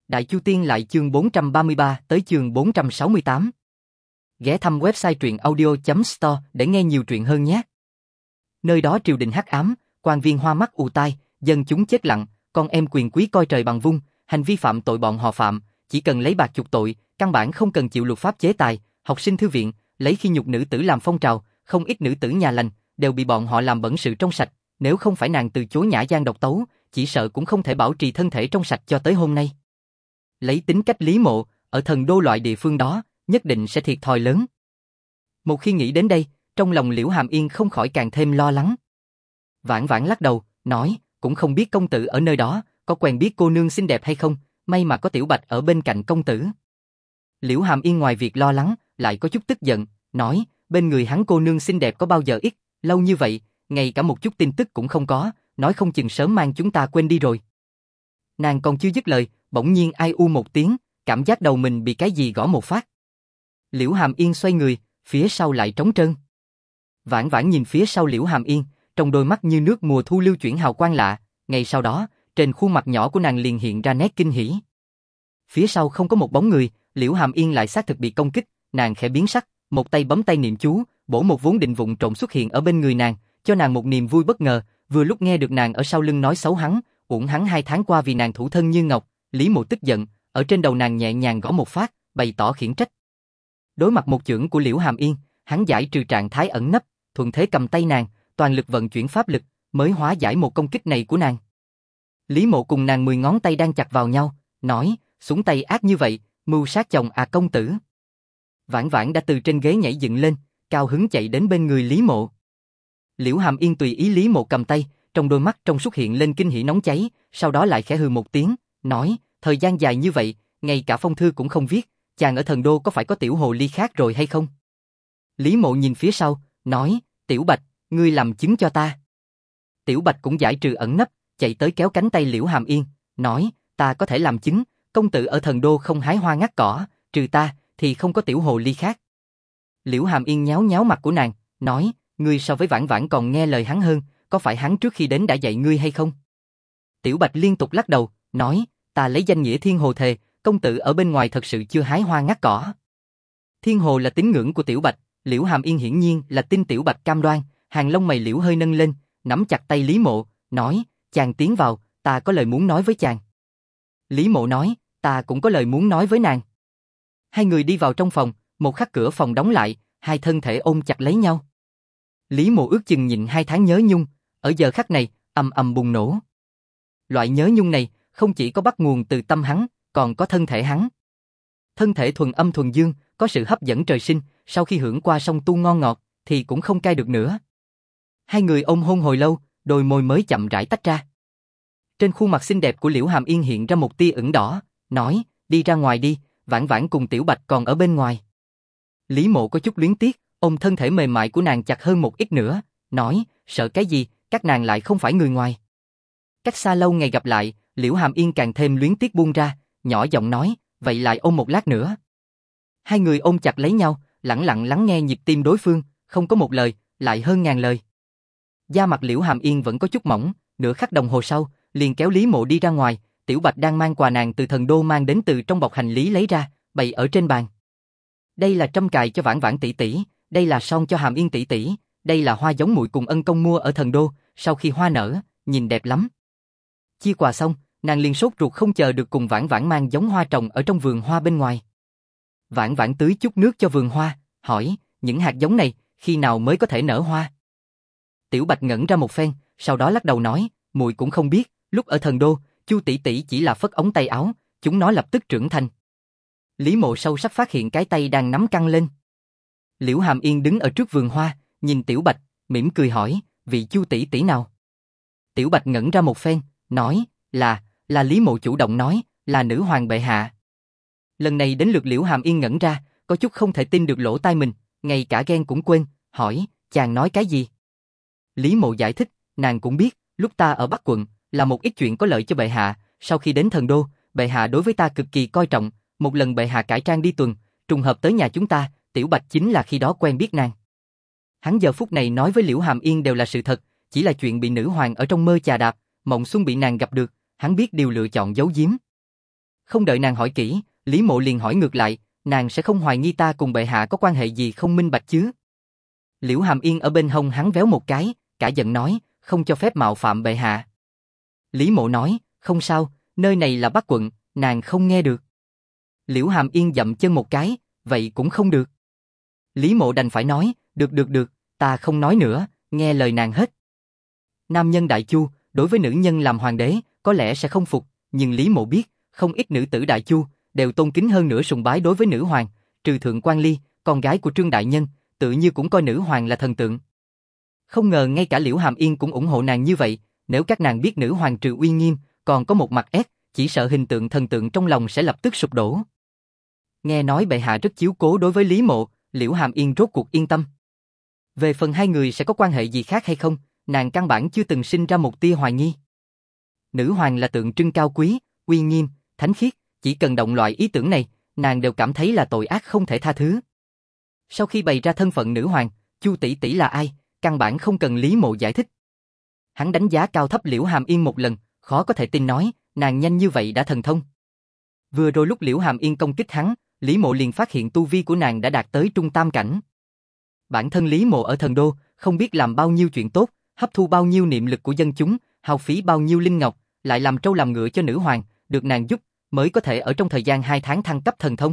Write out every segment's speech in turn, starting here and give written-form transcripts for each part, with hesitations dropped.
Đại Chu Tiên lại chương 433 tới chương 468. Ghé thăm website truyệnaudio.store để nghe nhiều truyện hơn nhé. Nơi đó triều đình hắc ám, quan viên hoa mắt ù tai, dân chúng chết lặng, con em quyền quý coi trời bằng vung, hành vi phạm tội bọn họ phạm, chỉ cần lấy bạc chuộc tội, căn bản không cần chịu luật pháp chế tài. Học sinh thư viện lấy khi nhục nữ tử làm phong trào, không ít nữ tử nhà lành đều bị bọn họ làm bẩn sự trong sạch. Nếu không phải nàng từ chối nhã gian độc tấu, chỉ sợ cũng không thể bảo trì thân thể trong sạch cho tới hôm nay. Lấy tính cách Lý Mộ, ở Thần Đô loại địa phương đó, nhất định sẽ thiệt thòi lớn. Một khi nghĩ đến đây, trong lòng Liễu Hàm Yên không khỏi càng thêm lo lắng. Vãn Vãn lắc đầu, nói, cũng không biết công tử ở nơi đó, có quen biết cô nương xinh đẹp hay không, may mà có Tiểu Bạch ở bên cạnh công tử. Liễu Hàm Yên ngoài việc lo lắng, lại có chút tức giận, nói, bên người hắn cô nương xinh đẹp có bao giờ ít, lâu như vậy, ngay cả một chút tin tức cũng không có, nói không chừng sớm mang chúng ta quên đi rồi. Nàng còn chưa dứt lời, bỗng nhiên ai u một tiếng, cảm giác đầu mình bị cái gì gõ một phát. Liễu Hàm Yên xoay người, phía sau lại trống trơn. Vãn Vãn nhìn phía sau Liễu Hàm Yên, trong đôi mắt như nước mùa thu lưu chuyển hào quang lạ, ngay sau đó, trên khuôn mặt nhỏ của nàng liền hiện ra nét kinh hỉ. Phía sau không có một bóng người, Liễu Hàm Yên lại xác thực bị công kích, nàng khẽ biến sắc, một tay bấm tay niệm chú, bổ một vốn định vụng trộm xuất hiện ở bên người nàng, cho nàng một niềm vui bất ngờ. Vừa lúc nghe được nàng ở sau lưng nói xấu hắn, uổng hắn 2 tháng qua vì nàng thủ thân như ngọc. Lý Mộ tức giận, ở trên đầu nàng nhẹ nhàng gõ một phát, bày tỏ khiển trách. Đối mặt một chưởng của Liễu Hàm Yên, hắn giải trừ trạng thái ẩn nấp, thuận thế cầm tay nàng, toàn lực vận chuyển pháp lực, mới hóa giải một công kích này của nàng. Lý Mộ cùng nàng 10 ngón tay đang chặt vào nhau, nói, xuống tay ác như vậy, mưu sát chồng à công tử. Vãn Vãn đã từ trên ghế nhảy dựng lên, cao hứng chạy đến bên người Lý Mộ. Liễu Hàm Yên tùy ý Lý Mộ cầm tay, trong đôi mắt trong xuất hiện lên kinh hỉ nóng cháy, sau đó lại khẽ hừ một tiếng, nói, thời gian dài như vậy, ngay cả phong thư cũng không viết, chàng ở Thần Đô có phải có tiểu hồ ly khác rồi hay không? Lý Mộ nhìn phía sau, nói, Tiểu Bạch, ngươi làm chứng cho ta. Tiểu Bạch cũng giải trừ ẩn nấp, chạy tới kéo cánh tay Liễu Hàm Yên, nói, ta có thể làm chứng, công tử ở Thần Đô không hái hoa ngắt cỏ, trừ ta, thì không có tiểu hồ ly khác. Liễu Hàm Yên nhéo nhéo mặt của nàng, nói, ngươi so với Vãn Vãn còn nghe lời hắn hơn, có phải hắn trước khi đến đã dạy ngươi hay không? Tiểu Bạch liên tục lắc đầu, nói, ta lấy danh nghĩa Thiên Hồ thề, công tử ở bên ngoài thật sự chưa hái hoa ngắt cỏ. Thiên Hồ là tín ngưỡng của Tiểu Bạch, Liễu Hàm Yên hiển nhiên là tin Tiểu Bạch cam đoan, hàng lông mày Liễu hơi nâng lên, nắm chặt tay Lý Mộ, nói, chàng tiến vào, ta có lời muốn nói với chàng. Lý Mộ nói, ta cũng có lời muốn nói với nàng. Hai người đi vào trong phòng, một khắc cửa phòng đóng lại, hai thân thể ôm chặt lấy nhau. Lý Mộ ước chừng nhịn 2 tháng nhớ nhung, ở giờ khắc này, ầm ầm bùng nổ. Loại nhớ nhung này, không chỉ có bắt nguồn từ tâm hắn, còn có thân thể hắn. Thân thể thuần âm thuần dương, có sự hấp dẫn trời sinh, sau khi hưởng qua song tu ngon ngọt, thì cũng không cai được nữa. Hai người ôm hôn hồi lâu, đôi môi mới chậm rãi tách ra. Trên khuôn mặt xinh đẹp của Liễu Hàm Yên hiện ra một tia ửng đỏ, nói, đi ra ngoài đi, Vãn Vãn cùng Tiểu Bạch còn ở bên ngoài. Lý Mộ có chút luyến tiếc, ôm thân thể mềm mại của nàng chặt hơn một ít nữa, nói, sợ cái gì, các nàng lại không phải người ngoài. Cách xa lâu ngày gặp lại, Liễu Hàm Yên càng thêm luyến tiếc buông ra, nhỏ giọng nói, vậy lại ôm một lát nữa. Hai người ôm chặt lấy nhau, lặng lặng lắng nghe nhịp tim đối phương, không có một lời, lại hơn ngàn lời. Da mặt Liễu Hàm Yên vẫn có chút mỏng, nửa khắc đồng hồ sau, liền kéo Lý Mộ đi ra ngoài. Tiểu Bạch đang mang quà nàng từ Thần Đô mang đến từ trong bọc hành lý lấy ra, bày ở trên bàn. Đây là trâm cài cho Vãn Vãn tỷ tỷ, đây là son cho Hàm Yên tỷ tỷ, đây là hoa giống muội cùng ân công mua ở Thần Đô, sau khi hoa nở, nhìn đẹp lắm. Chia quà xong, nàng liền sốt ruột không chờ được cùng Vãn Vãn mang giống hoa trồng ở trong vườn hoa bên ngoài. Vãn Vãn tưới chút nước cho vườn hoa, hỏi, những hạt giống này, khi nào mới có thể nở hoa? Tiểu Bạch ngẩn ra một phen, sau đó lắc đầu nói, muội cũng không biết, lúc ở Thần Đô, Chu tỷ tỷ chỉ là phất ống tay áo, chúng nó lập tức trưởng thành. Lý Mộ sâu sắc phát hiện cái tay đang nắm căng lên. Liễu Hàm Yên đứng ở trước vườn hoa, nhìn Tiểu Bạch, mỉm cười hỏi, vị Chu tỷ tỷ nào? Tiểu Bạch ngẩn ra một phen, nói, là Lý Mộ chủ động nói, là nữ hoàng bệ hạ. Lần này đến lượt Liễu Hàm Yên ngẩn ra, có chút không thể tin được lỗ tai mình, ngay cả ghen cũng quên, hỏi, chàng nói cái gì? Lý Mộ giải thích, nàng cũng biết, lúc ta ở Bắc quận, là một ít chuyện có lợi cho bệ hạ, sau khi đến Thần Đô, bệ hạ đối với ta cực kỳ coi trọng, một lần bệ hạ cải trang đi tuần, trùng hợp tới nhà chúng ta, Tiểu Bạch chính là khi đó quen biết nàng. Hắn giờ phút này nói với Liễu Hàm Yên đều là sự thật, chỉ là chuyện bị nữ hoàng ở trong mơ chà đạp, mộng xuân bị nàng gặp được, hắn biết điều lựa chọn giấu giếm. Không đợi nàng hỏi kỹ, Lý Mộ liền hỏi ngược lại, nàng sẽ không hoài nghi ta cùng bệ hạ có quan hệ gì không minh bạch chứ? Liễu Hàm Yên ở bên hông hắn véo một cái, cả giận nói, không cho phép mạo phạm bệ hạ. Lý Mộ nói, không sao, nơi này là Bắc quận, nàng không nghe được. Liễu Hàm Yên dậm chân một cái, vậy cũng không được. Lý Mộ đành phải nói, được, ta không nói nữa, nghe lời nàng hết. Nam nhân Đại Chu, đối với nữ nhân làm hoàng đế, có lẽ sẽ không phục, nhưng Lý Mộ biết, không ít nữ tử Đại Chu, đều tôn kính hơn nữa sùng bái đối với nữ hoàng, trừ Thượng Quan Ly, con gái của Trương Đại Nhân, tự như cũng coi nữ hoàng là thần tượng. Không ngờ ngay cả Liễu Hàm Yên cũng ủng hộ nàng như vậy, nếu các nàng biết nữ hoàng trừ uy nghiêm, còn có một mặt ép, chỉ sợ hình tượng thần tượng trong lòng sẽ lập tức sụp đổ. Nghe nói bệ hạ rất chiếu cố đối với Lý Mộ, Liễu Hàm Yên rốt cuộc yên tâm. Về phần hai người sẽ có quan hệ gì khác hay không, nàng căn bản chưa từng sinh ra một tia hoài nghi. Nữ hoàng là tượng trưng cao quý, uy nghiêm, thánh khiết, chỉ cần động loại ý tưởng này, nàng đều cảm thấy là tội ác không thể tha thứ. Sau khi bày ra thân phận nữ hoàng, Chu tỷ tỷ là ai, căn bản không cần Lý Mộ giải thích. Hắn đánh giá cao thấp Liễu Hàm Yên một lần, khó có thể tin nói, nàng nhanh như vậy đã thần thông. Vừa rồi lúc Liễu Hàm Yên công kích hắn, Lý Mộ liền phát hiện tu vi của nàng đã đạt tới trung tam cảnh. Bản thân Lý Mộ ở thần đô, không biết làm bao nhiêu chuyện tốt, hấp thu bao nhiêu niệm lực của dân chúng, hao phí bao nhiêu linh ngọc, lại làm trâu làm ngựa cho nữ hoàng, được nàng giúp, mới có thể ở trong thời gian 2 tháng thăng cấp thần thông.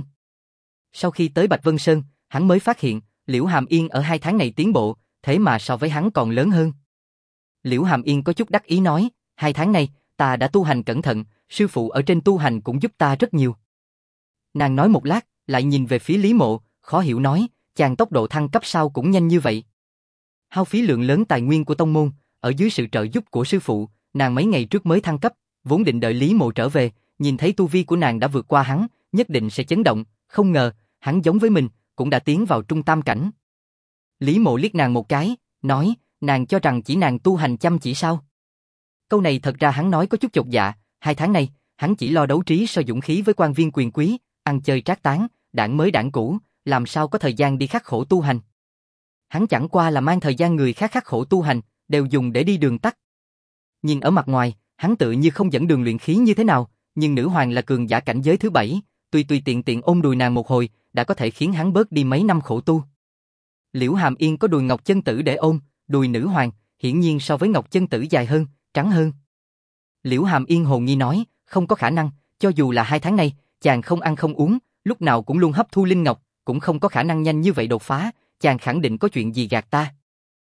Sau khi tới Bạch Vân Sơn, hắn mới phát hiện, Liễu Hàm Yên ở 2 tháng này tiến bộ, thế mà so với hắn còn lớn hơn. Liễu Hàm Yên có chút đắc ý nói, 2 tháng này, ta đã tu hành cẩn thận, sư phụ ở trên tu hành cũng giúp ta rất nhiều. Nàng nói một lát, lại nhìn về phía Lý Mộ, khó hiểu nói, chàng tốc độ thăng cấp sao cũng nhanh như vậy. Hao phí lượng lớn tài nguyên của tông môn, ở dưới sự trợ giúp của sư phụ, nàng mấy ngày trước mới thăng cấp, vốn định đợi Lý Mộ trở về, nhìn thấy tu vi của nàng đã vượt qua hắn, nhất định sẽ chấn động, không ngờ, hắn giống với mình, cũng đã tiến vào trung tam cảnh. Lý Mộ liếc nàng một cái, nói, nàng cho rằng chỉ nàng tu hành chăm chỉ sao? Câu này thật ra hắn nói có chút chột dạ, 2 tháng này, hắn chỉ lo đấu trí so dũng khí với quan viên quyền quý, ăn chơi trác tán, đảng mới đảng cũ, làm sao có thời gian đi khắc khổ tu hành. Hắn chẳng qua là mang thời gian người khác khắc khổ tu hành, đều dùng để đi đường tắt. Nhìn ở mặt ngoài, hắn tự như không dẫn đường luyện khí như thế nào, nhưng nữ hoàng là cường giả cảnh giới thứ 7, tùy tiện tiện ôm đùi nàng một hồi, đã có thể khiến hắn bớt đi mấy năm khổ tu. Liễu Hàm Yên có đùi ngọc chân tử để ôm, đùi nữ hoàng, hiển nhiên so với ngọc chân tử dài hơn, trắng hơn. Liễu Hàm Yên hồ nghi nói, không có khả năng, cho dù là 2 tháng này, chàng không ăn không uống, lúc nào cũng luôn hấp thu linh ngọc, cũng không có khả năng nhanh như vậy đột phá, chàng khẳng định có chuyện gì gạt ta.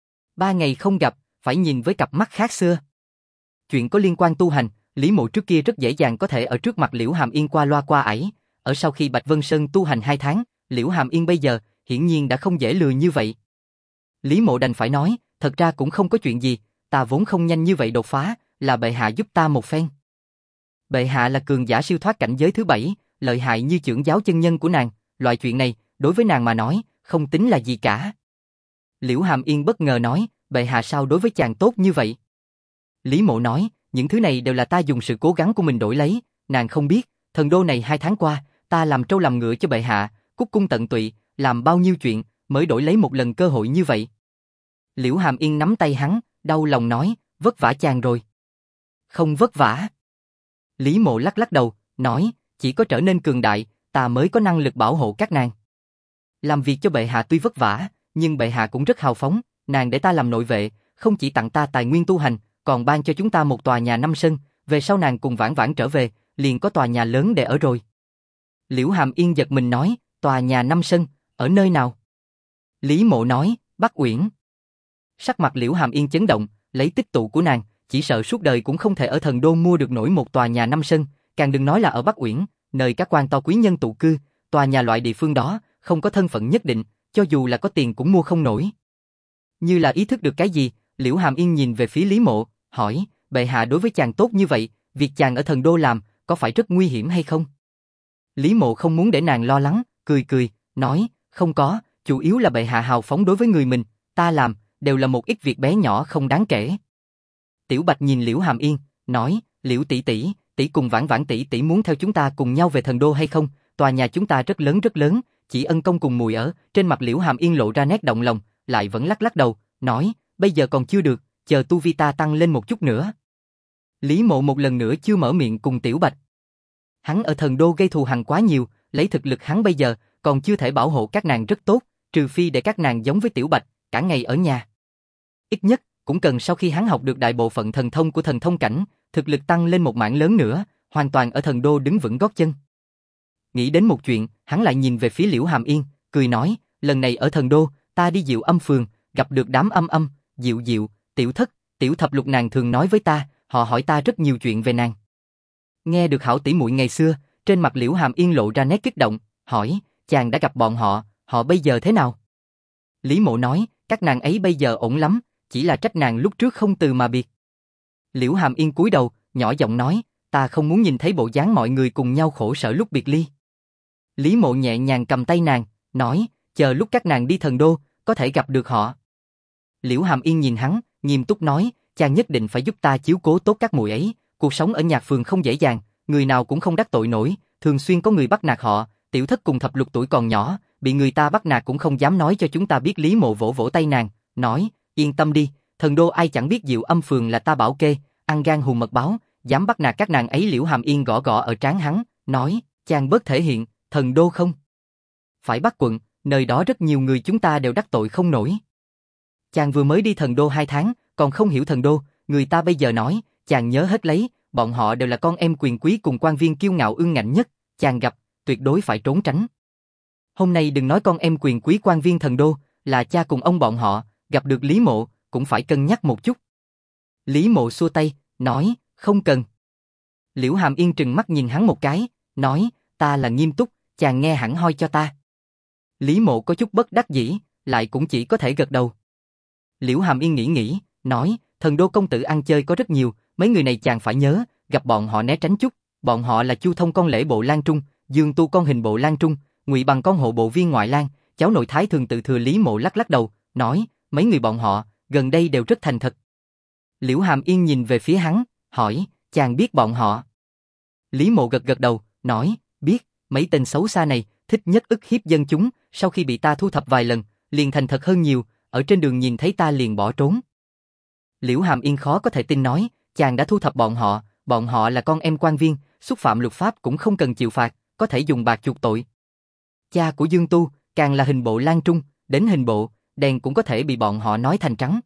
3 ngày không gặp, phải nhìn với cặp mắt khác xưa. Chuyện có liên quan tu hành, Lý Mộ trước kia rất dễ dàng có thể ở trước mặt Liễu Hàm Yên qua loa qua ải, ở sau khi Bạch Vân Sơn tu hành 2 tháng, Liễu Hàm Yên bây giờ, hiển nhiên đã không dễ lừa như vậy. Lý Mộ đành phải nói, thật ra cũng không có chuyện gì, ta vốn không nhanh như vậy đột phá, là bệ hạ giúp ta một phen. Bệ hạ là cường giả siêu thoát cảnh giới thứ 7, lợi hại như chưởng giáo chân nhân của nàng, loại chuyện này, đối với nàng mà nói, không tính là gì cả. Liễu Hàm Yên bất ngờ nói, bệ hạ sao đối với chàng tốt như vậy? Lý Mộ nói, những thứ này đều là ta dùng sự cố gắng của mình đổi lấy, nàng không biết, thần đô này 2 tháng qua, ta làm trâu làm ngựa cho bệ hạ, cúc cung tận tụy, làm bao nhiêu chuyện, mới đổi lấy một lần cơ hội như vậy. Liễu Hàm Yên nắm tay hắn, đau lòng nói, vất vả chàng rồi. Không vất vả. Lý Mộ lắc lắc đầu, nói, chỉ có trở nên cường đại, ta mới có năng lực bảo hộ các nàng. Làm việc cho bệ hạ tuy vất vả, nhưng bệ hạ cũng rất hào phóng, nàng để ta làm nội vệ, không chỉ tặng ta tài nguyên tu hành, còn ban cho chúng ta một tòa nhà 5 sân, về sau nàng cùng Vãn Vãn trở về, liền có tòa nhà lớn để ở rồi. Liễu Hàm Yên giật mình nói, tòa nhà 5 sân, ở nơi nào? Lý Mộ nói, Bắc Uyển. Sắc mặt Liễu Hàm Yên chấn động, lấy tích tụ của nàng, chỉ sợ suốt đời cũng không thể ở thần đô mua được nổi một tòa nhà 5 sân, càng đừng nói là ở Bắc Uyển, nơi các quan to quý nhân tụ cư, tòa nhà loại địa phương đó, không có thân phận nhất định, cho dù là có tiền cũng mua không nổi. Như là ý thức được cái gì, Liễu Hàm Yên nhìn về phía Lý Mộ, hỏi, bệ hạ đối với chàng tốt như vậy, việc chàng ở thần đô làm, có phải rất nguy hiểm hay không? Lý Mộ không muốn để nàng lo lắng, cười, nói, không có, chủ yếu là bệ hạ hào phóng đối với người mình, ta làm, đều là một ít việc bé nhỏ không đáng kể. Tiểu Bạch nhìn Liễu Hàm Yên, nói, Liễu tỷ tỷ, tỷ cùng Vãn Vãn tỷ tỷ muốn theo chúng ta cùng nhau về thần đô hay không? Tòa nhà chúng ta rất lớn, chỉ ân công cùng mùi ở. Trên mặt Liễu Hàm Yên lộ ra nét động lòng, lại vẫn lắc đầu, nói, bây giờ còn chưa được, chờ tu vi ta tăng lên một chút nữa. Lý Mộ một lần nữa chưa mở miệng cùng Tiểu Bạch. Hắn ở thần đô gây thù hằn quá nhiều, lấy thực lực hắn bây giờ, còn chưa thể bảo hộ các nàng rất tốt, trừ phi để các nàng giống với Tiểu Bạch, cả ngày ở nhà. Ít nhất, cũng cần sau khi hắn học được đại bộ phận thần thông của thần thông cảnh, thực lực tăng lên một mảng lớn nữa, hoàn toàn ở thần đô đứng vững gót chân. Nghĩ đến một chuyện, hắn lại nhìn về phía Liễu Hàm Yên, cười nói, lần này ở thần đô, ta đi Diệu Âm phường, gặp được đám Âm Âm, Diệu Diệu, Tiểu Thất, Tiểu Thập Lục nàng thường nói với ta, họ hỏi ta rất nhiều chuyện về nàng. Nghe được hảo tỷ muội ngày xưa, trên mặt Liễu Hàm Yên lộ ra nét kích động, hỏi, chàng đã gặp bọn họ, họ bây giờ thế nào? Lý Mộ nói, các nàng ấy bây giờ ổn lắm, chỉ là trách nàng lúc trước không từ mà biệt. Liễu Hàm Yên cúi đầu, nhỏ giọng nói, ta không muốn nhìn thấy bộ dáng mọi người cùng nhau khổ sở lúc biệt ly. Lý Mộ nhẹ nhàng cầm tay nàng, nói, chờ lúc các nàng đi thần đô, có thể gặp được họ. Liễu Hàm Yên nhìn hắn, nghiêm túc nói, chàng nhất định phải giúp ta chiếu cố tốt các muội ấy, cuộc sống ở nhạc phường không dễ dàng, người nào cũng không đắc tội nổi, thường xuyên có người bắt nạt họ, Tiểu Thất cùng Thập Lục tuổi còn nhỏ, bị người ta bắt nạt cũng không dám nói cho chúng ta biết. Lý Mộ vỗ vỗ tay nàng, nói, yên tâm đi, thần đô ai chẳng biết Diệu Âm phường là ta bảo kê, ăn gan hùn mật báo, dám bắt nạt các nàng ấy. Liễu Hàm Yên gõ gõ ở trán hắn, nói, chàng bớt thể hiện, thần đô không phải Bắc quận, nơi đó rất nhiều người chúng ta đều đắc tội không nổi. Chàng vừa mới đi thần đô 2 tháng, còn không hiểu thần đô, người ta bây giờ nói, chàng nhớ hết lấy, bọn họ đều là con em quyền quý cùng quan viên kiêu ngạo ương ngạnh nhất, chàng gặp, tuyệt đối phải trốn tránh. Hôm nay đừng nói con em quyền quý quan viên thần đô, là cha cùng ông bọn họ, gặp được Lý Mộ, cũng phải cân nhắc một chút. Lý Mộ xua tay, nói, không cần. Liễu Hàm Yên trừng mắt nhìn hắn một cái, nói, ta là nghiêm túc, chàng nghe hẳn hoi cho ta. Lý Mộ có chút bất đắc dĩ, lại cũng chỉ có thể gật đầu. Liễu Hàm Yên nghĩ, nói, thần đô công tử ăn chơi có rất nhiều, mấy người này chàng phải nhớ, gặp bọn họ né tránh chút, bọn họ là Chu Thông con lễ bộ Lan Trung, Dương Tu con hình bộ Lan Trung, Ngụy Bằng con hộ bộ viên ngoại lang, cháu nội thái thường tự thừa. Lý Mộ lắc lắc đầu, nói, mấy người bọn họ, gần đây đều rất thành thật. Liễu Hàm Yên nhìn về phía hắn, hỏi, chàng biết bọn họ? Lý Mộ gật gật đầu, nói, biết, mấy tên xấu xa này, thích nhất ức hiếp dân chúng, sau khi bị ta thu thập vài lần, liền thành thật hơn nhiều, ở trên đường nhìn thấy ta liền bỏ trốn. Liễu Hàm Yên khó có thể tin nói, chàng đã thu thập bọn họ là con em quan viên, xúc phạm luật pháp cũng không cần chịu phạt, có thể dùng bạc chuộc tội. Cha của Dương Tu, càng là hình bộ Lan Trung, đến hình bộ, đèn cũng có thể bị bọn họ nói thành trắng.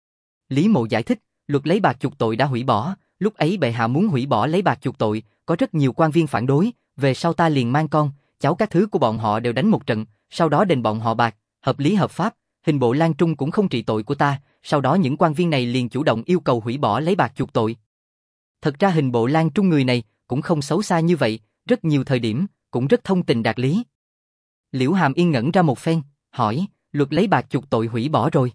Lý Mộ giải thích, luật lấy bạc chuộc tội đã hủy bỏ, lúc ấy bệ hạ muốn hủy bỏ lấy bạc chuộc tội, có rất nhiều quan viên phản đối, về sau ta liền mang con, cháu các thứ của bọn họ đều đánh một trận, sau đó đền bọn họ bạc, hợp lý hợp pháp, hình bộ Lan Trung cũng không trị tội của ta, sau đó những quan viên này liền chủ động yêu cầu hủy bỏ lấy bạc chuộc tội. Thật ra hình bộ Lan Trung người này cũng không xấu xa như vậy, rất nhiều thời điểm cũng rất thông tình đạt lý. Liễu Hàm Yên ngẩn ra một phen, hỏi, luật lấy bạc chuộc tội hủy bỏ rồi?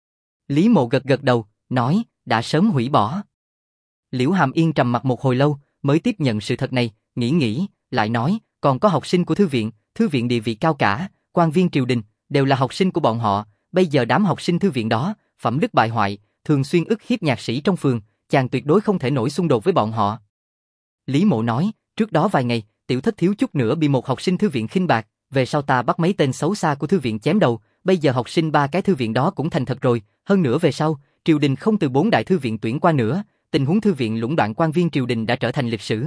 Lý Mộ gật gật đầu, nói, đã sớm hủy bỏ. Liễu Hàm Yên trầm mặc một hồi lâu, mới tiếp nhận sự thật này, nghĩ, lại nói, còn có học sinh của thư viện địa vị cao cả, quan viên triều đình, đều là học sinh của bọn họ, bây giờ đám học sinh thư viện đó, phẩm đức bại hoại, thường xuyên ức hiếp nhạc sĩ trong phường, chàng tuyệt đối không thể nổi xung đột với bọn họ. Lý Mộ nói, trước đó vài ngày, Tiểu Thất thiếu chút nữa bị một học sinh thư viện khinh bạc, về sau ta bắt mấy tên xấu xa của thư viện chém đầu, bây giờ học sinh 3 cái thư viện đó cũng thành thật rồi, hơn nữa về sau, triều đình không từ 4 đại thư viện tuyển qua nữa, tình huống thư viện lũng đoạn quan viên triều đình đã trở thành lịch sử.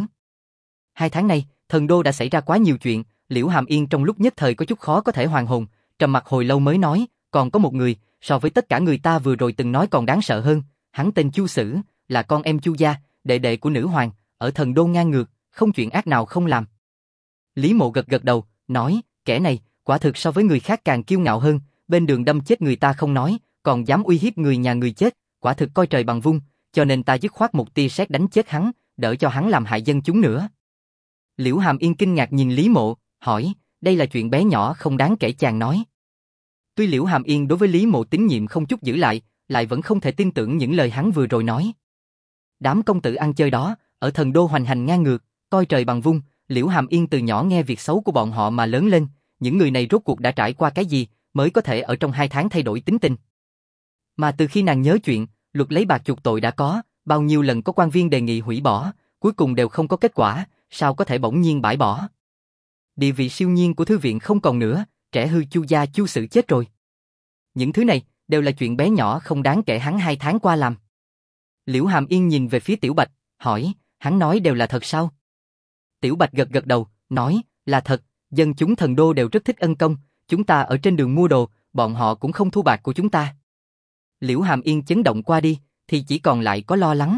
2 tháng nay, thần đô đã xảy ra quá nhiều chuyện, Liễu Hàm Yên trong lúc nhất thời có chút khó có thể hoàn hồn, trầm mặc hồi lâu mới nói, còn có một người, so với tất cả người ta vừa rồi từng nói còn đáng sợ hơn, hắn tên Chu Sử, là con em Chu gia, đệ đệ của nữ hoàng, ở thần đô ngang ngược, không chuyện ác nào không làm. Lý Mộ gật gật đầu, nói, kẻ này, quả thực so với người khác càng kiêu ngạo hơn, bên đường đâm chết người ta không nói, còn dám uy hiếp người nhà người chết, quả thực coi trời bằng vung, cho nên ta dứt khoát một tia sét đánh chết hắn, đỡ cho hắn làm hại dân chúng nữa. Liễu Hàm Yên kinh ngạc nhìn Lý Mộ, hỏi, đây là chuyện bé nhỏ không đáng kể chàng nói. Tuy Liễu Hàm Yên đối với Lý Mộ tín nhiệm không chút giữ lại vẫn không thể tin tưởng những lời hắn vừa rồi nói. Đám công tử ăn chơi đó, ở thần đô hoành hành ngang ngược, coi trời bằng vung, Liễu Hàm Yên từ nhỏ nghe việc xấu của bọn họ mà lớn lên, những người này rốt cuộc đã trải qua cái gì, mới có thể ở trong 2 tháng thay đổi tính tình. Mà từ khi nàng nhớ chuyện, luật lấy bạc chuộc tội đã có, bao nhiêu lần có quan viên đề nghị hủy bỏ, cuối cùng đều không có kết quả, sao có thể bỗng nhiên bãi bỏ. Địa vị siêu nhiên của thư viện không còn nữa, trẻ hư Chu gia Chu Sử chết rồi. Những thứ này, đều là chuyện bé nhỏ không đáng kể hắn 2 tháng qua làm. Liễu Hàm Yên nhìn về phía Tiểu Bạch, hỏi, hắn nói đều là thật sao? Tiểu Bạch gật gật đầu, nói, là thật, dân chúng thần đô đều rất thích ân công, chúng ta ở trên đường mua đồ, bọn họ cũng không thu bạc của chúng ta. Liễu Hàm Yên chấn động qua đi, thì chỉ còn lại có lo lắng.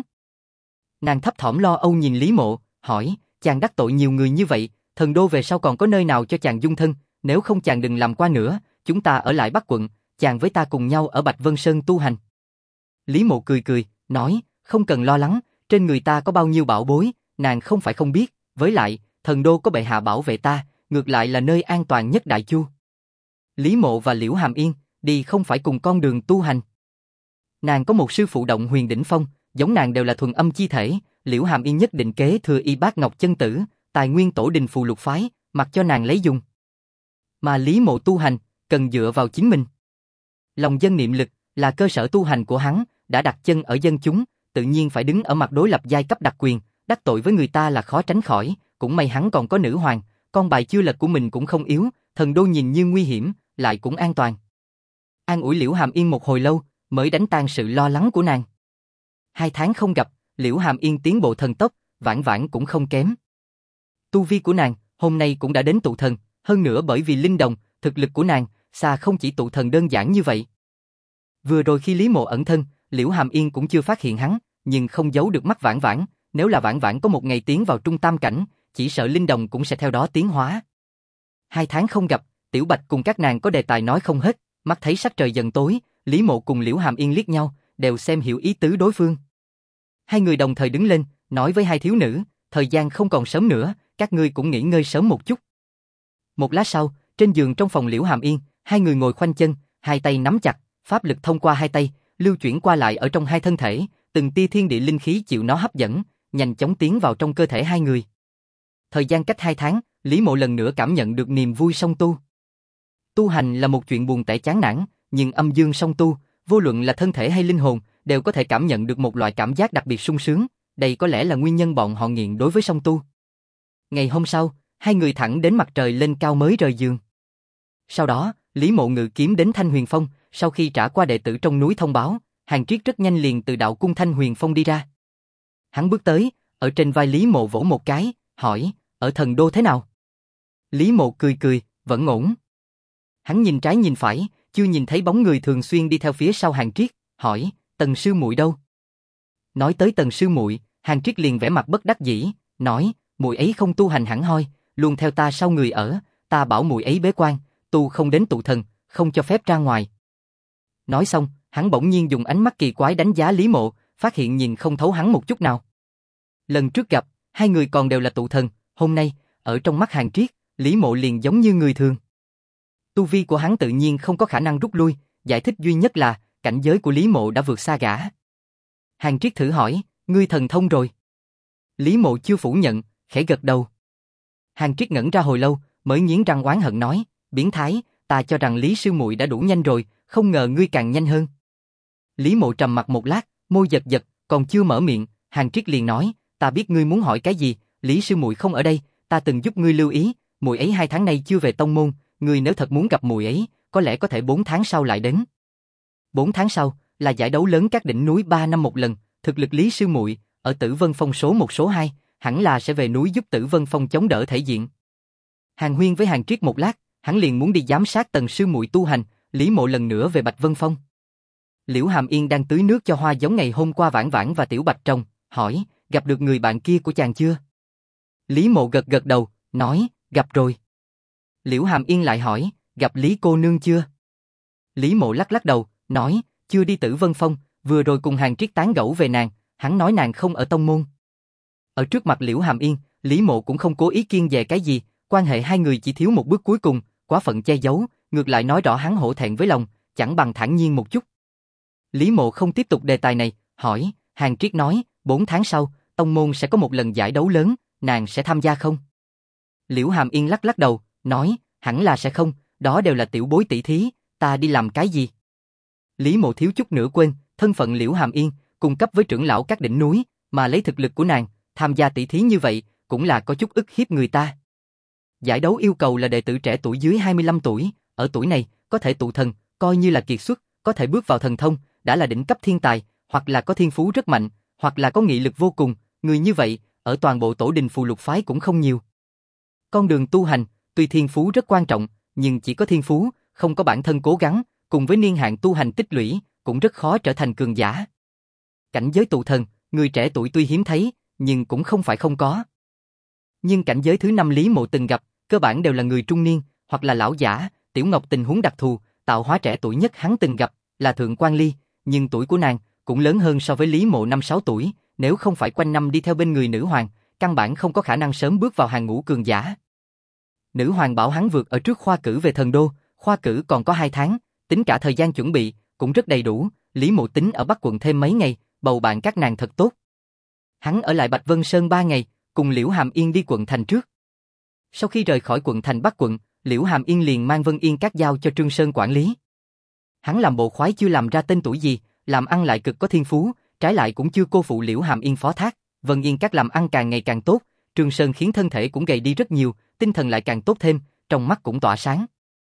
Nàng thấp thỏm lo âu nhìn Lý Mộ, hỏi, chàng đắc tội nhiều người như vậy, thần đô về sau còn có nơi nào cho chàng dung thân, nếu không chàng đừng làm qua nữa, chúng ta ở lại Bắc quận, chàng với ta cùng nhau ở Bạch Vân Sơn tu hành. Lý Mộ cười cười, nói, không cần lo lắng, trên người ta có bao nhiêu bảo bối, nàng không phải không biết, với lại, thần đô có bệ hạ bảo vệ ta, ngược lại là nơi an toàn nhất Đại Chu. Lý Mộ và Liễu Hàm Yên, đi không phải cùng con đường tu hành. Nàng có một sư phụ Động Huyền đỉnh phong, giống nàng đều là thuần âm chi thể, Liễu Hàm Yên nhất định kế thừa Y Bát Ngọc chân tử, tài nguyên tổ đình phù lục phái, mặc cho nàng lấy dùng. Mà Lý Mộ tu hành, cần dựa vào chính mình. Lòng dân niệm lực là cơ sở tu hành của hắn, đã đặt chân ở dân chúng, tự nhiên phải đứng ở mặt đối lập giai cấp đặc quyền, đắc tội với người ta là khó tránh khỏi, cũng may hắn còn có nữ hoàng, con bài chưa lật của mình cũng không yếu, thần đô nhìn như nguy hiểm, lại cũng an toàn. An ủi Liễu Hàm Yên một hồi lâu, mới đánh tan sự lo lắng của nàng. 2 tháng không gặp, Liễu Hàm Yên tiến bộ thần tốc, vãn vãn cũng không kém. Tu vi của nàng, hôm nay cũng đã đến tụ thần, hơn nữa bởi vì linh đồng, thực lực của nàng, xa không chỉ tụ thần đơn giản như vậy. Vừa rồi khi Lý Mộ ẩn thân, Liễu Hàm Yên cũng chưa phát hiện hắn, nhưng không giấu được mắt vãn vãn, nếu là vãn vãn có một ngày tiến vào trung tam cảnh, chỉ sợ linh đồng cũng sẽ theo đó tiến hóa. 2 tháng không gặp, Tiểu Bạch cùng các nàng có đề tài nói không hết, mắt thấy sắc trời dần tối, Lý Mộ cùng Liễu Hàm Yên liếc nhau, đều xem hiểu ý tứ đối phương. Hai người đồng thời đứng lên, nói với hai thiếu nữ, thời gian không còn sớm nữa, các ngươi cũng nghỉ ngơi sớm một chút. Một lát sau, trên giường trong phòng Liễu Hàm Yên, hai người ngồi khoanh chân, hai tay nắm chặt, pháp lực thông qua hai tay, lưu chuyển qua lại ở trong hai thân thể, từng tia thiên địa linh khí chịu nó hấp dẫn, nhanh chóng tiến vào trong cơ thể hai người. Thời gian cách 2 tháng, Lý Mộ lần nữa cảm nhận được niềm vui song tu. Tu hành là một chuyện buồn tẻ chán nản, nhưng âm dương song tu, vô luận là thân thể hay linh hồn, đều có thể cảm nhận được một loại cảm giác đặc biệt sung sướng, đây có lẽ là nguyên nhân bọn họ nghiện đối với song tu. Ngày hôm sau, hai người thẳng đến mặt trời lên cao mới rời giường. Sau đó, Lý Mộ ngự kiếm đến Thanh Huyền Phong, sau khi trả qua đệ tử trong núi thông báo, Hàn Triết rất nhanh liền từ đạo cung Thanh Huyền Phong đi ra. Hắn bước tới, ở trên vai Lý Mộ vỗ một cái, hỏi, ở thần đô thế nào? Lý Mộ cười cười, vẫn ổn. Hắn nhìn trái nhìn phải, chưa nhìn thấy bóng người thường xuyên đi theo phía sau Hàn Triết, hỏi, Tần sư muội đâu? Nói tới Tần sư muội, Hàn Triết liền vẻ mặt bất đắc dĩ, nói, muội ấy không tu hành hẳn hoi, luôn theo ta sau người ở, ta bảo muội ấy bế quan, tu không đến tụ thần, không cho phép ra ngoài. Nói xong, hắn bỗng nhiên dùng ánh mắt kỳ quái đánh giá Lý Mộ, phát hiện nhìn không thấu hắn một chút nào. Lần trước gặp, hai người còn đều là tụ thần, hôm nay, ở trong mắt Hàn Triết, Lý Mộ liền giống như người thường. Tu vi của hắn tự nhiên không có khả năng rút lui, giải thích duy nhất là, cảnh giới của Lý Mộ đã vượt xa gã. Hàn Triết thử hỏi, ngươi thần thông rồi? Lý Mộ chưa phủ nhận, khẽ gật đầu. Hàn Triết ngẩn ra hồi lâu, mới nghiến răng oán hận nói, biến thái, ta cho rằng Lý sư muội đã đủ nhanh rồi, không ngờ ngươi càng nhanh hơn. Lý Mộ trầm mặt một lát, môi giật giật, còn chưa mở miệng, Hàn Triết liền nói, ta biết ngươi muốn hỏi cái gì, Lý sư muội không ở đây, ta từng giúp ngươi lưu ý, muội ấy 2 tháng nay chưa về tông môn, ngươi nếu thật muốn gặp muội ấy, có lẽ có thể 4 tháng sau lại đến. 4 tháng sau là giải đấu lớn các đỉnh núi 3 năm một lần, thực lực Lý sư muội ở Tử Vân Phong số 1 số 2, hẳn là sẽ về núi giúp Tử Vân Phong chống đỡ thể diện. Hàn huyên với Hàn Triết một lát, hắn liền muốn đi giám sát Tần sư muội tu hành, Lý Mộ lần nữa về Bạch Vân Phong. Liễu Hàm Yên đang tưới nước cho hoa giống ngày hôm qua Vãn Vãn và Tiểu Bạch trồng, hỏi, gặp được người bạn kia của chàng chưa? Lý Mộ gật gật đầu, nói, gặp rồi. Liễu Hàm Yên lại hỏi, gặp Lý cô nương chưa? Lý Mộ lắc lắc đầu, nói, chưa đi Tử Vân Phong, vừa rồi cùng Hàn Triết tán gẫu về nàng, hắn nói nàng không ở tông môn. Ở trước mặt Liễu Hàm Yên, Lý Mộ cũng không cố ý kiêng dè cái gì, quan hệ hai người chỉ thiếu một bước cuối cùng, quá phận che giấu, ngược lại nói rõ hắn hổ thẹn với lòng, chẳng bằng thản nhiên một chút. Lý Mộ không tiếp tục đề tài này, hỏi, Hàn Triết nói, 4 tháng sau, tông môn sẽ có một lần giải đấu lớn, nàng sẽ tham gia không? Liễu Hàm Yên lắc lắc đầu, nói, hẳn là sẽ không, đó đều là tiểu bối tỷ thí, ta đi làm cái gì? Lý Mộ thiếu chút nữa quên, thân phận Liễu Hàm Yên, cung cấp với trưởng lão các đỉnh núi, mà lấy thực lực của nàng, tham gia tỷ thí như vậy, cũng là có chút ức hiếp người ta. Giải đấu yêu cầu là đệ tử trẻ tuổi dưới 25 tuổi, ở tuổi này, có thể tụ thần, coi như là kiệt xuất, có thể bước vào thần thông, đã là đỉnh cấp thiên tài, hoặc là có thiên phú rất mạnh, hoặc là có nghị lực vô cùng, người như vậy, ở toàn bộ tổ đình phù lục phái cũng không nhiều. Con đường tu hành, tuy thiên phú rất quan trọng, nhưng chỉ có thiên phú, không có bản thân cố gắng, cùng với niên hạn tu hành tích lũy, cũng rất khó trở thành cường giả. Cảnh giới tụ thần, người trẻ tuổi tuy hiếm thấy, nhưng cũng không phải không có. Nhưng cảnh giới thứ 5 Lý Mộ từng gặp, cơ bản đều là người trung niên, hoặc là lão giả. Tiểu Ngọc tình huống đặc thù, tạo hóa trẻ tuổi nhất hắn từng gặp, là Thượng Quan Ly, nhưng tuổi của nàng cũng lớn hơn so với Lý Mộ 5-6 tuổi, nếu không phải quanh năm đi theo bên người nữ hoàng, căn bản không có khả năng sớm bước vào hàng ngũ cường giả. Nữ hoàng bảo hắn vượt ở trước khoa cử về thần đô, khoa cử còn có 2 tháng, tính cả thời gian chuẩn bị, cũng rất đầy đủ. Lý Mộ tính ở Bắc quận thêm mấy ngày, bầu bạn các nàng thật tốt. Hắn ở lại Bạch Vân Sơn 3 ngày, cùng Liễu Hàm Yên đi quận thành trước. Sau khi rời khỏi quận thành Bắc quận, Liễu Hàm Yên liền mang Vân Yên Các giao cho Trương Sơn quản lý. Hắn làm bộ khoái chưa làm ra tên tuổi gì, làm ăn lại cực có thiên phú, trái lại cũng chưa cô phụ Liễu Hàm Yên phó thác. Vân Yên Các làm ăn càng ngày càng tốt, Trương Sơn khiến thân thể cũng gầy đi rất nhiều, tinh thần lại càng tốt thêm, trong mắt cũng tỏa sáng.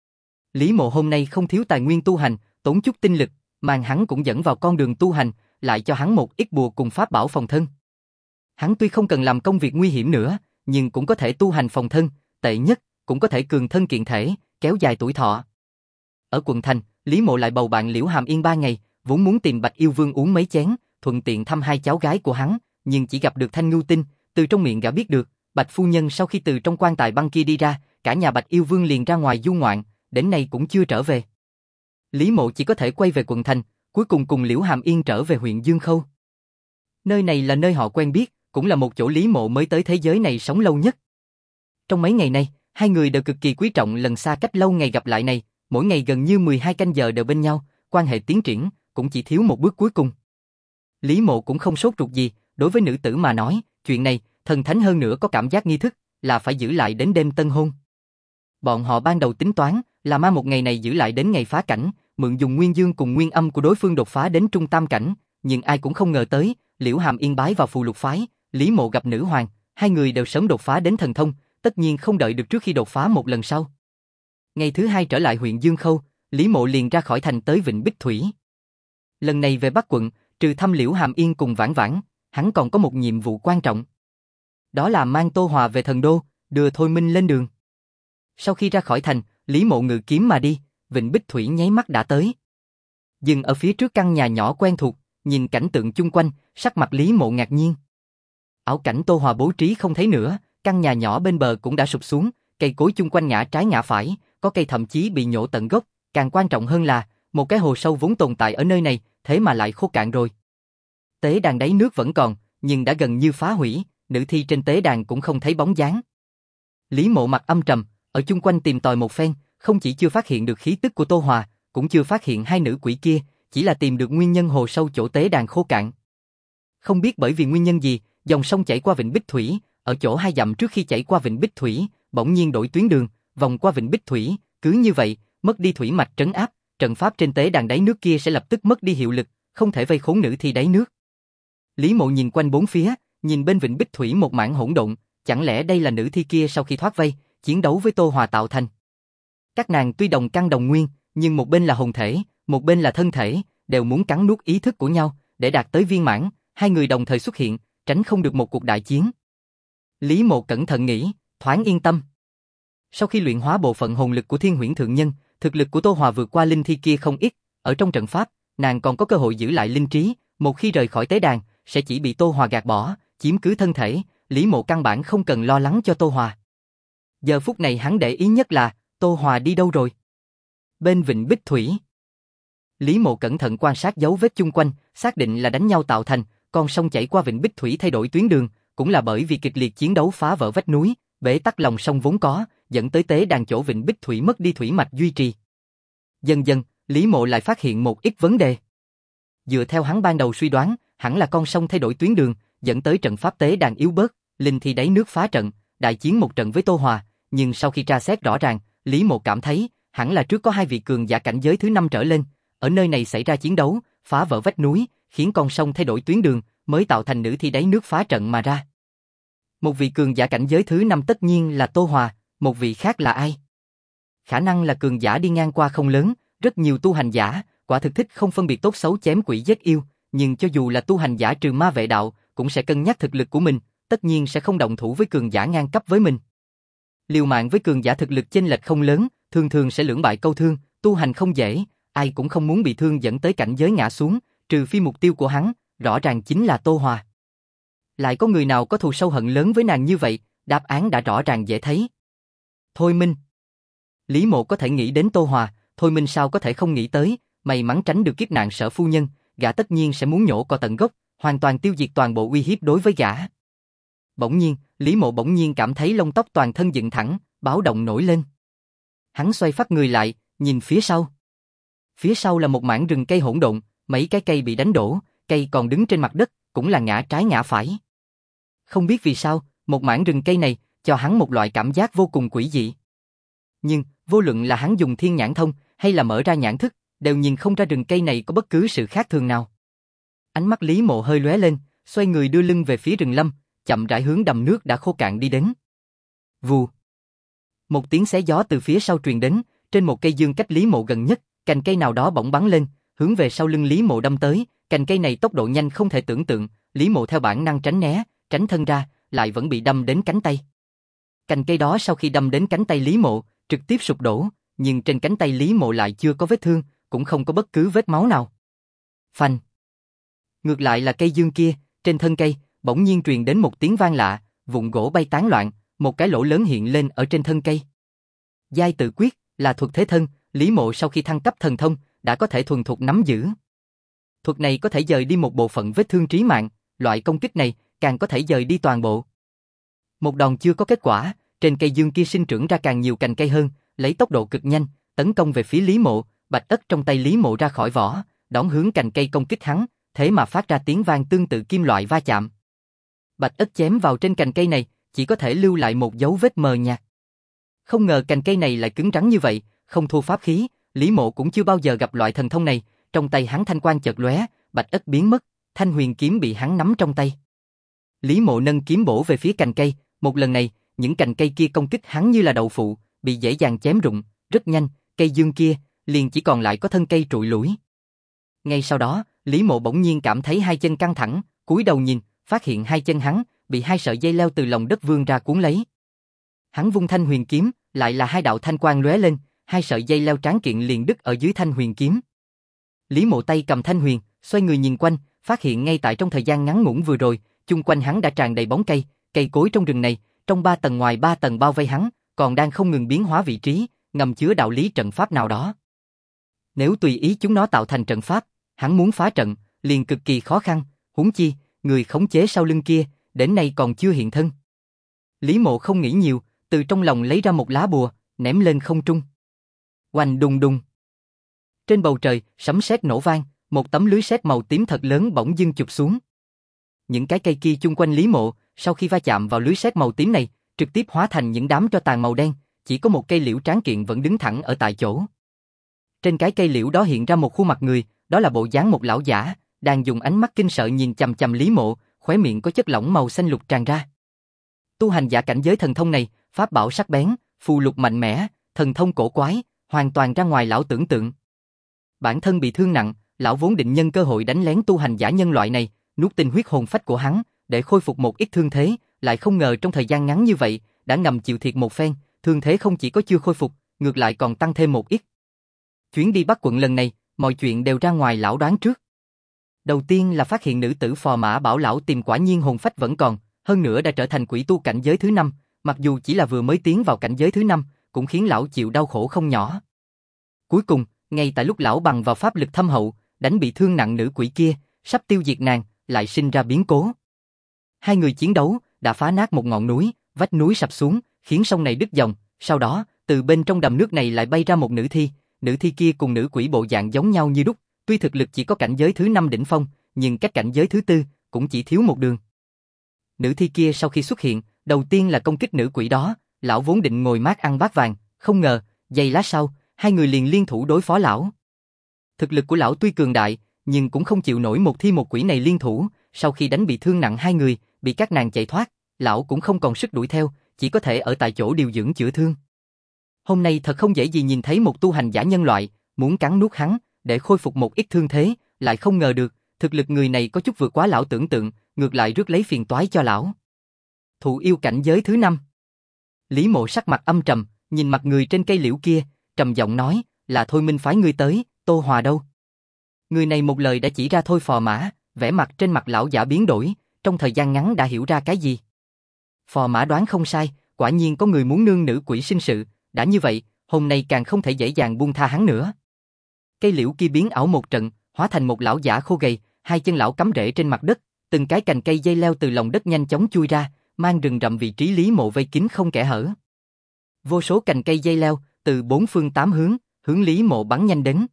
Lý Mộ hôm nay không thiếu tài nguyên tu hành, tốn chút tinh lực, mang hắn cũng dẫn vào con đường tu hành, lại cho hắn một ít bùa cùng pháp bảo phòng thân. Hắn tuy không cần làm công việc nguy hiểm nữa, nhưng cũng có thể tu hành phòng thân, tệ nhất cũng có thể cường thân kiện thể, kéo dài tuổi thọ. Ở quận thành, Lý Mộ lại bầu bạn Liễu Hàm Yên 3 ngày, vốn muốn tìm Bạch Yêu Vương uống mấy chén, thuận tiện thăm 2 cháu gái của hắn, nhưng chỉ gặp được Thanh Ngưu Tinh, từ trong miệng gã biết được, Bạch phu nhân sau khi từ trong quan tài băng kia đi ra, cả nhà Bạch Yêu Vương liền ra ngoài du ngoạn, đến nay cũng chưa trở về. Lý Mộ chỉ có thể quay về quận thành, cuối cùng cùng Liễu Hàm Yên trở về huyện Dương Khâu. Nơi này là nơi họ quen biết, cũng là một chỗ Lý Mộ mới tới thế giới này sống lâu nhất. Trong mấy ngày này, hai người đều cực kỳ quý trọng lần xa cách lâu ngày gặp lại này, mỗi ngày gần như 12 canh giờ đều bên nhau, quan hệ tiến triển, cũng chỉ thiếu một bước cuối cùng. Lý Mộ cũng không sốt ruột gì, đối với nữ tử mà nói, chuyện này, thần thánh hơn nữa có cảm giác nghi thức, là phải giữ lại đến đêm tân hôn. Bọn họ ban đầu tính toán, là ma một ngày này giữ lại đến ngày phá cảnh, mượn dùng nguyên dương cùng nguyên âm của đối phương đột phá đến trung tam cảnh, nhưng ai cũng không ngờ tới, Liễu Hàm Yên bái vào phù lục phái, Lý Mộ gặp nữ hoàng, hai người đều sớm đột phá đến thần thông, tất nhiên không đợi được trước khi đột phá một lần sau. Ngày thứ 2 trở lại huyện Dương Khâu, Lý Mộ liền ra khỏi thành tới Vịnh Bích Thủy. Lần này về Bắc quận, trừ thăm Liễu Hàm Yên cùng Vãn Vãn, hắn còn có một nhiệm vụ quan trọng. Đó là mang Tô Hòa về thần đô, đưa Thôi Minh lên đường. Sau khi ra khỏi thành, Lý Mộ ngự kiếm mà đi, Vịnh Bích Thủy nháy mắt đã tới. Dừng ở phía trước căn nhà nhỏ quen thuộc, nhìn cảnh tượng chung quanh, sắc mặt Lý Mộ ngạc nhiên. Ảo cảnh Tô Hòa bố trí không thấy nữa, căn nhà nhỏ bên bờ cũng đã sụp xuống, cây cối chung quanh ngã trái ngã phải, có cây thậm chí bị nhổ tận gốc, càng quan trọng hơn là, một cái hồ sâu vốn tồn tại ở nơi này, thế mà lại khô cạn rồi. Tế đàn đáy nước vẫn còn, nhưng đã gần như phá hủy, nữ thi trên tế đàn cũng không thấy bóng dáng. Lý Mộ mặt âm trầm, ở chung quanh tìm tòi một phen, không chỉ chưa phát hiện được khí tức của Tô Hòa, cũng chưa phát hiện hai nữ quỷ kia, chỉ là tìm được nguyên nhân hồ sâu chỗ tế đàn khô cạn. Không biết bởi vì nguyên nhân gì, dòng sông chảy qua Vịnh Bích Thủy, ở chỗ 2 dặm trước khi chảy qua Vịnh Bích Thủy, bỗng nhiên đổi tuyến đường, vòng qua Vịnh Bích Thủy, cứ như vậy, mất đi thủy mạch trấn áp, trận pháp trên tế đàn đáy nước kia sẽ lập tức mất đi hiệu lực, không thể vây khốn nữ thi đáy nước. Lý Mộ nhìn quanh bốn phía, nhìn bên Vịnh Bích Thủy một mảng hỗn độn, chẳng lẽ đây là nữ thi kia sau khi thoát vây, chiến đấu với Tô Hòa tạo thành. Các nàng tuy đồng căn đồng nguyên, nhưng một bên là hồn thể, một bên là thân thể, đều muốn cắn nuốt ý thức của nhau, để đạt tới viên mãn, hai người đồng thời xuất hiện, tránh không được một cuộc đại chiến. Lý Mộ cẩn thận nghĩ, thoáng yên tâm. Sau khi luyện hóa bộ phận hồn lực của Thiên Huyễn Thượng Nhân, thực lực của Tô Hòa vượt qua linh thi kia không ít, ở trong trận pháp, nàng còn có cơ hội giữ lại linh trí, một khi rời khỏi tế đàn, sẽ chỉ bị Tô Hòa gạt bỏ, chiếm cứ thân thể, Lý Mộ căn bản không cần lo lắng cho Tô Hòa. Giờ phút này hắn để ý nhất là, Tô Hòa đi đâu rồi? Bên Vịnh Bích Thủy. Lý Mộ cẩn thận quan sát dấu vết chung quanh, xác định là đánh nhau tạo thành, con sông chảy qua Vịnh Bích Thủy thay đổi tuyến đường, cũng là bởi vì kịch liệt chiến đấu phá vỡ vách núi, bế tắc lòng sông vốn có, dẫn tới tế đàn chỗ Vịnh Bích Thủy mất đi thủy mạch duy trì. Dần dần, Lý Mộ lại phát hiện một ít vấn đề. Dựa theo hắn ban đầu suy đoán, hẳn là con sông thay đổi tuyến đường, dẫn tới trận pháp tế đàn yếu bớt, linh thi đáy nước phá trận, đại chiến một trận với Tô Hòa, nhưng sau khi tra xét rõ ràng, Lý Mộ cảm thấy, hẳn là trước có 2 vị cường giả cảnh giới thứ 5 trở lên, ở nơi này xảy ra chiến đấu, phá vỡ vách núi, khiến con sông thay đổi tuyến đường, mới tạo thành nữ thi đáy nước phá trận mà ra. Một vị cường giả cảnh giới thứ 5 tất nhiên là Tô Hòa, một vị khác là ai? Khả năng là cường giả đi ngang qua không lớn, rất nhiều tu hành giả, quả thực thích không phân biệt tốt xấu chém quỷ giết yêu, nhưng cho dù là tu hành giả trừ ma vệ đạo, cũng sẽ cân nhắc thực lực của mình, tất nhiên sẽ không động thủ với cường giả ngang cấp với mình. Liều mạng với cường giả thực lực chênh lệch không lớn, thường thường sẽ lưỡng bại câu thương, tu hành không dễ, ai cũng không muốn bị thương dẫn tới cảnh giới ngã xuống, trừ phi mục tiêu của hắn, rõ ràng chính là Tô Hòa. Lại có người nào có thù sâu hận lớn với nàng như vậy, đáp án đã rõ ràng dễ thấy. Thôi Minh. Lý Mộ có thể nghĩ đến Tô Hòa, Thôi Minh sao có thể không nghĩ tới, may mắn tránh được kiếp nạn Sở phu nhân, gã tất nhiên sẽ muốn nhổ cỏ tận gốc, hoàn toàn tiêu diệt toàn bộ uy hiếp đối với gã. Bỗng nhiên, Lý Mộ bỗng nhiên cảm thấy lông tóc toàn thân dựng thẳng, báo động nổi lên. Hắn xoay phát người lại, nhìn phía sau. Phía sau là một mảng rừng cây hỗn độn, mấy cái cây bị đánh đổ, cây còn đứng trên mặt đất, cũng là ngã trái ngã phải. Không biết vì sao, một mảng rừng cây này cho hắn một loại cảm giác vô cùng quỷ dị. Nhưng, vô luận là hắn dùng thiên nhãn thông hay là mở ra nhãn thức, đều nhìn không ra rừng cây này có bất cứ sự khác thường nào. Ánh mắt Lý Mộ hơi lóe lên, xoay người đưa lưng về phía rừng lâm, chậm rãi hướng đầm nước đã khô cạn đi đến. Vù. Một tiếng xé gió từ phía sau truyền đến, trên một cây dương cách Lý Mộ gần nhất, cành cây nào đó bỗng bắn lên, hướng về sau lưng Lý Mộ đâm tới, cành cây này tốc độ nhanh không thể tưởng tượng, Lý Mộ theo bản năng tránh né, tránh thân ra, lại vẫn bị đâm đến cánh tay. Cành cây đó sau khi đâm đến cánh tay Lý Mộ, trực tiếp sụp đổ, nhưng trên cánh tay Lý Mộ lại chưa có vết thương, cũng không có bất cứ vết máu nào. Phanh. Ngược lại là cây dương kia, trên thân cây, bỗng nhiên truyền đến một tiếng vang lạ, vụn gỗ bay tán loạn, một cái lỗ lớn hiện lên ở trên thân cây. Giai tự quyết, là thuật thế thân, Lý Mộ sau khi thăng cấp thần thông, đã có thể thuần thục nắm giữ. Thuật này có thể dời đi một bộ phận vết thương trí mạng, loại công kích này càng có thể dời đi toàn bộ. Một đòn chưa có kết quả, trên cây dương kia sinh trưởng ra càng nhiều cành cây hơn, lấy tốc độ cực nhanh, tấn công về phía Lý Mộ, bạch ất trong tay Lý Mộ ra khỏi vỏ, đón hướng cành cây công kích hắn, thế mà phát ra tiếng vang tương tự kim loại va chạm. Bạch ất chém vào trên cành cây này, chỉ có thể lưu lại một dấu vết mờ nhạt. Không ngờ cành cây này lại cứng rắn như vậy, không thua pháp khí, Lý Mộ cũng chưa bao giờ gặp loại thần thông này, trong tay hắn thanh quang chợt lóe, bạch ất biến mất, thanh huyền kiếm bị hắn nắm trong tay. Lý Mộ nâng kiếm bổ về phía cành cây, một lần này, những cành cây kia công kích hắn như là đậu phụ, bị dễ dàng chém rụng, rất nhanh, cây dương kia liền chỉ còn lại có thân cây trụi lủi. Ngay sau đó, Lý Mộ bỗng nhiên cảm thấy hai chân căng thẳng, cúi đầu nhìn, phát hiện hai chân hắn bị hai sợi dây leo từ lòng đất vươn ra cuốn lấy. Hắn vung thanh huyền kiếm, lại là hai đạo thanh quang lóe lên, hai sợi dây leo tráng kiện liền đứt ở dưới thanh huyền kiếm. Lý Mộ tay cầm thanh huyền, xoay người nhìn quanh, phát hiện ngay tại trong thời gian ngắn ngủn vừa rồi, chung quanh hắn đã tràn đầy bóng cây, cây cối trong rừng này, trong 3 tầng ngoài 3 tầng bao vây hắn, còn đang không ngừng biến hóa vị trí, ngầm chứa đạo lý trận pháp nào đó. Nếu tùy ý chúng nó tạo thành trận pháp, hắn muốn phá trận, liền cực kỳ khó khăn, huống chi, người khống chế sau lưng kia, đến nay còn chưa hiện thân. Lý Mộ không nghĩ nhiều, từ trong lòng lấy ra một lá bùa, ném lên không trung. Oanh đùng đùng. Trên bầu trời, sấm sét nổ vang, một tấm lưới sét màu tím thật lớn bỗng dưng chụp xuống. Những cái cây kia chung quanh Lý Mộ, sau khi va chạm vào lưới sét màu tím này, trực tiếp hóa thành những đám tro tàn màu đen, chỉ có một cây liễu tráng kiện vẫn đứng thẳng ở tại chỗ. Trên cái cây liễu đó hiện ra một khuôn mặt người, đó là bộ dáng một lão giả, đang dùng ánh mắt kinh sợ nhìn chằm chằm Lý Mộ, khóe miệng có chất lỏng màu xanh lục tràn ra. Tu hành giả cảnh giới thần thông này, pháp bảo sắc bén, phù lục mạnh mẽ, thần thông cổ quái, hoàn toàn ra ngoài lão tưởng tượng. Bản thân bị thương nặng, lão vốn định nhân cơ hội đánh lén tu hành giả nhân loại này, nuốt tinh huyết hồn phách của hắn, để khôi phục một ít thương thế, lại không ngờ trong thời gian ngắn như vậy, đã ngầm chịu thiệt một phen, thương thế không chỉ có chưa khôi phục, ngược lại còn tăng thêm một ít. Chuyến đi Bắc quận lần này, mọi chuyện đều ra ngoài lão đoán trước. Đầu tiên là phát hiện nữ tử phò mã bảo lão tìm quả nhiên hồn phách vẫn còn, hơn nữa đã trở thành quỷ tu cảnh giới thứ 5, mặc dù chỉ là vừa mới tiến vào cảnh giới thứ 5, cũng khiến lão chịu đau khổ không nhỏ. Cuối cùng, ngay tại lúc lão bằng vào pháp lực thâm hậu, đánh bị thương nặng nữ quỷ kia, sắp tiêu diệt nàng, lại sinh ra biến cố. Hai người chiến đấu, đã phá nát một ngọn núi, vách núi sập xuống, khiến sông này đứt dòng, sau đó, từ bên trong đầm nước này lại bay ra một nữ thi kia cùng nữ quỷ bộ dạng giống nhau như đúc, tuy thực lực chỉ có cảnh giới thứ 5 đỉnh phong, nhưng cách cảnh giới thứ 4 cũng chỉ thiếu một đường. Nữ thi kia sau khi xuất hiện, đầu tiên là công kích nữ quỷ đó, lão vốn định ngồi mát ăn bát vàng, không ngờ, giây lát sau, hai người liền liên thủ đối phó lão. Thực lực của lão tuy cường đại, nhưng cũng không chịu nổi một thi một quỷ này liên thủ, sau khi đánh bị thương nặng hai người, bị các nàng chạy thoát, lão cũng không còn sức đuổi theo, chỉ có thể ở tại chỗ điều dưỡng chữa thương. Hôm nay thật không dễ gì nhìn thấy một tu hành giả nhân loại, muốn cắn nuốt hắn, để khôi phục một ít thương thế, lại không ngờ được, thực lực người này có chút vượt quá lão tưởng tượng, ngược lại rước lấy phiền toái cho lão. Thụ yêu cảnh giới thứ 5. Lý Mộ sắc mặt âm trầm, nhìn mặt người trên cây liễu kia, trầm giọng nói, là Thôi Minh phái ngươi tới, Tô Hòa đâu? Người này một lời đã chỉ ra Thôi Phò Mã, vẻ mặt trên mặt lão giả biến đổi, trong thời gian ngắn đã hiểu ra cái gì. Phò Mã đoán không sai, quả nhiên có người muốn nương nữ quỷ sinh sự, đã như vậy, hôm nay càng không thể dễ dàng buông tha hắn nữa. Cây liễu kia biến ảo một trận, hóa thành một lão giả khô gầy, hai chân lão cắm rễ trên mặt đất, từng cái cành cây dây leo từ lòng đất nhanh chóng chui ra, mang rừng rậm vị trí Lý Mộ vây kín không kẽ hở. Vô số cành cây dây leo từ bốn phương tám hướng, hướng Lý Mộ bắn nhanh đến.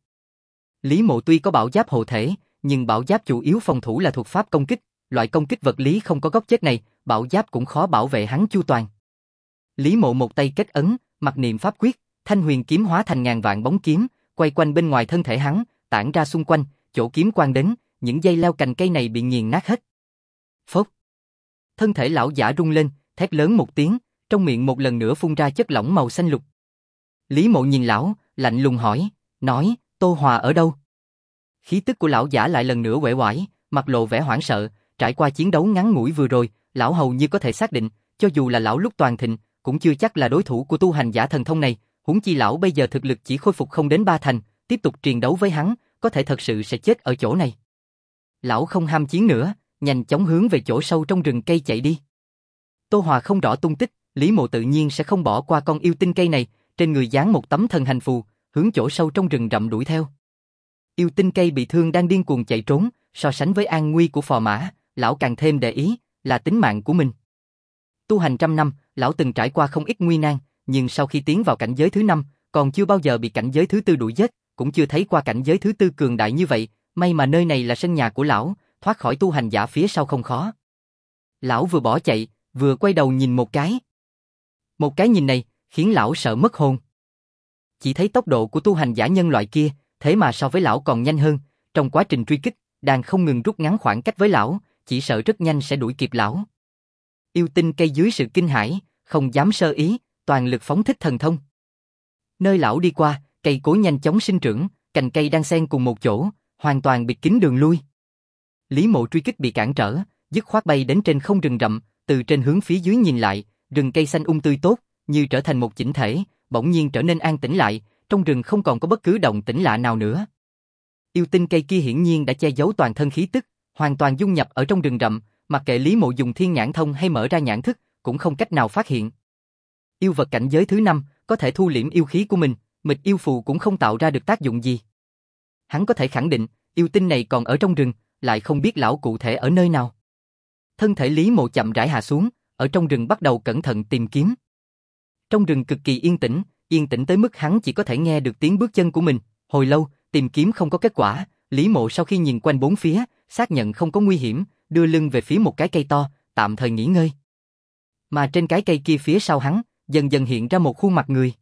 Lý Mộ tuy có bảo giáp hộ thể, nhưng bảo giáp chủ yếu phòng thủ là thuật pháp công kích, loại công kích vật lý không có góc chết này, bảo giáp cũng khó bảo vệ hắn chu toàn. Lý Mộ một tay kết ấn, mặc niệm pháp quyết, thanh huyền kiếm hóa thành ngàn vạn bóng kiếm, quay quanh bên ngoài thân thể hắn, tản ra xung quanh, chỗ kiếm quang đến, những dây leo cành cây này bị nghiền nát hết. Phốc. Thân thể lão giả rung lên, thét lớn một tiếng, trong miệng một lần nữa phun ra chất lỏng màu xanh lục. Lý Mộ nhìn lão, lạnh lùng hỏi, nói, Tô Hòa ở đâu? Khí tức của lão giả lại lần nữa uể oải, mặt lộ vẻ hoảng sợ, trải qua chiến đấu ngắn ngủi vừa rồi, lão hầu như có thể xác định, cho dù là lão lúc toàn thịnh, cũng chưa chắc là đối thủ của tu hành giả thần thông này, huống chi lão bây giờ thực lực chỉ khôi phục không đến 3 thành, tiếp tục triền đấu với hắn, có thể thật sự sẽ chết ở chỗ này. Lão không ham chiến nữa, nhanh chóng hướng về chỗ sâu trong rừng cây chạy đi. Tô Hòa không rõ tung tích, Lý Mộ tự nhiên sẽ không bỏ qua con yêu tinh cây này, trên người dán một tấm thần hành phù, hướng chỗ sâu trong rừng rậm đuổi theo. Yêu tinh cây bị thương đang điên cuồng chạy trốn, so sánh với an nguy của Phò Mã, lão càng thêm để ý, là tính mạng của mình. Tu hành trăm năm, lão từng trải qua không ít nguy nan, nhưng sau khi tiến vào cảnh giới thứ 5, còn chưa bao giờ bị cảnh giới thứ 4 đuổi giết, cũng chưa thấy qua cảnh giới thứ 4 cường đại như vậy, may mà nơi này là sân nhà của lão, thoát khỏi tu hành giả phía sau không khó. Lão vừa bỏ chạy, vừa quay đầu nhìn một cái. Một cái nhìn này, khiến lão sợ mất hồn. Chỉ thấy tốc độ của tu hành giả nhân loại kia, thế mà so với lão còn nhanh hơn, trong quá trình truy kích, đang không ngừng rút ngắn khoảng cách với lão, chỉ sợ rất nhanh sẽ đuổi kịp lão. Yêu tinh cây dưới sự kinh hãi, không dám sơ ý, toàn lực phóng thích thần thông. Nơi lão đi qua, cây cối nhanh chóng sinh trưởng, cành cây đang xen cùng một chỗ, hoàn toàn bịt kín đường lui. Lý Mộ truy kích bị cản trở, dứt khoát bay đến trên không rừng rậm, từ trên hướng phía dưới nhìn lại, rừng cây xanh tươi tốt, như trở thành một chỉnh thể, bỗng nhiên trở nên an tĩnh lại, trong rừng không còn có bất cứ động tĩnh lạ nào nữa. Yêu tinh cây kia hiển nhiên đã che giấu toàn thân khí tức, hoàn toàn dung nhập ở trong rừng rậm, mặc kệ Lý Mộ dùng thiên nhãn thông hay mở ra nhãn thức, cũng không cách nào phát hiện. Yêu vật cảnh giới thứ 5 có thể thu liễm yêu khí của mình, mịch yêu phù cũng không tạo ra được tác dụng gì. Hắn có thể khẳng định, yêu tinh này còn ở trong rừng, lại không biết lão cụ thể ở nơi nào. Thân thể Lý Mộ chậm rãi hạ xuống, ở trong rừng bắt đầu cẩn thận tìm kiếm. Trong rừng cực kỳ yên tĩnh tới mức hắn chỉ có thể nghe được tiếng bước chân của mình. Hồi lâu, tìm kiếm không có kết quả, Lý Mộ sau khi nhìn quanh bốn phía, xác nhận không có nguy hiểm, đưa lưng về phía một cái cây to, tạm thời nghỉ ngơi. Mà trên cái cây kia phía sau hắn, dần dần hiện ra một khuôn mặt người.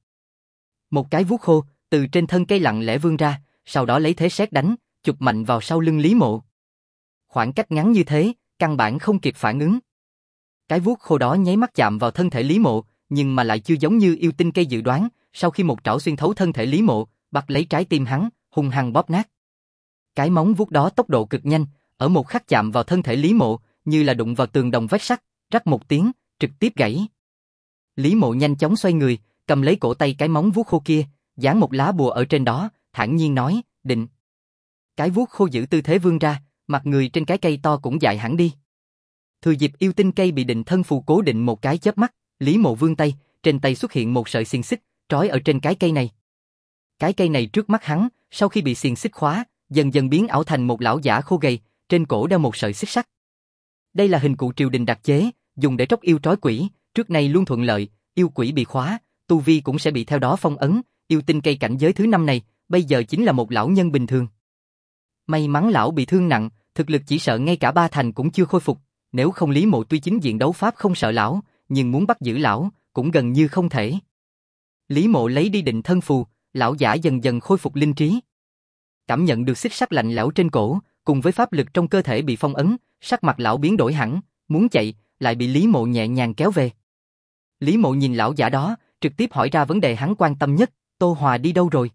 Một cái vuốt khô, từ trên thân cây lặng lẽ vươn ra, sau đó lấy thế sét đánh, chụp mạnh vào sau lưng Lý Mộ. Khoảng cách ngắn như thế, căn bản không kịp phản ứng. Cái vuốt khô đó nháy mắt chạm vào thân thể Lý Mộ, nhưng mà lại chưa giống như yêu tinh cây dự đoán, sau khi một trảo xuyên thấu thân thể Lý Mộ, bắt lấy trái tim hắn, hung hăng bóp nát. Cái móng vuốt đó tốc độ cực nhanh, ở một khắc chạm vào thân thể Lý Mộ, như là đụng vào tường đồng vách sắt, rắc một tiếng, trực tiếp gãy. Lý Mộ nhanh chóng xoay người, cầm lấy cổ tay cái móng vuốt khô kia, dán một lá bùa ở trên đó, thản nhiên nói, định. Cái vuốt khô giữ tư thế vươn ra, mặt người trên cái cây to cũng dài hẳn đi. Thừa dịp yêu tinh cây bị định thân phù cố định một cái chớp mắt, Lý Mộ vươn tay, trên tay xuất hiện một sợi xiềng xích, trói ở trên cái cây này. Cái cây này trước mắt hắn, sau khi bị xiềng xích khóa, dần dần biến ảo thành một lão giả khô gầy, trên cổ đeo một sợi xích sắt. Đây là hình cụ triều đình đặc chế, dùng để tróc yêu trói quỷ, trước nay luôn thuận lợi, yêu quỷ bị khóa, tu vi cũng sẽ bị theo đó phong ấn, yêu tinh cây cảnh giới thứ 5 này, bây giờ chính là một lão nhân bình thường. May mắn lão bị thương nặng, thực lực chỉ sợ ngay cả 3 thành cũng chưa khôi phục, nếu không Lý Mộ tuy chính diện đấu pháp không sợ lão, nhưng muốn bắt giữ lão, cũng gần như không thể. Lý Mộ lấy đi định thân phù, lão giả dần dần khôi phục linh trí. Cảm nhận được xích sắt lạnh lẽo trên cổ, cùng với pháp lực trong cơ thể bị phong ấn, sắc mặt lão biến đổi hẳn, muốn chạy, lại bị Lý Mộ nhẹ nhàng kéo về. Lý Mộ nhìn lão giả đó, trực tiếp hỏi ra vấn đề hắn quan tâm nhất, Tô Hòa đi đâu rồi?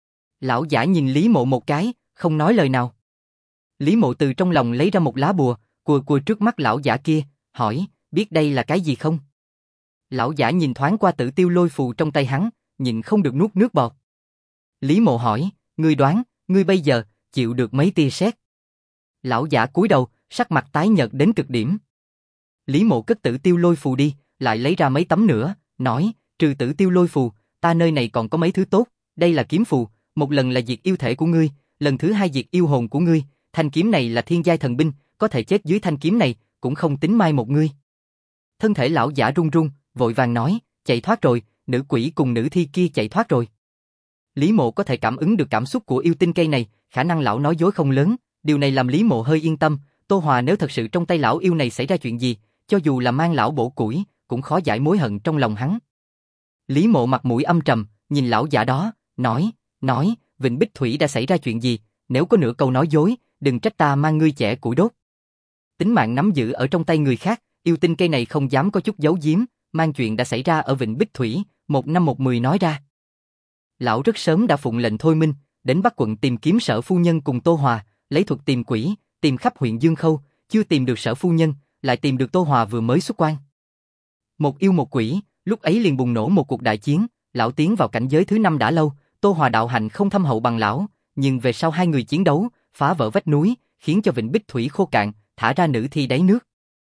Lão giả nhìn Lý Mộ một cái, không nói lời nào. Lý Mộ từ trong lòng lấy ra một lá bùa, cùa trước mắt lão giả kia, hỏi, biết đây là cái gì không? Lão giả nhìn thoáng qua Tử Tiêu Lôi Phù trong tay hắn, nhịn không được nuốt nước bọt. Lý Mộ hỏi, ngươi đoán, ngươi bây giờ chịu được mấy tia sét? Lão giả cúi đầu, sắc mặt tái nhợt đến cực điểm. Lý Mộ cất Tử Tiêu Lôi Phù đi, lại lấy ra mấy tấm nữa, nói, trừ Tử Tiêu Lôi Phù, ta nơi này còn có mấy thứ tốt, đây là kiếm phù, một lần là diệt yêu thể của ngươi, lần thứ hai diệt yêu hồn của ngươi, thanh kiếm này là thiên giai thần binh, có thể chết dưới thanh kiếm này, cũng không tính mai một ngươi. Thân thể lão giả run run, vội vàng nói, chạy thoát rồi, nữ quỷ cùng nữ thi kia chạy thoát rồi. Lý Mộ có thể cảm ứng được cảm xúc của yêu tinh cây này, khả năng lão nói dối không lớn, điều này làm Lý Mộ hơi yên tâm, Tô Hòa nếu thật sự trong tay lão yêu này xảy ra chuyện gì, cho dù là mang lão bổ củi, cũng khó giải mối hận trong lòng hắn. Lý Mộ mặt mũi âm trầm, nhìn lão giả đó, nói, Vịnh Bích Thủy đã xảy ra chuyện gì, nếu có nửa câu nói dối, đừng trách ta mang ngươi chẻ củi đốt. Tính mạng nắm giữ ở trong tay người khác, yêu tinh cây này không dám có chút giấu giếm, mang chuyện đã xảy ra ở Vịnh Bích Thủy, 1/110 nói ra. Lão rất sớm đã phụng lệnh thôi minh, đến Bắc quận tìm kiếm Sở phu nhân cùng Tô Hòa, lấy thuật tìm quỷ, tìm khắp huyện Dương Khâu, chưa tìm được Sở phu nhân, lại tìm được Tô Hòa vừa mới xuất quan. Một yêu một quỷ, lúc ấy liền bùng nổ một cuộc đại chiến, lão tiến vào cảnh giới thứ 5 đã lâu, Tô Hòa đạo hạnh không thâm hậu bằng lão, nhưng về sau hai người chiến đấu, phá vỡ vách núi, khiến cho Vịnh Bích Thủy khô cạn, thả ra nữ thi đáy nước.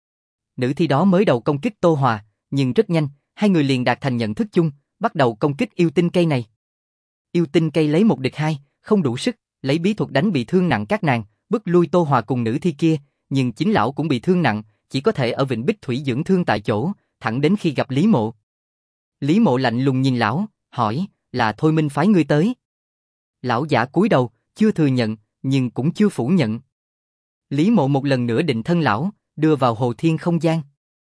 Nữ thi đó mới đầu công kích Tô Hòa, nhưng rất nhanh, hai người liền đạt thành nhận thức chung, bắt đầu công kích yêu tinh cây này. Yêu tinh cây lấy 1 địch 2, không đủ sức, lấy bí thuật đánh bị thương nặng các nàng, bức lui Tô Hòa cùng nữ thi kia, nhưng chính lão cũng bị thương nặng, chỉ có thể ở Vịnh Bích Thủy dưỡng thương tại chỗ, thẳng đến khi gặp Lý Mộ. Lý Mộ lạnh lùng nhìn lão, hỏi, là Thôi Minh phái ngươi tới? Lão giả cúi đầu, chưa thừa nhận, nhưng cũng chưa phủ nhận. Lý Mộ một lần nữa định thân lão, đưa vào Hồ Thiên không gian.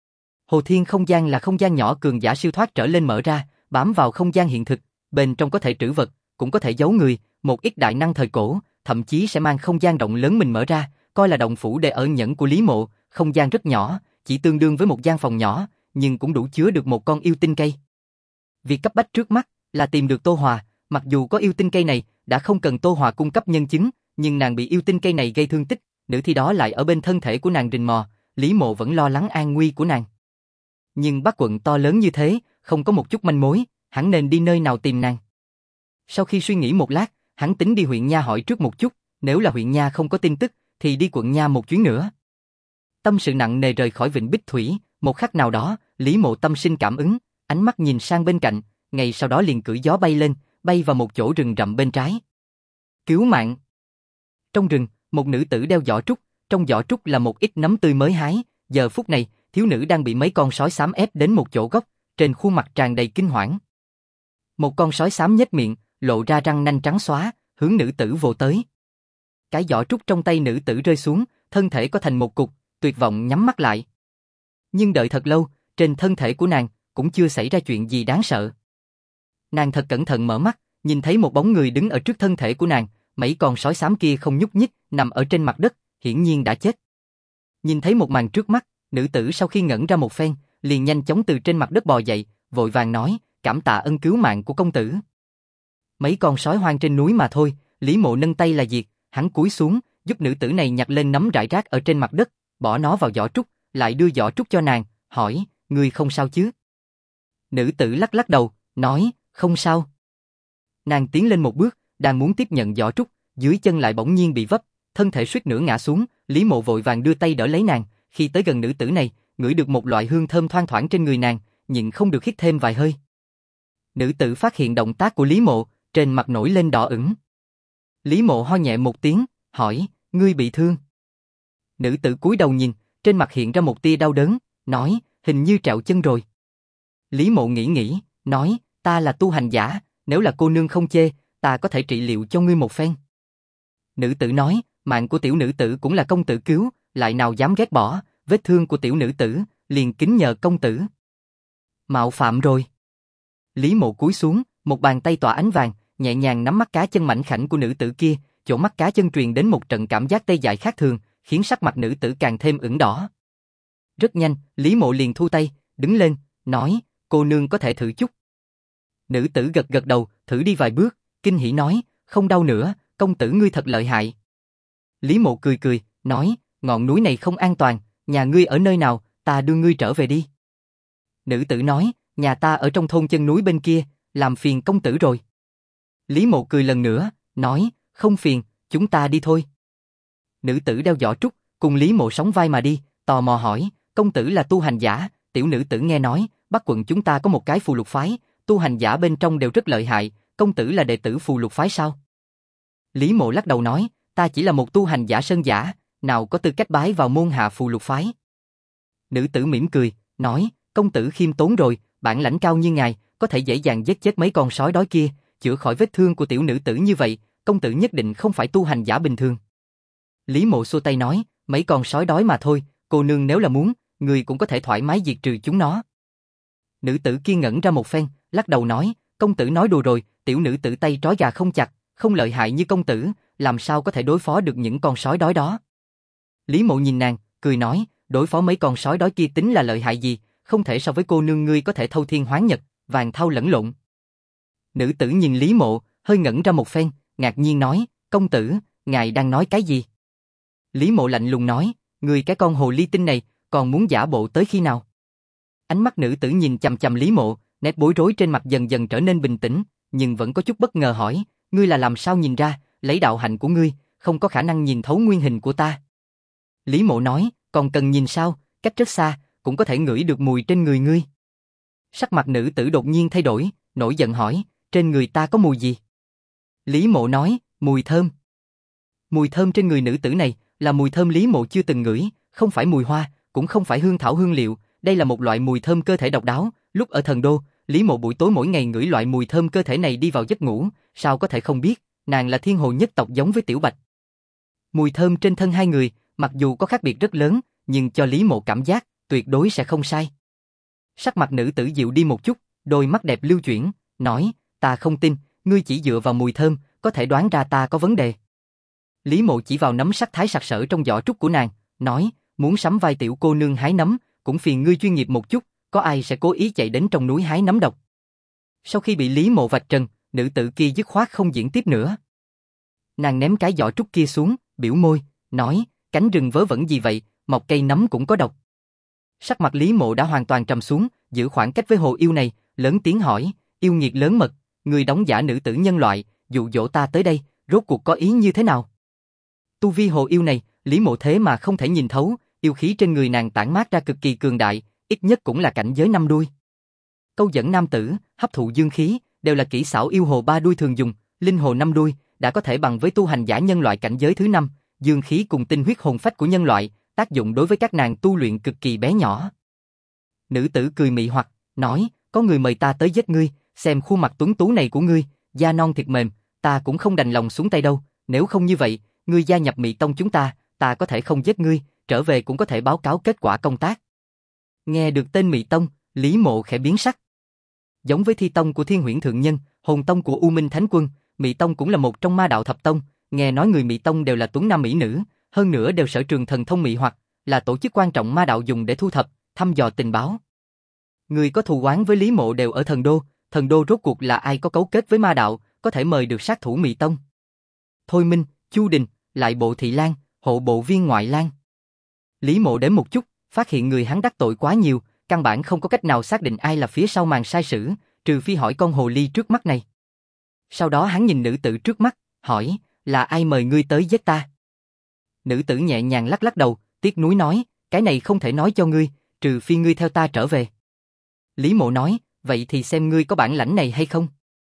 Hồ Thiên không gian là không gian nhỏ cường giả siêu thoát trở lên mở ra, bám vào không gian hiện thực, bên trong có thể trữ vật, cũng có thể giấu người, một ít đại năng thời cổ, thậm chí sẽ mang không gian rộng lớn mình mở ra, coi là động phủ để ở nhẫn của Lý Mộ, không gian rất nhỏ, chỉ tương đương với một gian phòng nhỏ, nhưng cũng đủ chứa được một con yêu tinh cây. Việc cấp bách trước mắt là tìm được Tô Hòa, mặc dù có yêu tinh cây này, đã không cần Tô Hòa cung cấp nhân chứng, nhưng nàng bị yêu tinh cây này gây thương tích, nữ thi đó lại ở bên thân thể của nàng rình mò, Lý Mộ vẫn lo lắng an nguy của nàng. Nhưng Bắc quận to lớn như thế, không có một chút manh mối, hắn nên đi nơi nào tìm nàng? Sau khi suy nghĩ một lát, hắn tính đi huyện Nha hỏi trước một chút, nếu là huyện Nha không có tin tức, thì đi quận Nha một chuyến nữa. Tâm sự nặng nề rời khỏi Vịnh Bích Thủy, một khắc nào đó, Lý Mộ tâm sinh cảm ứng, ánh mắt nhìn sang bên cạnh, ngay sau đó liền cưỡi gió bay lên, bay vào một chỗ rừng rậm bên trái. Cứu mạng! Trong rừng, một nữ tử đeo giỏ trúc, trong giỏ trúc là một ít nấm tươi mới hái, giờ phút này, thiếu nữ đang bị mấy con sói xám ép đến một chỗ góc, trên khuôn mặt tràn đầy kinh hoảng. Một con sói xám nhếch miệng, lộ ra răng nanh trắng xóa, hướng nữ tử vồ tới. Cái giỏ trúc trong tay nữ tử rơi xuống, thân thể co thành một cục, tuyệt vọng nhắm mắt lại. Nhưng đợi thật lâu, trên thân thể của nàng cũng chưa xảy ra chuyện gì đáng sợ. Nàng thật cẩn thận mở mắt, nhìn thấy một bóng người đứng ở trước thân thể của nàng, mấy con sói xám kia không nhúc nhích, nằm ở trên mặt đất, hiển nhiên đã chết. Nhìn thấy một màn trước mắt, nữ tử sau khi ngẩn ra một phen, liền nhanh chóng từ trên mặt đất bò dậy, vội vàng nói, cảm tạ ân cứu mạng của công tử. Mấy con sói hoang trên núi mà thôi, Lý Mộ nâng tay là diệt, hắn cúi xuống, giúp nữ tử này nhặt lên nấm rải rác ở trên mặt đất, bỏ nó vào giỏ trúc, lại đưa giỏ trúc cho nàng, hỏi, ngươi không sao chứ? Nữ tử lắc lắc đầu, nói, không sao. Nàng tiến lên một bước, đang muốn tiếp nhận giỏ trúc, dưới chân lại bỗng nhiên bị vấp, thân thể suýt nữa ngã xuống, Lý Mộ vội vàng đưa tay đỡ lấy nàng, khi tới gần nữ tử này, ngửi được một loại hương thơm thoang thoảng trên người nàng, nhịn không được hít thêm vài hơi. Nữ tử phát hiện động tác của Lý Mộ, trên mặt nổi lên đỏ ửng. Lý Mộ ho nhẹ một tiếng, hỏi, ngươi bị thương? Nữ tử cúi đầu nhìn, trên mặt hiện ra một tia đau đớn, nói, hình như trẹo chân rồi. Lý Mộ nghĩ, nói, ta là tu hành giả, nếu là cô nương không chê, ta có thể trị liệu cho ngươi một phen. Nữ tử nói, mạng của tiểu nữ tử cũng là công tử cứu, lại nào dám ghét bỏ, vết thương của tiểu nữ tử, liền kính nhờ công tử. Mạo phạm rồi. Lý Mộ cúi xuống, một bàn tay tỏa ánh vàng, nhẹ nhàng nắm mắt cá chân mảnh khảnh của nữ tử kia, chỗ mắt cá chân truyền đến một trận cảm giác tê dại khác thường, khiến sắc mặt nữ tử càng thêm ửng đỏ. Rất nhanh, Lý Mộ liền thu tay, đứng lên, nói, cô nương có thể thử chút. Nữ tử gật gật đầu, thử đi vài bước, kinh hỉ nói, không đau nữa, công tử ngươi thật lợi hại. Lý Mộ cười, nói, ngọn núi này không an toàn, nhà ngươi ở nơi nào, ta đưa ngươi trở về đi. Nữ tử nói, nhà ta ở trong thôn chân núi bên kia, làm phiền công tử rồi. Lý Mộ cười lần nữa, nói, không phiền, chúng ta đi thôi. Nữ tử đeo giỏ trúc, cùng Lý Mộ sóng vai mà đi, tò mò hỏi, công tử là tu hành giả, tiểu nữ tử nghe nói, Bắc quận chúng ta có một cái phù lục phái, tu hành giả bên trong đều rất lợi hại, công tử là đệ tử phù lục phái sao? Lý Mộ lắc đầu nói, ta chỉ là một tu hành giả sơn giả, nào có tư cách bái vào môn hạ phù lục phái. Nữ tử mỉm cười, nói, công tử khiêm tốn rồi, bản lãnh cao như ngài, có thể dễ dàng giết chết mấy con sói đói kia, chữa khỏi vết thương của tiểu nữ tử như vậy, công tử nhất định không phải tu hành giả bình thường. Lý Mộ xua tay nói, mấy con sói đói mà thôi, cô nương nếu là muốn, người cũng có thể thoải mái diệt trừ chúng nó. Nữ tử kia ngẩn ra một phen, lắc đầu nói, công tử nói đùa rồi, tiểu nữ tử tay trói gà không chặt, không lợi hại như công tử, làm sao có thể đối phó được những con sói đói đó. Lý Mộ nhìn nàng, cười nói, đối phó mấy con sói đói kia tính là lợi hại gì, không thể so với cô nương ngươi có thể thâu thiên hoán nhật, vàng thau lẫn lộn. Nữ tử nhìn Lý Mộ, hơi ngẩn ra một phen, ngạc nhiên nói, công tử, ngài đang nói cái gì? Lý Mộ lạnh lùng nói, người cái con hồ ly tinh này, còn muốn giả bộ tới khi nào? Ánh mắt nữ tử nhìn chằm chằm Lý Mộ, nét bối rối trên mặt dần dần trở nên bình tĩnh, nhưng vẫn có chút bất ngờ hỏi, ngươi là làm sao nhìn ra, lấy đạo hạnh của ngươi, không có khả năng nhìn thấu nguyên hình của ta. Lý Mộ nói, còn cần nhìn sao, cách rất xa, cũng có thể ngửi được mùi trên người ngươi. Sắc mặt nữ tử đột nhiên thay đổi, nổi giận hỏi, trên người ta có mùi gì? Lý Mộ nói, mùi thơm. Mùi thơm trên người nữ tử này là mùi thơm Lý Mộ chưa từng ngửi, không phải mùi hoa, cũng không phải hương thảo hương liệu, đây là một loại mùi thơm cơ thể độc đáo. Lúc ở Thần Đô, Lý Mộ buổi tối mỗi ngày ngửi loại mùi thơm cơ thể này đi vào giấc ngủ, sao có thể không biết, nàng là thiên hồ nhất tộc giống với Tiểu Bạch. Mùi thơm trên thân hai người, mặc dù có khác biệt rất lớn, nhưng cho Lý Mộ cảm giác, tuyệt đối sẽ không sai. Sắc mặt nữ tử dịu đi một chút, đôi mắt đẹp lưu chuyển, nói, ta không tin, ngươi chỉ dựa vào mùi thơm, có thể đoán ra ta có vấn đề. Lý Mộ chỉ vào nấm sắc thái sặc sỡ trong giỏ trúc của nàng, nói, muốn sắm vai tiểu cô nương hái nấm, cũng phiền ngươi chuyên nghiệp một chút, có ai sẽ cố ý chạy đến trong núi hái nấm độc. Sau khi bị Lý Mộ vạch trần, nữ tử kia dứt khoát không diễn tiếp nữa. Nàng ném cái giỏ trúc kia xuống, biểu môi, nói, cánh rừng vớ vẩn gì vậy, mọc cây nấm cũng có độc. Sắc mặt Lý Mộ đã hoàn toàn trầm xuống, giữ khoảng cách với hồ yêu này, lớn tiếng hỏi, yêu nghiệt lớn mật, người đóng giả nữ tử nhân loại, dụ dỗ ta tới đây, rốt cuộc có ý như thế nào? Tu vi hồ yêu này, Lý Mộ thế mà không thể nhìn thấu, yêu khí trên người nàng tản mát ra cực kỳ cường đại, ít nhất cũng là cảnh giới 5 đuôi. Câu dẫn nam tử, hấp thụ dương khí, đều là kỹ xảo yêu hồ 3 đuôi thường dùng, linh hồ 5 đuôi, đã có thể bằng với tu hành giả nhân loại cảnh giới thứ 5, dương khí cùng tinh huyết hồn phách của nhân loại, tác dụng đối với các nàng tu luyện cực kỳ bé nhỏ. Nữ tử cười mị hoặc, nói, có người mời ta tới giết ngươi, xem khuôn mặt tuấn tú này của ngươi, da non thịt mềm, ta cũng không đành lòng xuống tay đâu, nếu không như vậy, ngươi gia nhập Mị Tông chúng ta có thể không giết ngươi, trở về cũng có thể báo cáo kết quả công tác. Nghe được tên Mị Tông, Lý Mộ khẽ biến sắc. Giống với Thi Tông của Thiên Huyễn Thượng Nhân, Hồn Tông của U Minh Thánh Quân, Mị Tông cũng là một trong ma đạo thập tông, nghe nói người Mị Tông đều là tuấn nam mỹ nữ, hơn nữa đều sở trường thần thông mị hoặc, là tổ chức quan trọng ma đạo dùng để thu thập, thăm dò tình báo. Người có thù oán với Lý Mộ đều ở Thần Đô rốt cuộc là ai có cấu kết với ma đạo, có thể mời được sát thủ Mị Tông. Thôi Minh, Chu Đình, lại bộ Thị Lan, hộ bộ viên ngoại lang. Lý Mộ đến một chút, phát hiện người hắn đắc tội quá nhiều, căn bản không có cách nào xác định ai là phía sau màn sai sử, trừ phi hỏi con hồ ly trước mắt này. Sau đó hắn nhìn nữ tử trước mắt, hỏi, là ai mời ngươi tới giết ta? Nữ tử nhẹ nhàng lắc lắc đầu, tiếc nuối nói, cái này không thể nói cho ngươi, trừ phi ngươi theo ta trở về. Lý Mộ nói, vậy thì xem ngươi có bản lãnh này hay không?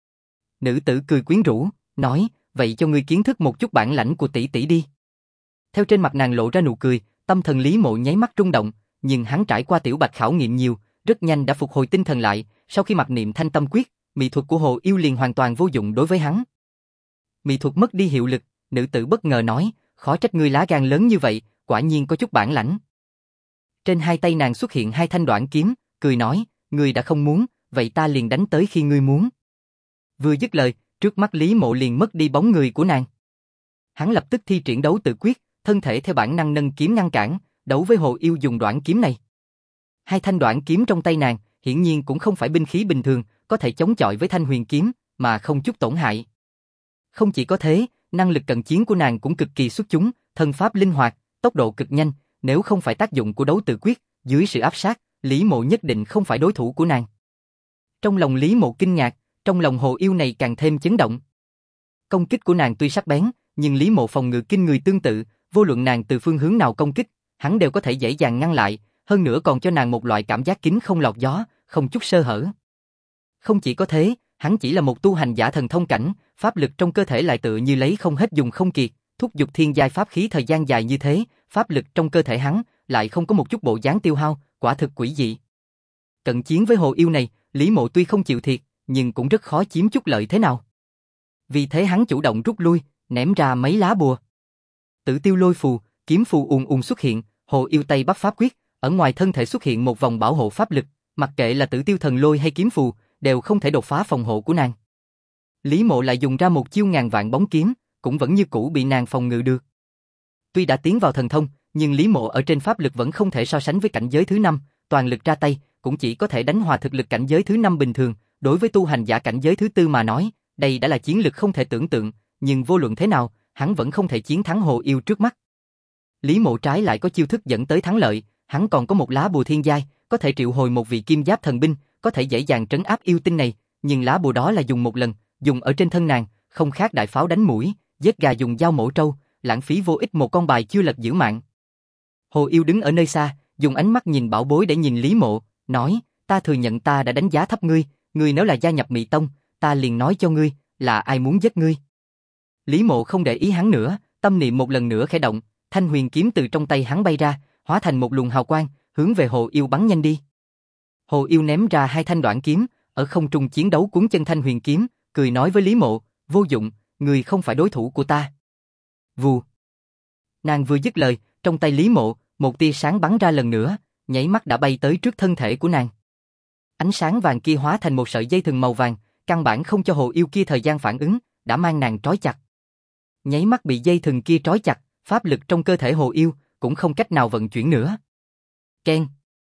Nữ tử cười quyến rũ, nói, vậy cho ngươi kiến thức một chút bản lãnh của tỷ tỷ đi. Theo trên mặt nàng lộ ra nụ cười, tâm thần Lý Mộ nháy mắt rung động, nhưng hắn trải qua Tiểu Bạch khảo nghiệm nhiều, rất nhanh đã phục hồi tinh thần lại, sau khi mặc niệm Thanh Tâm Quyết, mị thuật của hồ yêu liền hoàn toàn vô dụng đối với hắn. Mị thuật mất đi hiệu lực, nữ tử bất ngờ nói, khó trách ngươi lá gan lớn như vậy, quả nhiên có chút bản lãnh. Trên hai tay nàng xuất hiện hai thanh đoạn kiếm, cười nói, ngươi đã không muốn, vậy ta liền đánh tới khi ngươi muốn. Vừa dứt lời, trước mắt Lý Mộ liền mất đi bóng người của nàng. Hắn lập tức thi triển đấu tự quyết, thân thể theo bản năng nâng kiếm ngăn cản, đấu với hồ yêu dùng đoạn kiếm này. Hai thanh đoạn kiếm trong tay nàng, hiển nhiên cũng không phải binh khí bình thường, có thể chống chọi với thanh huyền kiếm, mà không chút tổn hại. Không chỉ có thế, năng lực cận chiến của nàng cũng cực kỳ xuất chúng, thân pháp linh hoạt, tốc độ cực nhanh, nếu không phải tác dụng của đấu tự quyết, Dưới sự áp sát, Lý Mộ nhất định không phải đối thủ của nàng. Trong lòng Lý Mộ kinh ngạc, trong lòng Hồ Yêu này càng thêm chấn động. Công kích của nàng tuy sắc bén, nhưng Lý Mộ phòng ngự kinh người tương tự, vô luận nàng từ phương hướng nào công kích, hắn đều có thể dễ dàng ngăn lại, hơn nữa còn cho nàng một loại cảm giác kín không lọt gió, không chút sơ hở. Không chỉ có thế, hắn chỉ là một tu hành giả thần thông cảnh, pháp lực trong cơ thể lại tựa như lấy không hết dùng không kiệt, thúc giục thiên giai pháp khí thời gian dài như thế, pháp lực trong cơ thể hắn lại không có một chút bộ dáng tiêu hao, quả thực quỷ dị. Cận chiến với Hồ Yêu này, Lý Mộ tuy không chịu thiệt, nhưng cũng rất khó chiếm chút lợi thế nào. Vì thế hắn chủ động rút lui, ném ra mấy lá bùa. Tử tiêu lôi phù, kiếm phù ùn ùn xuất hiện, Hồ Yêu tay bắt pháp quyết, ở ngoài thân thể xuất hiện một vòng bảo hộ pháp lực, mặc kệ là tử tiêu thần lôi hay kiếm phù, đều không thể đột phá phòng hộ của nàng. Lý Mộ lại dùng ra một chiêu ngàn vạn bóng kiếm, cũng vẫn như cũ bị nàng phòng ngự được. Tuy đã tiến vào thần thông, nhưng Lý Mộ ở trên pháp lực vẫn không thể so sánh với cảnh giới thứ 5, toàn lực ra tay, cũng chỉ có thể đánh hòa thực lực cảnh giới thứ 5 bình thường, đối với tu hành giả cảnh giới thứ 4 mà nói, đây đã là chiến lực không thể tưởng tượng, nhưng vô luận thế nào, hắn vẫn không thể chiến thắng Hồ Yêu trước mắt. Lý Mộ trái lại có chiêu thức dẫn tới thắng lợi, hắn còn có một lá bùa thiên giai, có thể triệu hồi một vị kim giáp thần binh, có thể dễ dàng trấn áp yêu tinh này, nhưng lá bùa đó là dùng một lần, dùng ở trên thân nàng, không khác đại pháo đánh mũi, giết gà dùng dao mổ trâu, lãng phí vô ích một con bài chưa lật giữ mạng. Hồ Yêu đứng ở nơi xa, dùng ánh mắt nhìn bảo bối để nhìn Lý Mộ, nói, ta thừa nhận ta đã đánh giá thấp ngươi, ngươi nếu là gia nhập Mị Tông, ta liền nói cho ngươi, là ai muốn giết ngươi. Lý Mộ không để ý hắn nữa, tâm niệm một lần nữa khẽ động, thanh huyền kiếm từ trong tay hắn bay ra, hóa thành một luồng hào quang, hướng về Hồ Yêu bắn nhanh đi. Hồ Yêu ném ra hai thanh đoạn kiếm, ở không trung chiến đấu cuốn chân thanh huyền kiếm, cười nói với Lý Mộ, vô dụng, ngươi không phải đối thủ của ta. Vù. Nàng vừa dứt lời, trong tay Lý Mộ, một tia sáng bắn ra lần nữa, nháy mắt đã bay tới trước thân thể của nàng. Ánh sáng vàng kia hóa thành một sợi dây thừng màu vàng, căn bản không cho Hồ Yêu kia thời gian phản ứng, đã mang nàng trói chặt. Nháy mắt bị dây thừng kia trói chặt, pháp lực trong cơ thể Hồ Yêu cũng không cách nào vận chuyển nữa. Keng.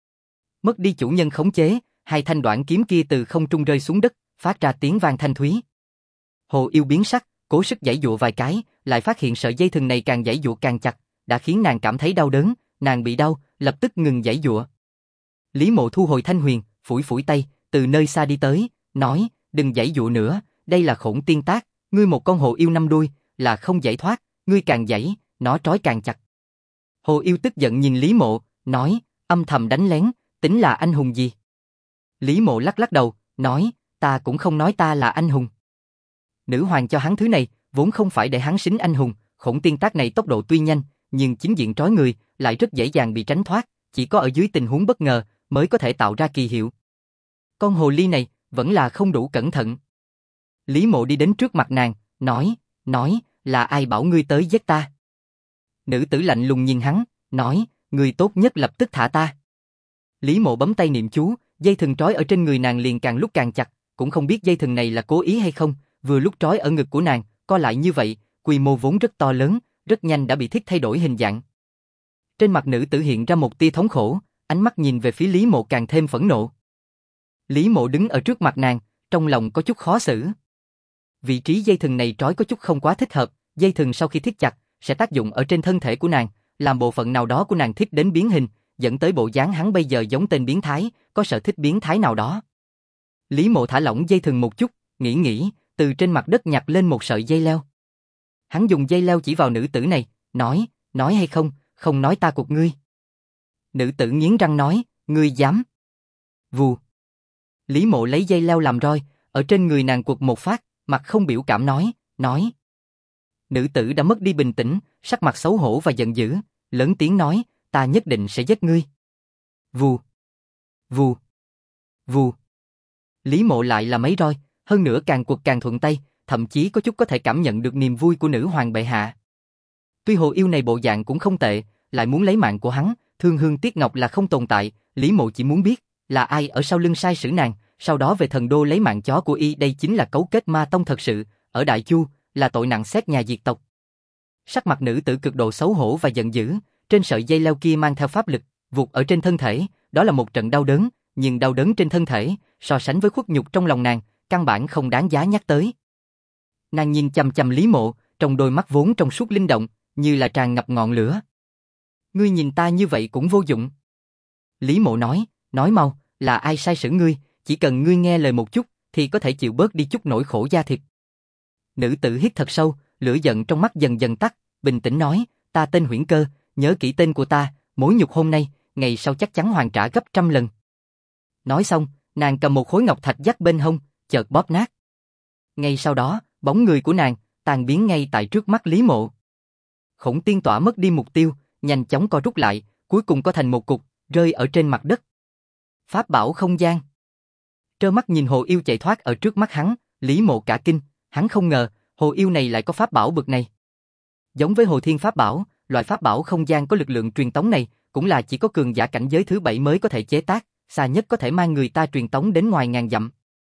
Mất đi chủ nhân khống chế, hai thanh đoạn kiếm kia từ không trung rơi xuống đất, phát ra tiếng vang thanh thúy. Hồ Yêu biến sắc, cố sức giãy giụa vài cái, lại phát hiện sợi dây thừng này càng giãy giụa càng chặt, đã khiến nàng cảm thấy đau đớn, nàng bị đau, lập tức ngừng giãy giụa. Lý Mộ thu hồi thanh huyền, phủi phủi tay, từ nơi xa đi tới, nói, đừng giãy giụa nữa, đây là Khổng Tiên Tác, ngươi một con Hồ Yêu 5 đuôi, là không giải thoát, ngươi càng giãy, nó trói càng chặt. Hồ Yêu tức giận nhìn Lý Mộ, nói, âm thầm đánh lén, tính là anh hùng gì? Lý Mộ lắc lắc đầu, nói, ta cũng không nói ta là anh hùng. Nữ hoàng cho hắn thứ này, vốn không phải để hắn xính anh hùng, Khổng Tiên Tác này tốc độ tuy nhanh, nhưng chính diện trói người, lại rất dễ dàng bị tránh thoát, chỉ có ở dưới tình huống bất ngờ, mới có thể tạo ra kỳ hiệu. Con hồ ly này, vẫn là không đủ cẩn thận. Lý Mộ đi đến trước mặt nàng, nói, là ai bảo ngươi tới giết ta? Nữ tử lạnh lùng nhìn hắn, nói, ngươi tốt nhất lập tức thả ta. Lý Mộ bấm tay niệm chú, dây thừng trói ở trên người nàng liền càng lúc càng chặt, cũng không biết dây thừng này là cố ý hay không, vừa lúc trói ở ngực của nàng, co lại như vậy, quy mô vốn rất to lớn, rất nhanh đã bị thiết thay đổi hình dạng. Trên mặt nữ tử hiện ra một tia thống khổ, ánh mắt nhìn về phía Lý Mộ càng thêm phẫn nộ. Lý Mộ đứng ở trước mặt nàng, trong lòng có chút khó xử. Vị trí dây thừng này trói có chút không quá thích hợp, dây thừng sau khi thiết chặt, sẽ tác dụng ở trên thân thể của nàng, làm bộ phận nào đó của nàng thiết đến biến hình, dẫn tới bộ dáng hắn bây giờ giống tên biến thái, có sở thích biến thái nào đó. Lý Mộ thả lỏng dây thừng một chút, nghĩ, từ trên mặt đất nhặt lên một sợi dây leo. Hắn dùng dây leo chỉ vào nữ tử này, nói hay không, không nói ta cục ngươi. Nữ tử nghiến răng nói, ngươi dám. Vù. Lý Mộ lấy dây leo làm roi, ở trên người nàng quật một phát, mặt không biểu cảm nói. Nữ tử đã mất đi bình tĩnh, sắc mặt xấu hổ và giận dữ, lớn tiếng nói, ta nhất định sẽ giết ngươi. Vù. Vù. Vù. Lý Mộ lại là mấy roi, hơn nữa càng quật càng thuận tay, thậm chí có chút có thể cảm nhận được niềm vui của nữ hoàng bệ hạ. Tuy Hồ Yêu này bộ dạng cũng không tệ, lại muốn lấy mạng của hắn, thương hương tiếc ngọc là không tồn tại, Lý Mộ chỉ muốn biết là ai ở sau lưng sai sử nàng, sau đó về thần đô lấy mạng chó của y, đây chính là cấu kết ma tông thật sự, ở Đại Chu là tội nặng xét nhà diệt tộc. Sắc mặt nữ tử cực độ xấu hổ và giận dữ, trên sợi dây leo kia mang theo pháp lực, vụt ở trên thân thể, đó là một trận đau đớn, nhưng đau đớn trên thân thể, so sánh với khuất nhục trong lòng nàng, căn bản không đáng giá nhắc tới. Nàng nhìn chằm chằm Lý Mộ, trong đôi mắt vốn trong suốt linh động, như là tràn ngập ngọn lửa. Ngươi nhìn ta như vậy cũng vô dụng. Lý Mộ nói mau, là ai sai sử ngươi, chỉ cần ngươi nghe lời một chút, thì có thể chịu bớt đi chút nỗi khổ da thịt. Nữ tử hít thật sâu, lửa giận trong mắt dần dần tắt, bình tĩnh nói, ta tên Huyễn Cơ, nhớ kỹ tên của ta, mối nhục hôm nay, ngày sau chắc chắn hoàn trả gấp 100 lần. Nói xong, nàng cầm một khối ngọc thạch dắt bên hông, chợt bóp nát. Ngay sau đó, bóng người của nàng tan biến ngay tại trước mắt Lý Mộ. Khổng tiên tỏa mất đi mục tiêu, nhanh chóng co rút lại, cuối cùng co thành một cục, rơi ở trên mặt đất. Pháp bảo không gian. Trơ mắt nhìn hồ yêu chạy thoát ở trước mắt hắn, Lý Mộ cả kinh, hắn không ngờ, hồ yêu này lại có pháp bảo bực này. Giống với hồ thiên pháp bảo, loại pháp bảo không gian có lực lượng truyền tống này, cũng là chỉ có cường giả cảnh giới thứ 7 mới có thể chế tác, xa nhất có thể mang người ta truyền tống đến ngoài ngàn dặm.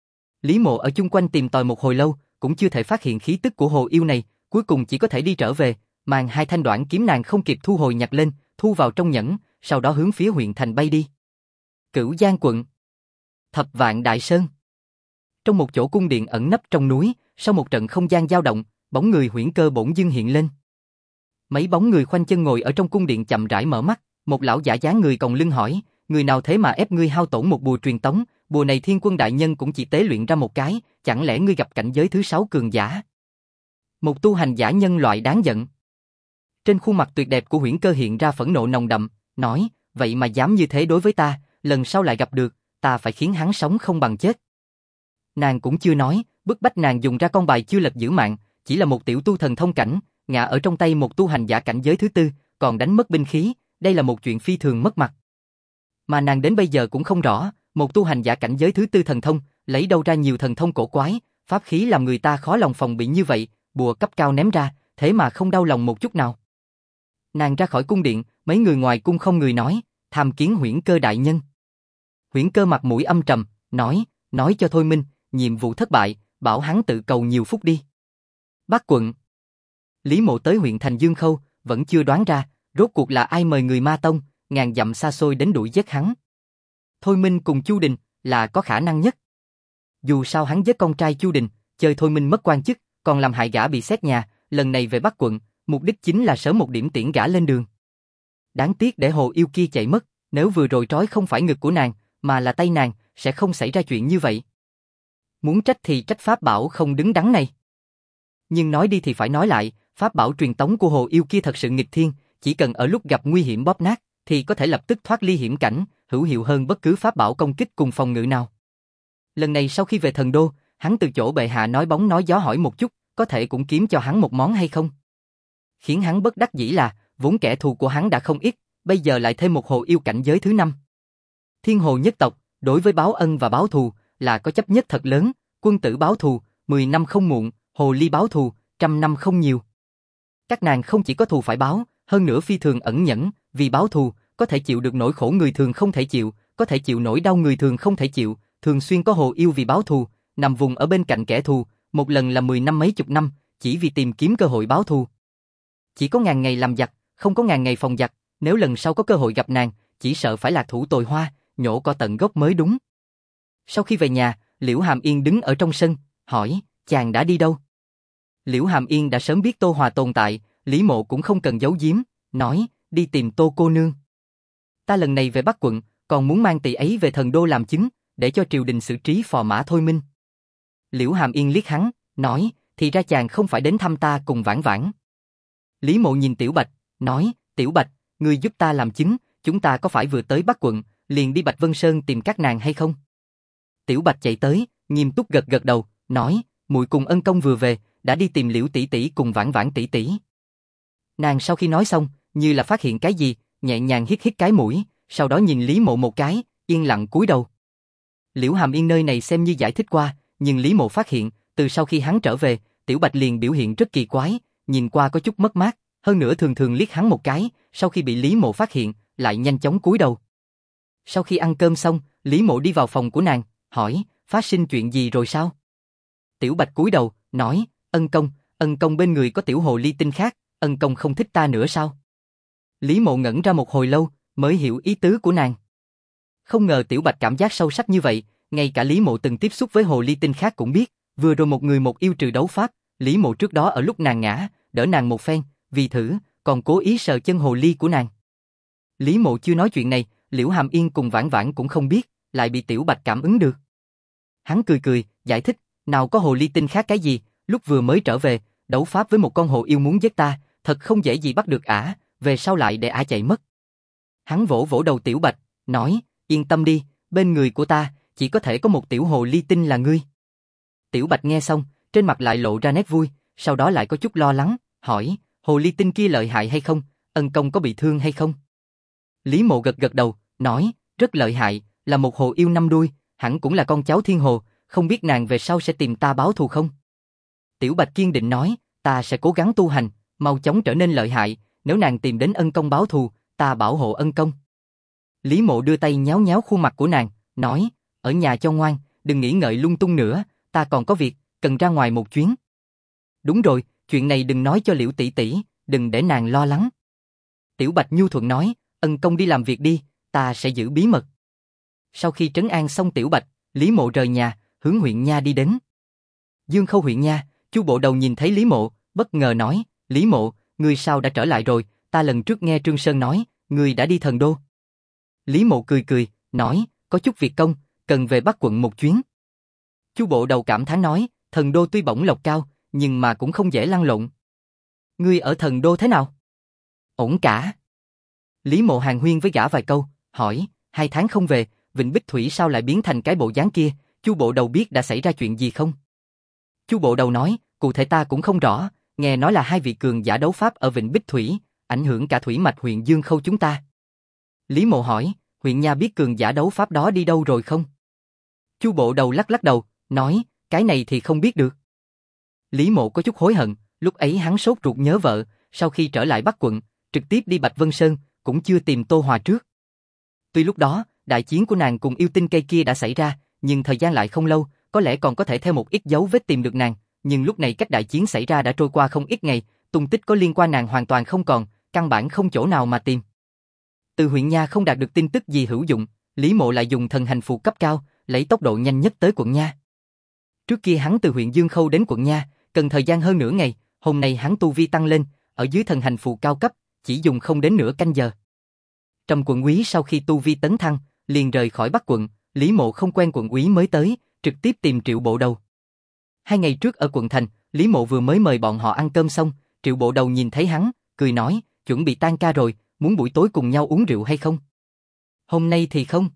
Lý Mộ ở chung quanh tìm tòi một hồi lâu, cũng chưa thể phát hiện khí tức của hồ yêu này, cuối cùng chỉ có thể đi trở về, mang 2 thanh đoạn kiếm nàng không kịp thu hồi nhặt lên, thu vào trong nhẫn, sau đó hướng phía huyện thành bay đi. Cửu Giang quận, Thập Vạn Đại Sơn. Trong một chỗ cung điện ẩn nấp trong núi, sau một trận không gian dao động, bóng người Huyễn Cơ bỗng dưng hiện lên. Mấy bóng người khoanh chân ngồi ở trong cung điện chậm rãi mở mắt, một lão giả dáng người còng lưng hỏi, người nào thế mà ép ngươi hao tổn một bùa truyền tống, bùa này Thiên Quân đại nhân cũng chỉ tế luyện ra một cái, chẳng lẽ ngươi gặp cảnh giới thứ 6 cường giả? Một tu hành giả nhân loại đáng giận. Trên khuôn mặt tuyệt đẹp của Huyễn Cơ hiện ra phẫn nộ nồng đậm, nói, vậy mà dám như thế đối với ta, lần sau lại gặp được, ta phải khiến hắn sống không bằng chết. Nàng cũng chưa nói, bức bách nàng dùng ra con bài chưa lật giữ mạng, chỉ là một tiểu tu thần thông cảnh, ngã ở trong tay một tu hành giả cảnh giới thứ 4, còn đánh mất binh khí, đây là một chuyện phi thường mất mặt. Mà nàng đến bây giờ cũng không rõ, một tu hành giả cảnh giới thứ 4 thần thông, lấy đâu ra nhiều thần thông cổ quái, pháp khí làm người ta khó lòng phòng bị như vậy, bùa cấp cao ném ra, thế mà không đau lòng một chút nào. Nàng ra khỏi cung điện, mấy người ngoài cung không người nói, tham kiến Huyễn Cơ đại nhân. Huyễn Cơ mặt mũi âm trầm, nói cho Thôi Minh, nhiệm vụ thất bại, bảo hắn tự cầu nhiều phúc đi. Bắc quận. Lý Mộ tới huyện thành Dương Khâu, vẫn chưa đoán ra, rốt cuộc là ai mời người Ma Tông, ngàn dặm xa xôi đến đuổi giết hắn. Thôi Minh cùng Chu Đình là có khả năng nhất. Dù sao hắn giết con trai Chu Đình, chơi Thôi Minh mất quan chức, còn làm hại gã bị xét nhà, lần này về Bắc quận, mục đích chính là sớm một điểm tiễn gã lên đường. Đáng tiếc để hồ yêu kia chạy mất, nếu vừa rồi trói không phải ngực của nàng, mà là tay nàng, sẽ không xảy ra chuyện như vậy. Muốn trách thì trách pháp bảo không đứng đắn này. Nhưng nói đi thì phải nói lại, pháp bảo truyền tống của hồ yêu kia thật sự nghịch thiên, chỉ cần ở lúc gặp nguy hiểm bóp nát, thì có thể lập tức thoát ly hiểm cảnh, hữu hiệu hơn bất cứ pháp bảo công kích cùng phòng ngự nào. Lần này sau khi về thần đô, hắn từ chỗ bệ hạ nói bóng nói gió hỏi một chút, có thể cũng kiếm cho hắn một món hay không. Khiến hắn bất đắc dĩ là, vốn kẻ thù của hắn đã không ít, bây giờ lại thêm một hồ yêu cảnh giới thứ 5. Thiên hồ nhất tộc, đối với báo ân và báo thù, là có chấp nhất thật lớn, quân tử báo thù, 10 năm không muộn, hồ ly báo thù, 100 năm không nhiều. Các nàng không chỉ có thù phải báo, hơn nữa phi thường ẩn nhẫn, vì báo thù, có thể chịu được nỗi khổ người thường không thể chịu, có thể chịu nỗi đau người thường không thể chịu, thường xuyên có hồ yêu vì báo thù, nằm vùng ở bên cạnh kẻ thù, một lần là 10 năm mấy chục năm, chỉ vì tìm kiếm cơ hội báo thù. Chỉ có ngàn ngày làm giặc, không có ngàn ngày phòng giặc, nếu lần sau có cơ hội gặp nàng, chỉ sợ phải lạc thủ tồi hoa, nhổ cỏ tận gốc mới đúng. Sau khi về nhà, Liễu Hàm Yên đứng ở trong sân, hỏi, chàng đã đi đâu? Liễu Hàm Yên đã sớm biết Tô Hòa tồn tại, Lý Mộ cũng không cần giấu giếm, nói, đi tìm Tô cô nương. Ta lần này về Bắc quận, còn muốn mang tỷ ấy về thần đô làm chứng, để cho triều đình xử trí phò mã Thôi Minh. Liễu Hàm Yên liếc hắn, nói, thì ra chàng không phải đến thăm ta cùng Vãn Vãn. Lý Mộ nhìn Tiểu Bạch, nói, Tiểu Bạch, ngươi giúp ta làm chứng, chúng ta có phải vừa tới Bắc quận, liền đi Bạch Vân Sơn tìm các nàng hay không? Tiểu Bạch chạy tới, nghiêm túc gật gật đầu, nói, muội cùng Ân công vừa về, đã đi tìm Liễu tỷ tỷ cùng Vãn Vãn tỷ tỷ. Nàng sau khi nói xong, như là phát hiện cái gì, nhẹ nhàng hít hít cái mũi, sau đó nhìn Lý Mộ một cái, yên lặng cúi đầu. Liễu Hàm Yên nơi này xem như giải thích qua, nhưng Lý Mộ phát hiện, từ sau khi hắn trở về, Tiểu Bạch liền biểu hiện rất kỳ quái, nhìn qua có chút mất mát, hơn nữa thường thường liếc hắn một cái, sau khi bị Lý Mộ phát hiện, lại nhanh chóng cúi đầu. Sau khi ăn cơm xong, Lý Mộ đi vào phòng của nàng, hỏi, phát sinh chuyện gì rồi sao? Tiểu Bạch cúi đầu, nói, Ân công bên người có tiểu hồ ly tinh khác, Ân công không thích ta nữa sao? Lý Mộ ngẩn ra một hồi lâu, mới hiểu ý tứ của nàng. Không ngờ Tiểu Bạch cảm giác sâu sắc như vậy, ngay cả Lý Mộ từng tiếp xúc với hồ ly tinh khác cũng biết, vừa rồi một người một yêu trừ đấu pháp, Lý Mộ trước đó ở lúc nàng ngã, đỡ nàng một phen, vì thử, còn cố ý sờ chân hồ ly của nàng. Lý Mộ chưa nói chuyện này, Liễu Hàm Yên cùng Vãn Vãn cũng không biết, lại bị Tiểu Bạch cảm ứng được. Hắn cười cười, giải thích, nào có hồ ly tinh khác cái gì, lúc vừa mới trở về, đấu pháp với một con hồ yêu muốn giết ta, thật không dễ gì bắt được ả, về sau lại để ả chạy mất. Hắn vỗ vỗ đầu Tiểu Bạch, nói, yên tâm đi, bên người của ta, chỉ có thể có một tiểu hồ ly tinh là ngươi. Tiểu Bạch nghe xong, trên mặt lại lộ ra nét vui, sau đó lại có chút lo lắng, hỏi, hồ ly tinh kia lợi hại hay không, ân công có bị thương hay không? Lý Mộ gật gật đầu, nói, rất lợi hại, là một hồ yêu năm đuôi, hẳn cũng là con cháu thiên hồ, không biết nàng về sau sẽ tìm ta báo thù không? Tiểu Bạch kiên định nói, ta sẽ cố gắng tu hành, mau chóng trở nên lợi hại, nếu nàng tìm đến ân công báo thù, ta bảo hộ ân công. Lý Mộ đưa tay nhéo nhéo khuôn mặt của nàng, nói, ở nhà cho ngoan, đừng nghĩ ngợi lung tung nữa, ta còn có việc, cần ra ngoài một chuyến. Đúng rồi, chuyện này đừng nói cho Liễu tỷ tỷ, đừng để nàng lo lắng. Tiểu Bạch nhu thuận nói, ân công đi làm việc đi, ta sẽ giữ bí mật. Sau khi trấn an xong Tiểu Bạch, Lý Mộ rời nhà, hướng huyện nha đi đến. Dương Khâu huyện nha, Chu Bộ Đầu nhìn thấy Lý Mộ, bất ngờ nói, Lý Mộ, ngươi sao đã trở lại rồi, ta lần trước nghe Trương Sơn nói, ngươi đã đi Thần Đô. Lý Mộ cười cười, nói, có chút việc công, cần về Bắc quận một chuyến. Chu Bộ Đầu cảm thán nói, Thần Đô tuy bổng lộc cao, nhưng mà cũng không dễ lăn lộn. Ngươi ở Thần Đô thế nào? Ổn cả. Lý Mộ hàn huyên với gã vài câu, hỏi, 2 tháng không về, Vịnh Bích Thủy sao lại biến thành cái bộ dáng kia, Chu Bộ Đầu biết đã xảy ra chuyện gì không? Chu Bộ Đầu nói, cụ thể ta cũng không rõ, nghe nói là 2 vị cường giả đấu pháp ở Vịnh Bích Thủy, ảnh hưởng cả thủy mạch huyện Dương Khâu chúng ta. Lý Mộ hỏi, huyện nha biết cường giả đấu pháp đó đi đâu rồi không? Chu Bộ Đầu lắc lắc đầu, nói, cái này thì không biết được. Lý Mộ có chút hối hận, lúc ấy hắn sốt ruột nhớ vợ, sau khi trở lại Bắc quận, trực tiếp đi Bạch Vân Sơn, cũng chưa tìm Tô Hòa trước. Tuy lúc đó, đại chiến của nàng cùng yêu tinh cây kia đã xảy ra, nhưng thời gian lại không lâu, có lẽ còn có thể theo một ít dấu vết tìm được nàng, nhưng lúc này cách đại chiến xảy ra đã trôi qua không ít ngày, tung tích có liên quan nàng hoàn toàn không còn, căn bản không chỗ nào mà tìm. Từ huyện nha không đạt được tin tức gì hữu dụng, Lý Mộ lại dùng thần hành phù cấp cao, lấy tốc độ nhanh nhất tới quận nha. Trước kia hắn từ huyện Dương Khâu đến quận nha, cần thời gian hơn nửa ngày, hôm nay hắn tu vi tăng lên, ở dưới thần hành phù cao cấp, chỉ dùng không đến nửa canh giờ. Trầm quận úy sau khi tu vi tấn thăng, liền rời khỏi Bắc quận, Lý Mộ không quen quận úy mới tới, trực tiếp tìm Triệu Bộ Đầu. 2 ngày trước ở quận thành, Lý Mộ vừa mới mời bọn họ ăn cơm xong, Triệu Bộ Đầu nhìn thấy hắn, cười nói, chuẩn bị tan ca rồi, muốn buổi tối cùng nhau uống rượu hay không? Hôm nay thì không.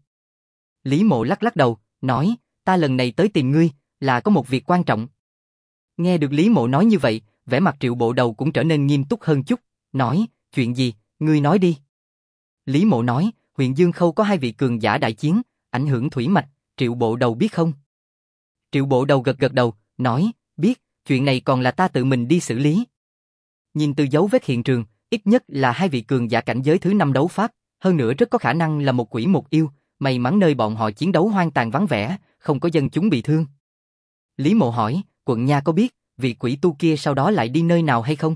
Lý Mộ lắc lắc đầu, nói, ta lần này tới tìm ngươi, là có một việc quan trọng. Nghe được Lý Mộ nói như vậy, vẻ mặt Triệu Bộ Đầu cũng trở nên nghiêm túc hơn chút, nói, chuyện gì, ngươi nói đi. Lý Mộ nói, huyện Dương Khâu có 2 vị cường giả đại chiến, ảnh hưởng thủy mạch, Triệu Bộ Đầu biết không? Triệu Bộ Đầu gật gật đầu, nói, biết, chuyện này còn là ta tự mình đi xử lý. Nhìn từ dấu vết hiện trường, ít nhất là 2 vị cường giả cảnh giới thứ 5 đấu pháp, hơn nữa rất có khả năng là một quỷ một yêu, may mắn nơi bọn họ chiến đấu hoang tàn vắng vẻ, không có dân chúng bị thương. Lý Mộ hỏi, quận nha có biết, vị quỷ tu kia sau đó lại đi nơi nào hay không?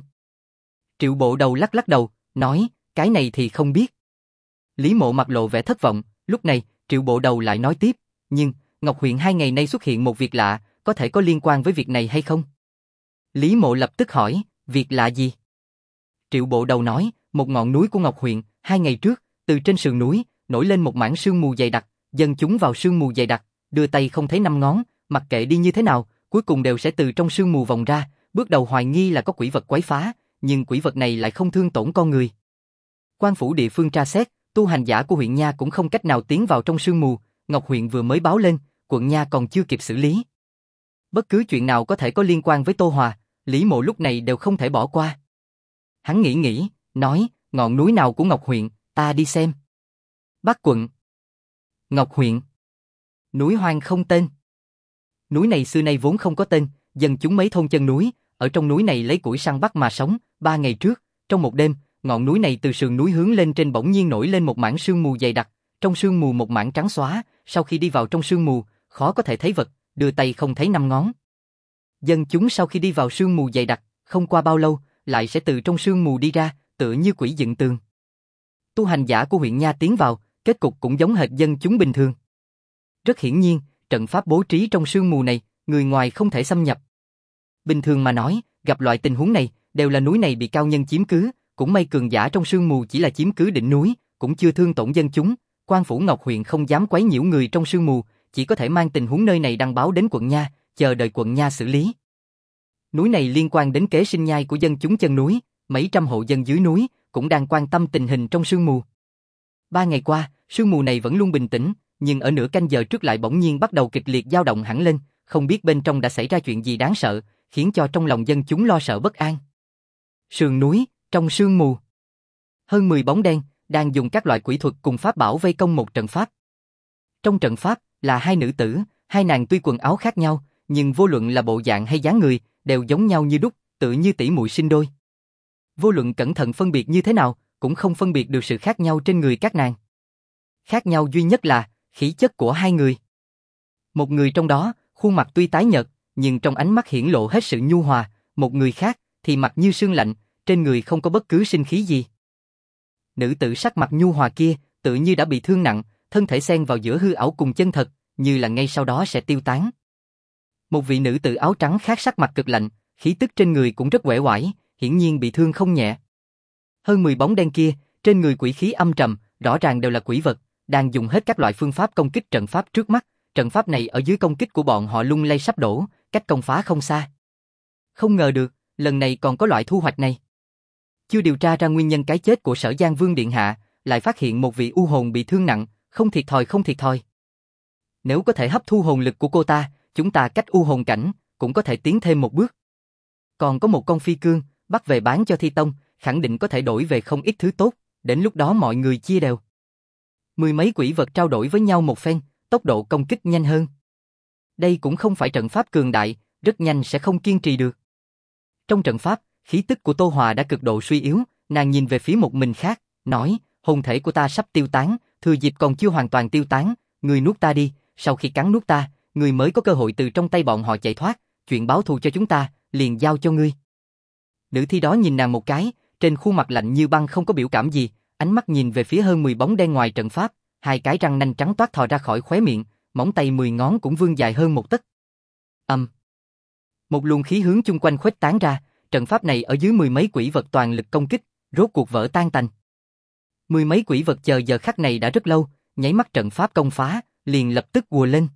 Triệu Bộ Đầu lắc lắc đầu, nói, cái này thì không biết. Lý Mộ mặt lộ vẻ thất vọng, lúc này, Triệu Bộ Đầu lại nói tiếp, nhưng, Ngọc huyện 2 ngày nay xuất hiện một việc lạ, có thể có liên quan với việc này hay không? Lý Mộ lập tức hỏi, việc lạ gì? Triệu Bộ Đầu nói, một ngọn núi của Ngọc huyện, 2 ngày trước, từ trên sườn núi, nổi lên một mảng sương mù dày đặc, dân chúng vào sương mù dày đặc, đưa tay không thấy 5 ngón, mặc kệ đi như thế nào, cuối cùng đều sẽ từ trong sương mù vòng ra, bước đầu hoài nghi là có quỷ vật quấy phá, nhưng quỷ vật này lại không thương tổn con người. Quan phủ địa phương tra xét, tu hành giả của huyện nha cũng không cách nào tiến vào trong sương mù, Ngọc huyện vừa mới báo lên, quận nha còn chưa kịp xử lý. Bất cứ chuyện nào có thể có liên quan với Tô Hòa, Lý Mộ lúc này đều không thể bỏ qua. Hắn nghĩ, nói, ngọn núi nào của Ngọc huyện, ta đi xem. Bắc quận. Ngọc huyện. Núi hoang không tên. Núi này xưa nay vốn không có tên, dân chúng mấy thôn chân núi, ở trong núi này lấy củi săn bắt mà sống. 3 ngày trước, trong một đêm, ngọn núi này từ sườn núi hướng lên trên bỗng nhiên nổi lên một mảng sương mù dày đặc, trong sương mù một mảng trắng xóa, sau khi đi vào trong sương mù, khó có thể thấy vật, đưa tay không thấy 5 ngón. Dân chúng sau khi đi vào sương mù dày đặc, không qua bao lâu, lại sẽ từ trong sương mù đi ra, tựa như quỷ dựng tường. Tu hành giả của huyện nha tiến vào, kết cục cũng giống hệt dân chúng bình thường. Rất hiển nhiên, trận pháp bố trí trong sương mù này, người ngoài không thể xâm nhập. Bình thường mà nói, gặp loại tình huống này, đều là núi này bị cao nhân chiếm cứ, cũng may cường giả trong sương mù chỉ là chiếm cứ đỉnh núi, cũng chưa thương tổn dân chúng, Quan phủ Ngọc huyện không dám quấy nhiễu người trong sương mù, chỉ có thể mang tình huống nơi này đăng báo đến quận nha, chờ đợi quận nha xử lý. Núi này liên quan đến kế sinh nhai của dân chúng chân núi, mấy trăm hộ dân dưới núi cũng đang quan tâm tình hình trong sương mù. 3 ngày qua, sương mù này vẫn luôn bình tĩnh, nhưng ở nửa canh giờ trước lại bỗng nhiên bắt đầu kịch liệt dao động hẳn lên, không biết bên trong đã xảy ra chuyện gì đáng sợ, khiến cho trong lòng dân chúng lo sợ bất an. Sườn núi, trong sương mù. Hơn 10 bóng đen đang dùng các loại quỷ thuật cùng pháp bảo vây công một trận pháp. Trong trận pháp là hai nữ tử, hai nàng tuy quần áo khác nhau, nhưng vô luận là bộ dạng hay dáng người đều giống nhau như đúc, tự như tỷ muội sinh đôi. Vô luận cẩn thận phân biệt như thế nào, cũng không phân biệt được sự khác nhau trên người các nàng. Khác nhau duy nhất là khí chất của hai người. Một người trong đó, khuôn mặt tuy tái nhợt, nhưng trong ánh mắt hiển lộ hết sự nhu hòa, một người khác thì mặt như sương lạnh, trên người không có bất cứ sinh khí gì. Nữ tử sắc mặt nhu hòa kia, tự như đã bị thương nặng, thân thể xen vào giữa hư ảo cùng chân thật, như là ngay sau đó sẽ tiêu tán. Một vị nữ tử áo trắng khác sắc mặt cực lạnh, khí tức trên người cũng rất uể oải, hiển nhiên bị thương không nhẹ. Hơn 10 bóng đen kia, trên người quỷ khí âm trầm, rõ ràng đều là quỷ vật, đang dùng hết các loại phương pháp công kích trận pháp trước mắt. Trận pháp này ở dưới công kích của bọn họ lung lay sắp đổ, cách công phá không xa. Không ngờ được, lần này còn có loại thu hoạch này. Chưa điều tra ra nguyên nhân cái chết của Sở Giang Vương điện hạ, lại phát hiện một vị u hồn bị thương nặng, không thiệt thòi. Nếu có thể hấp thu hồn lực của cô ta, chúng ta cách u hồn cảnh cũng có thể tiến thêm một bước. Còn có một con phi cương, bắt về bán cho Thi Tông, khẳng định có thể đổi về không ít thứ tốt, đến lúc đó mọi người chia đều. 10 mấy quỷ vật trao đổi với nhau một phen, tốc độ công kích nhanh hơn. Đây cũng không phải trận pháp cường đại, rất nhanh sẽ không kiên trì được. Trong trận pháp, khí tức của Tô Hòa đã cực độ suy yếu, nàng nhìn về phía một mình khác, nói, hồn thể của ta sắp tiêu tán, thừa dịp còn chưa hoàn toàn tiêu tán, ngươi nuốt ta đi, sau khi cắn nuốt ta, ngươi mới có cơ hội từ trong tay bọn họ chạy thoát, chuyện báo thù cho chúng ta, liền giao cho ngươi. Nữ thi đó nhìn nàng một cái, trên khuôn mặt lạnh như băng không có biểu cảm gì, ánh mắt nhìn về phía hơn 10 bóng đen ngoài trận pháp, hai cái răng nanh trắng toát thò ra khỏi khóe miệng, móng tay 10 ngón cũng vươn dài hơn một tấc. Một luồng khí hướng chung quanh khuếch tán ra, trận pháp này ở dưới 10 mấy quỷ vật toàn lực công kích, rốt cuộc vỡ tan tành. 10 mấy quỷ vật chờ giờ khắc này đã rất lâu, nháy mắt trận pháp công phá, liền lập tức ùa lên.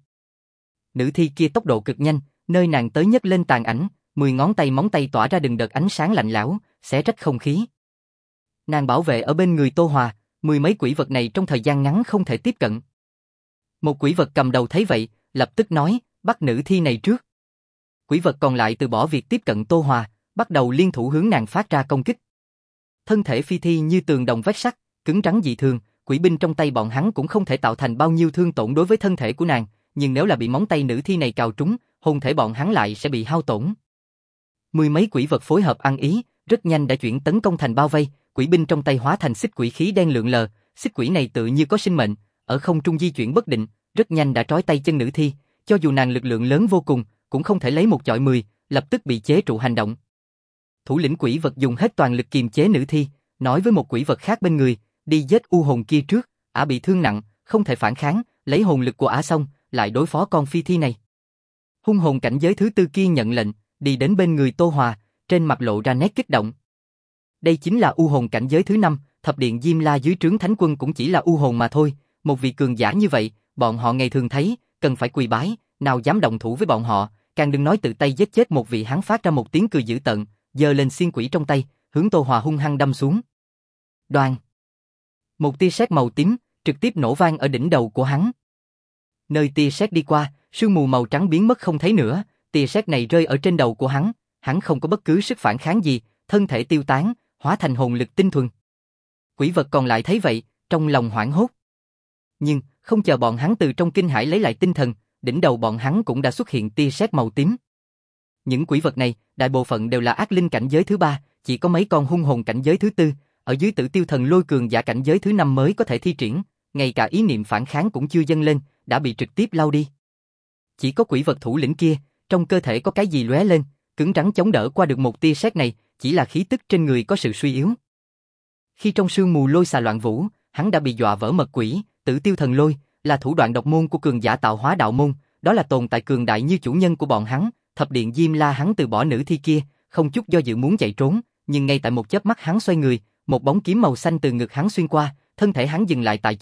Nữ thi kia tốc độ cực nhanh, nơi nàng tới nhấc lên tàn ảnh, 10 ngón tay móng tay tỏa ra từng đợt ánh sáng lạnh lẽo, xé rách không khí. Nàng bảo vệ ở bên người Tô Hòa, 10 mấy quỷ vật này trong thời gian ngắn không thể tiếp cận. Một quỷ vật cầm đầu thấy vậy, lập tức nói, bắt nữ thi này trước. Quỷ vật còn lại từ bỏ việc tiếp cận Tô Hòa, bắt đầu liên thủ hướng nàng phát ra công kích. Thân thể phi thi như tường đồng vách sắt, cứng rắn dị thường, quỷ binh trong tay bọn hắn cũng không thể tạo thành bao nhiêu thương tổn đối với thân thể của nàng, nhưng nếu là bị móng tay nữ thi này cào trúng, hồn thể bọn hắn lại sẽ bị hao tổn. 10 mấy quỷ vật phối hợp ăn ý, rất nhanh đã chuyển tấn công thành bao vây, quỷ binh trong tay hóa thành xích quỷ khí đen lượn lờ, xích quỷ này tự như có sinh mệnh, ở không trung di chuyển bất định, rất nhanh đã trói tay chân nữ thi, cho dù nàng lực lượng lớn vô cùng, cũng không thể lấy một chọi 10, lập tức bị chế trụ hành động. Thủ lĩnh quỷ vật dùng hết toàn lực kiềm chế nữ thi, nói với một quỷ vật khác bên người, đi giết u hồn kia trước, ả bị thương nặng, không thể phản kháng, lấy hồn lực của ả xong, lại đối phó con phi thi này. Hung hồn cảnh giới thứ tư kia nhận lệnh, đi đến bên người Tô Hòa, trên mặt lộ ra nét kích động. Đây chính là u hồn cảnh giới thứ 5, thập điện Diêm La dưới trướng Thánh Quân cũng chỉ là u hồn mà thôi, một vị cường giả như vậy, bọn họ ngày thường thấy, cần phải quỳ bái, nào dám động thủ với bọn họ, càng đừng nói tự tay giết chết một vị. Hắn phát ra một tiếng cười dữ tợn, giơ lên xiên quỷ trong tay, hướng Tô Hòa hung hăng đâm xuống. Đoàng! Một tia sét màu tím trực tiếp nổ vang ở đỉnh đầu của hắn. Nơi tia sét đi qua, sương mù màu trắng biến mất không thấy nữa, tia sét này rơi ở trên đầu của hắn không có bất cứ sức phản kháng gì, thân thể tiêu tán, hóa thành hồn lực tinh thuần. Quỷ vật còn lại thấy vậy, trong lòng hoảng hốt. Nhưng, không chờ bọn hắn từ trong kinh hãi lấy lại tinh thần, đỉnh đầu bọn hắn cũng đã xuất hiện tia sét màu tím. Những quỷ vật này, đại bộ phận đều là ác linh cảnh giới thứ 3, chỉ có mấy con hung hồn cảnh giới thứ 4, ở dưới Tử Tiêu Thần Lôi cường giả cảnh giới thứ 5 mới có thể thi triển, ngay cả ý niệm phản kháng cũng chưa dâng lên, đã bị trực tiếp lao đi. Chỉ có quỷ vật thủ lĩnh kia, trong cơ thể có cái gì lóe lên, cứng rắn chống đỡ qua được một tia sét này, chỉ là khí tức trên người có sự suy yếu. Khi trong sương mù lôi xà loạn vũ, hắn đã bị dọa vỡ mật quỷ. Tử Tiêu Thần Lôi là thủ đoạn độc môn của cường giả tạo hóa đạo môn, đó là tồn tại cường đại như chủ nhân của bọn hắn. Thập điện Diêm La hắn từ bỏ nữ thi kia, không chút do dự muốn chạy trốn, nhưng ngay tại một chớp mắt hắn xoay người, một bóng kiếm màu xanh từ ngực hắn xuyên qua, thân thể hắn dừng lại tại chỗ,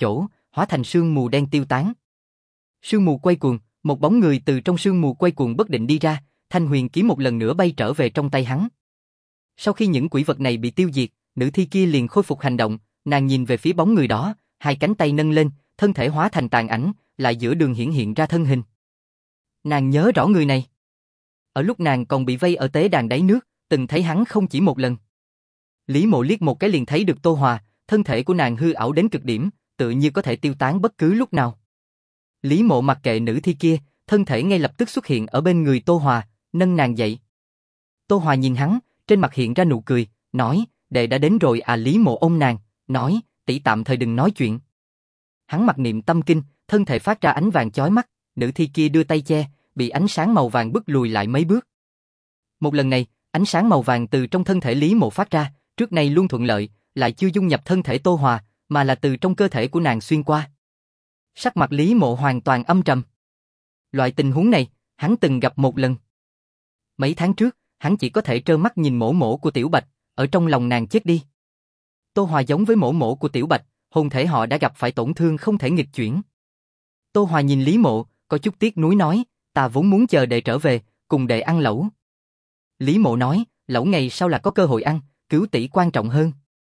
hóa thành sương mù đen tiêu tán. Sương mù quay cuồng, một bóng người từ trong sương mù quay cuồng bất định đi ra, Thanh Huyền kiếm một lần nữa bay trở về trong tay hắn. Sau khi những quỷ vật này bị tiêu diệt, nữ thi kia liền khôi phục hành động, nàng nhìn về phía bóng người đó, hai cánh tay nâng lên, thân thể hóa thành tàn ảnh, lại giữa đường hiển hiện ra thân hình. Nàng nhớ rõ người này. Ở lúc nàng còn bị vây ở tế đàn đáy nước, từng thấy hắn không chỉ một lần. Lý Mộ liếc một cái liền thấy được Tô Hòa, thân thể của nàng hư ảo đến cực điểm, tự như có thể tiêu tán bất cứ lúc nào. Lý Mộ mặc kệ nữ thi kia, thân thể ngay lập tức xuất hiện ở bên người Tô Hòa, nâng nàng dậy. Tô Hòa nhìn hắn, trên mặt hiện ra nụ cười, nói, đệ đã đến rồi à. Lý Mộ ôm nàng, nói, tỷ tạm thời đừng nói chuyện. Hắn mặc niệm tâm kinh, thân thể phát ra ánh vàng chói mắt, nữ thi kia đưa tay che, bị ánh sáng màu vàng bức lùi lại mấy bước. Một lần này, ánh sáng màu vàng từ trong thân thể Lý Mộ phát ra, trước nay luôn thuận lợi, lại chưa dung nhập thân thể Tô Hòa, mà là từ trong cơ thể của nàng xuyên qua. Sắc mặt Lý Mộ hoàn toàn âm trầm. Loại tình huống này, hắn từng gặp một lần. Mấy tháng trước, hắn chỉ có thể trơ mắt nhìn mổ mổ của Tiểu Bạch, ở trong lòng nàng chết đi. Tô Hòa giống với mổ mổ của Tiểu Bạch, hồn thể họ đã gặp phải tổn thương không thể nghịch chuyển. Tô Hòa nhìn Lý Mộ, có chút tiếc nuối nói, ta vốn muốn chờ đệ trở về, cùng đệ ăn lẩu. Lý Mộ nói, lẩu ngày sau là có cơ hội ăn, cứu tỷ quan trọng hơn.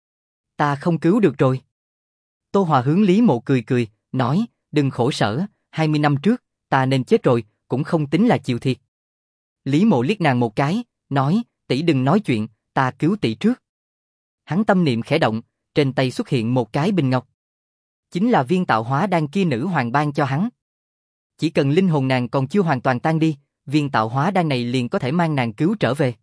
Ta không cứu được rồi. Tô Hòa hướng Lý Mộ cười cười, nói, đừng khổ sở, 20 năm trước, ta nên chết rồi, cũng không tính là chịu thiệt. Lý Mộ liếc nàng một cái, nói, tỷ đừng nói chuyện, ta cứu tỷ trước. Hắn tâm niệm khẽ động, trên tay xuất hiện một cái bình ngọc. Chính là viên tạo hóa đan kia nữ hoàng ban cho hắn. Chỉ cần linh hồn nàng còn chưa hoàn toàn tan đi, viên tạo hóa đan này liền có thể mang nàng cứu trở về.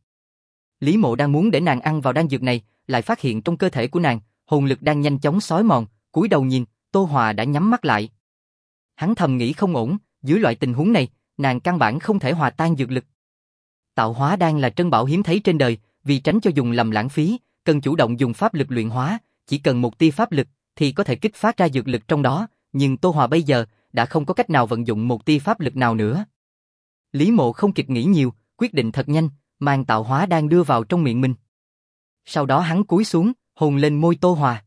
Lý Mộ đang muốn để nàng ăn vào đan dược này, lại phát hiện trong cơ thể của nàng, hồn lực đang nhanh chóng xói mòn, cúi đầu nhìn, Tô Hòa đã nhắm mắt lại. Hắn thầm nghĩ không ổn, dưới loại tình huống này, nàng căn bản không thể hòa tan dược lực. Tạo hóa đan là trân bảo hiếm thấy trên đời, vì tránh cho dùng lầm lãng phí, cần chủ động dùng pháp lực luyện hóa, chỉ cần một tia pháp lực thì có thể kích phát ra dược lực trong đó, nhưng Tô Hòa bây giờ đã không có cách nào vận dụng một tia pháp lực nào nữa. Lý Mộ không kịp nghĩ nhiều, quyết định thật nhanh, mang tạo hóa đan đưa vào trong miệng mình. Sau đó hắn cúi xuống, hôn lên môi Tô Hòa.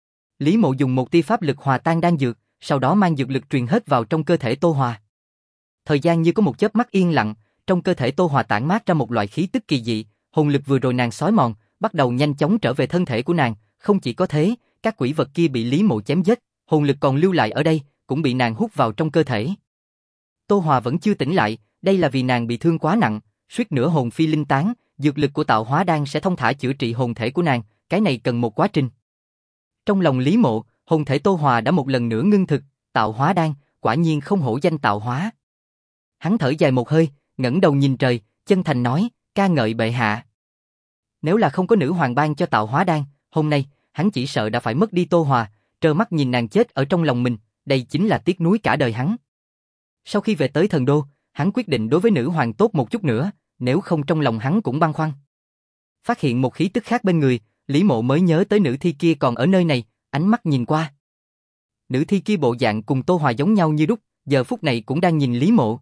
Lý Mộ dùng một tia pháp lực hòa tan đan dược, sau đó mang dược lực truyền hết vào trong cơ thể Tô Hòa. Thời gian như có một chớp mắt yên lặng, trong cơ thể Tô Hòa tản mát ra một loại khí tức kỳ dị, hồn lực vừa rồi nàng xói mòn, bắt đầu nhanh chóng trở về thân thể của nàng, không chỉ có thế, các quỷ vật kia bị Lý Mộ chém giết, hồn lực còn lưu lại ở đây, cũng bị nàng hút vào trong cơ thể. Tô Hòa vẫn chưa tỉnh lại, đây là vì nàng bị thương quá nặng, suýt nữa hồn phi linh tán, dược lực của tạo hóa đan sẽ thông thả chữa trị hồn thể của nàng, cái này cần một quá trình. Trong lòng Lý Mộ, hồn thể Tô Hòa đã một lần nữa ngưng thực, tạo hóa đan, quả nhiên không hổ danh tạo hóa. Hắn thở dài một hơi, ngẩng đầu nhìn trời, chân thành nói, ca ngợi bệ hạ. Nếu là không có nữ hoàng ban cho tạo hóa đan, hôm nay, hắn chỉ sợ đã phải mất đi Tô Hòa, trơ mắt nhìn nàng chết ở trong lòng mình, đây chính là tiếc nuối cả đời hắn. Sau khi về tới thần đô, hắn quyết định đối với nữ hoàng tốt một chút nữa, nếu không trong lòng hắn cũng băn khoăn. Phát hiện một khí tức khác bên người, Lý Mộ mới nhớ tới nữ thi kia còn ở nơi này, ánh mắt nhìn qua. Nữ thi kia bộ dạng cùng Tô Hòa giống nhau như đúc, giờ phút này cũng đang nhìn Lý Mộ.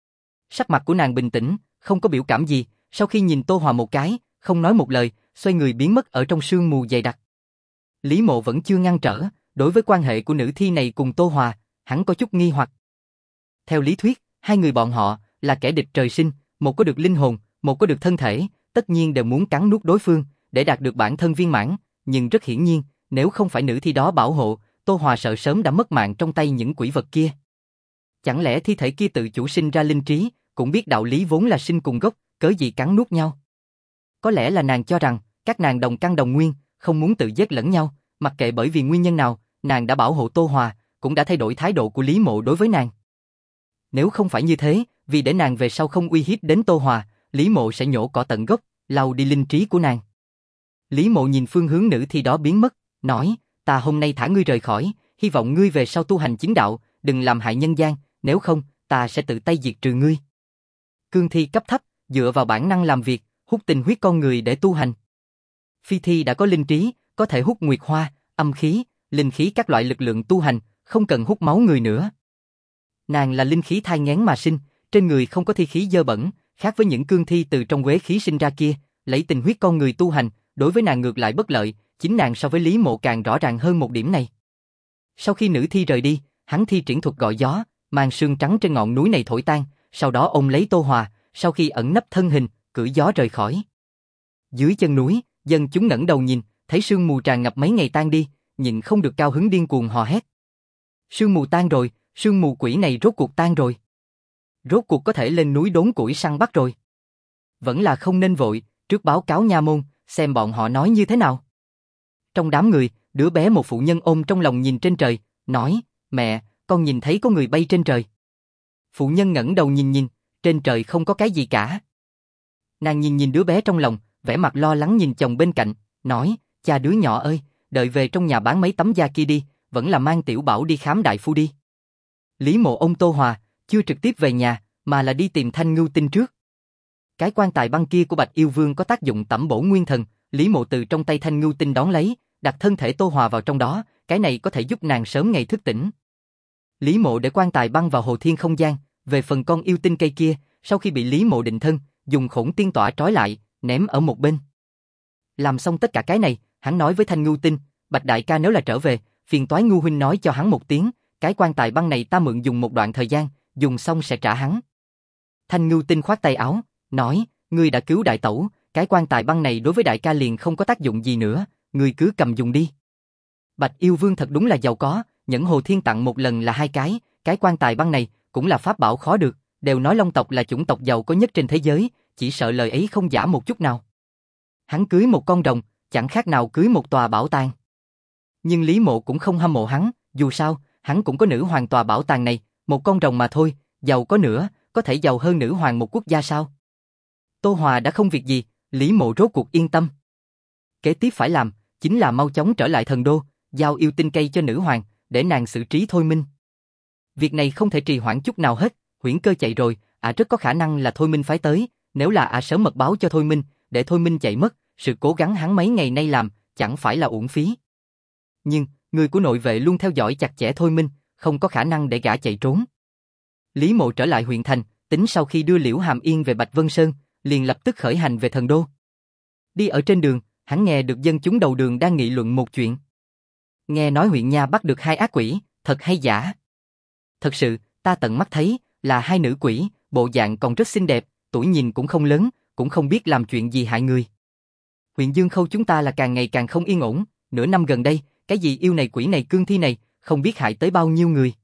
Sắc mặt của nàng bình tĩnh, không có biểu cảm gì, sau khi nhìn Tô Hòa một cái, không nói một lời, xoay người biến mất ở trong sương mù dày đặc. Lý Mộ vẫn chưa ngăn trở, đối với quan hệ của nữ thi này cùng Tô Hòa, hắn có chút nghi hoặc. Theo lý thuyết, hai người bọn họ là kẻ địch trời sinh, một có được linh hồn, một có được thân thể, tất nhiên đều muốn cắn nuốt đối phương để đạt được bản thân viên mãn, nhưng rất hiển nhiên, nếu không phải nữ thi đó bảo hộ, Tô Hòa sợ sớm đã mất mạng trong tay những quỷ vật kia. Chẳng lẽ thi thể kia tự chủ sinh ra linh trí, cũng biết đạo lý vốn là sinh cùng gốc, cớ gì cắn nuốt nhau? Có lẽ là nàng cho rằng các nàng đồng căn đồng nguyên, không muốn tự giết lẫn nhau, mặc kệ bởi vì nguyên nhân nào, nàng đã bảo hộ Tô Hòa, cũng đã thay đổi thái độ của Lý Mộ đối với nàng. Nếu không phải như thế, vì để nàng về sau không uy hiếp đến Tô Hòa, Lý Mộ sẽ nhổ cỏ tận gốc, lau đi linh trí của nàng. Lý Mộ nhìn phương hướng nữ thi đó biến mất, nói, ta hôm nay thả ngươi rời khỏi, hy vọng ngươi về sau tu hành chính đạo, đừng làm hại nhân gian, nếu không, ta sẽ tự tay diệt trừ ngươi. Cương thi cấp thấp, dựa vào bản năng làm việc, hút tình huyết con người để tu hành. Phi thi đã có linh trí, có thể hút nguyệt hoa, âm khí, linh khí các loại lực lượng tu hành, không cần hút máu người nữa. Nàng là linh khí thai nghén mà sinh, trên người không có thi khí dơ bẩn, khác với những cương thi từ trong uế khí sinh ra kia, lấy tình huyết con người tu hành, đối với nàng ngược lại bất lợi, chính nàng so với Lý Mộ càng rõ ràng hơn một điểm này. Sau khi nữ thi rời đi, hắn thi triển thuật gọi gió, mang sương trắng trên ngọn núi này thổi tan, sau đó ôm lấy Tô Hòa, sau khi ẩn nấp thân hình, cưỡi gió rời khỏi. Dưới chân núi, dân chúng ngẩng đầu nhìn, thấy sương mù tràn ngập mấy ngày tan đi, nhịn không được cao hứng điên cuồng hò hét. Sương mù tan rồi, sương mù quỷ này rốt cuộc tan rồi. Rốt cuộc có thể lên núi đốn củi săn bắt rồi. Vẫn là không nên vội, trước báo cáo nha môn, xem bọn họ nói như thế nào. Trong đám người, đứa bé một phụ nhân ôm trong lòng nhìn trên trời, nói, mẹ, con nhìn thấy có người bay trên trời. Phụ nhân ngẩng đầu nhìn nhìn, trên trời không có cái gì cả. Nàng nhìn nhìn đứa bé trong lòng, vẻ mặt lo lắng nhìn chồng bên cạnh, nói, cha đứa nhỏ ơi, đợi về trong nhà bán mấy tấm da kia đi, vẫn là mang Tiểu Bảo đi khám đại phu đi. Lý Mộ ôm Tô Hòa, chưa trực tiếp về nhà, mà là đi tìm Thanh Ngưu Tinh trước. Cái quan tài băng kia của Bạch Yêu Vương có tác dụng tẩm bổ nguyên thần, Lý Mộ từ trong tay Thanh Ngưu Tinh đón lấy, đặt thân thể Tô Hòa vào trong đó, cái này có thể giúp nàng sớm ngày thức tỉnh. Lý Mộ để quan tài băng vào hồ thiên không gian, về phần con yêu tinh cây kia, sau khi bị Lý Mộ định thân, dùng Khổng Tiên Tỏa trói lại, ném ở một bên. Làm xong tất cả cái này, hắn nói với Thanh Ngưu Tinh, Bạch đại ca nếu là trở về, phiền toái Ngưu huynh nói cho hắn một tiếng, cái quan tài băng này ta mượn dùng một đoạn thời gian, dùng xong sẽ trả hắn. Thanh Ngưu Tinh khoát tay áo, nói, ngươi đã cứu đại tẩu, cái quan tài băng này đối với đại ca liền không có tác dụng gì nữa, ngươi cứ cầm dùng đi. Bạch Yêu Vương thật đúng là giàu có, nhẫn hồ thiên tặng một lần là 2 cái quan tài băng này cũng là pháp bảo khó được, đều nói Long tộc là chủng tộc giàu có nhất trên thế giới, chỉ sợ lời ấy không giả một chút nào. Hắn cưới một con rồng, chẳng khác nào cưới một tòa bảo tàng. Nhưng Lý Mộ cũng không hâm mộ hắn, dù sao, hắn cũng có nữ hoàng tòa bảo tàng này, một con rồng mà thôi, giàu có nữa, có thể giàu hơn nữ hoàng một quốc gia sao? Tô Hòa đã không việc gì, Lý Mộ rốt cuộc yên tâm. Kế tiếp phải làm, chính là mau chóng trở lại thần đô, giao yêu tinh cây cho nữ hoàng, để nàng xử trí Thôi Minh. Việc này không thể trì hoãn chút nào hết, Huyễn Cơ chạy rồi, rất có khả năng là Thôi Minh phái tới, nếu là sớm mật báo cho Thôi Minh, để Thôi Minh chạy mất, sự cố gắng hắn mấy ngày nay làm, chẳng phải là uổng phí. Nhưng, người của nội vệ luôn theo dõi chặt chẽ Thôi Minh, không có khả năng để gã chạy trốn. Lý Mộ trở lại huyện thành, tính sau khi đưa Liễu Hàm Yên về Bạch Vân Sơn, liền lập tức khởi hành về thần đô. Đi ở trên đường, hắn nghe được dân chúng đầu đường đang nghị luận một chuyện. Nghe nói huyện nha bắt được 2 ác quỷ, thật hay giả? Thật sự, ta tận mắt thấy, là 2 nữ quỷ, bộ dạng còn rất xinh đẹp, tuổi nhìn cũng không lớn, cũng không biết làm chuyện gì hại người. Huyện Dương Khâu chúng ta là càng ngày càng không yên ổn, nửa năm gần đây, cái gì yêu này quỷ này cương thi này, không biết hại tới bao nhiêu người.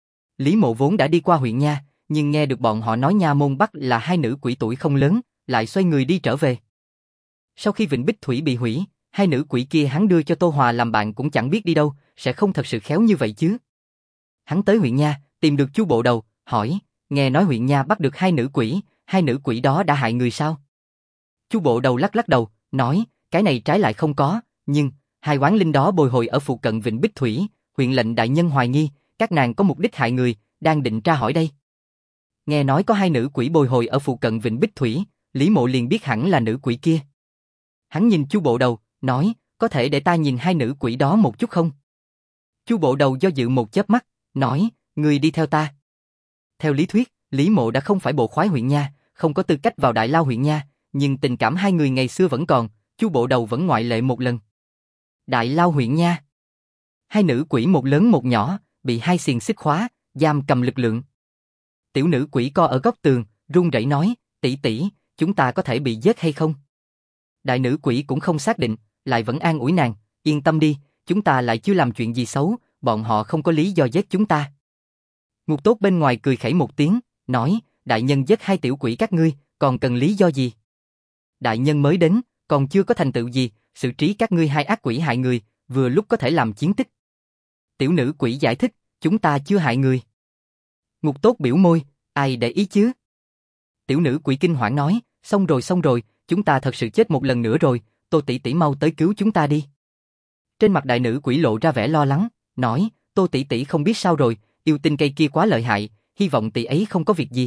Lý Mộ vốn đã đi qua huyện nha, nhưng nghe được bọn họ nói nha môn bắt là 2 nữ quỷ tuổi không lớn, lại xoay người đi trở về. Sau khi Vịnh Bích Thủy bị hủy, 2 nữ quỷ kia hắn đưa cho Tô Hòa làm bạn cũng chẳng biết đi đâu, sẽ không thật sự khéo như vậy chứ. Hắn tới huyện nha, tìm được Chu Bộ Đầu, hỏi, nghe nói huyện nha bắt được 2 nữ quỷ, 2 nữ quỷ đó đã hại người sao? Chu Bộ Đầu lắc lắc đầu, nói, cái này trái lại không có, nhưng 2 oán linh đó bồi hồi ở phụ cận Vịnh Bích Thủy, huyện lệnh đại nhân hoài nghi, các nàng có mục đích hại người, đang định tra hỏi đây. Nghe nói có 2 nữ quỷ bồi hồi ở phụ cận Vịnh Bích Thủy, Lý Mộ liền biết hẳn là nữ quỷ kia. Hắn nhìn Chu Bộ Đầu, nói, có thể để ta nhìn 2 nữ quỷ đó một chút không? Chu Bộ Đầu do dự một chớp mắt, nói, người đi theo ta. Theo lý thuyết, Lý Mộ đã không phải bộ khoái huyện nha, không có tư cách vào Đại Lao huyện nha, nhưng tình cảm 2 người ngày xưa vẫn còn, Chu Bộ Đầu vẫn ngoại lệ một lần. Đại Lao huyện nha. 2 nữ quỷ một lớn một nhỏ, bị 2 xiềng xích khóa, giam cầm lực lượng. Tiểu nữ quỷ co ở góc tường, run rẩy nói, tỷ tỷ, chúng ta có thể bị giết hay không? Đại nữ quỷ cũng không xác định, lại vẫn an ủi nàng, yên tâm đi, chúng ta lại chưa làm chuyện gì xấu, bọn họ không có lý do giết chúng ta. Ngục tốt bên ngoài cười khẩy một tiếng, nói, đại nhân giết 2 tiểu quỷ các ngươi, còn cần lý do gì? Đại nhân mới đến, còn chưa có thành tựu gì, xử trí các ngươi 2 ác quỷ hại người, vừa lúc có thể làm chiến tích. Tiểu nữ quỷ giải thích, chúng ta chưa hại người. Ngục tốt biểu môi, ai để ý chứ? Tiểu nữ quỷ kinh hoảng nói, xong rồi, chúng ta thật sự chết một lần nữa rồi, Tô tỷ tỷ mau tới cứu chúng ta đi. Trên mặt đại nữ quỷ lộ ra vẻ lo lắng, nói, Tô tỷ tỷ không biết sao rồi, yêu tinh cây kia quá lợi hại, hy vọng tỷ ấy không có việc gì.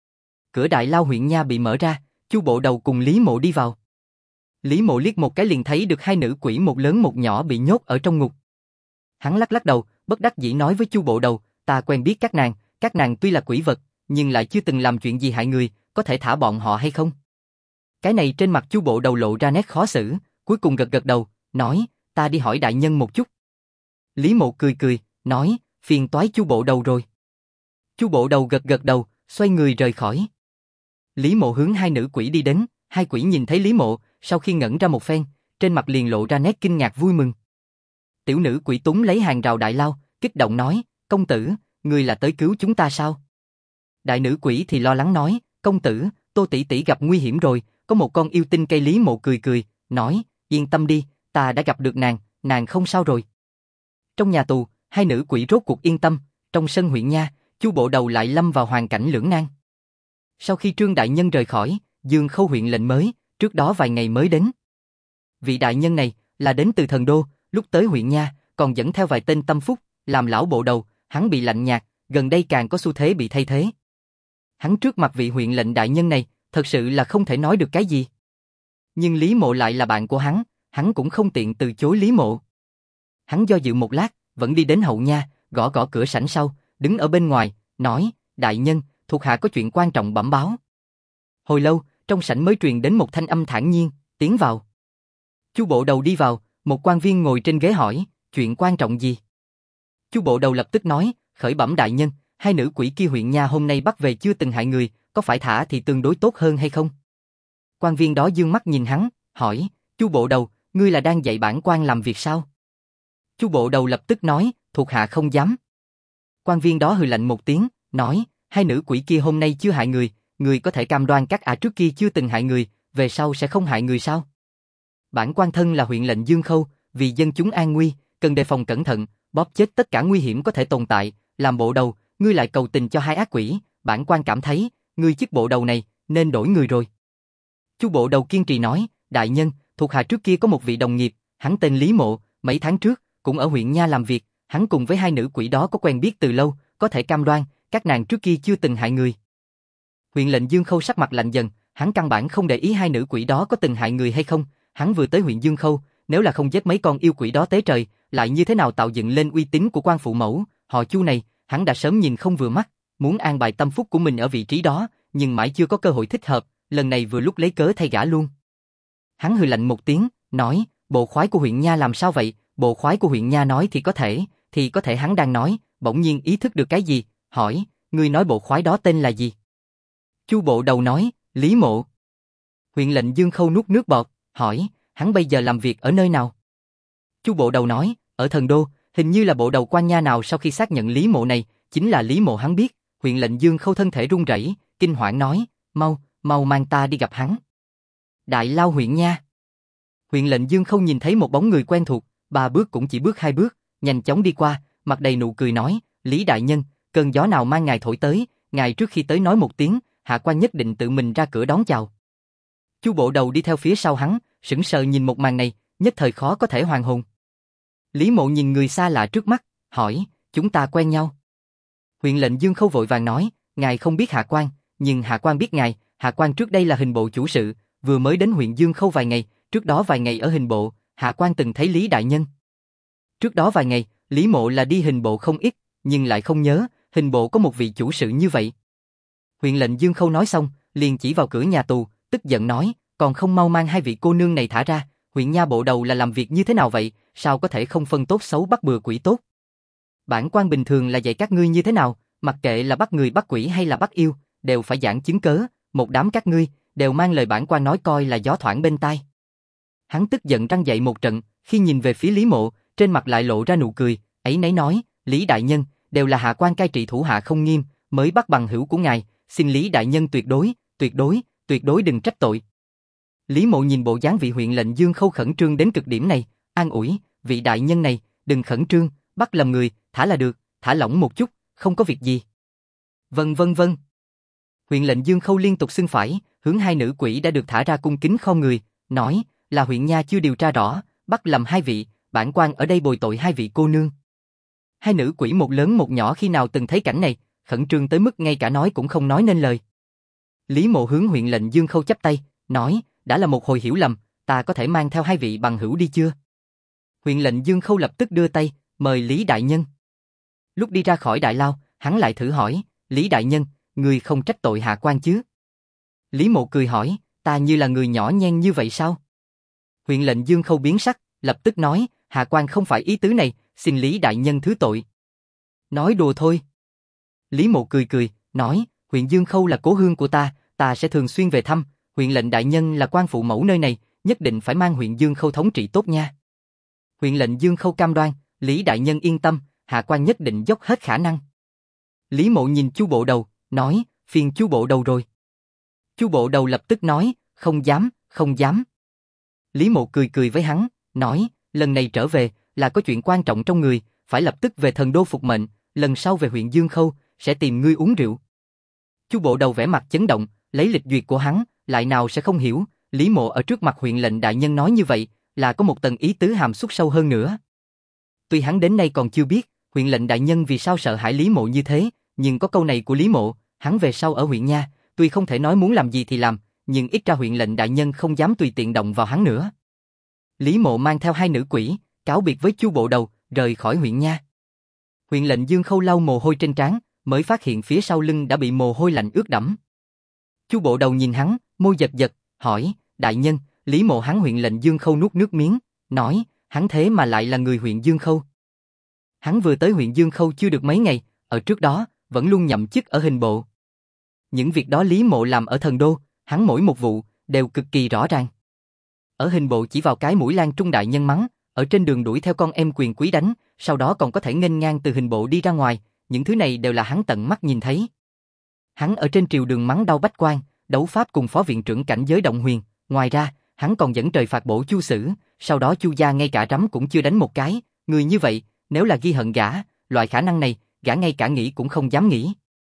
Cửa Đại Lao huyện nha bị mở ra, Chu Bộ Đầu cùng Lý Mộ đi vào. Lý Mộ liếc một cái liền thấy được 2 nữ quỷ một lớn một nhỏ bị nhốt ở trong ngục. Hắn lắc lắc đầu, bất đắc dĩ nói với Chu Bộ Đầu, ta quen biết các nàng tuy là quỷ vật, nhưng lại chưa từng làm chuyện gì hại người, có thể thả bọn họ hay không? Cái này trên mặt Chu Bộ Đầu lộ ra nét khó xử, cuối cùng gật gật đầu, nói, ta đi hỏi đại nhân một chút. Lý Mộ cười cười, nói, phiền toái Chu bộ đầu rồi. Chu bộ đầu gật gật đầu, xoay người rời khỏi. Lý Mộ hướng hai nữ quỷ đi đến, hai quỷ nhìn thấy Lý Mộ, sau khi ngẩn ra một phen, trên mặt liền lộ ra nét kinh ngạc vui mừng. Tiểu nữ quỷ túng lấy hàng rào đại lao, kích động nói, công tử, ngươi là tới cứu chúng ta sao? Đại nữ quỷ thì lo lắng nói, công tử, Tô tỷ tỷ gặp nguy hiểm rồi, có một con yêu tinh cây. Lý Mộ cười cười, nói, yên tâm đi, ta đã gặp được nàng không sao rồi. Trong nhà tù, hai nữ quỷ rốt cuộc yên tâm, trong sân huyện nha, Chu bộ đầu lại lâm vào hoàn cảnh lưỡng nan. Sau khi Trương đại nhân rời khỏi, Dương Khâu huyện lệnh mới, trước đó vài ngày mới đến. Vị đại nhân này là đến từ Thần Đô, lúc tới huyện nha, còn dẫn theo vài tên tâm phúc, làm lão bộ đầu, hắn bị lạnh nhạt, gần đây càng có xu thế bị thay thế. Hắn trước mặt vị huyện lệnh đại nhân này, thật sự là không thể nói được cái gì. Nhưng Lý Mộ lại là bạn của hắn cũng không tiện từ chối Lý Mộ. Hắn do dự một lát, vẫn đi đến hậu nha, gõ gõ cửa sảnh sau, đứng ở bên ngoài, nói, đại nhân, thuộc hạ có chuyện quan trọng bẩm báo. Hồi lâu, trong sảnh mới truyền đến một thanh âm thản nhiên, tiến vào. Chu bộ đầu đi vào, một quan viên ngồi trên ghế hỏi, chuyện quan trọng gì? Chu bộ đầu lập tức nói, khởi bẩm đại nhân, hai nữ quỷ kia huyện nha hôm nay bắt về chưa từng hại người, có phải thả thì tương đối tốt hơn hay không? Quan viên đó dương mắt nhìn hắn, hỏi, Chu bộ đầu, ngươi là đang dạy bản quan làm việc sao? Chu bộ đầu lập tức nói, thuộc hạ không dám. Quan viên đó hừ lạnh một tiếng, nói, hai nữ quỷ kia hôm nay chưa hại người, người có thể cam đoan các ả trước kia chưa từng hại người, về sau sẽ không hại người sao? Bản quan thân là huyện lệnh Dương Khâu, vì dân chúng an nguy, cần đề phòng cẩn thận, bóp chết tất cả nguy hiểm có thể tồn tại, làm bộ đầu, ngươi lại cầu tình cho hai ác quỷ, bản quan cảm thấy, ngươi chức bộ đầu này, nên đổi người rồi. Chu bộ đầu kiên trì nói, đại nhân, thuộc hạ trước kia có một vị đồng nghiệp, hắn tên Lý Mộ, mấy tháng trước, cũng ở huyện nha làm việc, hắn cùng với hai nữ quỷ đó có quen biết từ lâu, có thể cam đoan, các nàng trước kia chưa từng hại người. Huyện lệnh Dương Khâu sắc mặt lạnh dần, hắn căn bản không để ý hai nữ quỷ đó có từng hại người hay không, hắn vừa tới huyện Dương Khâu, nếu là không giết mấy con yêu quỷ đó tế trời, lại như thế nào tạo dựng lên uy tín của quan phụ mẫu, họ Chu này, hắn đã sớm nhìn không vừa mắt, muốn an bài tâm phúc của mình ở vị trí đó, nhưng mãi chưa có cơ hội thích hợp, lần này vừa lúc lấy cớ thay gã luôn. Hắn hừ lạnh một tiếng, nói, bộ khoái của huyện nha làm sao vậy? Bộ khoái của huyện nha nói thì có thể hắn đang nói, bỗng nhiên ý thức được cái gì, hỏi, ngươi nói bộ khoái đó tên là gì? Chu bộ đầu nói, Lý Mộ. Huyện lệnh Dương Khâu nuốt nước bọt, hỏi, hắn bây giờ làm việc ở nơi nào? Chu bộ đầu nói, ở Thần Đô, hình như là bộ đầu quan nha nào. Sau khi xác nhận Lý Mộ này chính là Lý Mộ hắn biết, huyện lệnh Dương Khâu thân thể run rẩy, kinh hoảng nói, mau mang ta đi gặp hắn. Đại lao huyện nha. Huyện lệnh Dương Khâu nhìn thấy một bóng người quen thuộc, 3 bước cũng chỉ bước 2 bước, nhanh chóng đi qua, mặt đầy nụ cười nói, Lý đại nhân, cơn gió nào mang ngài thổi tới, ngài trước khi tới nói một tiếng, hạ quan nhất định tự mình ra cửa đón chào. Chu bộ đầu đi theo phía sau hắn, sững sờ nhìn một màn này, nhất thời khó có thể hoàn hồn. Lý Mộ nhìn người xa lạ trước mắt, hỏi, chúng ta quen nhau? Huyện lệnh Dương Khâu vội vàng nói, ngài không biết hạ quan, nhưng hạ quan biết ngài, hạ quan trước đây là hình bộ chủ sự, vừa mới đến huyện Dương Khâu vài ngày, trước đó vài ngày ở hình bộ, hạ quan từng thấy Lý đại nhân. Trước đó vài ngày, Lý Mộ là đi hình bộ không ít, nhưng lại không nhớ, hình bộ có một vị chủ sự như vậy. Huyện lệnh Dương Khâu nói xong, liền chỉ vào cửa nhà tù, tức giận nói, còn không mau mang hai vị cô nương này thả ra, huyện nha bộ đầu là làm việc như thế nào vậy, sao có thể không phân tốt xấu bắt bừa quỷ tốt? Bản quan bình thường là dạy các ngươi như thế nào, mặc kệ là bắt người bắt quỷ hay là bắt yêu, đều phải giảng chứng cớ, một đám các ngươi, đều mang lời bản quan nói coi là gió thoảng bên tai. Hắn tức giận răng dậy một trận, khi nhìn về phía Lý Mộ, trên mặt lại lộ ra nụ cười, ấy nấy nói, Lý đại nhân, đều là hạ quan cai trị thủ hạ không nghiêm, mới bắt bằng hữu của ngài, xin Lý đại nhân tuyệt đối đừng trách tội. Lý Mộ nhìn bộ dáng vị huyện lệnh Dương Khâu khẩn trương đến cực điểm này, an ủi, vị đại nhân này, đừng khẩn trương, bắt lầm người, thả là được, thả lỏng một chút, không có việc gì. Vâng. Huyện lệnh Dương Khâu liên tục xưng phải, hướng hai nữ quỷ đã được thả ra cung kính khom người, nói, là huyện nha chưa điều tra rõ, bắt lầm hai vị, bản quan ở đây bồi tội hai vị cô nương. Hai nữ quỷ một lớn một nhỏ khi nào từng thấy cảnh này, khẩn trương tới mức ngay cả nói cũng không nói nên lời. Lý Mộ hướng huyện lệnh Dương Khâu chắp tay, nói, đã là một hồi hiểu lầm, ta có thể mang theo hai vị bằng hữu đi chưa? Huyện lệnh Dương Khâu lập tức đưa tay, mời Lý đại nhân. Lúc đi ra khỏi đại lao, hắn lại thử hỏi, Lý đại nhân, người không trách tội hạ quan chứ? Lý Mộ cười hỏi, ta như là người nhỏ nhen như vậy sao? Huyện lệnh Dương Khâu biến sắc, lập tức nói, hạ quan không phải ý tứ này, xin Lý đại nhân thứ tội. Nói đùa thôi. Lý Mộ cười cười, nói, huyện Dương Khâu là cố hương của ta sẽ thường xuyên về thăm, huyện lệnh đại nhân là quan phụ mẫu nơi này, nhất định phải mang huyện Dương Khâu thống trị tốt nha. Huyện lệnh Dương Khâu cam đoan, Lý đại nhân yên tâm, hạ quan nhất định dốc hết khả năng. Lý Mộ nhìn Chu Bộ Đầu, nói, phiền Chu Bộ Đầu rồi. Chu Bộ Đầu lập tức nói, không dám, không dám. Lý Mộ cười cười với hắn, nói, lần này trở về là có chuyện quan trọng trong người, phải lập tức về thần đô phục mệnh, lần sau về huyện Dương Khâu sẽ tìm ngươi uống rượu. Chu Bộ Đầu vẻ mặt chấn động, lấy lịch duyệt của hắn, lại nào sẽ không hiểu, Lý Mộ ở trước mặt huyện lệnh đại nhân nói như vậy, là có một tầng ý tứ hàm xúc sâu hơn nữa. Tuy hắn đến nay còn chưa biết, huyện lệnh đại nhân vì sao sợ hãi Lý Mộ như thế, nhưng có câu này của Lý Mộ, hắn về sau ở huyện nha, tuy không thể nói muốn làm gì thì làm, nhưng ít ra huyện lệnh đại nhân không dám tùy tiện động vào hắn nữa. Lý Mộ mang theo hai nữ quỷ, cáo biệt với Chu Bộ Đầu, rời khỏi huyện nha. Huyện lệnh Dương Khâu lau mồ hôi trên trán, mới phát hiện phía sau lưng đã bị mồ hôi lạnh ướt đẫm. Chu Bộ Đầu nhìn hắn, môi giật giật, hỏi, đại nhân, Lý Mộ hắn huyện lệnh Dương Khâu nuốt nước miếng, nói, hắn thế mà lại là người huyện Dương Khâu. Hắn vừa tới huyện Dương Khâu chưa được mấy ngày, ở trước đó, vẫn luôn nhậm chức ở hình bộ. Những việc đó Lý Mộ làm ở thần đô, hắn mỗi một vụ, đều cực kỳ rõ ràng. Ở hình bộ chỉ vào cái mũi Lan Trung đại nhân mắng, ở trên đường đuổi theo con em quyền quý đánh, sau đó còn có thể nghênh ngang từ hình bộ đi ra ngoài, những thứ này đều là hắn tận mắt nhìn thấy. Hắn ở trên triều đường mắng đau bách quan, đấu pháp cùng phó viện trưởng cảnh giới Động Huyền, ngoài ra, hắn còn dẫn trời phạt bổ Chu Sử, sau đó Chu gia ngay cả rắm cũng chưa đánh một cái, người như vậy, nếu là ghi hận gã, loại khả năng này, gã ngay cả nghĩ cũng không dám nghĩ.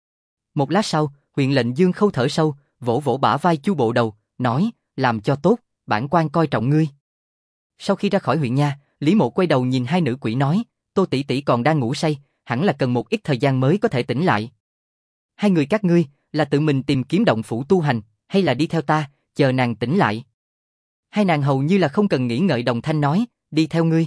Một lát sau, huyện lệnh Dương Khâu thở sâu, vỗ vỗ bả vai Chu Bộ Đầu, nói, làm cho tốt, bản quan coi trọng ngươi. Sau khi ra khỏi huyện nha, Lý Mộ quay đầu nhìn hai nữ quỷ nói, Tô tỷ tỷ còn đang ngủ say, hẳn là cần một ít thời gian mới có thể tỉnh lại. Hai người các ngươi, là tự mình tìm kiếm động phủ tu hành, hay là đi theo ta, chờ nàng tỉnh lại? Hai nàng hầu như là không cần nghĩ ngợi đồng thanh nói, đi theo ngươi.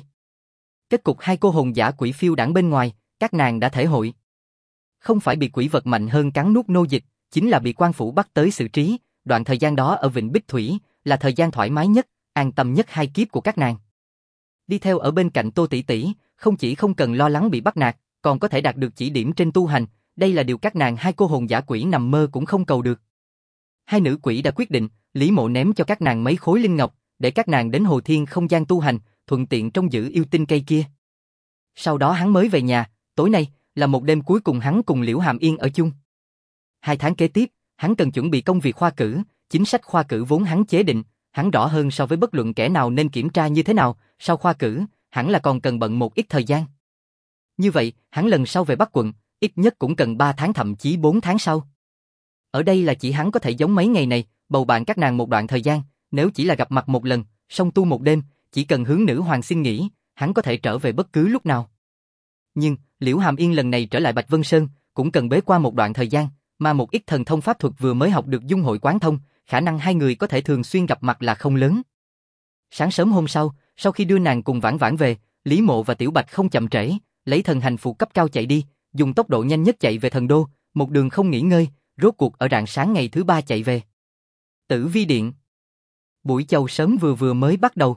Kết cục hai cô hồn giả quỷ phiêu đãng bên ngoài, các nàng đã thể hội. Không phải bị quỷ vật mạnh hơn cắn nuốt nô dịch, chính là bị quan phủ bắt tới xử trí, đoạn thời gian đó ở Vịnh Bích Thủy, là thời gian thoải mái nhất, an tâm nhất hai kiếp của các nàng. Đi theo ở bên cạnh Tô tỷ tỷ, không chỉ không cần lo lắng bị bắt nạt, còn có thể đạt được chỉ điểm trên tu hành, đây là điều các nàng hai cô hồn giả quỷ nằm mơ cũng không cầu được. Hai nữ quỷ đã quyết định, Lý Mộ ném cho các nàng mấy khối linh ngọc, để các nàng đến Hồ Thiên không gian tu hành, thuận tiện trông giữ yêu tinh cây kia. Sau đó hắn mới về nhà, tối nay là một đêm cuối cùng hắn cùng Liễu Hàm Yên ở chung. 2 tháng kế tiếp, hắn cần chuẩn bị công việc khoa cử, chính sách khoa cử vốn hắn chế định, hắn rõ hơn so với bất luận kẻ nào nên kiểm tra như thế nào, sau khoa cử, hẳn là còn cần bận một ít thời gian. Như vậy, hắn lần sau về Bắc quận, ít nhất cũng cần 3 tháng thậm chí 4 tháng sau. Ở đây là chỉ hắn có thể giống mấy ngày này, bầu bạn các nàng một đoạn thời gian, nếu chỉ là gặp mặt một lần, song tu một đêm, chỉ cần hướng nữ hoàng xin nghỉ, hắn có thể trở về bất cứ lúc nào. Nhưng, Liễu Hàm Yên lần này trở lại Bạch Vân Sơn, cũng cần bế qua một đoạn thời gian, mà một ít thần thông pháp thuật vừa mới học được dung hội quán thông, khả năng hai người có thể thường xuyên gặp mặt là không lớn. Sáng sớm hôm sau khi đưa nàng cùng Vãn Vãn về, Lý Mộ và Tiểu Bạch không chậm trễ, lấy thần hành phù cấp cao chạy đi, dùng tốc độ nhanh nhất chạy về thần đô, một đường không nghỉ ngơi, rốt cuộc ở rạng sáng ngày thứ 3 chạy về. Tử Vi điện. Buổi chầu sớm vừa mới bắt đầu.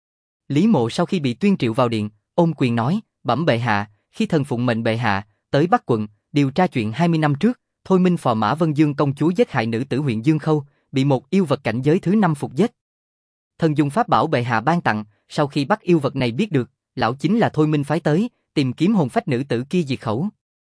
Lý Mộ sau khi bị tuyên triệu vào điện, ôm quyền nói, bẩm bệ hạ, khi thần phụng mệnh bệ hạ, tới Bắc quận, điều tra chuyện 20 năm trước, Thôi Minh phò mã Vân Dương công chúa giết hại nữ tử huyện Dương Khâu, bị một yêu vật cảnh giới thứ 5 phục giết. Thần dùng pháp bảo bệ hạ ban tặng, sau khi bắt yêu vật này biết được, lão chính là Thôi Minh phái tới, tìm kiếm hồn phách nữ tử kia diệt khẩu.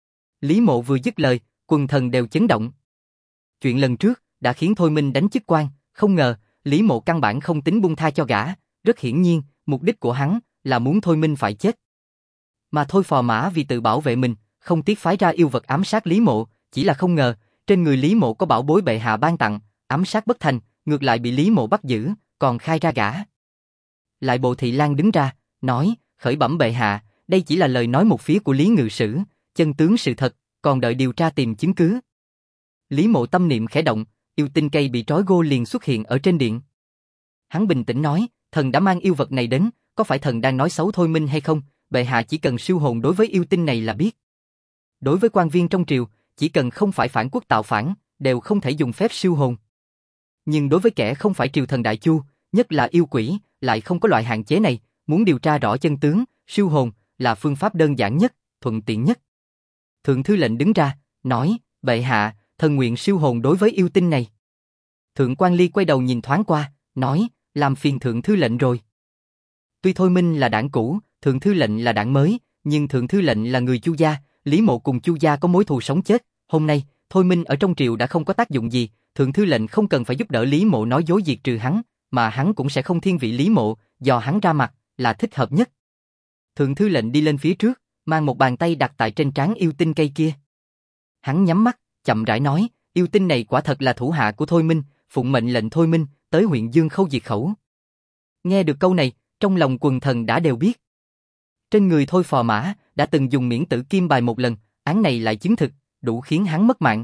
Lý Mộ vừa dứt lời, quần thần đều chấn động. Chuyện lần trước đã khiến Thôi Minh đánh chức quan, không ngờ Lý Mộ căn bản không tính buông tha cho gã, rất hiển nhiên, mục đích của hắn là muốn Thôi Minh phải chết. Mà Thôi phò mã vì tự bảo vệ mình, không tiếc phái ra yêu vật ám sát Lý Mộ, chỉ là không ngờ, trên người Lý Mộ có bảo bối bệ hạ ban tặng, ám sát bất thành, ngược lại bị Lý Mộ bắt giữ, còn khai ra gã. Lại Bộ Thị Lang đứng ra, nói, khởi bẩm bệ hạ, đây chỉ là lời nói một phía của Lý Ngự Sử, chân tướng sự thật, còn đợi điều tra tìm chứng cứ. Lý Mộ tâm niệm khẽ động, yêu tinh cây bị trói gô liền xuất hiện ở trên điện. Hắn bình tĩnh nói, thần đã mang yêu vật này đến, có phải thần đang nói xấu Thôi Minh hay không? Bệ hạ chỉ cần siêu hồn đối với yêu tinh này là biết. Đối với quan viên trong triều, chỉ cần không phải phản quốc tạo phản, đều không thể dùng phép siêu hồn. Nhưng đối với kẻ không phải triều thần đại chu, nhất là yêu quỷ, lại không có loại hạn chế này, muốn điều tra rõ chân tướng, siêu hồn là phương pháp đơn giản nhất, thuận tiện nhất. Thượng thư lệnh đứng ra, nói, bệ hạ, thần nguyện siêu hồn đối với yêu tinh này. Thượng quan Ly quay đầu nhìn thoáng qua, nói, làm phiền thượng thư lệnh rồi. Tuy Thôi Minh là đảng cũ, thượng thư lệnh là đảng mới, nhưng thượng thư lệnh là người Chu gia, Lý Mộ cùng Chu gia có mối thù sống chết. Hôm nay, Thôi Minh ở trong triều đã không có tác dụng gì, thượng thư lệnh không cần phải giúp đỡ Lý Mộ nói dối diệt trừ hắn, mà hắn cũng sẽ không thiên vị Lý Mộ, do hắn ra mặt, là thích hợp nhất. Thượng thư lệnh đi lên phía trước, mang một bàn tay đặt tại trên trán yêu tinh cây kia. Hắn nhắm mắt, chậm rãi nói, yêu tinh này quả thật là thủ hạ của Thôi Minh, phụng mệnh lệnh Thôi Minh, tới huyện Dương Khâu diệt khẩu. Nghe được câu này, trong lòng quần thần đã đều biết. Trên người Thôi Phò Mã, đã từng dùng miễn tử kim bài một lần, án này lại chứng thực, đủ khiến hắn mất mạng.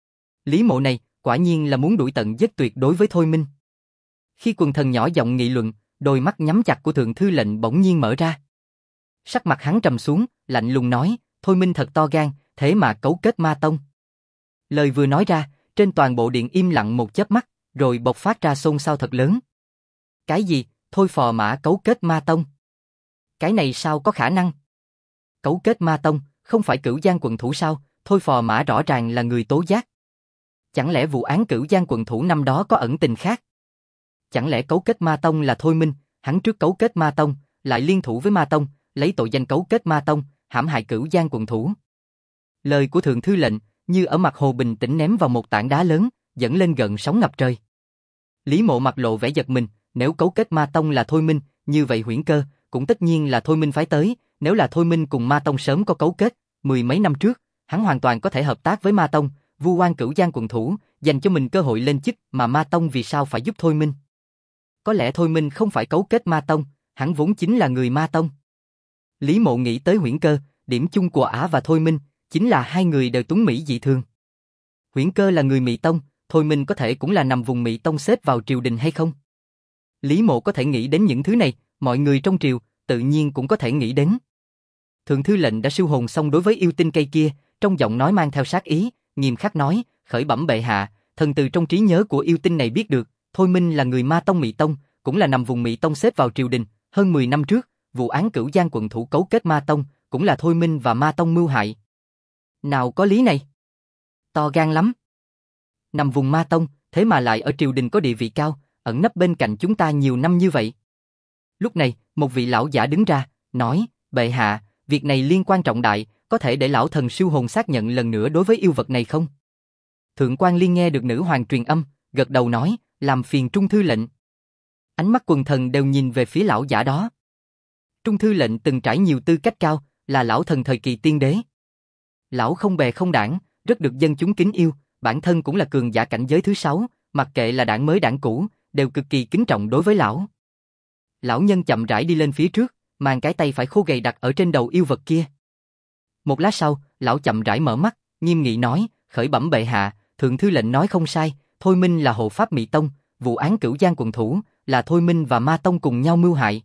Lý Mộ này, quả nhiên là muốn đuổi tận giết tuyệt đối với Thôi Minh. Khi quần thần nhỏ giọng nghị luận, đôi mắt nhắm chặt của thượng thư lệnh bỗng nhiên mở ra. Sắc mặt hắn trầm xuống, lạnh lùng nói, Thôi Minh thật to gan, thế mà cấu kết ma tông. Lời vừa nói ra, trên toàn bộ điện im lặng một chớp mắt, rồi bộc phát ra xôn xao thật lớn. Cái gì, Thôi Phò Mã cấu kết ma tông? Cái này sao có khả năng? Cấu kết ma tông, không phải Cửu Giang quận thủ sao? Thôi Phò Mã rõ ràng là người tố giác. Chẳng lẽ vụ án Cửu Giang quận thủ năm đó có ẩn tình khác? Chẳng lẽ cấu kết ma tông là Thôi Minh, hắn trước cấu kết ma tông, lại liên thủ với ma tông, lấy tội danh cấu kết ma tông, hãm hại Cửu Giang quận thủ? Lời của thượng thư lệnh, như ở mặt hồ bình tĩnh ném vào một tảng đá lớn, dẫn lên gợn sóng ngập trời. Lý Mộ mặt lộ vẻ giật mình, nếu cấu kết ma tông là Thôi Minh, như vậy Huyễn Cơ cũng tất nhiên là Thôi Minh phái tới, nếu là Thôi Minh cùng ma tông sớm có cấu kết, mười mấy năm trước, hắn hoàn toàn có thể hợp tác với ma tông, vu oan Cửu Giang quận thủ, dành cho mình cơ hội lên chức, mà ma tông vì sao phải giúp Thôi Minh? Có lẽ Thôi Minh không phải cấu kết ma tông, hắn vốn chính là người ma tông. Lý Mộ nghĩ tới Huyễn Cơ, điểm chung của ả và Thôi Minh chính là hai người đều tuấn mỹ dị thường. Huyễn Cơ là người Mị Tông, Thôi Minh có thể cũng là nằm vùng Mị Tông xếp vào triều đình hay không? Lý Mộ có thể nghĩ đến những thứ này, mọi người trong triều tự nhiên cũng có thể nghĩ đến. Thượng thư lệnh đã siêu hồn xong đối với yêu tinh cây kia, trong giọng nói mang theo sát ý, nghiêm khắc nói, khởi bẩm bệ hạ, thần từ trong trí nhớ của yêu tinh này biết được, Thôi Minh là người ma tông Mị Tông, cũng là nằm vùng Mị Tông xếp vào triều đình, hơn 10 năm trước, vụ án Cửu Giang quận thủ cấu kết ma tông, cũng là Thôi Minh và ma tông mưu hại. Nào có lý này? To gan lắm. Nằm vùng ma tông, thế mà lại ở triều đình có địa vị cao, ẩn nấp bên cạnh chúng ta nhiều năm như vậy. Lúc này, một vị lão giả đứng ra, nói, bệ hạ, việc này liên quan trọng đại, có thể để lão thần siêu hồn xác nhận lần nữa đối với yêu vật này không? Thượng quan Liên nghe được nữ hoàng truyền âm, gật đầu nói, làm phiền trung thư lệnh. Ánh mắt quần thần đều nhìn về phía lão giả đó. Trung thư lệnh từng trải nhiều tư cách cao, là lão thần thời kỳ tiên đế. Lão không bè không đảng, rất được dân chúng kính yêu, bản thân cũng là cường giả cảnh giới thứ 6, mặc kệ là đảng mới đảng cũ, đều cực kỳ kính trọng đối với lão. Lão nhân chậm rãi đi lên phía trước, mang cái tay phải khô gầy đặt ở trên đầu yêu vật kia. Một lát sau, lão chậm rãi mở mắt, nghiêm nghị nói, khởi bẩm bệ hạ, thượng thư lệnh nói không sai, Thôi Minh là hộ pháp Mị Tông, vụ án Cửu Giang quận thủ, là Thôi Minh và ma tông cùng nhau mưu hại.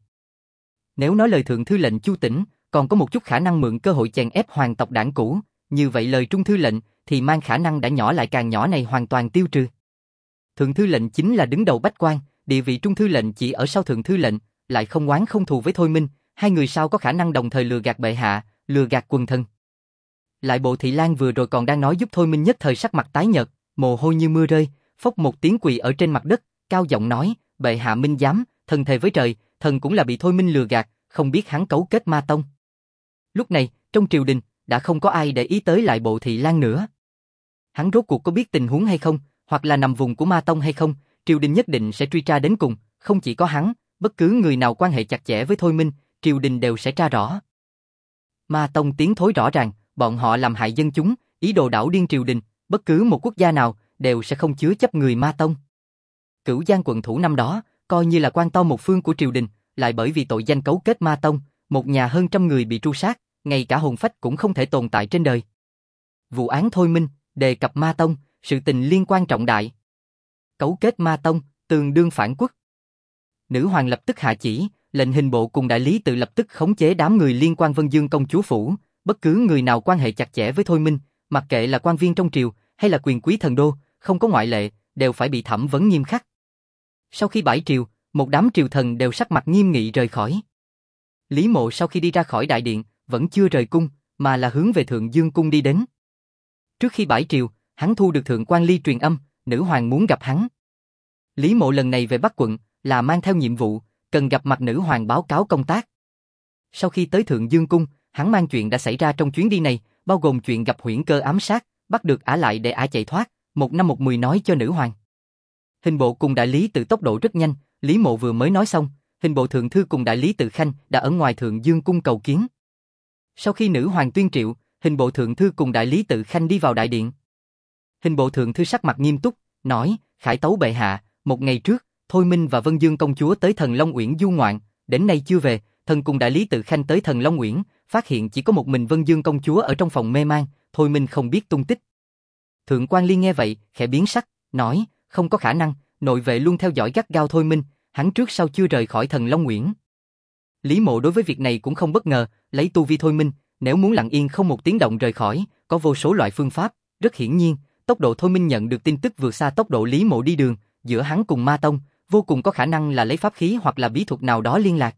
Nếu nói lời thượng thư lệnh chu tỉnh, còn có một chút khả năng mượn cơ hội chèn ép hoàng tộc đảng cũ, như vậy lời trung thư lệnh thì mang khả năng đã nhỏ lại càng nhỏ này hoàn toàn tiêu trừ. Thượng thư lệnh chính là đứng đầu bách quan, địa vị trung thư lệnh chỉ ở sau thượng thư lệnh, lại không oán không thù với Thôi Minh, hai người sao có khả năng đồng thời lừa gạt bệ hạ, lừa gạt quần thần. Lại Bộ Thị Lang vừa rồi còn đang nói giúp Thôi Minh nhất thời sắc mặt tái nhợt, mồ hôi như mưa rơi, phốc một tiếng quỳ ở trên mặt đất, cao giọng nói, bệ hạ minh giám, thần thề với trời, thần cũng là bị Thôi Minh lừa gạt, không biết hắn cấu kết ma tông. Lúc này, trong triều đình, đã không có ai để ý tới Lại Bộ Thị Lang nữa. Hắn rốt cuộc có biết tình huống hay không, hoặc là nằm vùng của ma tông hay không, triều đình nhất định sẽ truy tra đến cùng, không chỉ có hắn, bất cứ người nào quan hệ chặt chẽ với Thôi Minh, triều đình đều sẽ tra rõ. Ma tông tiến thối rõ ràng, bọn họ làm hại dân chúng, ý đồ đảo điên triều đình, bất cứ một quốc gia nào đều sẽ không chứa chấp người ma tông. Cửu Giang quận thủ năm đó, coi như là quan to một phương của triều đình, lại bởi vì tội danh cấu kết ma tông, một nhà hơn trăm người bị tru sát, ngay cả hồn phách cũng không thể tồn tại trên đời. Vụ án Thôi Minh, đề cập ma tông, sự tình liên quan trọng đại. Cấu kết ma tông, tương đương phản quốc. Nữ hoàng lập tức hạ chỉ, lệnh hình bộ cùng đại lý tự lập tức khống chế đám người liên quan Vân Dương công chúa phủ, bất cứ người nào quan hệ chặt chẽ với Thôi Minh, mặc kệ là quan viên trong triều hay là quyền quý thần đô, không có ngoại lệ, đều phải bị thẩm vấn nghiêm khắc. Sau khi bãi triều, một đám triều thần đều sắc mặt nghiêm nghị rời khỏi. Lý Mộ sau khi đi ra khỏi đại điện, vẫn chưa rời cung, mà là hướng về Thượng Dương Cung đi đến. Trước khi bãi triều, hắn thu được Thượng Quan Ly truyền âm, nữ hoàng muốn gặp hắn. Lý Mộ lần này về Bắc quận là mang theo nhiệm vụ, cần gặp mặt nữ hoàng báo cáo công tác. Sau khi tới Thượng Dương Cung, hắn mang chuyện đã xảy ra trong chuyến đi này, bao gồm chuyện gặp Huyễn Cơ ám sát, bắt được ả lại để ả chạy thoát, một năm một mười nói cho nữ hoàng. Hình bộ cùng đại lý tự tốc độ rất nhanh, Lý Mộ vừa mới nói xong, hình bộ thượng thư cùng đại lý tự Khanh đã ở ngoài Thượng Dương Cung cầu kiến. Sau khi nữ hoàng tuyên triệu, hình bộ thượng thư cùng đại lý tự Khanh đi vào đại điện. Hình bộ thượng thư sắc mặt nghiêm túc, nói, khải tấu bệ hạ, một ngày trước, Thôi Minh và Vân Dương công chúa tới Thần Long Uyển du ngoạn, đến nay chưa về, thần cùng đại lý tự Khanh tới Thần Long Uyển, phát hiện chỉ có một mình Vân Dương công chúa ở trong phòng mê man, Thôi Minh không biết tung tích. Thượng quan Liên nghe vậy, khẽ biến sắc, nói, không có khả năng, nội vệ luôn theo dõi gắt gao Thôi Minh, hắn trước sau chưa rời khỏi Thần Long Uyển. Lý Mộ đối với việc này cũng không bất ngờ, lấy tu vi Thôi Minh, nếu muốn lặng yên không một tiếng động rời khỏi, có vô số loại phương pháp, rất hiển nhiên, tốc độ Thôi Minh nhận được tin tức vượt xa tốc độ Lý Mộ đi đường, giữa hắn cùng Ma Tông, vô cùng có khả năng là lấy pháp khí hoặc là bí thuật nào đó liên lạc.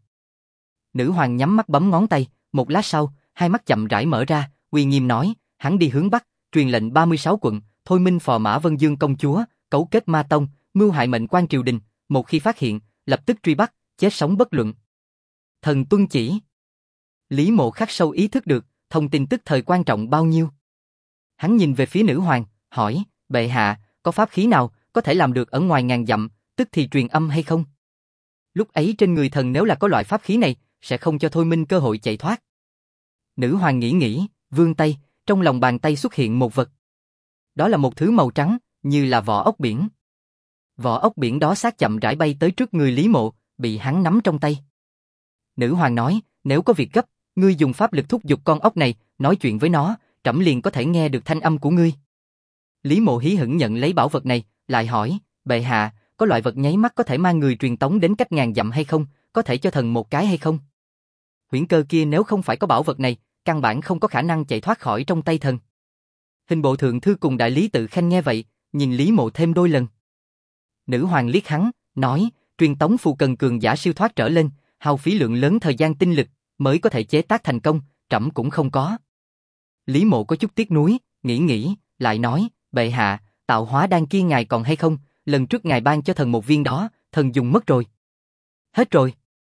Nữ hoàng nhắm mắt bấm ngón tay, một lát sau, hai mắt chậm rãi mở ra, uy nghiêm nói, hắn đi hướng Bắc, truyền lệnh 36 quận, Thôi Minh phò mã Vân Dương công chúa, cấu kết Ma Tông, mưu hại mệnh quan triều đình, một khi phát hiện, lập tức truy bắt, chết sống bất luận. Thần tuân chỉ. Lý Mộ khắc sâu ý thức được, thông tin tức thời quan trọng bao nhiêu. Hắn nhìn về phía nữ hoàng, hỏi, bệ hạ, có pháp khí nào có thể làm được ở ngoài ngàn dặm, tức thì truyền âm hay không? Lúc ấy trên người thần nếu là có loại pháp khí này, sẽ không cho Thôi Minh cơ hội chạy thoát. Nữ hoàng nghĩ, vươn tay, trong lòng bàn tay xuất hiện một vật. Đó là một thứ màu trắng, như là vỏ ốc biển. Vỏ ốc biển đó sát chậm rãi bay tới trước người Lý Mộ, bị hắn nắm trong tay. Nữ hoàng nói, nếu có việc gấp, ngươi dùng pháp lực thúc giục con ốc này, nói chuyện với nó, trẫm liền có thể nghe được thanh âm của ngươi. Lý Mộ hí hửng nhận lấy bảo vật này, lại hỏi, bệ hạ, có loại vật nháy mắt có thể mang người truyền tống đến cách ngàn dặm hay không, có thể cho thần một cái hay không? Huyễn Cơ kia nếu không phải có bảo vật này, căn bản không có khả năng chạy thoát khỏi trong tay thần. Hình bộ thượng thư cùng đại lý tự Khanh nghe vậy, nhìn Lý Mộ thêm đôi lần. Nữ hoàng liếc hắn, nói, truyền tống phù cần cường giả siêu thoát trở lên, hao phí lượng lớn thời gian tinh lực, mới có thể chế tác thành công, trẫm cũng không có. Lý Mộ có chút tiếc nuối, nghĩ, lại nói, bệ hạ, tạo hóa đan kia ngài còn hay không, lần trước ngài ban cho thần một viên đó, thần dùng mất rồi. Hết rồi.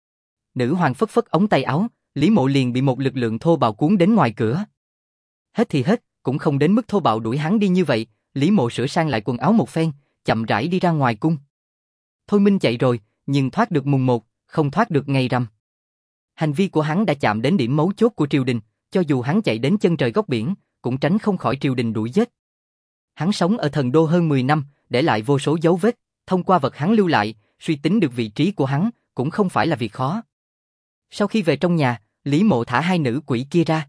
Nữ hoàng phất phất ống tay áo, Lý Mộ liền bị một lực lượng thô bạo cuốn đến ngoài cửa. Hết thì hết, cũng không đến mức thô bạo đuổi hắn đi như vậy, Lý Mộ sửa sang lại quần áo một phen, chậm rãi đi ra ngoài cung. Thôi Minh chạy rồi, nhưng thoát được mùng 1, không thoát được ngày rằm. Hành vi của hắn đã chạm đến điểm mấu chốt của triều đình, cho dù hắn chạy đến chân trời góc biển, cũng tránh không khỏi triều đình đuổi giết. Hắn sống ở thần đô hơn 10 năm, để lại vô số dấu vết, thông qua vật hắn lưu lại, suy tính được vị trí của hắn, cũng không phải là việc khó. Sau khi về trong nhà, Lý Mộ thả hai nữ quỷ kia ra.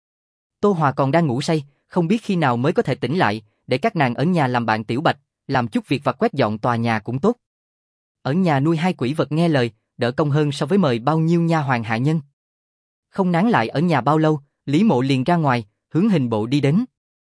Tô Hòa còn đang ngủ say, không biết khi nào mới có thể tỉnh lại, để các nàng ở nhà làm bạn Tiểu Bạch, làm chút việc vặt quét dọn tòa nhà cũng tốt. Ở nhà nuôi hai quỷ vật nghe lời, đỡ công hơn so với mời bao nhiêu nha hoàn hạ nhân. Không nán lại ở nhà bao lâu, Lý Mộ liền ra ngoài, hướng hình bộ đi đến.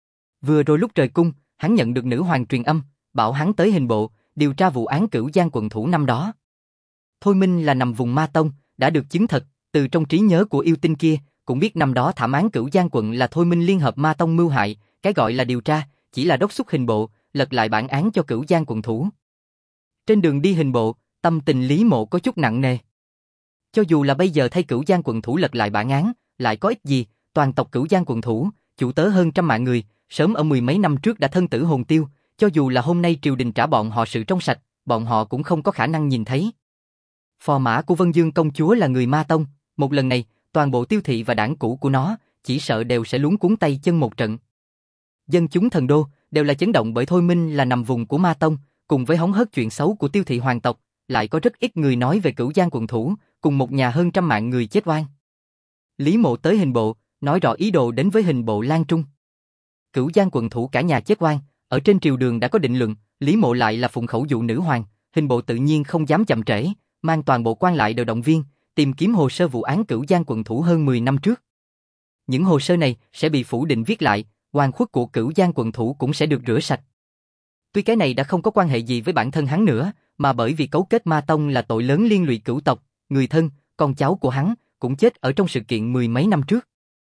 Vừa rồi lúc rời cung, hắn nhận được nữ hoàng truyền âm, bảo hắn tới hình bộ, điều tra vụ án Cửu Giang quận thủ năm đó. Thôi Minh là nằm vùng Ma Tông, đã được chứng thật, từ trong trí nhớ của yêu tinh kia, cũng biết năm đó thảm án Cửu Giang quận là Thôi Minh liên hợp Ma Tông mưu hại, cái gọi là điều tra, chỉ là đốc thúc hình bộ, lật lại bản án cho Cửu Giang quận thủ. Trên đường đi hình bộ, tâm tình Lý Mộ có chút nặng nề. Cho dù là bây giờ thay Cửu Giang quận thủ lật lại bản án, lại có ích gì, toàn tộc Cửu Giang quận thủ, chủ tớ hơn trăm mạng người, sớm ở mười mấy năm trước đã thân tử hồn tiêu, cho dù là hôm nay triều đình trả bọn họ sự trong sạch, bọn họ cũng không có khả năng nhìn thấy. Phò mã của Vân Dương công chúa là người Ma Tông, một lần này, toàn bộ tiêu thị và đảng cũ của nó, chỉ sợ đều sẽ luống cuống tay chân một trận. Dân chúng thần đô, đều là chấn động bởi Thôi Minh là nằm vùng của Ma Tông, cùng với hóng hớt chuyện xấu của tiêu thị hoàng tộc, lại có rất ít người nói về Cửu Giang quận thủ, cùng một nhà hơn trăm mạng người chết oan. Lý Mộ tới hình bộ, nói rõ ý đồ đến với hình bộ Lan Trung. Cửu Giang quận thủ cả nhà chết oan, ở trên triều đường đã có định luận, Lý Mộ lại là phụng khẩu dụ nữ hoàng, hình bộ tự nhiên không dám chậm trễ, mang toàn bộ quan lại đều động viên, tìm kiếm hồ sơ vụ án Cửu Giang quận thủ hơn 10 năm trước. Những hồ sơ này sẽ bị phủ định viết lại, oan khuất của Cửu Giang quận thủ cũng sẽ được rửa sạch. Tuy cái này đã không có quan hệ gì với bản thân hắn nữa, mà bởi vì cấu kết Ma Tông là tội lớn liên lụy cửu tộc, người thân, con cháu của hắn cũng chết ở trong sự kiện mười mấy năm trước.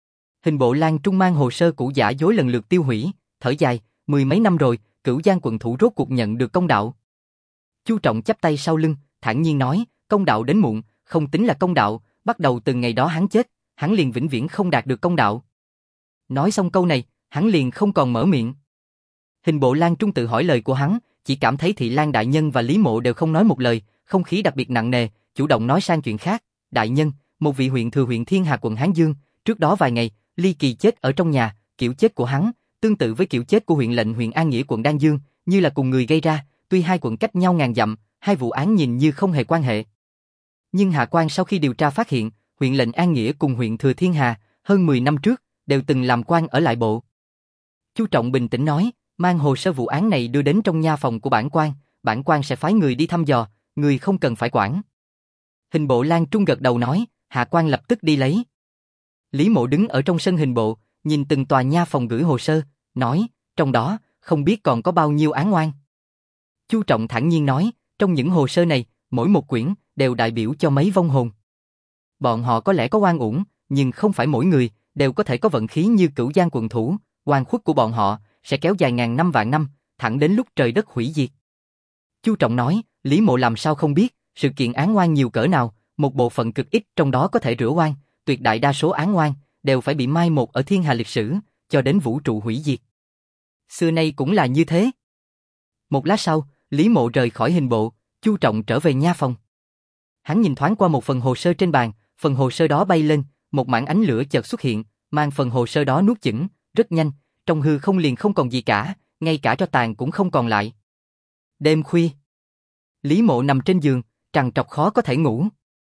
Hình bộ Lan Trung mang hồ sơ cũ giả dối lần lượt tiêu hủy, thở dài, mười mấy năm rồi, Cửu Giang quận thủ rốt cuộc nhận được công đạo. Chu Trọng chắp tay sau lưng, thản nhiên nói, công đạo đến muộn, không tính là công đạo, bắt đầu từ ngày đó hắn chết, hắn liền vĩnh viễn không đạt được công đạo. Nói xong câu này, hắn liền không còn mở miệng. Hình bộ Lan Trung tự hỏi lời của hắn, chỉ cảm thấy Thị Lan đại nhân và Lý Mộ đều không nói một lời, không khí đặc biệt nặng nề, chủ động nói sang chuyện khác. Đại nhân, một vị huyện thừa huyện Thiên Hà quận Hán Dương, trước đó vài ngày, ly kỳ chết ở trong nhà, kiểu chết của hắn tương tự với kiểu chết của huyện lệnh huyện An Nghĩa quận Đan Dương, như là cùng người gây ra, tuy hai quận cách nhau ngàn dặm, hai vụ án nhìn như không hề quan hệ. Nhưng hạ quan sau khi điều tra phát hiện, huyện lệnh An Nghĩa cùng huyện thừa Thiên Hà, hơn 10 năm trước, đều từng làm quan ở lại bộ. Chu Trọng bình tĩnh nói, mang hồ sơ vụ án này đưa đến trong nha phòng của bản quan sẽ phái người đi thăm dò, người không cần phải quản. Hình bộ Lan Trung gật đầu nói, hạ quan lập tức đi lấy. Lý Mộ đứng ở trong sân hình bộ, nhìn từng tòa nha phòng gửi hồ sơ, nói, trong đó, không biết còn có bao nhiêu án oan. Chu Trọng thản nhiên nói, trong những hồ sơ này, mỗi một quyển đều đại biểu cho mấy vong hồn. Bọn họ có lẽ có oan uổng, nhưng không phải mỗi người đều có thể có vận khí như Cửu Giang quận thủ, oan khuất của bọn họ sẽ kéo dài ngàn năm vạn năm, thẳng đến lúc trời đất hủy diệt. Chu Trọng nói, Lý Mộ làm sao không biết, sự kiện án oan nhiều cỡ nào, một bộ phận cực ít trong đó có thể rửa oan, tuyệt đại đa số án oan đều phải bị mai một ở thiên hà lịch sử, cho đến vũ trụ hủy diệt. Xưa nay cũng là như thế. Một lát sau, Lý Mộ rời khỏi hình bộ, Chu Trọng trở về nha phòng. Hắn nhìn thoáng qua một phần hồ sơ trên bàn, phần hồ sơ đó bay lên, một mảng ánh lửa chợt xuất hiện, mang phần hồ sơ đó nuốt chửng, rất nhanh, trong hư không liền không còn gì cả, ngay cả tro tàn cũng không còn lại. Đêm khuya, Lý Mộ nằm trên giường, trằn trọc khó có thể ngủ.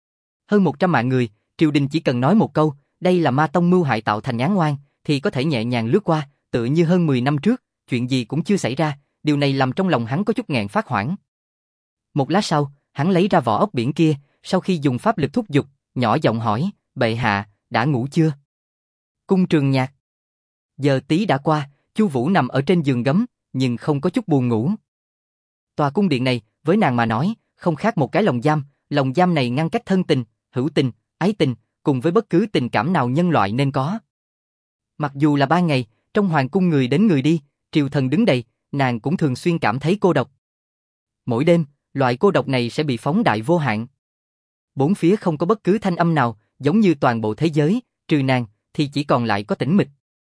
Hơn 100 mạng người, triều đình chỉ cần nói một câu, đây là ma tông mưu hại tạo thành án oan, thì có thể nhẹ nhàng lướt qua, tựa như hơn 10 năm trước, chuyện gì cũng chưa xảy ra, điều này làm trong lòng hắn có chút nghẹn phát hoảng. Một lát sau, hắn lấy ra vỏ ốc biển kia, sau khi dùng pháp lực thúc giục, nhỏ giọng hỏi, bệ hạ, đã ngủ chưa? Cung Trường Nhạc. Giờ tí đã qua, Chu Vũ nằm ở trên giường gấm, nhưng không có chút buồn ngủ. Tòa cung điện này, với nàng mà nói, không khác một cái lồng giam này ngăn cách thân tình, hữu tình, ái tình, cùng với bất cứ tình cảm nào nhân loại nên có. Mặc dù là ban ngày, trong hoàng cung người đến người đi, triều thần đứng đầy, nàng cũng thường xuyên cảm thấy cô độc. Mỗi đêm, loại cô độc này sẽ bị phóng đại vô hạn. Bốn phía không có bất cứ thanh âm nào, giống như toàn bộ thế giới, trừ nàng, thì chỉ còn lại có tĩnh mịch.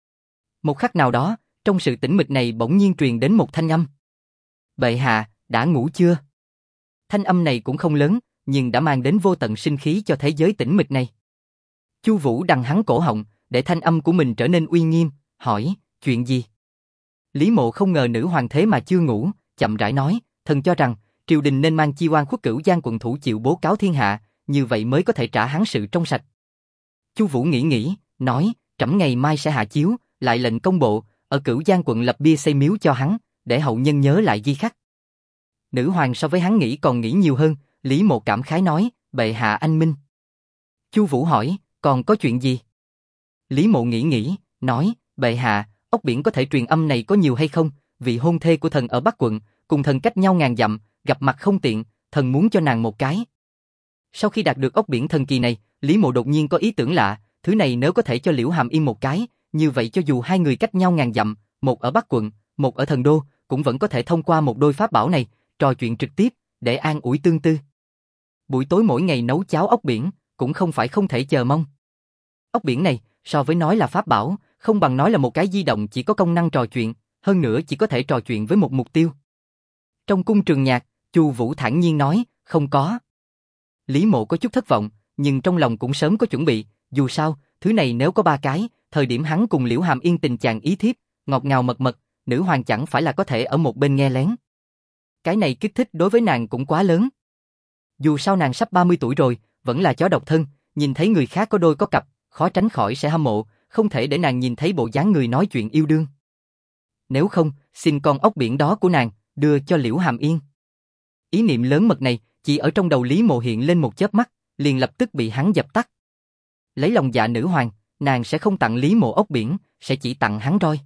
Một khắc nào đó, trong sự tĩnh mịch này bỗng nhiên truyền đến một thanh âm. Bệ hạ, đã ngủ chưa? Thanh âm này cũng không lớn, nhưng đã mang đến vô tận sinh khí cho thế giới tĩnh mịch này. Chu Vũ đằng hắn cổ họng, để thanh âm của mình trở nên uy nghiêm, hỏi, chuyện gì? Lý Mộ không ngờ nữ hoàng thế mà chưa ngủ, chậm rãi nói, thần cho rằng, triều đình nên mang chi oan khuất Cửu Giang quận thủ chịu bố cáo thiên hạ, như vậy mới có thể trả hắn sự trong sạch. Chu Vũ nghĩ, nói, trẫm ngày mai sẽ hạ chiếu, lại lệnh công bộ, ở Cửu Giang quận lập bia xây miếu cho hắn, để hậu nhân nhớ lại ghi khắc. Nữ hoàng so với hắn nghĩ còn nghĩ nhiều hơn, Lý Mộ cảm khái nói, bệ hạ anh minh. Chu Vũ hỏi, còn có chuyện gì? Lý Mộ nghĩ, nói, bệ hạ, ốc biển có thể truyền âm này có nhiều hay không? Vị hôn thê của thần ở Bắc quận, cùng thần cách nhau ngàn dặm, gặp mặt không tiện, thần muốn cho nàng một cái. Sau khi đạt được ốc biển thần kỳ này, Lý Mộ đột nhiên có ý tưởng lạ, thứ này nếu có thể cho Liễu Hàm Yên một cái, như vậy cho dù hai người cách nhau ngàn dặm, một ở Bắc quận, một ở thần đô, cũng vẫn có thể thông qua một đôi pháp bảo này, trò chuyện trực tiếp, để an ủi tương tư. Buổi tối mỗi ngày nấu cháo ốc biển, cũng không phải không thể chờ mong. Ốc biển này, so với nói là pháp bảo, không bằng nói là một cái di động chỉ có công năng trò chuyện, hơn nữa chỉ có thể trò chuyện với một mục tiêu. Trong cung Trường Nhạc, Chu Vũ thản nhiên nói, không có. Lý Mộ có chút thất vọng, nhưng trong lòng cũng sớm có chuẩn bị, dù sao, thứ này nếu có 3 cái, thời điểm hắn cùng Liễu Hàm Yên tình chàng ý thiếp, ngọt ngào mật mật, nữ hoàng chẳng phải là có thể ở một bên nghe lén. Cái này kích thích đối với nàng cũng quá lớn. Dù sao nàng sắp 30 tuổi rồi, vẫn là chó độc thân, nhìn thấy người khác có đôi có cặp, khó tránh khỏi sẽ hâm mộ, không thể để nàng nhìn thấy bộ dáng người nói chuyện yêu đương. Nếu không, xin con ốc biển đó của nàng, đưa cho Liễu Hàm Yên. Ý niệm lớn mật này, chỉ ở trong đầu Lý Mộ hiện lên một chớp mắt, liền lập tức bị hắn dập tắt. Lấy lòng dạ nữ hoàng, nàng sẽ không tặng Lý Mộ ốc biển, sẽ chỉ tặng hắn roi.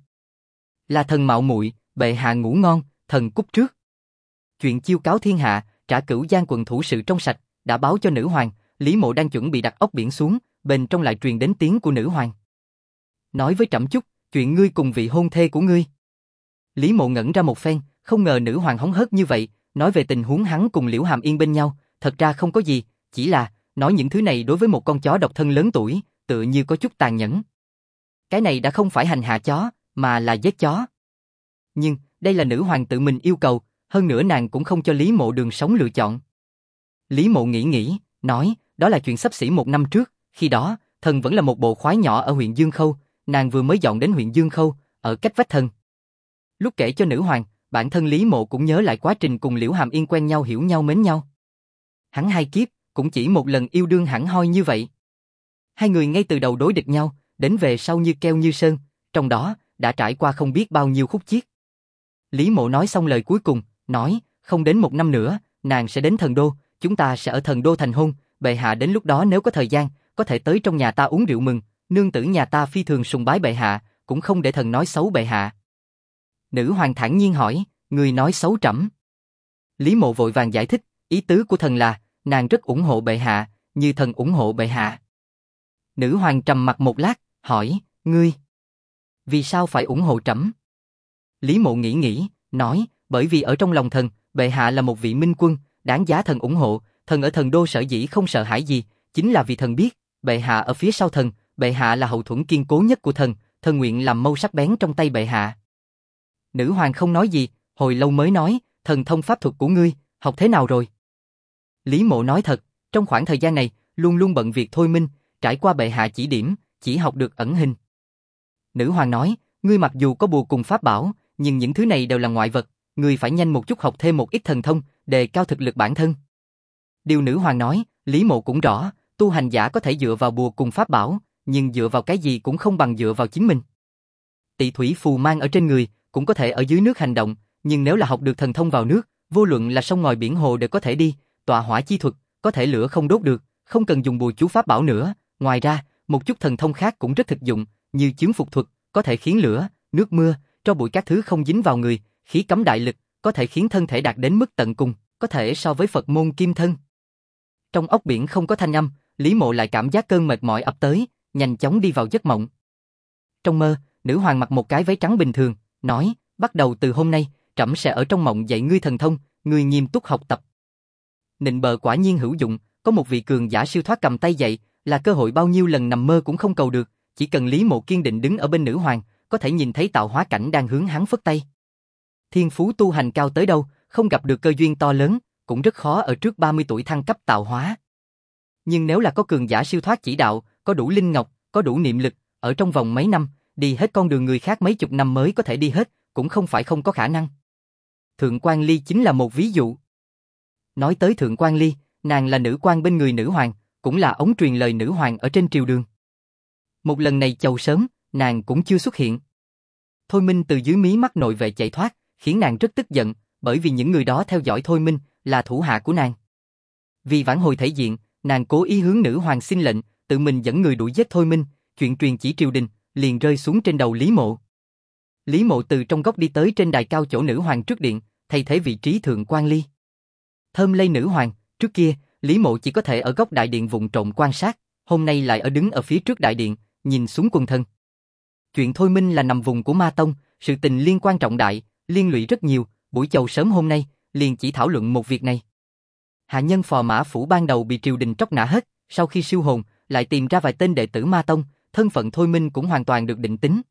Là thần mạo muội, bệ hạ ngủ ngon, thần cúp trước. Chuyện chiêu cáo thiên hạ, trả Cửu Giang quận thủ sự trong sạch, đã báo cho nữ hoàng, Lý Mộ đang chuẩn bị đặt ốc biển xuống, bên trong lại truyền đến tiếng của nữ hoàng. nói với trẫm chút, chuyện ngươi cùng vị hôn thê của ngươi. Lý Mộ ngẩn ra một phen, không ngờ nữ hoàng hống hớt như vậy, nói về tình huống hắn cùng Liễu Hàm Yên bên nhau, thật ra không có gì, chỉ là, nói những thứ này đối với một con chó độc thân lớn tuổi, tựa như có chút tàn nhẫn. Cái này đã không phải hành hạ chó, mà là giết chó. Nhưng, đây là nữ hoàng tự mình yêu cầu, hơn nữa nàng cũng không cho Lý Mộ đường sống lựa chọn. Lý Mộ nghĩ, nói, đó là chuyện xấp xỉ 1 năm trước, khi đó, thần vẫn là một bộ khoái nhỏ ở huyện Dương Khâu, nàng vừa mới dọn đến huyện Dương Khâu, ở cách vách thần. Lúc kể cho nữ hoàng, bản thân Lý Mộ cũng nhớ lại quá trình cùng Liễu Hàm Yên quen nhau hiểu nhau mến nhau. Hắn 2 kiếp, cũng chỉ một lần yêu đương hẳn hoi như vậy. Hai người ngay từ đầu đối địch nhau, đến về sau như keo như sơn, trong đó, đã trải qua không biết bao nhiêu khúc chiết. Lý Mộ nói xong lời cuối cùng, nói, không đến 1 năm nữa, nàng sẽ đến thần đô, chúng ta sẽ ở thần đô thành hôn, bệ hạ đến lúc đó nếu có thời gian, có thể tới trong nhà ta uống rượu mừng, nương tử nhà ta phi thường sùng bái bệ hạ, cũng không để thần nói xấu bệ hạ. Nữ hoàng thản nhiên hỏi, người nói xấu trẫm? Lý Mộ vội vàng giải thích, ý tứ của thần là, nàng rất ủng hộ bệ hạ, như thần ủng hộ bệ hạ. Nữ hoàng trầm mặt một lát, hỏi, ngươi, vì sao phải ủng hộ trẫm? Lý Mộ nghĩ, nói, bởi vì ở trong lòng thần, bệ hạ là một vị minh quân, đáng giá thần ủng hộ, thần ở thần đô sở dĩ không sợ hãi gì, chính là vì thần biết, bệ hạ ở phía sau thần, bệ hạ là hậu thuẫn kiên cố nhất của thần, thần nguyện làm mâu sắc bén trong tay bệ hạ. Nữ hoàng không nói gì, hồi lâu mới nói, thần thông pháp thuật của ngươi, học thế nào rồi? Lý Mộ nói thật, trong khoảng thời gian này, luôn luôn bận việc thôi minh, trải qua bệ hạ chỉ điểm, chỉ học được ẩn hình. Nữ hoàng nói, ngươi mặc dù có bùa cùng pháp bảo, nhưng những thứ này đều là ngoại vật, ngươi phải nhanh một chút học thêm một ít thần thông, đề cao thực lực bản thân. Điều nữ hoàng nói, Lý Mộ cũng rõ, tu hành giả có thể dựa vào bùa cùng pháp bảo, nhưng dựa vào cái gì cũng không bằng dựa vào chính mình. Tị thủy phù mang ở trên người, cũng có thể ở dưới nước hành động, nhưng nếu là học được thần thông vào nước, vô luận là sông ngòi biển hồ đều có thể đi, tọa hỏa chi thuật, có thể lửa không đốt được, không cần dùng bùa chú pháp bảo nữa. Ngoài ra, một chút thần thông khác cũng rất thực dụng, như chướng phục thuật, có thể khiến lửa, nước mưa, tro bụi các thứ không dính vào người, khí cấm đại lực, có thể khiến thân thể đạt đến mức tận cùng, có thể so với Phật môn kim thân. Trong ốc biển không có thanh âm, Lý Mộ lại cảm giác cơn mệt mỏi ập tới, nhanh chóng đi vào giấc mộng. Trong mơ, nữ hoàng mặc một cái váy trắng bình thường, nói, bắt đầu từ hôm nay, trẫm sẽ ở trong mộng dạy ngươi thần thông, ngươi nghiêm túc học tập. Nịnh bợ quả nhiên hữu dụng, có một vị cường giả siêu thoát cầm tay dạy, là cơ hội bao nhiêu lần nằm mơ cũng không cầu được, chỉ cần Lý Mộ kiên định đứng ở bên nữ hoàng, có thể nhìn thấy tạo hóa cảnh đang hướng hắn phất tay. Thiên phú tu hành cao tới đâu, không gặp được cơ duyên to lớn, cũng rất khó ở trước 30 tuổi thăng cấp tạo hóa. Nhưng nếu là có cường giả siêu thoát chỉ đạo, có đủ linh ngọc, có đủ niệm lực, ở trong vòng mấy năm, đi hết con đường người khác mấy chục năm mới có thể đi hết, cũng không phải không có khả năng. Thượng quan Ly chính là một ví dụ. Nói tới Thượng quan Ly, nàng là nữ quan bên người nữ hoàng, cũng là ống truyền lời nữ hoàng ở trên triều đường. Một lần này chầu sớm, nàng cũng chưa xuất hiện. Thôi Minh từ dưới mí mắt nội vệ chạy thoát, khiến nàng rất tức giận, bởi vì những người đó theo dõi Thôi Minh, là thủ hạ của nàng. Vì vãn hồi thể diện, nàng cố ý hướng nữ hoàng xin lệnh, tự mình dẫn người đuổi giết Thôi Minh, chuyện truyền chỉ triều đình, liền rơi xuống trên đầu Lý Mộ. Lý Mộ từ trong góc đi tới trên đài cao chỗ nữ hoàng trước điện, thay thế vị trí Thượng quan Ly. Thơm lây nữ hoàng, trước kia, Lý Mộ chỉ có thể ở góc đại điện vụng trộm quan sát, hôm nay lại ở đứng ở phía trước đại điện, nhìn xuống quần thân. Chuyện Thôi Minh là nằm vùng của Ma Tông, sự tình liên quan trọng đại, liên lụy rất nhiều, buổi chầu sớm hôm nay, liền chỉ thảo luận một việc này. Hạ nhân Phò Mã Phủ ban đầu bị triều đình tróc nã hết, sau khi siêu hồn, lại tìm ra vài tên đệ tử Ma Tông, thân phận Thôi Minh cũng hoàn toàn được định tính.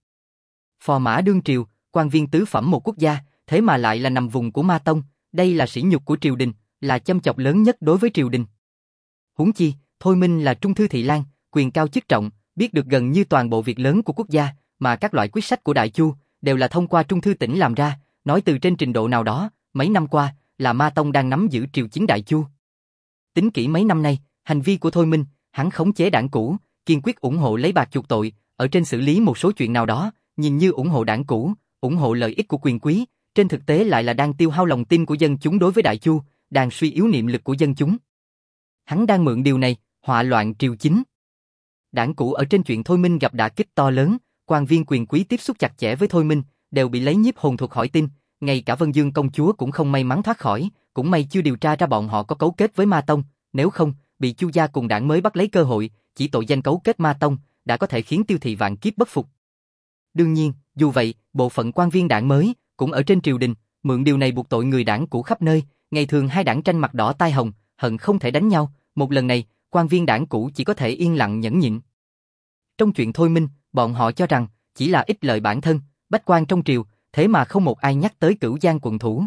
Phò Mã đương triều, quan viên tứ phẩm một quốc gia, thế mà lại là nằm vùng của Ma Tông, đây là sỉ nhục của triều đình, là châm chọc lớn nhất đối với triều đình. Huống chi, Thôi Minh là trung thư thị lang, quyền cao chức trọng, biết được gần như toàn bộ việc lớn của quốc gia, mà các loại quyết sách của Đại Chu đều là thông qua trung thư tỉnh làm ra, nói từ trên trình độ nào đó, mấy năm qua là Ma Tông đang nắm giữ triều chính Đại Chu. Tính kỹ mấy năm nay, hành vi của Thôi Minh, hắn khống chế đảng cũ, kiên quyết ủng hộ lấy bạc chuộc tội, ở trên xử lý một số chuyện nào đó, nhìn như ủng hộ đảng cũ, ủng hộ lợi ích của quyền quý, trên thực tế lại là đang tiêu hao lòng tin của dân chúng đối với Đại Chu, đang suy yếu niệm lực của dân chúng. Hắn đang mượn điều này, họa loạn triều chính. Đảng cũ ở trên chuyện Thôi Minh gặp đả kích to lớn, quan viên quyền quý tiếp xúc chặt chẽ với Thôi Minh, đều bị lấy nhiếp hồn thuật hỏi tin, ngay cả Vân Dương công chúa cũng không may mắn thoát khỏi, cũng may chưa điều tra ra bọn họ có cấu kết với Ma Tông, nếu không, bị Chu gia cùng đảng mới bắt lấy cơ hội, chỉ tội danh cấu kết Ma Tông, đã có thể khiến Tiêu Thị vạn kiếp bất phục. Đương nhiên, dù vậy, bộ phận quan viên đảng mới, cũng ở trên triều đình, mượn điều này buộc tội người đảng cũ khắp nơi, ngày thường hai đảng tranh mặt đỏ tai hồng, hận không thể đánh nhau, một lần này, quan viên đảng cũ chỉ có thể yên lặng nhẫn nhịn. Trong chuyện thôi minh, bọn họ cho rằng, chỉ là ích lợi bản thân, bách quan trong triều, thế mà không một ai nhắc tới Cửu Giang quận thủ.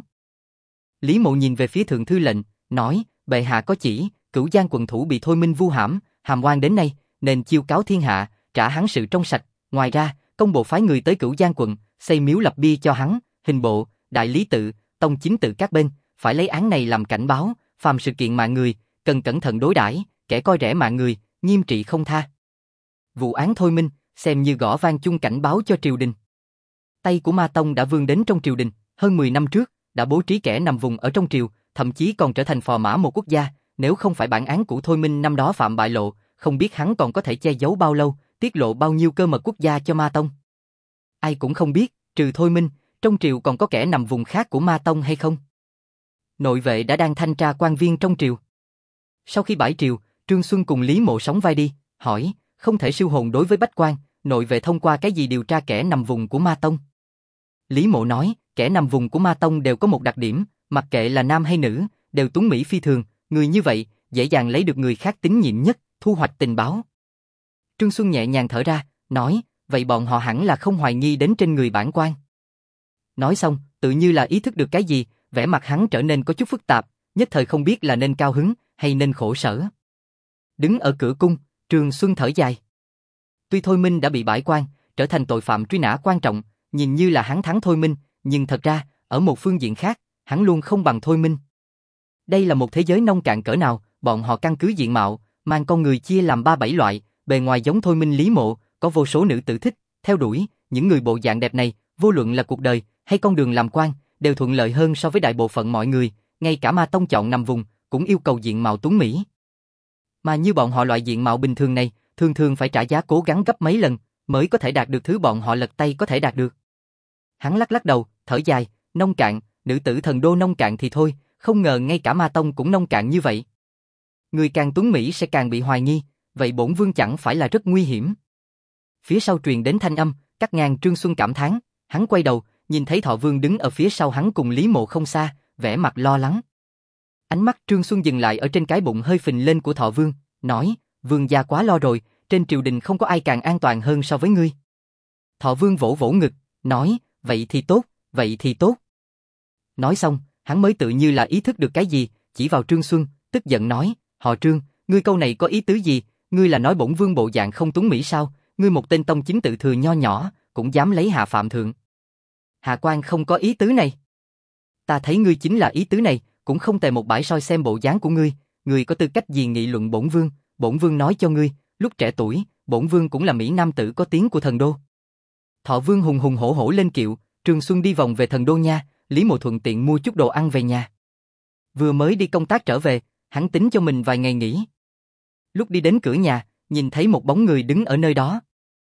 Lý Mộ nhìn về phía thượng thư lệnh, nói, bệ hạ có chỉ, Cửu Giang quận thủ bị thôi minh vu hãm, hàm oan đến nay, nên chiêu cáo thiên hạ, trả hắn sự trong sạch. Ngoài ra, công bộ phái người tới Cửu Giang quận, xây miếu lập bia cho hắn, hình bộ, đại lý tự, tông chính tự các bên, phải lấy án này làm cảnh báo, phàm sự kiện mạng người, cần cẩn thận đối đãi, kẻ coi rẻ mạng người, nghiêm trị không tha. Vụ án thôi minh, xem như gõ vang chung cảnh báo cho triều đình. Tay của Ma Tông đã vươn đến trong triều đình, hơn 10 năm trước, đã bố trí kẻ nằm vùng ở trong triều, thậm chí còn trở thành phò mã một quốc gia, nếu không phải bản án của thôi minh năm đó phạm bại lộ, không biết hắn còn có thể che giấu bao lâu, tiết lộ bao nhiêu cơ mật quốc gia cho Ma Tông. Ai cũng không biết, trừ thôi minh, trong triều còn có kẻ nằm vùng khác của Ma Tông hay không. Nội vệ đã đang thanh tra quan viên trong triều. Sau khi bãi triều, Trương Xuân cùng Lý Mộ sóng vai đi, hỏi, không thể siêu hồn đối với bách quan, nội vệ thông qua cái gì điều tra kẻ nằm vùng của Ma Tông? Lý Mộ nói, kẻ nằm vùng của Ma Tông đều có một đặc điểm, mặc kệ là nam hay nữ, đều tuấn mỹ phi thường, người như vậy, dễ dàng lấy được người khác tín nhiệm nhất, thu hoạch tình báo. Trương Xuân nhẹ nhàng thở ra, nói, vậy bọn họ hẳn là không hoài nghi đến trên người bản quan. Nói xong, tự như là ý thức được cái gì, vẻ mặt hắn trở nên có chút phức tạp, nhất thời không biết là nên cao hứng, hay nên khổ sở. Đứng ở cửa cung, Trương Xuân thở dài. Tuy thôi minh đã bị bãi quan, trở thành tội phạm truy nã quan trọng, nhìn như là hắn thắng thôi minh, nhưng thật ra, ở một phương diện khác, hắn luôn không bằng thôi minh. Đây là một thế giới nông cạn cỡ nào, bọn họ căn cứ diện mạo, mang con người chia làm 3-7 loại, bề ngoài giống thôi minh Lý Mộ, có vô số nữ tử thích, theo đuổi, những người bộ dạng đẹp này, vô luận là cuộc đời, hay con đường làm quan, đều thuận lợi hơn so với đại bộ phận mọi người, ngay cả Ma Tông chọn nằm vùng, cũng yêu cầu diện mạo tuấn mỹ. Mà như bọn họ loại diện mạo bình thường này, thường thường phải trả giá cố gắng gấp mấy lần, mới có thể đạt được thứ bọn họ lật tay có thể đạt được. Hắn lắc lắc đầu, thở dài, nông cạn, nữ tử thần đô nông cạn thì thôi, không ngờ ngay cả Ma Tông cũng nông cạn như vậy. Người càng tuấn mỹ sẽ càng bị hoài nghi, vậy bổn vương chẳng phải là rất nguy hiểm. Phía sau truyền đến thanh âm, cắt ngang Trương Xuân cảm thán, hắn quay đầu, nhìn thấy Thọ Vương đứng ở phía sau hắn cùng Lý Mộ không xa, vẻ mặt lo lắng. Ánh mắt Trương Xuân dừng lại ở trên cái bụng hơi phình lên của Thọ Vương, nói, vương gia quá lo rồi, trên triều đình không có ai càng an toàn hơn so với ngươi. Thọ Vương vỗ vỗ ngực, nói, vậy thì tốt, vậy thì tốt. Nói xong, hắn mới tự như là ý thức được cái gì, chỉ vào Trương Xuân, tức giận nói, họ Trương, ngươi câu này có ý tứ gì, ngươi là nói bổn vương bộ dạng không tuấn mỹ sao, ngươi một tên tông chính tự thừa nho nhỏ, cũng dám lấy hạ phạm thượng. Hạ quan không có ý tứ này. Ta thấy ngươi chính là ý tứ này, cũng không tề một bãi soi xem bộ dáng của ngươi có tư cách gì nghị luận bổn vương nói cho ngươi, lúc trẻ tuổi, bổn vương cũng là mỹ nam tử có tiếng của thần đô. Thọ Vương hùng hùng hổ hổ lên kiệu, Trương Xuân đi vòng về thần đô nha, Lý Mộ thuận tiện mua chút đồ ăn về nhà. Vừa mới đi công tác trở về, hắn tính cho mình vài ngày nghỉ. Lúc đi đến cửa nhà, nhìn thấy một bóng người đứng ở nơi đó.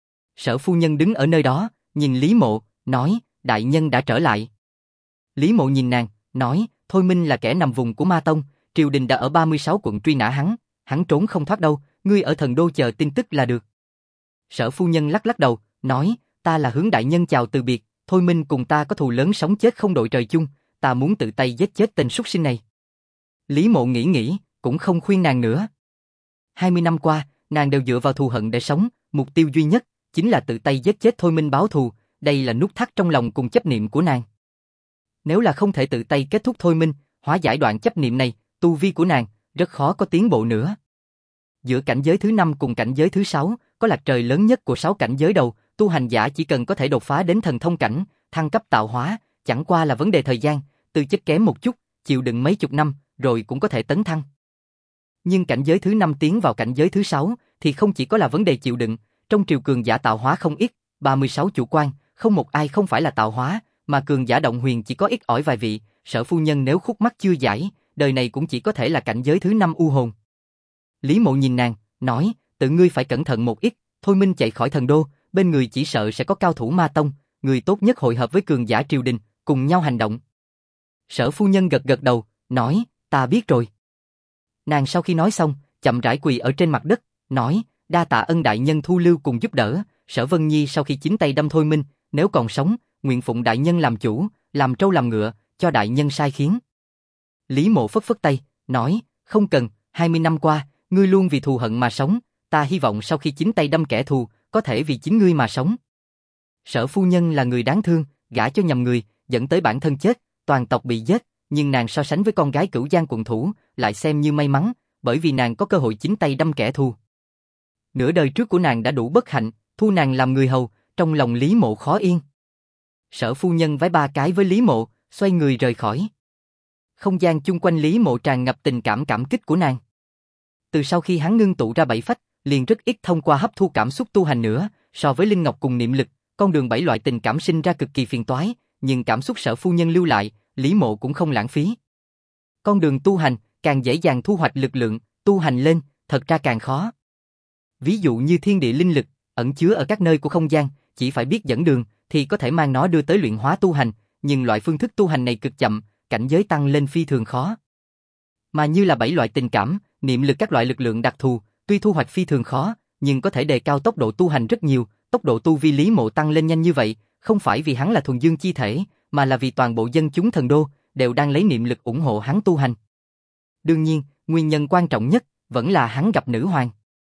Sở phu nhân đứng ở nơi đó, nhìn Lý Mộ, nói, đại nhân đã trở lại. Lý Mộ nhìn nàng, nói, thôi minh là kẻ nằm vùng của Ma Tông, triều đình đã ở 36 quận truy nã hắn trốn không thoát đâu, ngươi ở thần đô chờ tin tức là được. Sở phu nhân lắc lắc đầu, nói, ta là hướng đại nhân chào từ biệt, thôi minh cùng ta có thù lớn sống chết không đội trời chung, ta muốn tự tay giết chết tên súc sinh này. Lý Mộ nghĩ, cũng không khuyên nàng nữa. 20 năm qua, nàng đều dựa vào thù hận để sống, mục tiêu duy nhất chính là tự tay giết chết thôi minh báo thù, đây là nút thắt trong lòng cùng chấp niệm của nàng. Nếu là không thể tự tay kết thúc thôi minh, hóa giải đoạn chấp niệm này, tu vi của nàng rất khó có tiến bộ nữa. Giữa cảnh giới thứ 5 cùng cảnh giới thứ 6, có lệch trời lớn nhất của 6 cảnh giới đầu, tu hành giả chỉ cần có thể đột phá đến thần thông cảnh, thăng cấp tạo hóa, chẳng qua là vấn đề thời gian, tư chất kém một chút, chịu đựng mấy chục năm, rồi cũng có thể tấn thăng. Nhưng cảnh giới thứ 5 tiến vào cảnh giới thứ 6, thì không chỉ có là vấn đề chịu đựng, trong triều cường giả tạo hóa không ít, 36 chủ quan, không một ai không phải là tạo hóa, mà cường giả động huyền chỉ có ít ỏi vài vị, sở phu nhân nếu khúc mắc chưa giải, đời này cũng chỉ có thể là cảnh giới thứ 5 u hồn. Lý Mộ nhìn nàng, nói, tự ngươi phải cẩn thận một ít, thôi minh chạy khỏi thần đô, bên người chỉ sợ sẽ có cao thủ Ma Tông, người tốt nhất hội hợp với cường giả triều đình, cùng nhau hành động. Sở phu nhân gật gật đầu, nói, ta biết rồi. Nàng sau khi nói xong, chậm rãi quỳ ở trên mặt đất, nói, đa tạ ân đại nhân thu lưu cùng giúp đỡ, Sở Vân Nhi sau khi chính tay đâm Thôi Minh, nếu còn sống, nguyện phụng đại nhân làm chủ, làm trâu làm ngựa, cho đại nhân sai khiến. Lý Mộ phất phất tay, nói, không cần, 20 năm qua, ngươi luôn vì thù hận mà sống, ta hy vọng sau khi chính tay đâm kẻ thù, có thể vì chính ngươi mà sống. Sở phu nhân là người đáng thương, gả cho nhầm người, dẫn tới bản thân chết, toàn tộc bị giết, nhưng nàng so sánh với con gái Cửu Giang quận thủ, lại xem như may mắn, bởi vì nàng có cơ hội chính tay đâm kẻ thù. Nửa đời trước của nàng đã đủ bất hạnh, thu nàng làm người hầu, trong lòng Lý Mộ khó yên. Sở phu nhân vái 3 cái với Lý Mộ, xoay người rời khỏi. Không gian chung quanh Lý Mộ tràn ngập tình cảm cảm kích của nàng. Từ sau khi hắn ngưng tụ ra 7 phách, liền rất ít thông qua hấp thu cảm xúc tu hành nữa, so với linh ngọc cùng niệm lực, con đường 7 loại tình cảm sinh ra cực kỳ phiền toái, nhưng cảm xúc sở phu nhân lưu lại, Lý Mộ cũng không lãng phí. Con đường tu hành, càng dễ dàng thu hoạch lực lượng, tu hành lên, thật ra càng khó. Ví dụ như thiên địa linh lực, ẩn chứa ở các nơi của không gian, chỉ phải biết dẫn đường, thì có thể mang nó đưa tới luyện hóa tu hành, nhưng loại phương thức tu hành này cực chậm, cảnh giới tăng lên phi thường khó. Mà như là 7 loại tình cảm, niệm lực các loại lực lượng đặc thù, tuy thu hoạch phi thường khó, nhưng có thể đề cao tốc độ tu hành rất nhiều, tốc độ tu vi Lý Mộ tăng lên nhanh như vậy, không phải vì hắn là thuần dương chi thể, mà là vì toàn bộ dân chúng thần đô đều đang lấy niệm lực ủng hộ hắn tu hành. Đương nhiên, nguyên nhân quan trọng nhất vẫn là hắn gặp nữ hoàng.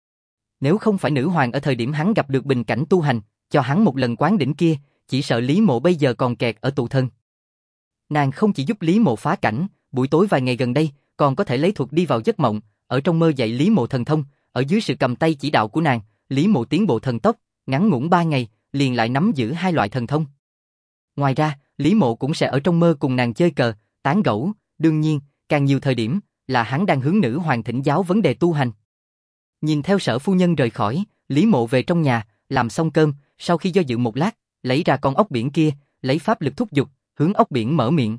Nếu không phải nữ hoàng ở thời điểm hắn gặp được bình cảnh tu hành, cho hắn một lần quán đỉnh kia, chỉ sợ Lý Mộ bây giờ còn kẹt ở tụ thân. Nàng không chỉ giúp Lý Mộ phá cảnh, buổi tối vài ngày gần đây, còn có thể lấy thuật đi vào giấc mộng, ở trong mơ dạy Lý Mộ thần thông, ở dưới sự cầm tay chỉ đạo của nàng, Lý Mộ tiến bộ thần tốc, ngắn ngủn 3 ngày, liền lại nắm giữ 2 loại thần thông. Ngoài ra, Lý Mộ cũng sẽ ở trong mơ cùng nàng chơi cờ, tán gẫu, đương nhiên, càng nhiều thời điểm, là hắn đang hướng nữ hoàng thỉnh giáo vấn đề tu hành. Nhìn theo sở phu nhân rời khỏi, Lý Mộ về trong nhà, làm xong cơm, sau khi do dự một lát, lấy ra con ốc biển kia, lấy pháp lực thúc giục, hướng ốc biển mở miệng.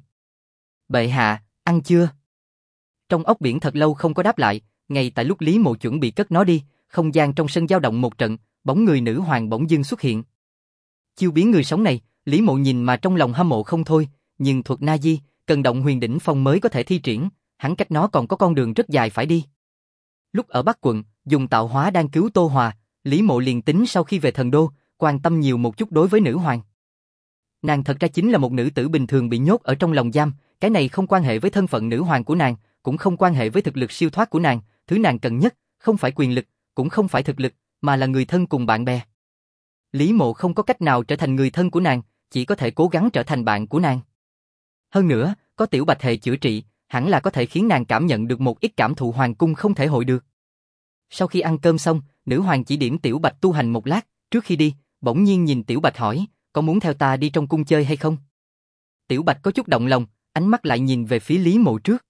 Bệ hạ, ăn chưa? Trong ốc biển thật lâu không có đáp lại, ngay tại lúc Lý Mộ chuẩn bị cất nó đi, không gian trong sân dao động một trận, bóng người nữ hoàng bỗng dưng xuất hiện. Chiêu biến người sống này, Lý Mộ nhìn mà trong lòng hâm mộ không thôi, nhưng thuật Na Di, cần động huyền đỉnh phong mới có thể thi triển, hắn cách nó còn có con đường rất dài phải đi. Lúc ở Bắc quận, dùng tạo hóa đang cứu Tô Hòa, Lý Mộ liền tính sau khi về thần đô, quan tâm nhiều một chút đối với nữ hoàng. Nàng thật ra chính là một nữ tử bình thường bị nhốt ở trong lồng giam, cái này không quan hệ với thân phận nữ hoàng của nàng, cũng không quan hệ với thực lực siêu thoát của nàng, thứ nàng cần nhất, không phải quyền lực, cũng không phải thực lực, mà là người thân cùng bạn bè. Lý Mộ không có cách nào trở thành người thân của nàng, chỉ có thể cố gắng trở thành bạn của nàng. Hơn nữa, có Tiểu Bạch Hề chữa trị, hẳn là có thể khiến nàng cảm nhận được một ít cảm thụ hoàng cung không thể hội được. Sau khi ăn cơm xong, nữ hoàng chỉ điểm Tiểu Bạch tu hành một lát, trước khi đi, bỗng nhiên nhìn Tiểu Bạch hỏi, có muốn theo ta đi trong cung chơi hay không? Tiểu Bạch có chút động lòng, ánh mắt lại nhìn về phía Lý Mộ trước.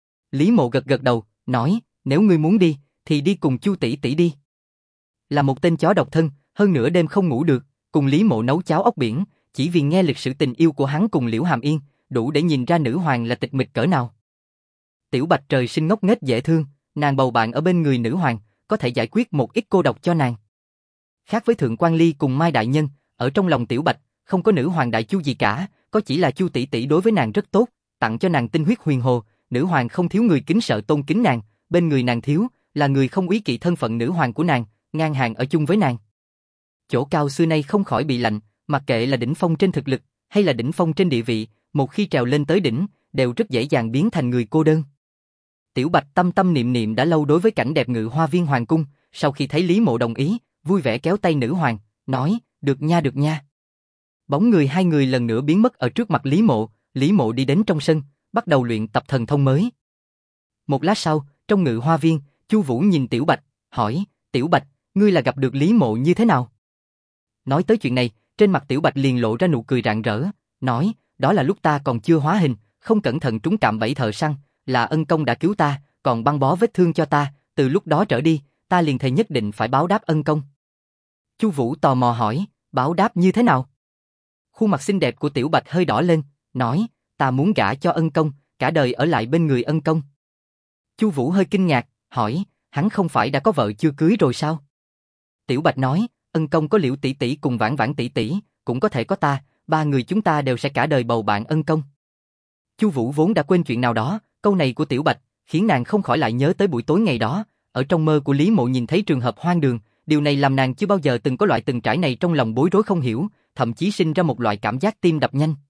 Lý Mộ gật gật đầu, nói, nếu ngươi muốn đi, thì đi cùng Chu tỷ tỷ đi. Là một tên chó độc thân, hơn nửa đêm không ngủ được, cùng Lý Mộ nấu cháo ốc biển, chỉ vì nghe lịch sử tình yêu của hắn cùng Liễu Hàm Yên, đủ để nhìn ra nữ hoàng là tịch mịch cỡ nào. Tiểu Bạch trời sinh ngốc nghếch dễ thương, nàng bầu bạn ở bên người nữ hoàng, có thể giải quyết một ít cô độc cho nàng. Khác với Thượng Quan Ly cùng Mai đại nhân, ở trong lòng Tiểu Bạch, không có nữ hoàng đại chu gì cả, có chỉ là Chu tỷ tỷ đối với nàng rất tốt, tặng cho nàng tinh huyết huyền hồ, nữ hoàng không thiếu người kính sợ tôn kính nàng, bên người nàng thiếu là người không úy kỵ thân phận nữ hoàng của nàng, ngang hàng ở chung với nàng. Chỗ cao xưa nay không khỏi bị lạnh, mặc kệ là đỉnh phong trên thực lực hay là đỉnh phong trên địa vị, một khi trèo lên tới đỉnh, đều rất dễ dàng biến thành người cô đơn. Tiểu Bạch tâm tâm niệm niệm đã lâu đối với cảnh đẹp Ngự Hoa Viên hoàng cung, sau khi thấy Lý Mộ đồng ý, vui vẻ kéo tay nữ hoàng, nói, được nha được nha. Bóng người hai người lần nữa biến mất ở trước mặt Lý Mộ đi đến trong sân, bắt đầu luyện tập thần thông mới. Một lát sau, trong Ngự Hoa Viên, Chu Vũ nhìn Tiểu Bạch, hỏi, Tiểu Bạch, ngươi là gặp được Lý Mộ như thế nào? Nói tới chuyện này, trên mặt Tiểu Bạch liền lộ ra nụ cười rạng rỡ, nói, đó là lúc ta còn chưa hóa hình, không cẩn thận trúng cạm bẫy thợ săn, là ân công đã cứu ta, còn băng bó vết thương cho ta, từ lúc đó trở đi, ta liền thề nhất định phải báo đáp ân công. Chu Vũ tò mò hỏi, báo đáp như thế nào? Khuôn mặt xinh đẹp của Tiểu Bạch hơi đỏ lên, nói, ta muốn gả cho ân công, cả đời ở lại bên người ân công. Chu Vũ hơi kinh ngạc, hỏi, hắn không phải đã có vợ chưa cưới rồi sao? Tiểu Bạch nói, ân công có Liễu tỷ tỷ cùng Vãn Vãn tỷ tỷ, cũng có thể có ta, ba người chúng ta đều sẽ cả đời bầu bạn ân công. Chu Vũ vốn đã quên chuyện nào đó, câu này của Tiểu Bạch khiến nàng không khỏi lại nhớ tới buổi tối ngày đó, ở trong mơ của Lý Mộ nhìn thấy trường hợp hoang đường, Điều này làm nàng chưa bao giờ từng có loại từng trải này, trong lòng bối rối không hiểu, thậm chí sinh ra một loại cảm giác tim đập nhanh.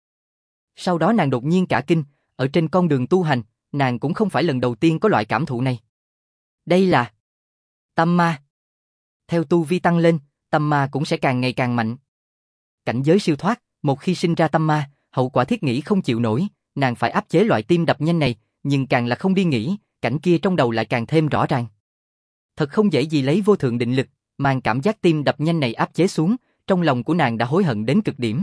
Sau đó nàng đột nhiên cả kinh, ở trên con đường tu hành, nàng cũng không phải lần đầu tiên có loại cảm thụ này. Đây là tâm ma. Theo tu vi tăng lên, tâm ma cũng sẽ càng ngày càng mạnh. Cảnh giới siêu thoát, một khi sinh ra tâm ma, hậu quả thiết nghĩ không chịu nổi, nàng phải áp chế loại tim đập nhanh này, nhưng càng là không đi nghĩ, cảnh kia trong đầu lại càng thêm rõ ràng. Thật không dễ gì lấy vô thượng định lực, mang cảm giác tim đập nhanh này áp chế xuống, trong lòng của nàng đã hối hận đến cực điểm.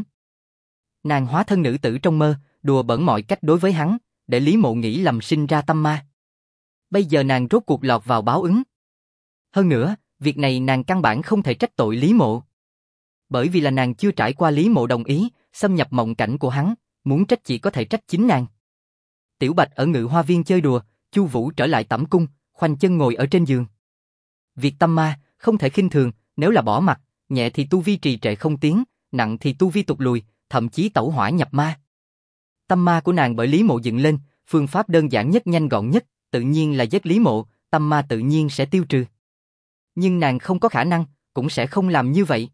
Nàng hóa thân nữ tử trong mơ, đùa bỡn mọi cách đối với hắn, để Lý Mộ nghĩ lầm sinh ra tâm ma. Bây giờ nàng rốt cuộc lọt vào báo ứng. Hơn nữa, việc này nàng căn bản không thể trách tội Lý Mộ. Bởi vì là nàng chưa trải qua Lý Mộ đồng ý, xâm nhập mộng cảnh của hắn, muốn trách chỉ có thể trách chính nàng. Tiểu Bạch ở Ngự Hoa Viên chơi đùa, Chu Vũ trở lại tẩm cung, khoanh chân ngồi ở trên giường. Việc tâm ma, không thể khinh thường, nếu là bỏ mặc, nhẹ thì tu vi trì trệ không tiến, nặng thì tu vi tụt lùi, thậm chí tẩu hỏa nhập ma. Tâm ma của nàng bởi Lý Mộ dựng lên, phương pháp đơn giản nhất nhanh gọn nhất, tự nhiên là giết Lý Mộ, tâm ma tự nhiên sẽ tiêu trừ. Nhưng nàng không có khả năng, cũng sẽ không làm như vậy.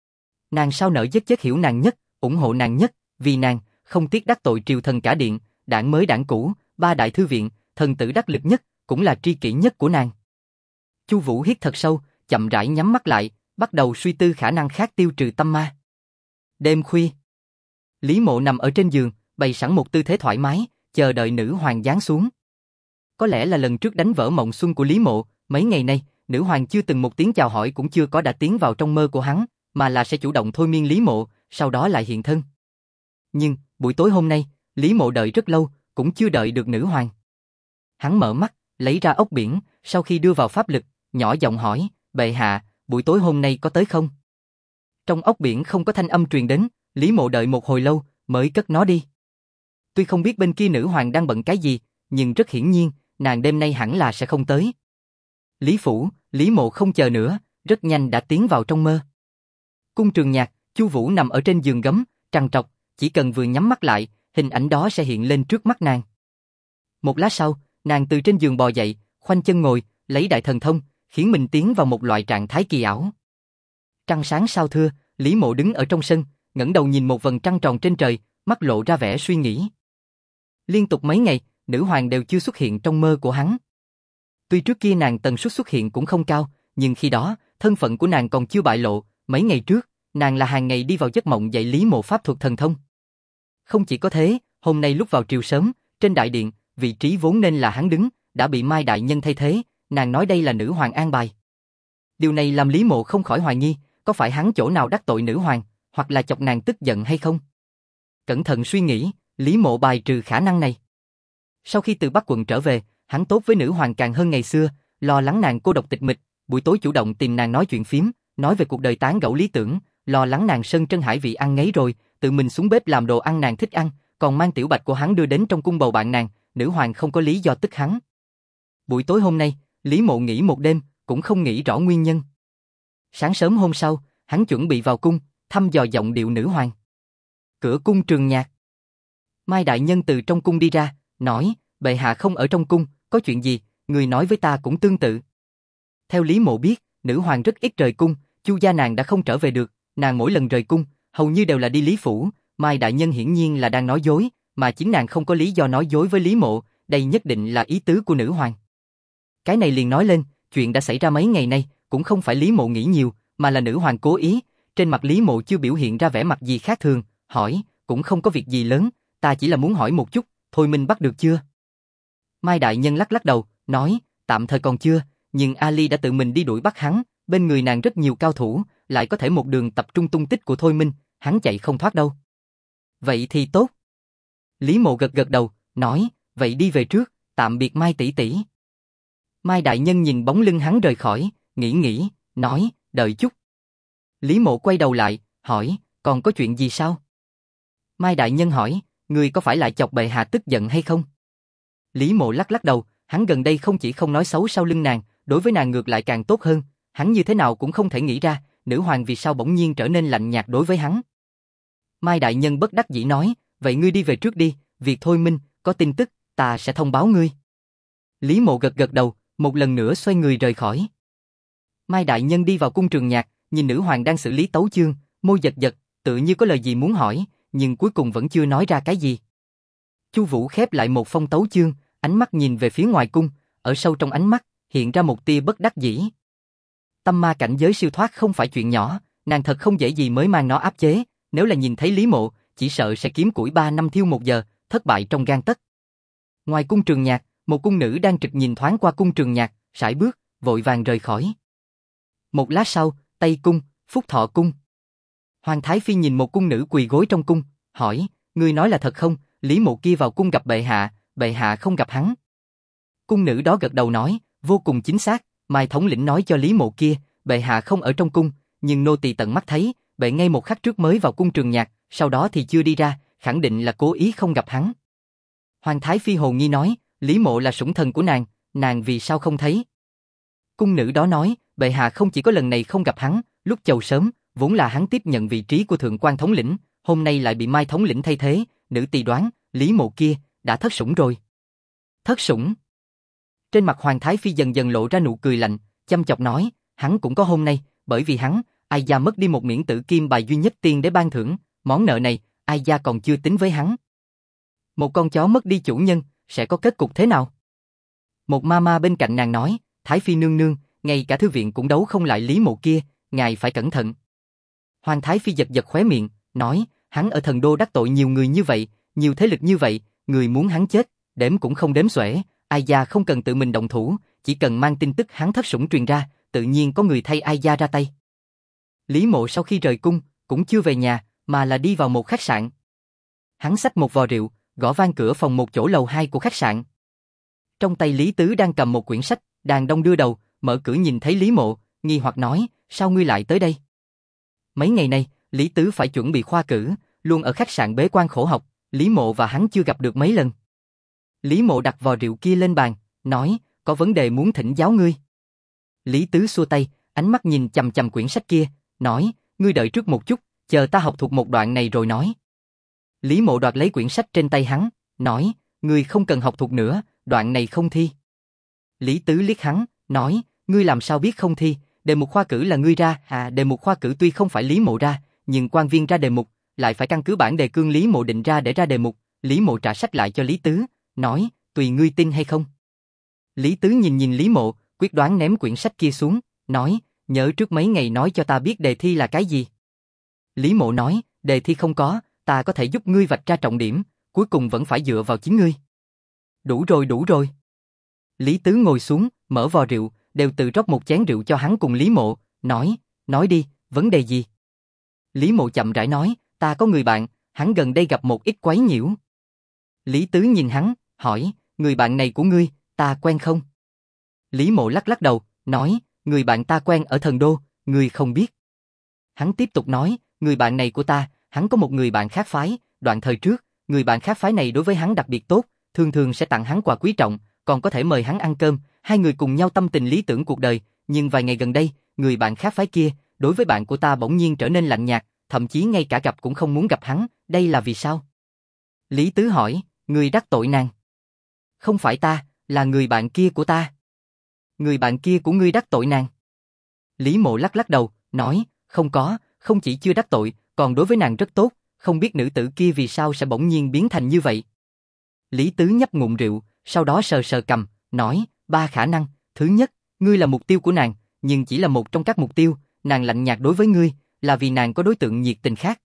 Nàng sao nỡ giết chết hiểu nàng nhất, ủng hộ nàng nhất, vì nàng, không tiếc đắc tội triều thần cả điện, đảng mới đảng cũ, ba đại thư viện, thần tử đắc lực nhất, cũng là tri kỷ nhất của nàng. Chu Vũ hít thật sâu, chậm rãi nhắm mắt lại, bắt đầu suy tư khả năng khác tiêu trừ tâm ma. Đêm khuya, Lý Mộ nằm ở trên giường, bày sẵn một tư thế thoải mái, chờ đợi nữ hoàng giáng xuống. Có lẽ là lần trước đánh vỡ mộng xuân của Lý Mộ, mấy ngày nay, nữ hoàng chưa từng một tiếng chào hỏi cũng chưa có đã tiến vào trong mơ của hắn, mà là sẽ chủ động thôi miên Lý Mộ, sau đó lại hiện thân. Nhưng, buổi tối hôm nay, Lý Mộ đợi rất lâu, cũng chưa đợi được nữ hoàng. Hắn mở mắt, lấy ra ốc biển, sau khi đưa vào pháp lực, nhỏ giọng hỏi, bệ hạ, buổi tối hôm nay có tới không? Trong ốc biển không có thanh âm truyền đến, Lý Mộ đợi một hồi lâu, mới cất nó đi. Tuy không biết bên kia nữ hoàng đang bận cái gì, nhưng rất hiển nhiên, nàng đêm nay hẳn là sẽ không tới. Lý phủ, Lý Mộ không chờ nữa, rất nhanh đã tiến vào trong mơ. Cung Trường Nhạc, Chu Vũ nằm ở trên giường gấm, trằn trọc, chỉ cần vừa nhắm mắt lại, hình ảnh đó sẽ hiện lên trước mắt nàng. Một lát sau, nàng từ trên giường bò dậy, khoanh chân ngồi, lấy đại thần thông, khiến mình tiến vào một loại trạng thái kỳ ảo. Trăng sáng sao thưa, Lý Mộ đứng ở trong sân, ngẩng đầu nhìn một vầng trăng tròn trên trời, mắt lộ ra vẻ suy nghĩ. Liên tục mấy ngày, nữ hoàng đều chưa xuất hiện trong mơ của hắn. Tuy trước kia nàng tần suất xuất hiện cũng không cao, nhưng khi đó, thân phận của nàng còn chưa bại lộ, mấy ngày trước, nàng là hàng ngày đi vào giấc mộng dạy Lý Mộ pháp thuật thần thông. Không chỉ có thế, hôm nay lúc vào triều sớm, trên đại điện, vị trí vốn nên là hắn đứng, đã bị Mai đại nhân thay thế, nàng nói đây là nữ hoàng an bài. Điều này làm Lý Mộ không khỏi hoài nghi, có phải hắn chỗ nào đắc tội nữ hoàng, hoặc là chọc nàng tức giận hay không? Cẩn thận suy nghĩ, Lý Mộ bài trừ khả năng này. Sau khi từ Bắc quận trở về, hắn tốt với nữ hoàng càng hơn ngày xưa, lo lắng nàng cô độc tịch mịch, buổi tối chủ động tìm nàng nói chuyện phím, nói về cuộc đời tán gẫu lý tưởng, lo lắng nàng sơn chân hải vị ăn ngấy rồi, tự mình xuống bếp làm đồ ăn nàng thích ăn, còn mang Tiểu Bạch của hắn đưa đến trong cung bầu bạn nàng, nữ hoàng không có lý do tức hắn. Buổi tối hôm nay, Lý Mộ nghĩ một đêm, cũng không nghĩ rõ nguyên nhân. Sáng sớm hôm sau, hắn chuẩn bị vào cung, thăm dò giọng điệu nữ hoàng. Cửa cung Trường Nhạc. Mai đại nhân từ trong cung đi ra, nói, bệ hạ không ở trong cung, có chuyện gì, người nói với ta cũng tương tự. Theo Lý Mộ biết, nữ hoàng rất ít rời cung, Chu gia nàng đã không trở về được, nàng mỗi lần rời cung, hầu như đều là đi Lý phủ, Mai đại nhân hiển nhiên là đang nói dối, mà chính nàng không có lý do nói dối với Lý Mộ, đây nhất định là ý tứ của nữ hoàng. Cái này liền nói lên, chuyện đã xảy ra mấy ngày nay, cũng không phải Lý Mộ nghĩ nhiều, mà là nữ hoàng cố ý, trên mặt Lý Mộ chưa biểu hiện ra vẻ mặt gì khác thường, hỏi, cũng không có việc gì lớn, ta chỉ là muốn hỏi một chút, thôi minh bắt được chưa? Mai đại nhân lắc lắc đầu, nói, tạm thời còn chưa, nhưng Ali đã tự mình đi đuổi bắt hắn, bên người nàng rất nhiều cao thủ, lại có thể một đường tập trung tung tích của Thôi Minh, hắn chạy không thoát đâu. Vậy thì tốt. Lý Mộ gật gật đầu, nói, vậy đi về trước, tạm biệt Mai tỷ tỷ. Mai đại nhân nhìn bóng lưng hắn rời khỏi, nghĩ, nói, đợi chút. Lý Mộ quay đầu lại, hỏi, còn có chuyện gì sao? Mai đại nhân hỏi, người có phải lại chọc bệ hạ tức giận hay không? Lý Mộ lắc lắc đầu, hắn gần đây không chỉ không nói xấu sau lưng nàng, đối với nàng ngược lại càng tốt hơn, hắn như thế nào cũng không thể nghĩ ra, nữ hoàng vì sao bỗng nhiên trở nên lạnh nhạt đối với hắn. Mai đại nhân bất đắc dĩ nói, vậy ngươi đi về trước đi, việc Thôi Minh, có tin tức, ta sẽ thông báo ngươi. Lý Mộ gật gật đầu, một lần nữa xoay người rời khỏi. Mai đại nhân đi vào cung Trường Nhạc, nhìn nữ hoàng đang xử lý tấu chương, môi giật giật, tự như có lời gì muốn hỏi, nhưng cuối cùng vẫn chưa nói ra cái gì. Chu Vũ khép lại một phong tấu chương, ánh mắt nhìn về phía ngoài cung, ở sâu trong ánh mắt hiện ra một tia bất đắc dĩ. Tâm ma cảnh giới siêu thoát không phải chuyện nhỏ, nàng thật không dễ gì mới mang nó áp chế, nếu là nhìn thấy Lý Mộ, chỉ sợ sẽ kiếm củi 3 năm thiêu 1 giờ, thất bại trong gang tấc. Ngoài cung Trường Nhạc, một cung nữ đang trực nhìn thoáng qua cung Trường Nhạc, sải bước, vội vàng rời khỏi. Một lát sau, Tây cung, Phúc Thọ cung. Hoàng Thái Phi nhìn một cung nữ quỳ gối trong cung, hỏi, ngươi nói là thật không, Lý Mộ kia vào cung gặp bệ hạ không gặp hắn. Cung nữ đó gật đầu nói, vô cùng chính xác, Mai thống lĩnh nói cho Lý Mộ kia, bệ hạ không ở trong cung, nhưng nô tỳ tận mắt thấy, bệ ngay một khắc trước mới vào cung Trường Nhạc, sau đó thì chưa đi ra, khẳng định là cố ý không gặp hắn. Hoàng Thái Phi hồ nghi nói, Lý Mộ là sủng thần của nàng vì sao không thấy? Cung nữ đó nói, bệ hạ không chỉ có lần này không gặp hắn, lúc chầu sớm, vốn là hắn tiếp nhận vị trí của thượng quan thống lĩnh, hôm nay lại bị Mai thống lĩnh thay thế, nữ tỳ đoán, Lý Mộ kia đã thất sủng rồi. Thất sủng? Trên mặt Hoàng Thái Phi dần dần lộ ra nụ cười lạnh, chăm chọc nói, hắn cũng có hôm nay, bởi vì hắn, Ai gia mất đi một miễn tử kim bài duy nhất tiên để ban thưởng, món nợ này, Ai gia còn chưa tính với hắn. Một con chó mất đi chủ nhân, sẽ có kết cục thế nào? Một ma bên cạnh nàng nói, Thái Phi nương nương, ngay cả thư viện cũng đấu không lại Lý Mộ kia, ngài phải cẩn thận. Hoàng Thái Phi giật giật khóe miệng, nói, hắn ở thần đô đắc tội nhiều người như vậy, nhiều thế lực như vậy, người muốn hắn chết, đếm cũng không đếm xuể, Ai gia không cần tự mình động thủ, chỉ cần mang tin tức hắn thất sủng truyền ra, tự nhiên có người thay Ai gia ra tay. Lý Mộ sau khi rời cung, cũng chưa về nhà, mà là đi vào một khách sạn. Hắn xách một vò rượu, gõ vang cửa phòng một chỗ lầu 2 của khách sạn. Trong tay Lý Tứ đang cầm một quyển sách, đang đong đưa đầu, mở cửa nhìn thấy Lý Mộ, nghi hoặc nói, sao ngươi lại tới đây? Mấy ngày nay, Lý Tứ phải chuẩn bị khoa cử, luôn ở khách sạn bế quan khổ học, Lý Mộ và hắn chưa gặp được mấy lần. Lý Mộ đặt vò rượu kia lên bàn, nói, có vấn đề muốn thỉnh giáo ngươi. Lý Tứ xua tay, ánh mắt nhìn chằm chằm quyển sách kia, nói, ngươi đợi trước một chút, chờ ta học thuộc một đoạn này rồi nói. Lý Mộ đoạt lấy quyển sách trên tay hắn, nói, ngươi không cần học thuộc nữa, đoạn này không thi. Lý Tứ liếc hắn, nói, ngươi làm sao biết không thi, đề mục khoa cử là ngươi ra, đề mục khoa cử tuy không phải Lý Mộ ra, nhưng quan viên ra đề mục, lại phải căn cứ bản đề cương Lý Mộ định ra để ra đề mục. Lý Mộ trả sách lại cho Lý Tứ, nói, tùy ngươi tin hay không. Lý Tứ nhìn Lý Mộ, quyết đoán ném quyển sách kia xuống, nói, nhớ trước mấy ngày nói cho ta biết đề thi là cái gì. Lý Mộ nói, đề thi không có, ta có thể giúp ngươi vạch ra trọng điểm, cuối cùng vẫn phải dựa vào chính ngươi. Đủ rồi. Lý Tứ ngồi xuống, mở vò rượu, đều tự rót một chén rượu cho hắn cùng Lý Mộ, nói đi, vấn đề gì? Lý Mộ chậm rãi nói, ta có người bạn, hắn gần đây gặp một ít quấy nhiễu. Lý Tứ nhìn hắn, hỏi, người bạn này của ngươi, ta quen không? Lý Mộ lắc đầu, nói, người bạn ta quen ở thần đô, ngươi không biết. Hắn tiếp tục nói, người bạn này của ta, hắn có một người bạn khác phái, đoạn thời trước, người bạn khác phái này đối với hắn đặc biệt tốt, thường sẽ tặng hắn quà quý trọng, còn có thể mời hắn ăn cơm, hai người cùng nhau tâm tình lý tưởng cuộc đời, nhưng vài ngày gần đây, người bạn khác phái kia, đối với bạn của ta bỗng nhiên trở nên lạnh nhạt, thậm chí ngay cả gặp cũng không muốn gặp hắn, đây là vì sao? Lý Tứ hỏi, ngươi đắc tội nàng? Không phải ta, là người bạn kia của ta. Người bạn kia của ngươi đắc tội nàng? Lý Mộ lắc đầu, nói, không có, không chỉ chưa đắc tội, còn đối với nàng rất tốt, không biết nữ tử kia vì sao sẽ bỗng nhiên biến thành như vậy. Lý Tứ nhấp ngụm rượu, sau đó sờ cằm, nói, 3 khả năng, thứ nhất, ngươi là mục tiêu của nàng, nhưng chỉ là một trong các mục tiêu, nàng lạnh nhạt đối với ngươi, là vì nàng có đối tượng nhiệt tình khác.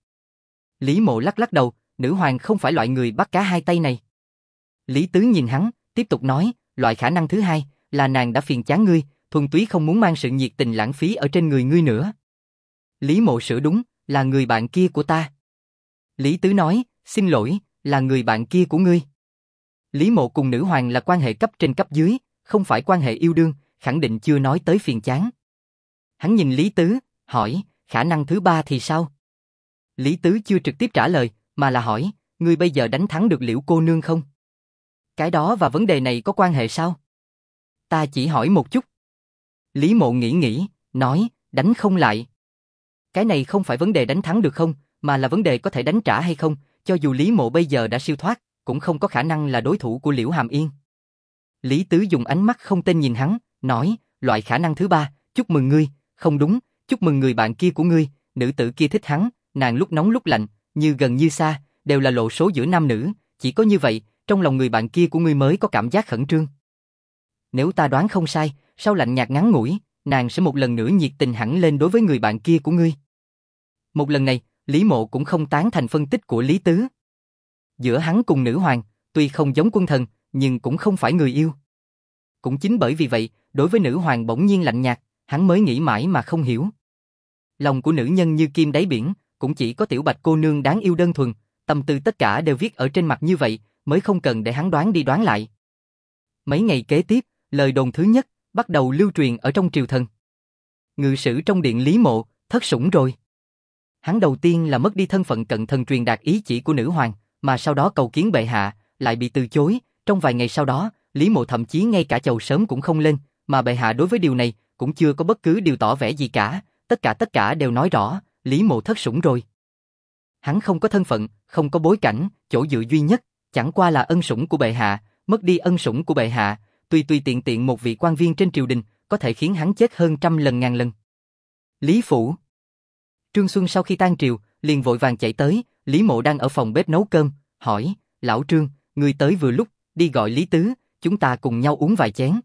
Lý Mộ lắc đầu, nữ hoàng không phải loại người bắt cá hai tay này. Lý Tứ nhìn hắn, tiếp tục nói, loại khả năng thứ hai, là nàng đã phiền chán ngươi, thuần túy không muốn mang sự nhiệt tình lãng phí ở trên người ngươi nữa. Lý Mộ sửa đúng, là người bạn kia của ta. Lý Tứ nói, xin lỗi, là người bạn kia của ngươi. Lý Mộ cùng nữ hoàng là quan hệ cấp trên cấp dưới, không phải quan hệ yêu đương, khẳng định chưa nói tới phiền chán. Hắn nhìn Lý Tứ, hỏi, khả năng thứ 3 thì sao? Lý Tứ chưa trực tiếp trả lời, mà là hỏi, ngươi bây giờ đánh thắng được Liễu cô nương không? Cái đó và vấn đề này có quan hệ sao? Ta chỉ hỏi một chút. Lý Mộ nghĩ, nói, đánh không lại. Cái này không phải vấn đề đánh thắng được không, mà là vấn đề có thể đánh trả hay không, cho dù Lý Mộ bây giờ đã siêu thoát, cũng không có khả năng là đối thủ của Liễu Hàm Yên. Lý Tứ dùng ánh mắt không tên nhìn hắn, nói, loại khả năng thứ 3, chúc mừng ngươi, không đúng, chúc mừng người bạn kia của ngươi, nữ tử kia thích hắn, nàng lúc nóng lúc lạnh, như gần như xa, đều là lộ số giữa nam nữ, chỉ có như vậy, trong lòng người bạn kia của ngươi mới có cảm giác khẩn trương. Nếu ta đoán không sai, sau lạnh nhạt ngắn ngủi, nàng sẽ một lần nữa nhiệt tình hẳn lên đối với người bạn kia của ngươi. Một lần này, Lý Mộ cũng không tán thành phân tích của Lý Tứ. Giữa hắn cùng nữ hoàng, tuy không giống quân thần, nhưng cũng không phải người yêu. Cũng chính bởi vì vậy, đối với nữ hoàng bỗng nhiên lạnh nhạt, hắn mới nghĩ mãi mà không hiểu. Lòng của nữ nhân như kim đáy biển, cũng chỉ có Tiểu Bạch cô nương đáng yêu đơn thuần, tâm tư tất cả đều viết ở trên mặt như vậy, mới không cần để hắn đoán đi đoán lại. Mấy ngày kế tiếp, lời đồn thứ nhất bắt đầu lưu truyền ở trong triều thần. Ngự sử trong điện Lý Mộ, thất sủng rồi. Hắn đầu tiên là mất đi thân phận cận thần truyền đạt ý chỉ của nữ hoàng, mà sau đó cầu kiến bệ hạ, lại bị từ chối. Trong vài ngày sau đó, Lý Mộ thậm chí ngay cả chầu sớm cũng không lên, mà bệ hạ đối với điều này cũng chưa có bất cứ điều tỏ vẻ gì cả. Tất cả đều nói rõ, Lý Mộ thất sủng rồi. Hắn không có thân phận, không có bối cảnh, chỗ dựa duy nhất, chẳng qua là ân sủng của bệ hạ. Mất đi ân sủng của bệ hạ, tùy tiện một vị quan viên trên triều đình có thể khiến hắn chết hơn trăm lần ngàn lần. Lý phủ. Trương Xuân sau khi tan triều, liền vội vàng chạy tới, Lý Mộ đang ở phòng bếp nấu cơm, hỏi, lão Trương, ngươi tới vừa lúc, đi gọi Lý Tứ, chúng ta cùng nhau uống vài chén.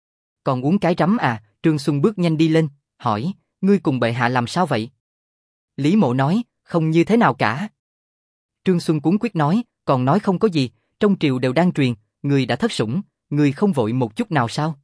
Còn uống cái rắm à? Trương Xuân bước nhanh đi lên, hỏi, ngươi cùng bệ hạ làm sao vậy? Lý Mộ nói, không như thế nào cả. Trương Xuân cuống quyết nói, còn nói không có gì, trong triều đều đang truyền, ngươi đã thất sủng, ngươi không vội một chút nào sao?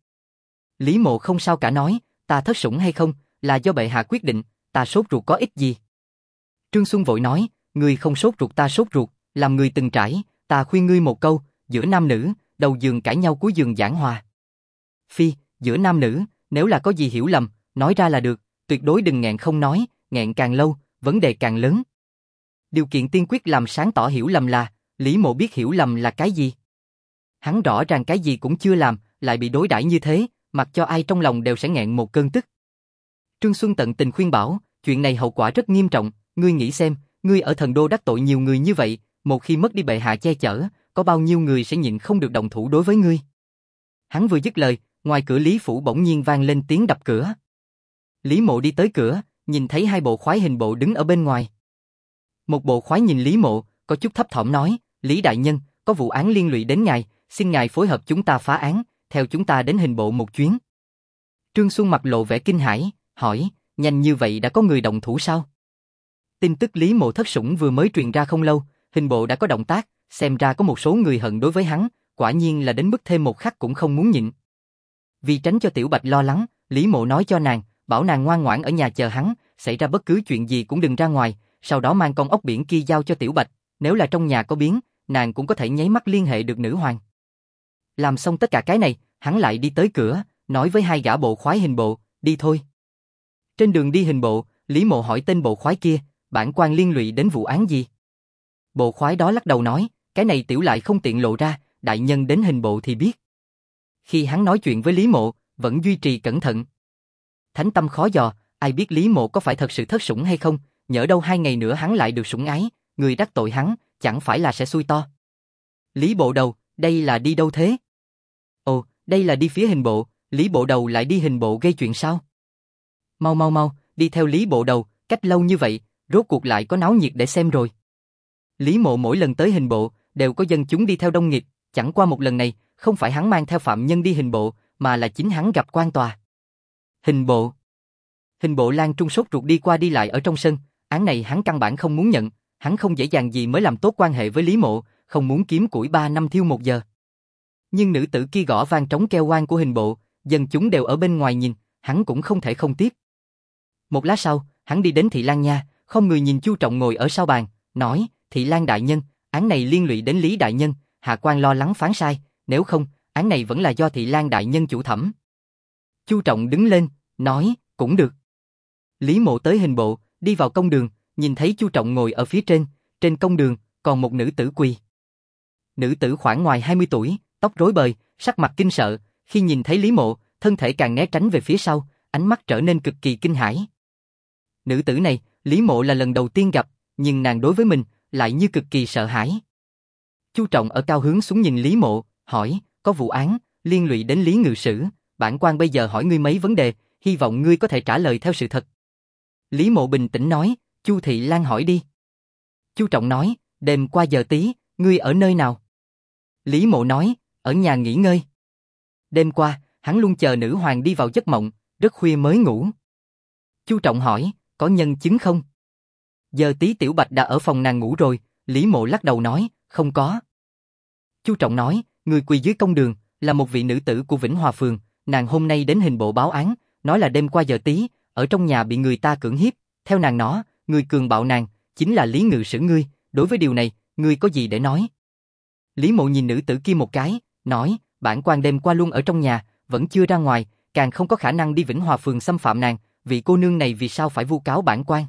Lý Mộ không sao cả nói, ta thất sủng hay không, là do bệ hạ quyết định, ta sốt ruột có ích gì? Trương Xuân vội nói, ngươi không sốt ruột ta sốt ruột, làm người từng trải, ta khuyên ngươi một câu, giữa nam nữ, đầu giường cãi nhau cuối giường giảng hòa. Phi, giữa nam nữ, nếu là có gì hiểu lầm, nói ra là được, tuyệt đối đừng nghẹn không nói, nghẹn càng lâu, vấn đề càng lớn. Điều kiện tiên quyết làm sáng tỏ hiểu lầm là, Lý Mộ biết hiểu lầm là cái gì. Hắn rõ ràng cái gì cũng chưa làm, lại bị đối đãi như thế, mặc cho ai trong lòng đều sẽ nghẹn một cơn tức. Trương Xuân tận tình khuyên bảo, chuyện này hậu quả rất nghiêm trọng, ngươi nghĩ xem, ngươi ở thần đô đắc tội nhiều người như vậy, một khi mất đi bệ hạ che chở, có bao nhiêu người sẽ nhịn không được động thủ đối với ngươi. Hắn vừa dứt lời, ngoài cửa Lý phủ bỗng nhiên vang lên tiếng đập cửa. Lý Mộ đi tới cửa, nhìn thấy hai bộ khoái hình bộ đứng ở bên ngoài. Một bộ khoái nhìn Lý Mộ, có chút thấp thỏm nói, Lý đại nhân, có vụ án liên lụy đến ngài, xin ngài phối hợp chúng ta phá án, theo chúng ta đến hình bộ một chuyến. Trương Xuân mặt lộ vẻ kinh hãi, hỏi, nhanh như vậy đã có người động thủ sao? Tin tức Lý Mộ thất sủng vừa mới truyền ra không lâu, hình bộ đã có động tác, xem ra có một số người hận đối với hắn, quả nhiên là đến mức thêm một khắc cũng không muốn nhịn. Vì tránh cho Tiểu Bạch lo lắng, Lý Mộ nói cho nàng, bảo nàng ngoan ngoãn ở nhà chờ hắn, xảy ra bất cứ chuyện gì cũng đừng ra ngoài, sau đó mang con ốc biển kia giao cho Tiểu Bạch, nếu là trong nhà có biến, nàng cũng có thể nháy mắt liên hệ được nữ hoàng. Làm xong tất cả cái này, hắn lại đi tới cửa, nói với hai gã bộ khoái hình bộ, đi thôi. Trên đường đi hình bộ, Lý Mộ hỏi tên bộ khoái kia, bản quan liên lụy đến vụ án gì? Bộ khoái đó lắc đầu nói, cái này tiểu lại không tiện lộ ra, đại nhân đến hình bộ thì biết. Khi hắn nói chuyện với Lý Mộ, vẫn duy trì cẩn thận. Thánh tâm khó dò, ai biết Lý Mộ có phải thật sự thất sủng hay không, nhỡ đâu 2 ngày nữa hắn lại được sủng ái, người đắc tội hắn, chẳng phải là sẽ xui to. Lý bộ đầu, đây là đi đâu thế? Ồ, đây là đi phía hình bộ, Lý bộ đầu lại đi hình bộ gây chuyện sao? Mau, đi theo Lý bộ đầu, cách lâu như vậy, rốt cuộc lại có náo nhiệt để xem rồi. Lý Mộ mỗi lần tới hình bộ, đều có dân chúng đi theo đông nghịt, chẳng qua một lần này, không phải hắn mang theo phạm nhân đi hình bộ, mà là chính hắn gặp quan tòa. Hình bộ. Hình bộ Lan Trung sốt ruột đi qua đi lại ở trong sân, án này hắn căn bản không muốn nhận, hắn không dễ dàng gì mới làm tốt quan hệ với Lý Mộ, không muốn kiếm củi 3 năm thiêu 1 giờ. Nhưng nữ tử kia gõ vang trống keo oan của hình bộ, dân chúng đều ở bên ngoài nhìn, hắn cũng không thể không tiếp. Một lát sau, hắn đi đến Thị Lan nha, không người nhìn Chu Trọng ngồi ở sau bàn, nói, Thị Lan đại nhân, án này liên lụy đến Lý đại nhân, hạ quan lo lắng phán sai, nếu không, án này vẫn là do Thị Lan đại nhân chủ thẩm. Chu Trọng đứng lên, nói, cũng được. Lý Mộ tới hình bộ, đi vào công đường, nhìn thấy Chu Trọng ngồi ở phía trên công đường, còn một nữ tử quỳ. Nữ tử khoảng ngoài 20 tuổi, tóc rối bời, sắc mặt kinh sợ, khi nhìn thấy Lý Mộ, thân thể càng né tránh về phía sau, ánh mắt trở nên cực kỳ kinh hãi. Nữ tử này, Lý Mộ là lần đầu tiên gặp, nhưng nàng đối với mình, lại như cực kỳ sợ hãi. Chu Trọng ở cao hướng xuống nhìn Lý Mộ, hỏi, có vụ án, liên lụy đến Lý ngự sử, bản quan bây giờ hỏi ngươi mấy vấn đề, hy vọng ngươi có thể trả lời theo sự thật. Lý Mộ bình tĩnh nói, Chu Thị Lan hỏi đi. Chu Trọng nói, đêm qua giờ tí, ngươi ở nơi nào? Lý Mộ nói, ở nhà nghỉ ngơi. Đêm qua, hắn luôn chờ nữ hoàng đi vào giấc mộng, rất khuya mới ngủ. Chu Trọng hỏi, có nhân chứng không? Giờ tí Tiểu Bạch đã ở phòng nàng ngủ rồi, Lý Mộ lắc đầu nói, không có. Chu Trọng nói, người quỳ dưới công đường, là một vị nữ tử của Vĩnh Hòa Phường, nàng hôm nay đến hình bộ báo án, nói là đêm qua giờ tí, ở trong nhà bị người ta cưỡng hiếp, theo nàng nói, người cường bạo nàng, chính là Lý Ngự Sử ngươi, đối với điều này, ngươi có gì để nói? Lý Mộ nhìn nữ tử kia một cái, nói, bản quan đêm qua luôn ở trong nhà, vẫn chưa ra ngoài, càng không có khả năng đi Vĩnh Hòa Phường xâm phạm nàng, vị cô nương này vì sao phải vu cáo bản quan?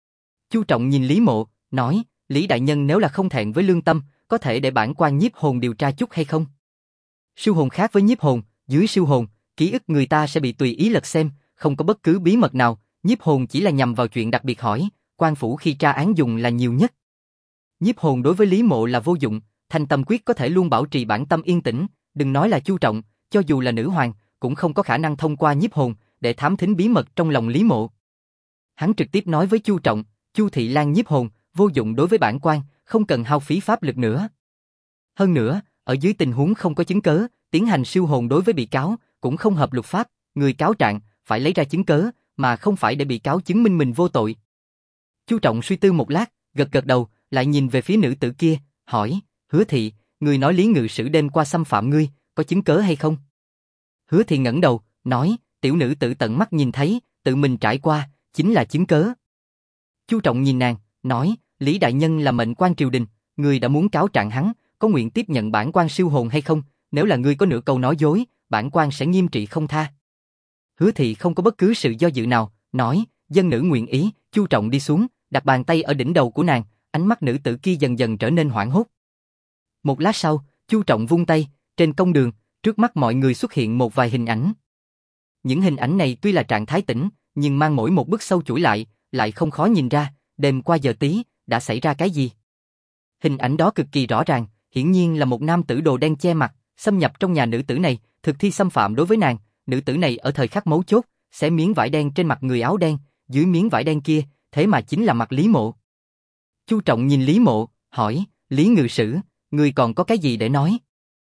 Chu Trọng nhìn Lý Mộ, nói, Lý đại nhân nếu là không thẹn với lương tâm, có thể để bản quan nhiếp hồn điều tra chút hay không? Siêu hồn khác với nhiếp hồn, dưới siêu hồn, ký ức người ta sẽ bị tùy ý lật xem, không có bất cứ bí mật nào, nhiếp hồn chỉ là nhằm vào chuyện đặc biệt hỏi, quan phủ khi tra án dùng là nhiều nhất. Nhiếp hồn đối với Lý Mộ là vô dụng, Thanh Tâm Quyết có thể luôn bảo trì bản tâm yên tĩnh, đừng nói là Chu Trọng, cho dù là nữ hoàng, cũng không có khả năng thông qua nhiếp hồn để thám thính bí mật trong lòng Lý Mộ. Hắn trực tiếp nói với Chu Trọng, Chu Thị Lan nhiếp hồn, vô dụng đối với bản quan, không cần hao phí pháp lực nữa. Hơn nữa, ở dưới tình huống không có chứng cớ, tiến hành siêu hồn đối với bị cáo, cũng không hợp luật pháp, người cáo trạng phải lấy ra chứng cớ, mà không phải để bị cáo chứng minh mình vô tội. Chu Trọng suy tư một lát, gật gật đầu, lại nhìn về phía nữ tử kia, hỏi, Hứa Thị, người nói Lý Ngự Sử đêm qua xâm phạm ngươi, có chứng cớ hay không? Hứa Thị ngẩng đầu, nói, tiểu nữ tự tận mắt nhìn thấy, tự mình trải qua, chính là chứng cớ. Chu Trọng nhìn nàng, nói, Lý đại nhân là mệnh quan triều đình, người đã muốn cáo trạng hắn, có nguyện tiếp nhận bản quan siêu hồn hay không? Nếu là ngươi có nửa câu nói dối, bản quan sẽ nghiêm trị không tha. Hứa Thị không có bất cứ sự do dự nào, nói, dân nữ nguyện ý. Chu Trọng đi xuống, đặt bàn tay ở đỉnh đầu của nàng, ánh mắt nữ tử kia dần dần trở nên hoảng hốt. Một lát sau, Chu Trọng vung tay, trên công đường, trước mắt mọi người xuất hiện một vài hình ảnh. Những hình ảnh này tuy là trạng thái tĩnh, nhưng mang mỗi một bức sâu chuỗi lại không khó nhìn ra, đêm qua giờ tí, đã xảy ra cái gì. Hình ảnh đó cực kỳ rõ ràng, hiển nhiên là một nam tử đồ đen che mặt, xâm nhập trong nhà nữ tử này, thực thi xâm phạm đối với nàng. Nữ tử này ở thời khắc mấu chốt, xé miếng vải đen trên mặt người áo đen, dưới miếng vải đen kia, thế mà chính là mặt Lý Mộ. Chu Trọng nhìn Lý Mộ, hỏi, Lý Ngự Sử, ngươi còn có cái gì để nói?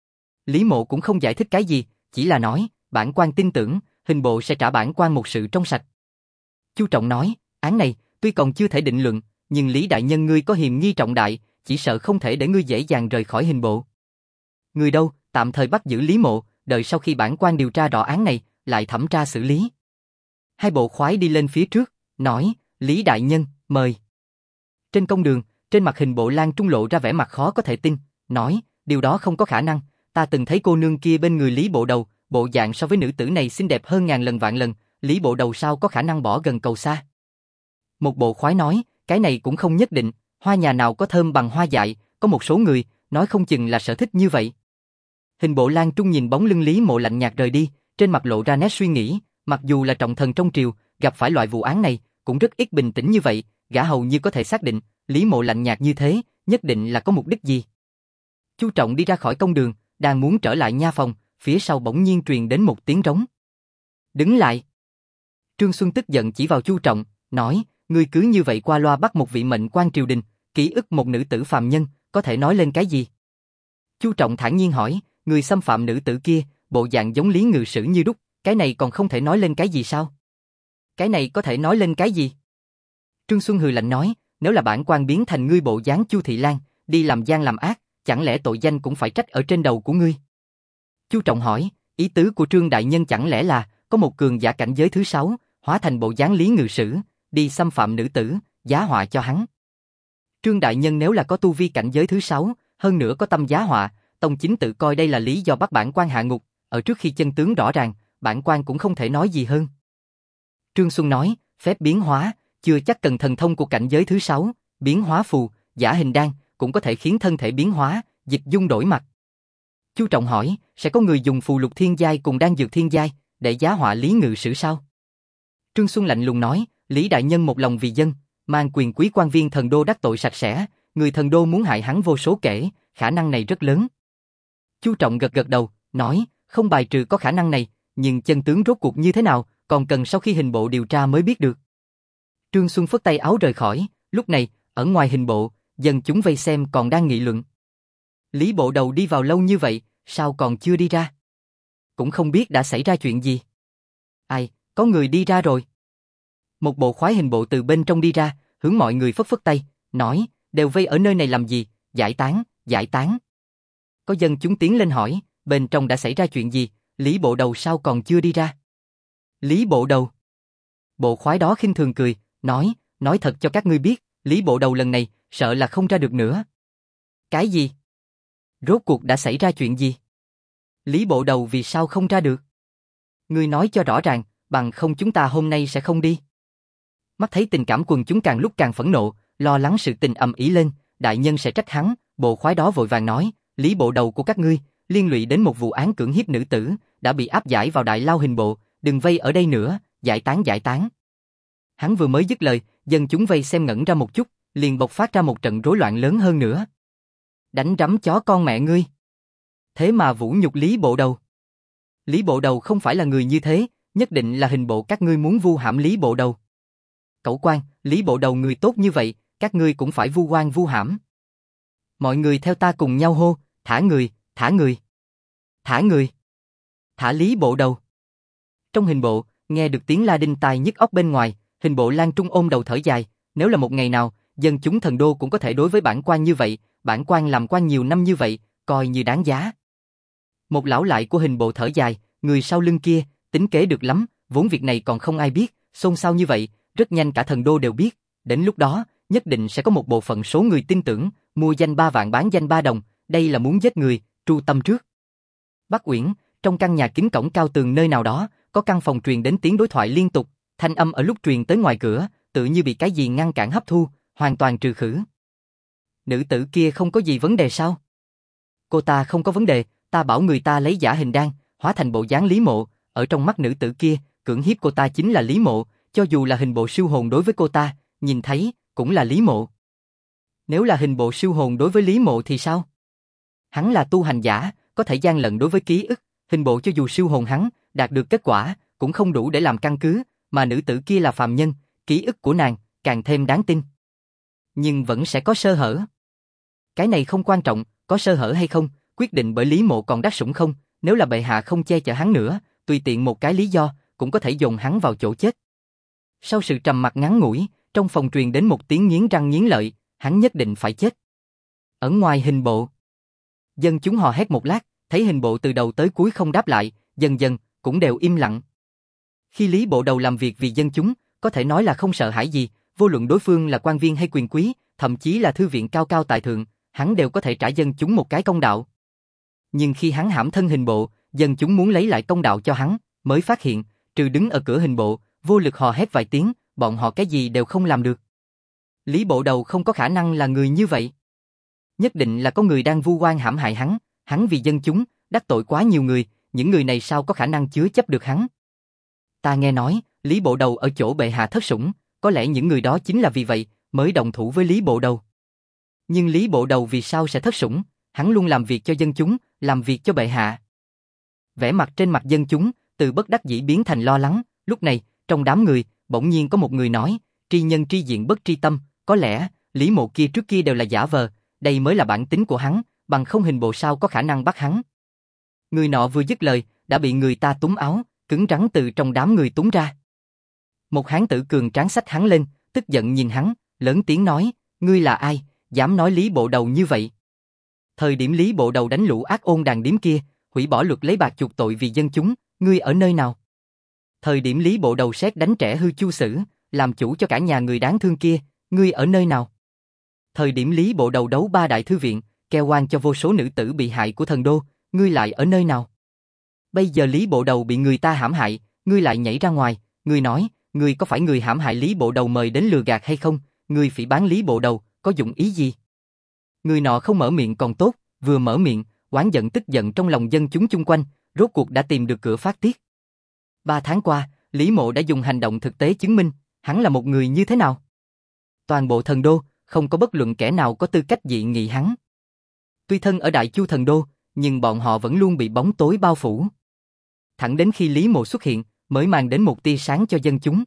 Lý Mộ cũng không giải thích cái gì, chỉ là nói, bản quan tin tưởng, hình bộ sẽ trả bản quan một sự trong sạch. Chu Trọng nói, án này, tuy còn chưa thể định luận, nhưng Lý đại nhân ngươi có hiềm nghi trọng đại, chỉ sợ không thể để ngươi dễ dàng rời khỏi hình bộ. Người đâu, tạm thời bắt giữ Lý Mộ, đợi sau khi bản quan điều tra rõ án này, lại thẩm tra xử lý. Hai bộ khoái đi lên phía trước, nói, Lý đại nhân, mời. Trên công đường, trên mặt hình bộ Lan Trung lộ ra vẻ mặt khó có thể tin, nói, điều đó không có khả năng, ta từng thấy cô nương kia bên người Lý bộ đầu, bộ dạng so với nữ tử này xinh đẹp hơn ngàn lần vạn lần, Lý bộ đầu sao có khả năng bỏ gần cầu xa. Một bộ khoái nói, cái này cũng không nhất định, hoa nhà nào có thơm bằng hoa dại, có một số người, nói không chừng là sở thích như vậy. Hình bộ Lan Trung nhìn bóng lưng Lý Mộ lạnh nhạt rời đi, trên mặt lộ ra nét suy nghĩ, mặc dù là trọng thần trong triều, gặp phải loại vụ án này, cũng rất ít bình tĩnh như vậy, gã hầu như có thể xác định, Lý Mộ lạnh nhạt như thế, nhất định là có mục đích gì. Chu Trọng đi ra khỏi công đường, đang muốn trở lại nha phòng, phía sau bỗng nhiên truyền đến một tiếng rống. Đứng lại. Trương Xuân tức giận chỉ vào Chu Trọng, nói, ngươi cứ như vậy qua loa bắt một vị mệnh quan triều đình, ký ức một nữ tử phàm nhân, có thể nói lên cái gì? Chu Trọng thản nhiên hỏi, người xâm phạm nữ tử kia, bộ dạng giống Lý Ngự Sử như đúc, cái này còn không thể nói lên cái gì sao? Cái này có thể nói lên cái gì? Trương Xuân hừ lạnh nói, nếu là bản quan biến thành ngươi bộ dáng Chu Thị Lan, đi làm gian làm ác, chẳng lẽ tội danh cũng phải trách ở trên đầu của ngươi? Chu Trọng hỏi, ý tứ của Trương đại nhân chẳng lẽ là có một cường giả cảnh giới thứ 6, hóa thành bộ dáng Lý Ngự Sử, đi xâm phạm nữ tử, giá họa cho hắn. Trương đại nhân nếu là có tu vi cảnh giới thứ 6, hơn nữa có tâm giá họa, tông chính tự coi đây là lý do bắt bản quan hạ ngục, ở trước khi chân tướng rõ ràng, bản quan cũng không thể nói gì hơn. Trương Xuân nói, phép biến hóa, chưa chắc cần thần thông của cảnh giới thứ 6, biến hóa phù, giả hình đan, cũng có thể khiến thân thể biến hóa, dịch dung đổi mặt. Chu Trọng hỏi, sẽ có người dùng phù lục thiên giai cùng đan dược thiên giai, để giá họa Lý Ngự Sử sao? Trương Xuân lạnh lùng nói, Lý đại nhân một lòng vì dân, mang quyền quý quan viên thần đô đắc tội sạch sẽ, người thần đô muốn hại hắn vô số kể, khả năng này rất lớn. Chu Trọng gật gật đầu, nói, không bài trừ có khả năng này, nhưng chân tướng rốt cuộc như thế nào, còn cần sau khi hình bộ điều tra mới biết được. Trương Xuân phất tay áo rời khỏi, lúc này, ở ngoài hình bộ, dân chúng vây xem còn đang nghị luận. Lý bộ đầu đi vào lâu như vậy, sao còn chưa đi ra? Cũng không biết đã xảy ra chuyện gì. Ai, có người đi ra rồi. Một bộ khoái hình bộ từ bên trong đi ra, hướng mọi người phất phất tay, nói, đều vây ở nơi này làm gì, giải tán, giải tán. Có dân chúng tiến lên hỏi, bên trong đã xảy ra chuyện gì, Lý bộ đầu sao còn chưa đi ra? Lý bộ đầu. Bộ khoái đó khinh thường cười, nói thật cho các ngươi biết, Lý bộ đầu lần này, sợ là không ra được nữa. Cái gì? Rốt cuộc đã xảy ra chuyện gì? Lý bộ đầu vì sao không ra được? Ngươi nói cho rõ ràng, bằng không chúng ta hôm nay sẽ không đi. Mắt thấy tình cảm quần chúng càng lúc càng phẫn nộ, lo lắng sự tình ầm ĩ lên, đại nhân sẽ trách hắn, bộ khoái đó vội vàng nói, Lý bộ đầu của các ngươi, liên lụy đến một vụ án cưỡng hiếp nữ tử, đã bị áp giải vào đại lao hình bộ, đừng vây ở đây nữa, giải tán giải tán. Hắn vừa mới dứt lời, dân chúng vây xem ngẩn ra một chút, liền bộc phát ra một trận rối loạn lớn hơn nữa. Đánh rắm chó con mẹ ngươi. Thế mà vũ nhục Lý bộ đầu. Lý bộ đầu không phải là người như thế, nhất định là hình bộ các ngươi muốn vu hãm Lý bộ đầu. Cẩu quan, Lý bộ đầu người tốt như vậy, các ngươi cũng phải vu oan vu hãm. Mọi người theo ta cùng nhau hô, thả người, thả người. Thả người. Thả Lý bộ đầu. Trong hình bộ, nghe được tiếng la đinh tai nhức óc bên ngoài, hình bộ Lan Trung ôm đầu thở dài, nếu là một ngày nào, dân chúng thần đô cũng có thể đối với bản quan như vậy, bản quan làm quan nhiều năm như vậy, coi như đáng giá. Một lão lại của hình bộ thở dài, người sau lưng kia, tính kế được lắm, vốn việc này còn không ai biết, xôn xao như vậy, rất nhanh cả thần đô đều biết, đến lúc đó, nhất định sẽ có một bộ phận số người tin tưởng, mua danh 3 vạn bán danh 3 đồng, đây là muốn giết người, tru tâm trước. Bắc Uyển, trong căn nhà kính cổng cao tường nơi nào đó, có căn phòng truyền đến tiếng đối thoại liên tục, thanh âm ở lúc truyền tới ngoài cửa, tự như bị cái gì ngăn cản hấp thu, hoàn toàn trừ khử. Nữ tử kia không có gì vấn đề sao? Cô ta không có vấn đề, ta bảo người ta lấy giả hình đan, hóa thành bộ dáng Lý Mộ, ở trong mắt nữ tử kia, cưỡng hiếp cô ta chính là Lý Mộ, cho dù là hình bộ siêu hồn đối với cô ta, nhìn thấy, cũng là Lý Mộ. Nếu là hình bộ siêu hồn đối với Lý Mộ thì sao? Hắn là tu hành giả, có thể gian lận đối với ký ức, hình bộ cho dù siêu hồn hắn, đạt được kết quả, cũng không đủ để làm căn cứ, mà nữ tử kia là phàm nhân, ký ức của nàng, càng thêm đáng tin. Nhưng vẫn sẽ có sơ hở. Cái này không quan trọng, có sơ hở hay không, quyết định bởi Lý Mộ còn đắc sủng không, nếu là bệ hạ không che chở hắn nữa, tùy tiện một cái lý do, cũng có thể dồn hắn vào chỗ chết. Sau sự trầm mặc ngắn ngủi, trong phòng truyền đến một tiếng nghiến răng nghiến lợi, hắn nhất định phải chết. Ở ngoài hình bộ, dân chúng hò hét một lát, thấy hình bộ từ đầu tới cuối không đáp lại, dần dần, cũng đều im lặng. Khi Lý bộ đầu làm việc vì dân chúng, có thể nói là không sợ hãi gì, vô luận đối phương là quan viên hay quyền quý, thậm chí là thư viện cao cao tại thượng, hắn đều có thể trả dân chúng một cái công đạo. Nhưng khi hắn hãm thân hình bộ, dân chúng muốn lấy lại công đạo cho hắn, mới phát hiện, trừ đứng ở cửa hình bộ, vô lực hò hét vài tiếng, bọn họ cái gì đều không làm được. Lý bộ đầu không có khả năng là người như vậy. Nhất định là có người đang vu oan hãm hại hắn vì dân chúng, đắc tội quá nhiều người, những người này sao có khả năng chứa chấp được hắn. Ta nghe nói, Lý bộ đầu ở chỗ bệ hạ thất sủng, có lẽ những người đó chính là vì vậy, mới đồng thủ với Lý bộ đầu. Nhưng Lý bộ đầu vì sao sẽ thất sủng, hắn luôn làm việc cho dân chúng, làm việc cho bệ hạ. Vẻ mặt trên mặt dân chúng, từ bất đắc dĩ biến thành lo lắng, lúc này, trong đám người, bỗng nhiên có một người nói, tri nhân tri diện bất tri tâm, có lẽ, Lý Mộ kia trước kia đều là giả vờ, đây mới là bản tính của hắn, bằng không hình bộ sao có khả năng bắt hắn. Người nọ vừa dứt lời, đã bị người ta túm áo, cứng rắn từ trong đám người túm ra. Một hán tử cường tráng xách hắn lên, tức giận nhìn hắn, lớn tiếng nói, ngươi là ai, dám nói Lý bộ đầu như vậy. Thời điểm Lý bộ đầu đánh lũ ác ôn đàn điếm kia, hủy bỏ luật lấy bạc chuộc tội vì dân chúng, ngươi ở nơi nào? Thời điểm Lý bộ đầu xét đánh trẻ hư chu sử, làm chủ cho cả nhà người đáng thương kia, ngươi ở nơi nào? Thời điểm Lý bộ đầu đấu 3 đại thư viện, kêu oan cho vô số nữ tử bị hại của thần đô, ngươi lại ở nơi nào? Bây giờ Lý bộ đầu bị người ta hãm hại, ngươi lại nhảy ra ngoài, ngươi nói, ngươi có phải người hãm hại Lý bộ đầu mời đến lừa gạt hay không? Ngươi phỉ báng Lý bộ đầu, có dụng ý gì? Người nọ không mở miệng còn tốt, vừa mở miệng, oán giận tức giận trong lòng dân chúng chung quanh, rốt cuộc đã tìm được cửa phát tiết. 3 tháng qua, Lý Mộ đã dùng hành động thực tế chứng minh, hắn là một người như thế nào. Toàn bộ thần đô, không có bất luận kẻ nào có tư cách dị nghị hắn. Tuy thân ở Đại Chu thần đô, nhưng bọn họ vẫn luôn bị bóng tối bao phủ. Thẳng đến khi Lý Mộ xuất hiện, mới mang đến một tia sáng cho dân chúng.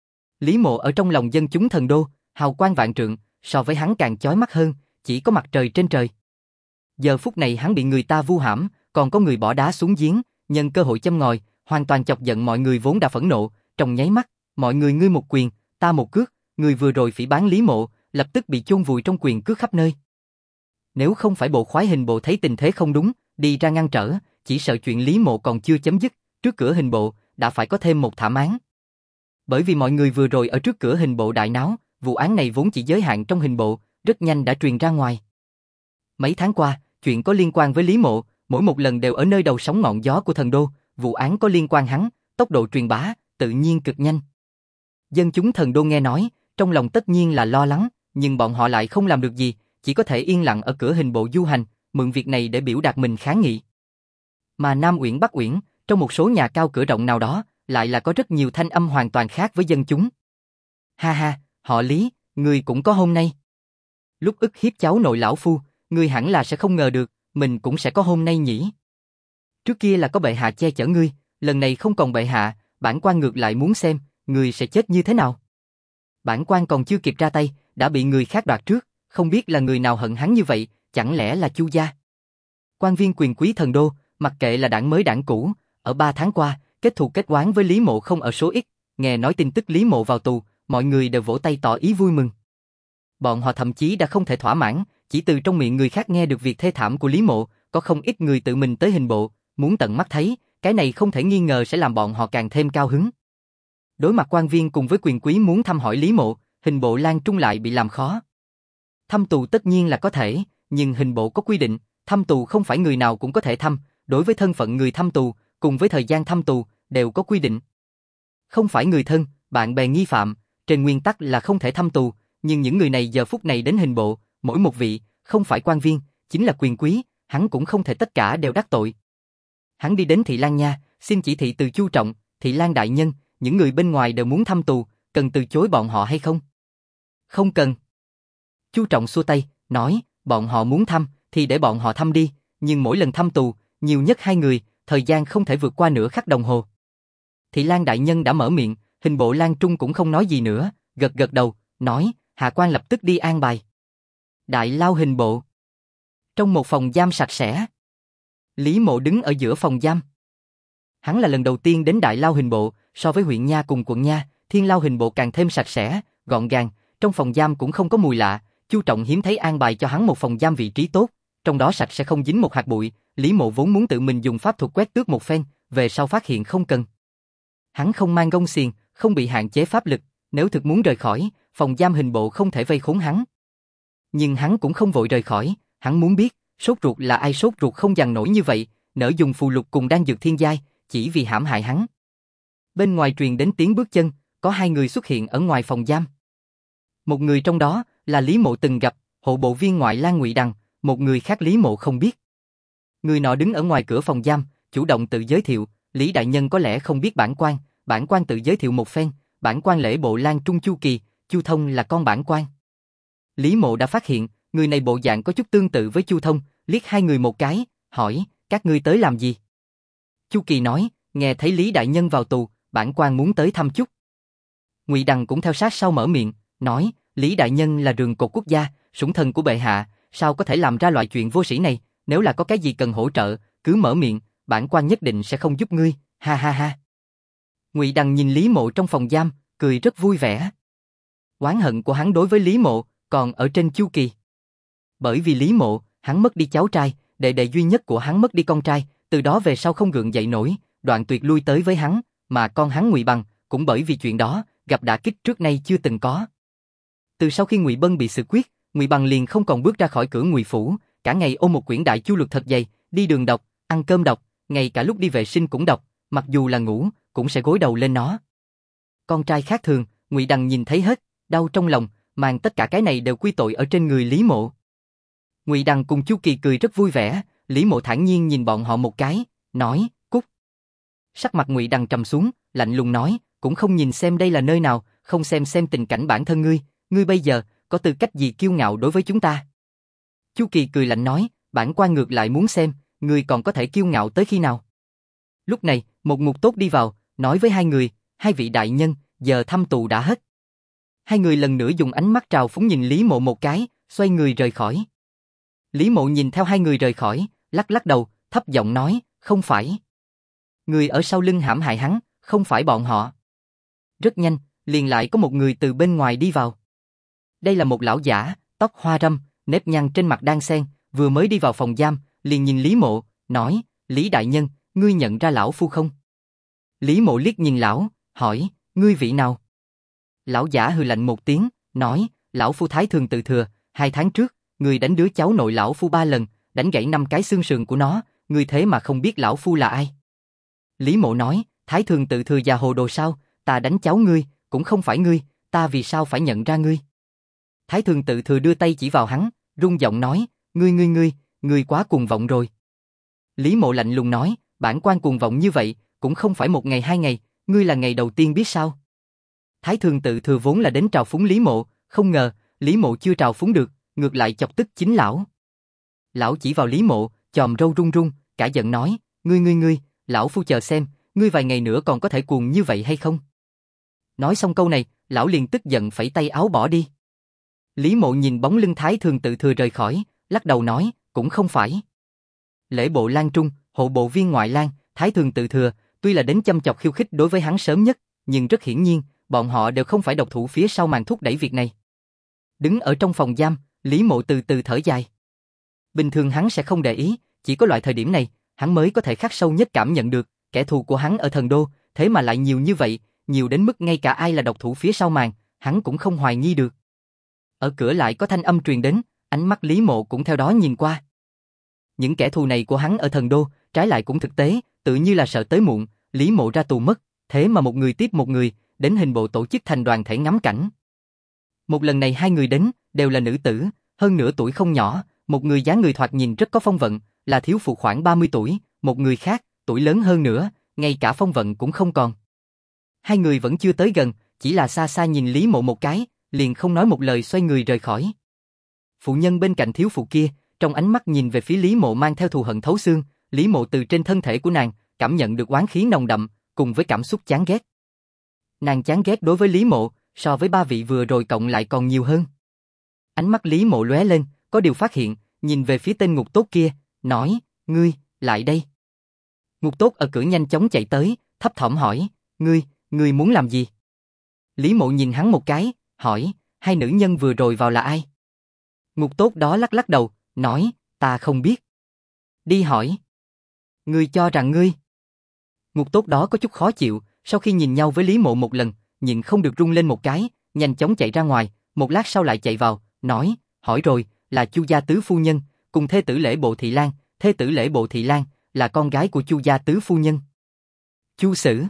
Lý Mộ ở trong lòng dân chúng Thần Đô, hào quang vạn trượng, so với hắn càng chói mắt hơn, chỉ có mặt trời trên trời. Giờ phút này hắn bị người ta vu hãm, còn có người bỏ đá xuống giếng, nhân cơ hội châm ngòi, hoàn toàn chọc giận mọi người vốn đã phẫn nộ, trong nháy mắt, mọi người ngươi một quyền, ta một cước, người vừa rồi phỉ báng Lý Mộ, lập tức bị chôn vùi trong quyền cước khắp nơi. Nếu không phải bộ khoái hình bộ thấy tình thế không đúng, đi ra ngăn trở, chỉ sợ chuyện Lý Mộ còn chưa chấm dứt, trước cửa hình bộ, đã phải có thêm một thảm án. Bởi vì mọi người vừa rồi ở trước cửa hình bộ đại náo, vụ án này vốn chỉ giới hạn trong hình bộ, rất nhanh đã truyền ra ngoài. Mấy tháng qua, chuyện có liên quan với Lý Mộ, mỗi một lần đều ở nơi đầu sóng ngọn gió của Thần Đô, vụ án có liên quan hắn, tốc độ truyền bá, tự nhiên cực nhanh. Dân chúng Thần Đô nghe nói, trong lòng tất nhiên là lo lắng, nhưng bọn họ lại không làm được gì, chỉ có thể yên lặng ở cửa hình bộ du hành, mượn việc này để biểu đạt mình kháng nghị. Mà Nam Uyển Bắc Uyển, trong một số nhà cao cửa rộng nào đó, lại là có rất nhiều thanh âm hoàn toàn khác với dân chúng. Ha ha, họ Lý, ngươi cũng có hôm nay. Lúc ức hiếp cháu nội lão phu, ngươi hẳn là sẽ không ngờ được, mình cũng sẽ có hôm nay nhỉ. Trước kia là có bệ hạ che chở ngươi, lần này không còn bệ hạ, bản quan ngược lại muốn xem, ngươi sẽ chết như thế nào. Bản quan còn chưa kịp ra tay, đã bị người khác đoạt trước, không biết là người nào hận hắn như vậy, chẳng lẽ là Chu gia. Quan viên quyền quý Thần Đô, mặc kệ là đảng mới đảng cũ, ở 3 tháng qua, kết thù kết oán với Lý Mộ không ở số ít, nghe nói tin tức Lý Mộ vào tù, mọi người đều vỗ tay tỏ ý vui mừng. Bọn họ thậm chí đã không thể thỏa mãn, chỉ từ trong miệng người khác nghe được việc thê thảm của Lý Mộ, có không ít người tự mình tới hình bộ, muốn tận mắt thấy, cái này không thể nghi ngờ sẽ làm bọn họ càng thêm cao hứng. Đối mặt quan viên cùng với quyền quý muốn thăm hỏi Lý Mộ, hình bộ Lan Trung lại bị làm khó. Thăm tù tất nhiên là có thể, nhưng hình bộ có quy định, thăm tù không phải người nào cũng có thể thăm, đối với thân phận người thăm tù, cùng với thời gian thăm tù, đều có quy định. Không phải người thân, bạn bè nghi phạm, trên nguyên tắc là không thể thăm tù, nhưng những người này giờ phút này đến hình bộ, mỗi một vị, không phải quan viên, chính là quyền quý, hắn cũng không thể tất cả đều đắc tội. Hắn đi đến Thị Lan nha, xin chỉ thị từ Chu Trọng, Thị Lan đại nhân, những người bên ngoài đều muốn thăm tù, cần từ chối bọn họ hay không? Không cần. Chu Trọng xua tay, nói, bọn họ muốn thăm, thì để bọn họ thăm đi, nhưng mỗi lần thăm tù, nhiều nhất 2 người, thời gian không thể vượt qua nửa khắc đồng hồ. Thị Lan đại nhân đã mở miệng, hình bộ Lan Trung cũng không nói gì nữa, gật gật đầu, nói, hạ quan lập tức đi an bài. Đại lao hình bộ. Trong một phòng giam sạch sẽ. Lý Mộ đứng ở giữa phòng giam. Hắn là lần đầu tiên đến đại lao hình bộ, so với huyện nha cùng quận nha, thiên lao hình bộ càng thêm sạch sẽ, gọn gàng, trong phòng giam cũng không có mùi lạ, Chu Trọng hiếm thấy an bài cho hắn một phòng giam vị trí tốt, trong đó sạch sẽ không dính một hạt bụi, Lý Mộ vốn muốn tự mình dùng pháp thuật quét tước một phen, về sau phát hiện không cần. Hắn không mang gông xiềng, không bị hạn chế pháp lực, nếu thực muốn rời khỏi, phòng giam hình bộ không thể vây khốn hắn. Nhưng hắn cũng không vội rời khỏi, hắn muốn biết, sốt ruột là ai sốt ruột không dằn nổi như vậy, nỡ dùng phù lục cùng đan dược thiên giai, chỉ vì hãm hại hắn. Bên ngoài truyền đến tiếng bước chân, có 2 người xuất hiện ở ngoài phòng giam. Một người trong đó là Lý Mộ từng gặp, hộ bộ viên ngoại lang Ngụy Đằng, một người khác Lý Mộ không biết. Người nọ đứng ở ngoài cửa phòng giam, chủ động tự giới thiệu, Lý đại nhân có lẽ không biết bản quan tự giới thiệu một phen, bản quan lễ bộ Lan Trung Chu Kỳ, Chu Thông là con bản quan. Lý Mộ đã phát hiện, người này bộ dạng có chút tương tự với Chu Thông, liếc 2 người một cái, hỏi, các ngươi tới làm gì? Chu Kỳ nói, nghe thấy Lý đại nhân vào tù, bản quan muốn tới thăm chút. Ngụy Đằng cũng theo sát sau mở miệng, nói, Lý đại nhân là rường cột quốc gia, sủng thần của bệ hạ, sao có thể làm ra loại chuyện vô sĩ này, nếu là có cái gì cần hỗ trợ, cứ mở miệng, bản quan nhất định sẽ không giúp ngươi, ha ha ha. Ngụy Đằng nhìn Lý Mộ trong phòng giam, cười rất vui vẻ. Oán hận của hắn đối với Lý Mộ còn ở trên Chu Kỳ. Bởi vì Lý Mộ, hắn mất đi cháu trai, đệ đệ duy nhất của hắn mất đi con trai, từ đó về sau không gượng dậy nổi, đoạn tuyệt lui tới với hắn, mà con hắn Ngụy Bằng cũng bởi vì chuyện đó, gặp đả kích trước nay chưa từng có. Từ sau khi Ngụy Bân bị xử quyết, Ngụy Bằng liền không còn bước ra khỏi cửa Ngụy phủ, cả ngày ôm một quyển đại chu luật thật dày, đi đường đọc, ăn cơm đọc, ngay cả lúc đi vệ sinh cũng đọc, mặc dù là ngủ, cũng sẽ gối đầu lên nó. Con trai khác thường, Ngụy Đằng nhìn thấy hết, đau trong lòng, mang tất cả cái này đều quy tội ở trên người Lý Mộ. Ngụy Đằng cùng Chu Kỳ cười rất vui vẻ, Lý Mộ thản nhiên nhìn bọn họ một cái, nói, cút. Sắc mặt Ngụy Đằng trầm xuống, lạnh lùng nói, cũng không nhìn xem đây là nơi nào, không xem tình cảnh bản thân ngươi bây giờ, có tư cách gì kiêu ngạo đối với chúng ta? Chu Kỳ cười lạnh nói, bản quan ngược lại muốn xem, ngươi còn có thể kiêu ngạo tới khi nào? Lúc này, một ngục tốt đi vào, nói với hai người, hai vị đại nhân, giờ thăm tù đã hết. Hai người lần nữa dùng ánh mắt trào phúng nhìn Lý Mộ một cái, xoay người rời khỏi. Lý Mộ nhìn theo hai người rời khỏi, lắc lắc đầu, thấp giọng nói, không phải. Người ở sau lưng hãm hại hắn, không phải bọn họ. Rất nhanh, liền lại có một người từ bên ngoài đi vào. Đây là một lão giả, tóc hoa râm, nếp nhăn trên mặt đan xen, vừa mới đi vào phòng giam, liền nhìn Lý Mộ, nói, Lý đại nhân, ngươi nhận ra lão phu không? Lý Mộ liếc nhìn lão, hỏi, ngươi vị nào? Lão giả hừ lạnh một tiếng, nói, lão phu Thái Thường Tự Thừa, 2 tháng trước, ngươi đánh đứa cháu nội lão phu 3 lần, đánh gãy 5 cái xương sườn của nó, ngươi thế mà không biết lão phu là ai? Lý Mộ nói, Thái Thường Tự Thừa già hồ đồ sao, ta đánh cháu ngươi, cũng không phải ngươi, ta vì sao phải nhận ra ngươi? Thái Thường Tự Thừa đưa tay chỉ vào hắn, rung giọng nói, ngươi quá cuồng vọng rồi. Lý Mộ lạnh lùng nói, bản quan cuồng vọng như vậy, cũng không phải 1 ngày 2 ngày, ngươi là ngày đầu tiên biết sao? Thái Thường Tự Thừa vốn là đến trào phúng Lý Mộ, không ngờ, Lý Mộ chưa trào phúng được, ngược lại chọc tức chính lão. Lão chỉ vào Lý Mộ, chòm râu run run, cả giận nói, ngươi, lão phu chờ xem, ngươi vài ngày nữa còn có thể cuồng như vậy hay không? Nói xong câu này, lão liền tức giận phẩy tay áo bỏ đi. Lý Mộ nhìn bóng lưng Thái Thường Tự Thừa rời khỏi, lắc đầu nói, cũng không phải. Lễ bộ Lan Trung, hộ bộ viên ngoại lang, Thái Thường Tự Thừa, tuy là đến châm chọc khiêu khích đối với hắn sớm nhất, nhưng rất hiển nhiên, bọn họ đều không phải độc thủ phía sau màn thúc đẩy việc này. Đứng ở trong phòng giam, Lý Mộ từ từ thở dài. Bình thường hắn sẽ không để ý, chỉ có loại thời điểm này, hắn mới có thể khắc sâu nhất cảm nhận được, kẻ thù của hắn ở Thần Đô, thế mà lại nhiều như vậy, nhiều đến mức ngay cả ai là độc thủ phía sau màn, hắn cũng không hoài nghi được. Ở cửa lại có thanh âm truyền đến, ánh mắt Lý Mộ cũng theo đó nhìn qua. Những kẻ thù này của hắn ở Thần Đô, trái lại cũng thực tế, tự như là sợ tới muộn, Lý Mộ ra tù mất, thế mà một người tiếp một người, đến hình bộ tổ chức thành đoàn thể ngắm cảnh. Một lần này 2 người đến, đều là nữ tử, hơn nửa tuổi không nhỏ, một người dáng người thoạt nhìn rất có phong vận, là thiếu phụ khoảng 30 tuổi, một người khác, tuổi lớn hơn nữa, ngay cả phong vận cũng không còn. 2 người vẫn chưa tới gần, chỉ là xa xa nhìn Lý Mộ một cái, liền không nói một lời xoay người rời khỏi. Phụ nhân bên cạnh thiếu phụ kia, trong ánh mắt nhìn về phía Lý Mộ mang theo thù hận thấu xương, Lý Mộ từ trên thân thể của nàng, cảm nhận được oán khí nồng đậm, cùng với cảm xúc chán ghét. Nàng chán ghét đối với Lý Mộ, so với 3 vị vừa rồi cộng lại còn nhiều hơn. Ánh mắt Lý Mộ lóe lên, có điều phát hiện, nhìn về phía tên ngục tốt kia, nói, ngươi, lại đây. Ngục tốt ở cửa nhanh chóng chạy tới, thấp thỏm hỏi, ngươi muốn làm gì? Lý Mộ nhìn hắn một cái, hỏi, 2 nữ nhân vừa rồi vào là ai? Ngục tốt đó lắc lắc đầu, nói, ta không biết. Đi hỏi. Ngươi cho rằng ngươi. Ngục tốt đó có chút khó chịu, sau khi nhìn nhau với Lý Mộ một lần, nhịn không được rung lên một cái, nhanh chóng chạy ra ngoài, một lát sau lại chạy vào, nói, hỏi rồi, là Chu gia tứ phu nhân, cùng thê tử Lễ Bộ Thị Lang, thê tử Lễ Bộ Thị Lang, là con gái của Chu gia tứ phu nhân. Chu Sử.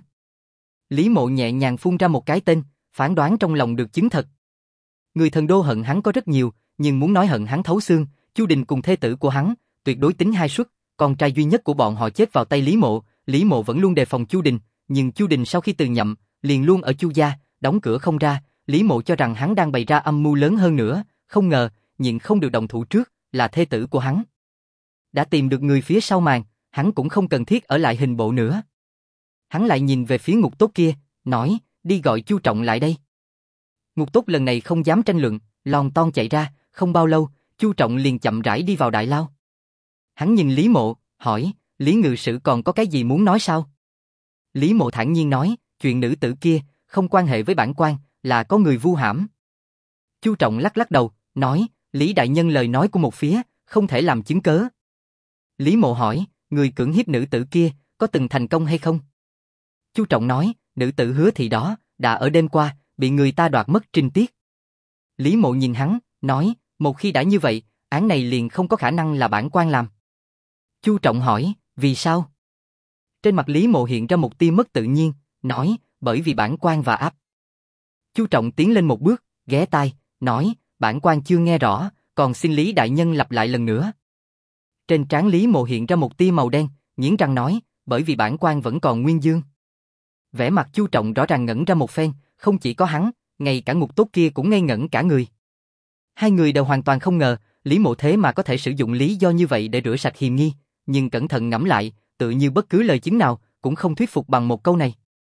Lý Mộ nhẹ nhàng phun ra một cái tên, phán đoán trong lòng được chứng thật. Người Thần Đô hận hắn có rất nhiều, nhưng muốn nói hận hắn thấu xương, Chu Đình cùng thê tử của hắn, tuyệt đối tính 2 suất, con trai duy nhất của bọn họ chết vào tay Lý Mộ vẫn luôn đề phòng Chu Đình, nhưng Chu Đình sau khi từ nhậm, liền luôn ở Chu gia, đóng cửa không ra, Lý Mộ cho rằng hắn đang bày ra âm mưu lớn hơn nữa, không ngờ, nhịn không được động thủ trước, là thê tử của hắn. Đã tìm được người phía sau màn, hắn cũng không cần thiết ở lại hình bộ nữa. Hắn lại nhìn về phía ngục tốt kia, nói, đi gọi Chu Trọng lại đây. Ngục tốt lần này không dám tranh luận, lon ton chạy ra, không bao lâu, Chu Trọng liền chậm rãi đi vào đại lao. Hắn nhìn Lý Mộ, hỏi, Lý ngự sử còn có cái gì muốn nói sao? Lý Mộ thản nhiên nói, chuyện nữ tử kia, không quan hệ với bản quan, là có người vu hãm. Chu Trọng lắc lắc đầu, nói, Lý đại nhân lời nói của một phía, không thể làm chứng cớ. Lý Mộ hỏi, người cưỡng hiếp nữ tử kia, có từng thành công hay không? Chu Trọng nói, nữ tử Hứa Thị đó, đã ở đêm qua, bị người ta đoạt mất trinh tiết. Lý Mộ nhìn hắn, nói, một khi đã như vậy, án này liền không có khả năng là bản quan làm. Chu Trọng hỏi, vì sao? Trên mặt Lý Mộ hiện ra một tia mất tự nhiên, nói, bởi vì bản quan và áp. Chu Trọng tiến lên một bước, ghé tai, nói, bản quan chưa nghe rõ, còn xin Lý đại nhân lặp lại lần nữa. Trên trán Lý Mộ hiện ra một tia màu đen, nghiến răng nói, bởi vì bản quan vẫn còn nguyên dương. Vẻ mặt Chu Trọng rõ ràng ngẩn ra một phen, không chỉ có hắn, ngay cả ngục tốt kia cũng ngây ngẩn cả người. 2 người đều hoàn toàn không ngờ, Lý Mộ thế mà có thể sử dụng lý do như vậy để rửa sạch hiềm nghi, nhưng cẩn thận ngẫm lại, tự như bất cứ lời chứng nào cũng không thuyết phục bằng một câu này.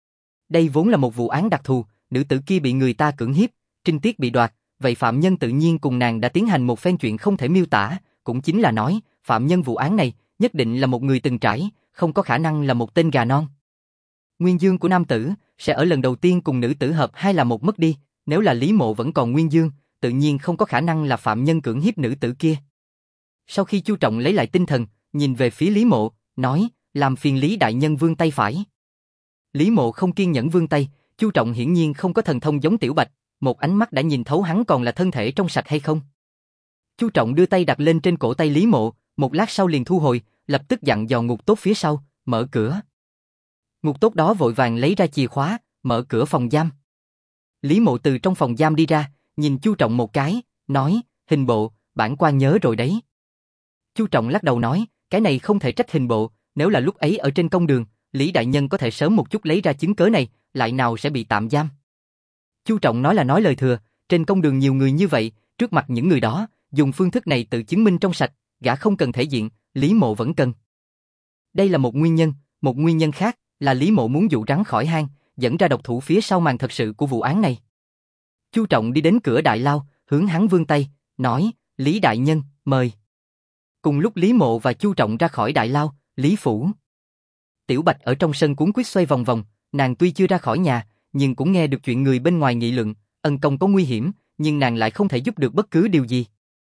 Đây vốn là một vụ án đặc thù, nữ tử kia bị người ta cưỡng hiếp, trinh tiết bị đoạt, vậy phạm nhân tự nhiên cùng nàng đã tiến hành một phen chuyện không thể miêu tả, cũng chính là nói, phạm nhân vụ án này nhất định là một người từng trải, không có khả năng là một tên gà non. Nguyên dương của nam tử sẽ ở lần đầu tiên cùng nữ tử hợp hai là một mất đi, nếu là Lý Mộ vẫn còn nguyên dương, tự nhiên không có khả năng là phạm nhân cưỡng hiếp nữ tử kia. Sau khi Chu Trọng lấy lại tinh thần, nhìn về phía Lý Mộ, nói, làm phiền Lý đại nhân vươn tay phải. Lý Mộ không kiên nhẫn vươn tay, Chu Trọng hiển nhiên không có thần thông giống Tiểu Bạch, một ánh mắt đã nhìn thấu hắn còn là thân thể trong sạch hay không. Chu Trọng đưa tay đặt lên trên cổ tay Lý Mộ, một lát sau liền thu hồi, lập tức dặn dò Ngục Tốt phía sau, mở cửa. Ngục Tốt đó vội vàng lấy ra chìa khóa, mở cửa phòng giam. Lý Mộ từ trong phòng giam đi ra, nhìn Chu Trọng một cái, nói, hình bộ, bản quan nhớ rồi đấy. Chu Trọng lắc đầu nói, cái này không thể trách hình bộ, nếu là lúc ấy ở trên công đường, Lý đại nhân có thể sớm một chút lấy ra chứng cớ này, lại nào sẽ bị tạm giam. Chu Trọng nói là nói lời thừa, trên công đường nhiều người như vậy, trước mặt những người đó, dùng phương thức này tự chứng minh trong sạch, gã không cần thể diện, Lý Mộ vẫn cần. Đây là một nguyên nhân khác là Lý Mộ muốn dụ rắn khỏi hang, dẫn ra độc thủ phía sau màn thật sự của vụ án này. Chu Trọng đi đến cửa đại lao, hướng hắn vươn tay, nói, Lý đại nhân, mời. Cùng lúc Lý Mộ và Chu Trọng ra khỏi đại lao, Lý phủ. Tiểu Bạch ở trong sân cuống quýt xoay vòng vòng, nàng tuy chưa ra khỏi nhà, nhưng cũng nghe được chuyện người bên ngoài nghị luận, ân công có nguy hiểm, nhưng nàng lại không thể giúp được bất cứ điều gì.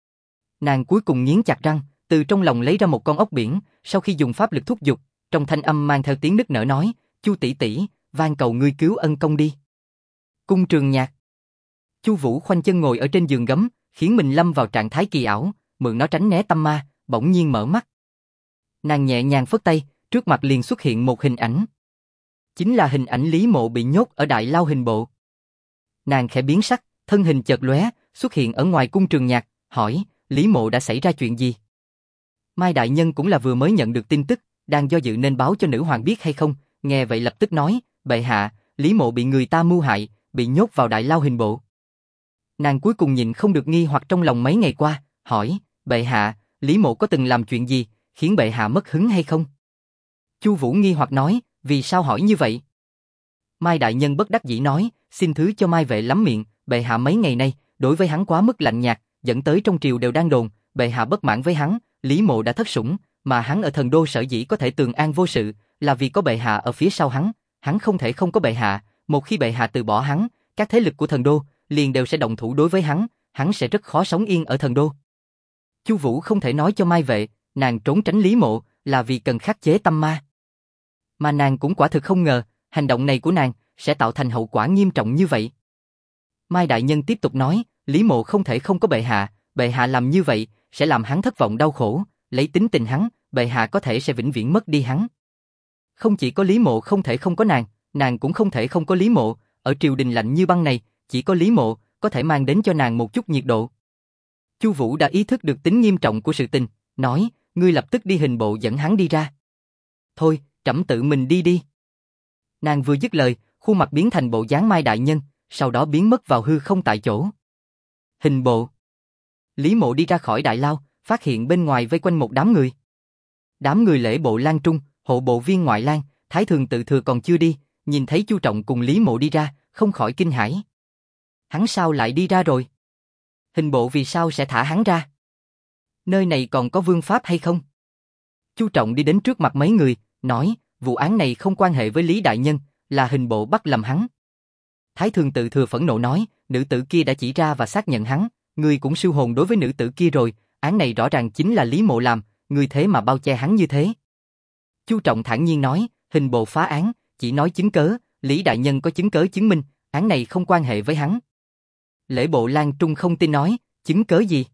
Nàng cuối cùng nghiến chặt răng, từ trong lòng lấy ra một con ốc biển, sau khi dùng pháp lực thúc giục, trong thanh âm mang theo tiếng nức nở nói, Chu tỷ tỷ, van cầu ngươi cứu ân công đi. Cung Trường Nhạc. Chu Vũ khoanh chân ngồi ở trên giường gấm, khiến mình lâm vào trạng thái kỳ ảo, mượn nó tránh né tâm ma, bỗng nhiên mở mắt. Nàng nhẹ nhàng phất tay, trước mặt liền xuất hiện một hình ảnh. Chính là hình ảnh Lý Mộ bị nhốt ở đại lao hình bộ. Nàng khẽ biến sắc, thân hình chợt lóe, xuất hiện ở ngoài cung Trường Nhạc, hỏi, Lý Mộ đã xảy ra chuyện gì? Mai đại nhân cũng là vừa mới nhận được tin tức, đang do dự nên báo cho nữ hoàng biết hay không, nghe vậy lập tức nói, bệ hạ, Lý Mộ bị người ta mưu hại, bị nhốt vào đại lao hình bộ. Nàng cuối cùng nhịn không được nghi hoặc trong lòng mấy ngày qua, hỏi, bệ hạ, Lý Mộ có từng làm chuyện gì, khiến bệ hạ mất hứng hay không? Chu Vũ nghi hoặc nói, vì sao hỏi như vậy? Mai đại nhân bất đắc dĩ nói, xin thứ cho Mai vệ lắm miệng, bệ hạ mấy ngày nay, đối với hắn quá mức lạnh nhạt, dẫn tới trong triều đều đang đồn, bệ hạ bất mãn với hắn, Lý Mộ đã thất sủng, mà hắn ở thần đô sở dĩ có thể tường an vô sự, là vì có bệ hạ ở phía sau hắn không thể không có bệ hạ, một khi bệ hạ từ bỏ hắn, các thế lực của thần đô liền đều sẽ động thủ đối với hắn sẽ rất khó sống yên ở thần đô. Chu Vũ không thể nói cho Mai vệ, nàng trốn tránh Lý Mộ là vì cần khắc chế tâm ma. Mà nàng cũng quả thực không ngờ, hành động này của nàng sẽ tạo thành hậu quả nghiêm trọng như vậy. Mai đại nhân tiếp tục nói, Lý Mộ không thể không có bệ hạ làm như vậy sẽ làm hắn thất vọng đau khổ, lấy tính tình hắn, bệ hạ có thể sẽ vĩnh viễn mất đi hắn. Không chỉ có Lý Mộ không thể không có nàng cũng không thể không có Lý Mộ, ở triều đình lạnh như băng này, chỉ có Lý Mộ có thể mang đến cho nàng một chút nhiệt độ. Chu Vũ đã ý thức được tính nghiêm trọng của sự tình, nói, ngươi lập tức đi hình bộ dẫn hắn đi ra. Thôi, trẫm tự mình đi đi. Nàng vừa dứt lời, khuôn mặt biến thành bộ dáng Mai đại nhân, sau đó biến mất vào hư không tại chỗ. Hình bộ. Lý Mộ đi ra khỏi đại lao, phát hiện bên ngoài vây quanh một đám người. Đám người lễ bộ Lan Trung, hộ bộ viên ngoại lang, Thái thường tự thừa còn chưa đi, nhìn thấy Chu Trọng cùng Lý Mộ đi ra, không khỏi kinh hãi. Hắn sao lại đi ra rồi? Hình bộ vì sao sẽ thả hắn ra? Nơi này còn có vương pháp hay không? Chu Trọng đi đến trước mặt mấy người, nói, vụ án này không quan hệ với Lý đại nhân, là hình bộ bắt lầm hắn. Thái thường tự thừa phẫn nộ nói, nữ tử kia đã chỉ ra và xác nhận hắn, ngươi cũng siêu hồn đối với nữ tử kia rồi, án này rõ ràng chính là Lý Mộ làm, ngươi thế mà bao che hắn như thế. Chu Trọng thản nhiên nói, hình bộ phá án, chỉ nói chứng cớ, Lý đại nhân có chứng cớ chứng minh, án này không quan hệ với hắn. Lễ bộ Lan Trung không tin nói, chứng cớ gì?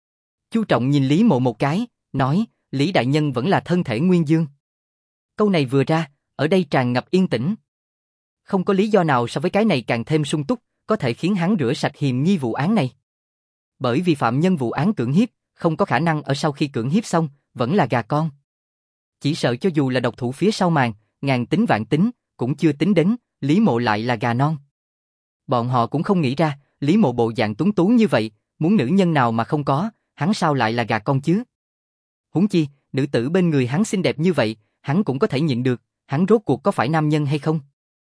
Chu Trọng nhìn Lý Mộ một cái, nói, Lý đại nhân vẫn là thân thể nguyên dương. Câu này vừa ra, ở đây tràn ngập yên tĩnh. Không có lý do nào so với cái này càng thêm sung túc, có thể khiến hắn rửa sạch hiềm nghi vụ án này. Bởi vì phạm nhân vụ án cưỡng hiếp, không có khả năng ở sau khi cưỡng hiếp xong, vẫn là gà con. Chỉ sợ cho dù là độc thủ phía sau màn, ngàn tính vạn tính, cũng chưa tính đến, Lý Mộ lại là gà non. Bọn họ cũng không nghĩ ra, Lý Mộ bộ dạng tuấn tú như vậy, muốn nữ nhân nào mà không có, hắn sao lại là gà con chứ? Huống chi, nữ tử bên người hắn xinh đẹp như vậy, hắn cũng có thể nhịn được, hắn rốt cuộc có phải nam nhân hay không?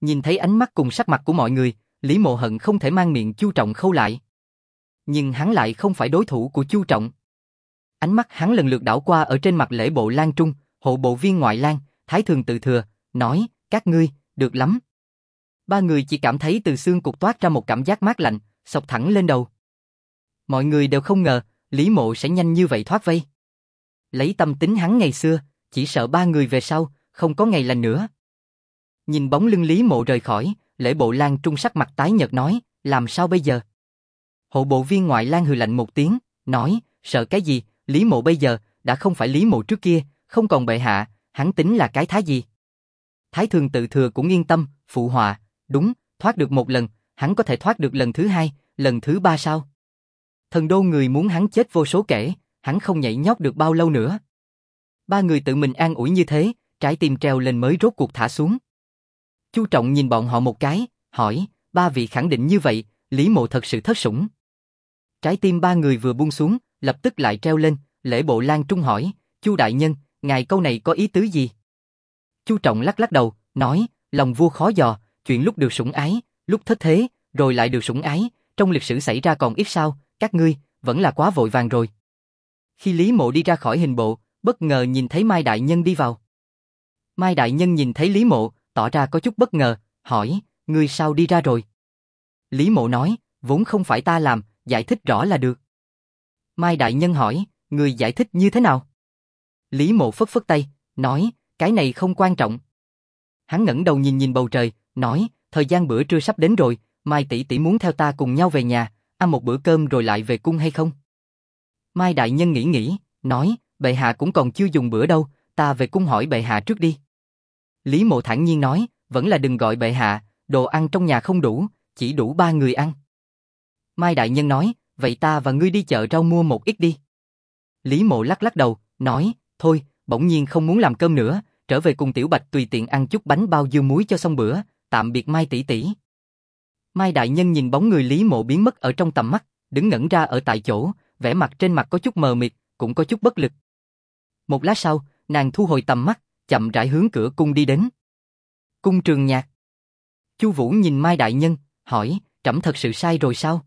Nhìn thấy ánh mắt cùng sắc mặt của mọi người, Lý Mộ hận không thể mang miệng Chu Trọng khâu lại. Nhưng hắn lại không phải đối thủ của Chu Trọng. Ánh mắt hắn lần lượt đảo qua ở trên mặt Lễ Bộ Lan Trung, Hộ Bộ Viên Ngoại Lang, Thái Thường Tự Thừa, nói, các ngươi, được lắm. Ba người chỉ cảm thấy từ xương cục toát ra một cảm giác mát lạnh, xộc thẳng lên đầu. Mọi người đều không ngờ, Lý Mộ sẽ nhanh như vậy thoát vây. Lấy tâm tính hắn ngày xưa, chỉ sợ ba người về sau, không có ngày lành nữa. Nhìn bóng lưng Lý Mộ rời khỏi, Lễ Bộ Lan Trung sắc mặt tái nhợt nói, làm sao bây giờ? Hộ Bộ Viên Ngoại Lang hừ lạnh một tiếng, nói, sợ cái gì, Lý Mộ bây giờ, đã không phải Lý Mộ trước kia, không còn bệ hạ, hắn tính là cái thá gì? Thái Thường Tự Thừa cũng yên tâm, phụ họa, đúng, thoát được một lần, hắn có thể thoát được lần thứ hai, lần thứ ba sao? Thần đô người muốn hắn chết vô số kể, hắn không nhảy nhót được bao lâu nữa. Ba người tự mình an ủi như thế, trái tim treo lên mới rốt cuộc thả xuống. Chu Trọng nhìn bọn họ một cái, hỏi, ba vị khẳng định như vậy, Lý Mộ thật sự thất sủng. Trái tim ba người vừa buông xuống, lập tức lại treo lên, Lễ Bộ Lan Trung hỏi, Chu đại nhân, ngài câu này có ý tứ gì? Chu Trọng lắc lắc đầu, nói, lòng vua khó dò, chuyện lúc được sủng ái, lúc thất thế, rồi lại được sủng ái, trong lịch sử xảy ra còn ít sao, các ngươi, vẫn là quá vội vàng rồi. Khi Lý Mộ đi ra khỏi hình bộ, bất ngờ nhìn thấy Mai Đại Nhân đi vào. Mai Đại Nhân nhìn thấy Lý Mộ, tỏ ra có chút bất ngờ, hỏi, ngươi sao đi ra rồi? Lý Mộ nói, vốn không phải ta làm, giải thích rõ là được. Mai Đại Nhân hỏi, ngươi giải thích như thế nào? Lý Mộ phất phất tay, nói, cái này không quan trọng. Hắn ngẩng đầu nhìn nhìn bầu trời, nói, thời gian bữa trưa sắp đến rồi, Mai tỷ tỷ muốn theo ta cùng nhau về nhà, ăn một bữa cơm rồi lại về cung hay không? Mai Đại Nhân nghĩ, nói, bệ hạ cũng còn chưa dùng bữa đâu, ta về cung hỏi bệ hạ trước đi. Lý Mộ thản nhiên nói, vẫn là đừng gọi bệ hạ, đồ ăn trong nhà không đủ, chỉ đủ ba người ăn. Mai Đại Nhân nói, vậy ta và ngươi đi chợ rau mua một ít đi. Lý Mộ lắc lắc đầu, nói, thôi, bỗng nhiên không muốn làm cơm nữa, trở về cùng Tiểu Bạch tùy tiện ăn chút bánh bao dưa muối cho xong bữa, tạm biệt Mai tỷ tỷ. Mai Đại Nhân nhìn bóng người Lý Mộ biến mất ở trong tầm mắt, đứng ngẩn ra ở tại chỗ, vẻ mặt trên mặt có chút mờ mịt, cũng có chút bất lực. Một lát sau, nàng thu hồi tầm mắt, chậm rãi hướng cửa cung đi đến. Cung Trường Nhạc. Chu Vũ nhìn Mai Đại Nhân, hỏi, trẫm thật sự sai rồi sao?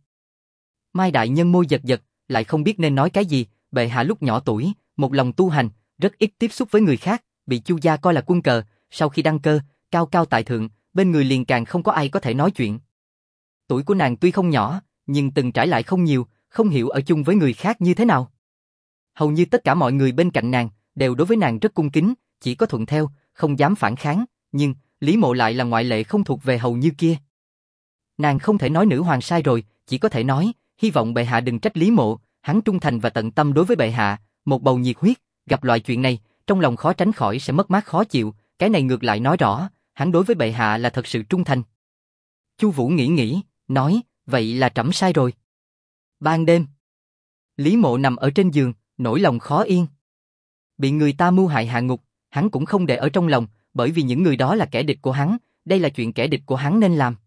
Mai Đại Nhân môi giật giật, lại không biết nên nói cái gì, bệ hạ lúc nhỏ tuổi, một lòng tu hành, rất ít tiếp xúc với người khác, bị Chu gia coi là quân cờ, sau khi đăng cơ, cao cao tại thượng, bên người liền càng không có ai có thể nói chuyện. Tuổi của nàng tuy không nhỏ, nhưng từng trải lại không nhiều, không hiểu ở chung với người khác như thế nào. Hầu như tất cả mọi người bên cạnh nàng đều đối với nàng rất cung kính, chỉ có thuận theo, không dám phản kháng, nhưng Lý Mộ lại là ngoại lệ không thuộc về hầu như kia. Nàng không thể nói nữ hoàng sai rồi, chỉ có thể nói, hy vọng bệ hạ đừng trách Lý Mộ, hắn trung thành và tận tâm đối với bệ hạ, một bầu nhiệt huyết, gặp loại chuyện này, trong lòng khó tránh khỏi sẽ mất mát khó chịu, cái này ngược lại nói rõ, hắn đối với bệ hạ là thật sự trung thành. Chu Vũ nghĩ, nói, vậy là trẫm sai rồi. Ban đêm, Lý Mộ nằm ở trên giường, nỗi lòng khó yên. Bị người ta mưu hại hạ ngục, hắn cũng không để ở trong lòng, bởi vì những người đó là kẻ địch của hắn, đây là chuyện kẻ địch của hắn nên làm.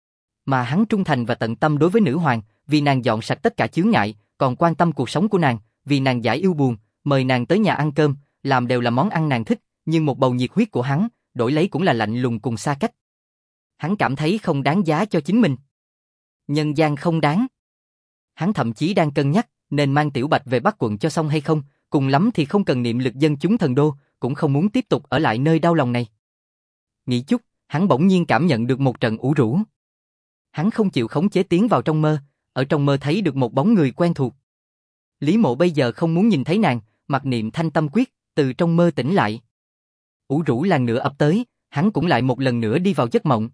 Mà hắn trung thành và tận tâm đối với nữ hoàng, vì nàng dọn sạch tất cả chướng ngại, còn quan tâm cuộc sống của nàng, vì nàng giải yêu buồn, mời nàng tới nhà ăn cơm, làm đều là món ăn nàng thích, nhưng một bầu nhiệt huyết của hắn, đổi lấy cũng là lạnh lùng cùng xa cách. Hắn cảm thấy không đáng giá cho chính mình. Nhân gian không đáng. Hắn thậm chí đang cân nhắc, nên mang Tiểu Bạch về Bắc quận cho xong hay không, cùng lắm thì không cần niệm lực dân chúng thần đô, cũng không muốn tiếp tục ở lại nơi đau lòng này. Nghĩ chút, hắn bỗng nhiên cảm nhận được một trận ủ rũ. Hắn không chịu khống chế tiến vào trong mơ, ở trong mơ thấy được một bóng người quen thuộc. Lý Mộ bây giờ không muốn nhìn thấy nàng, mặc niệm thanh tâm quyết, từ trong mơ tỉnh lại. Ủ rũ lần nữa ập tới, hắn cũng lại một lần nữa đi vào giấc mộng.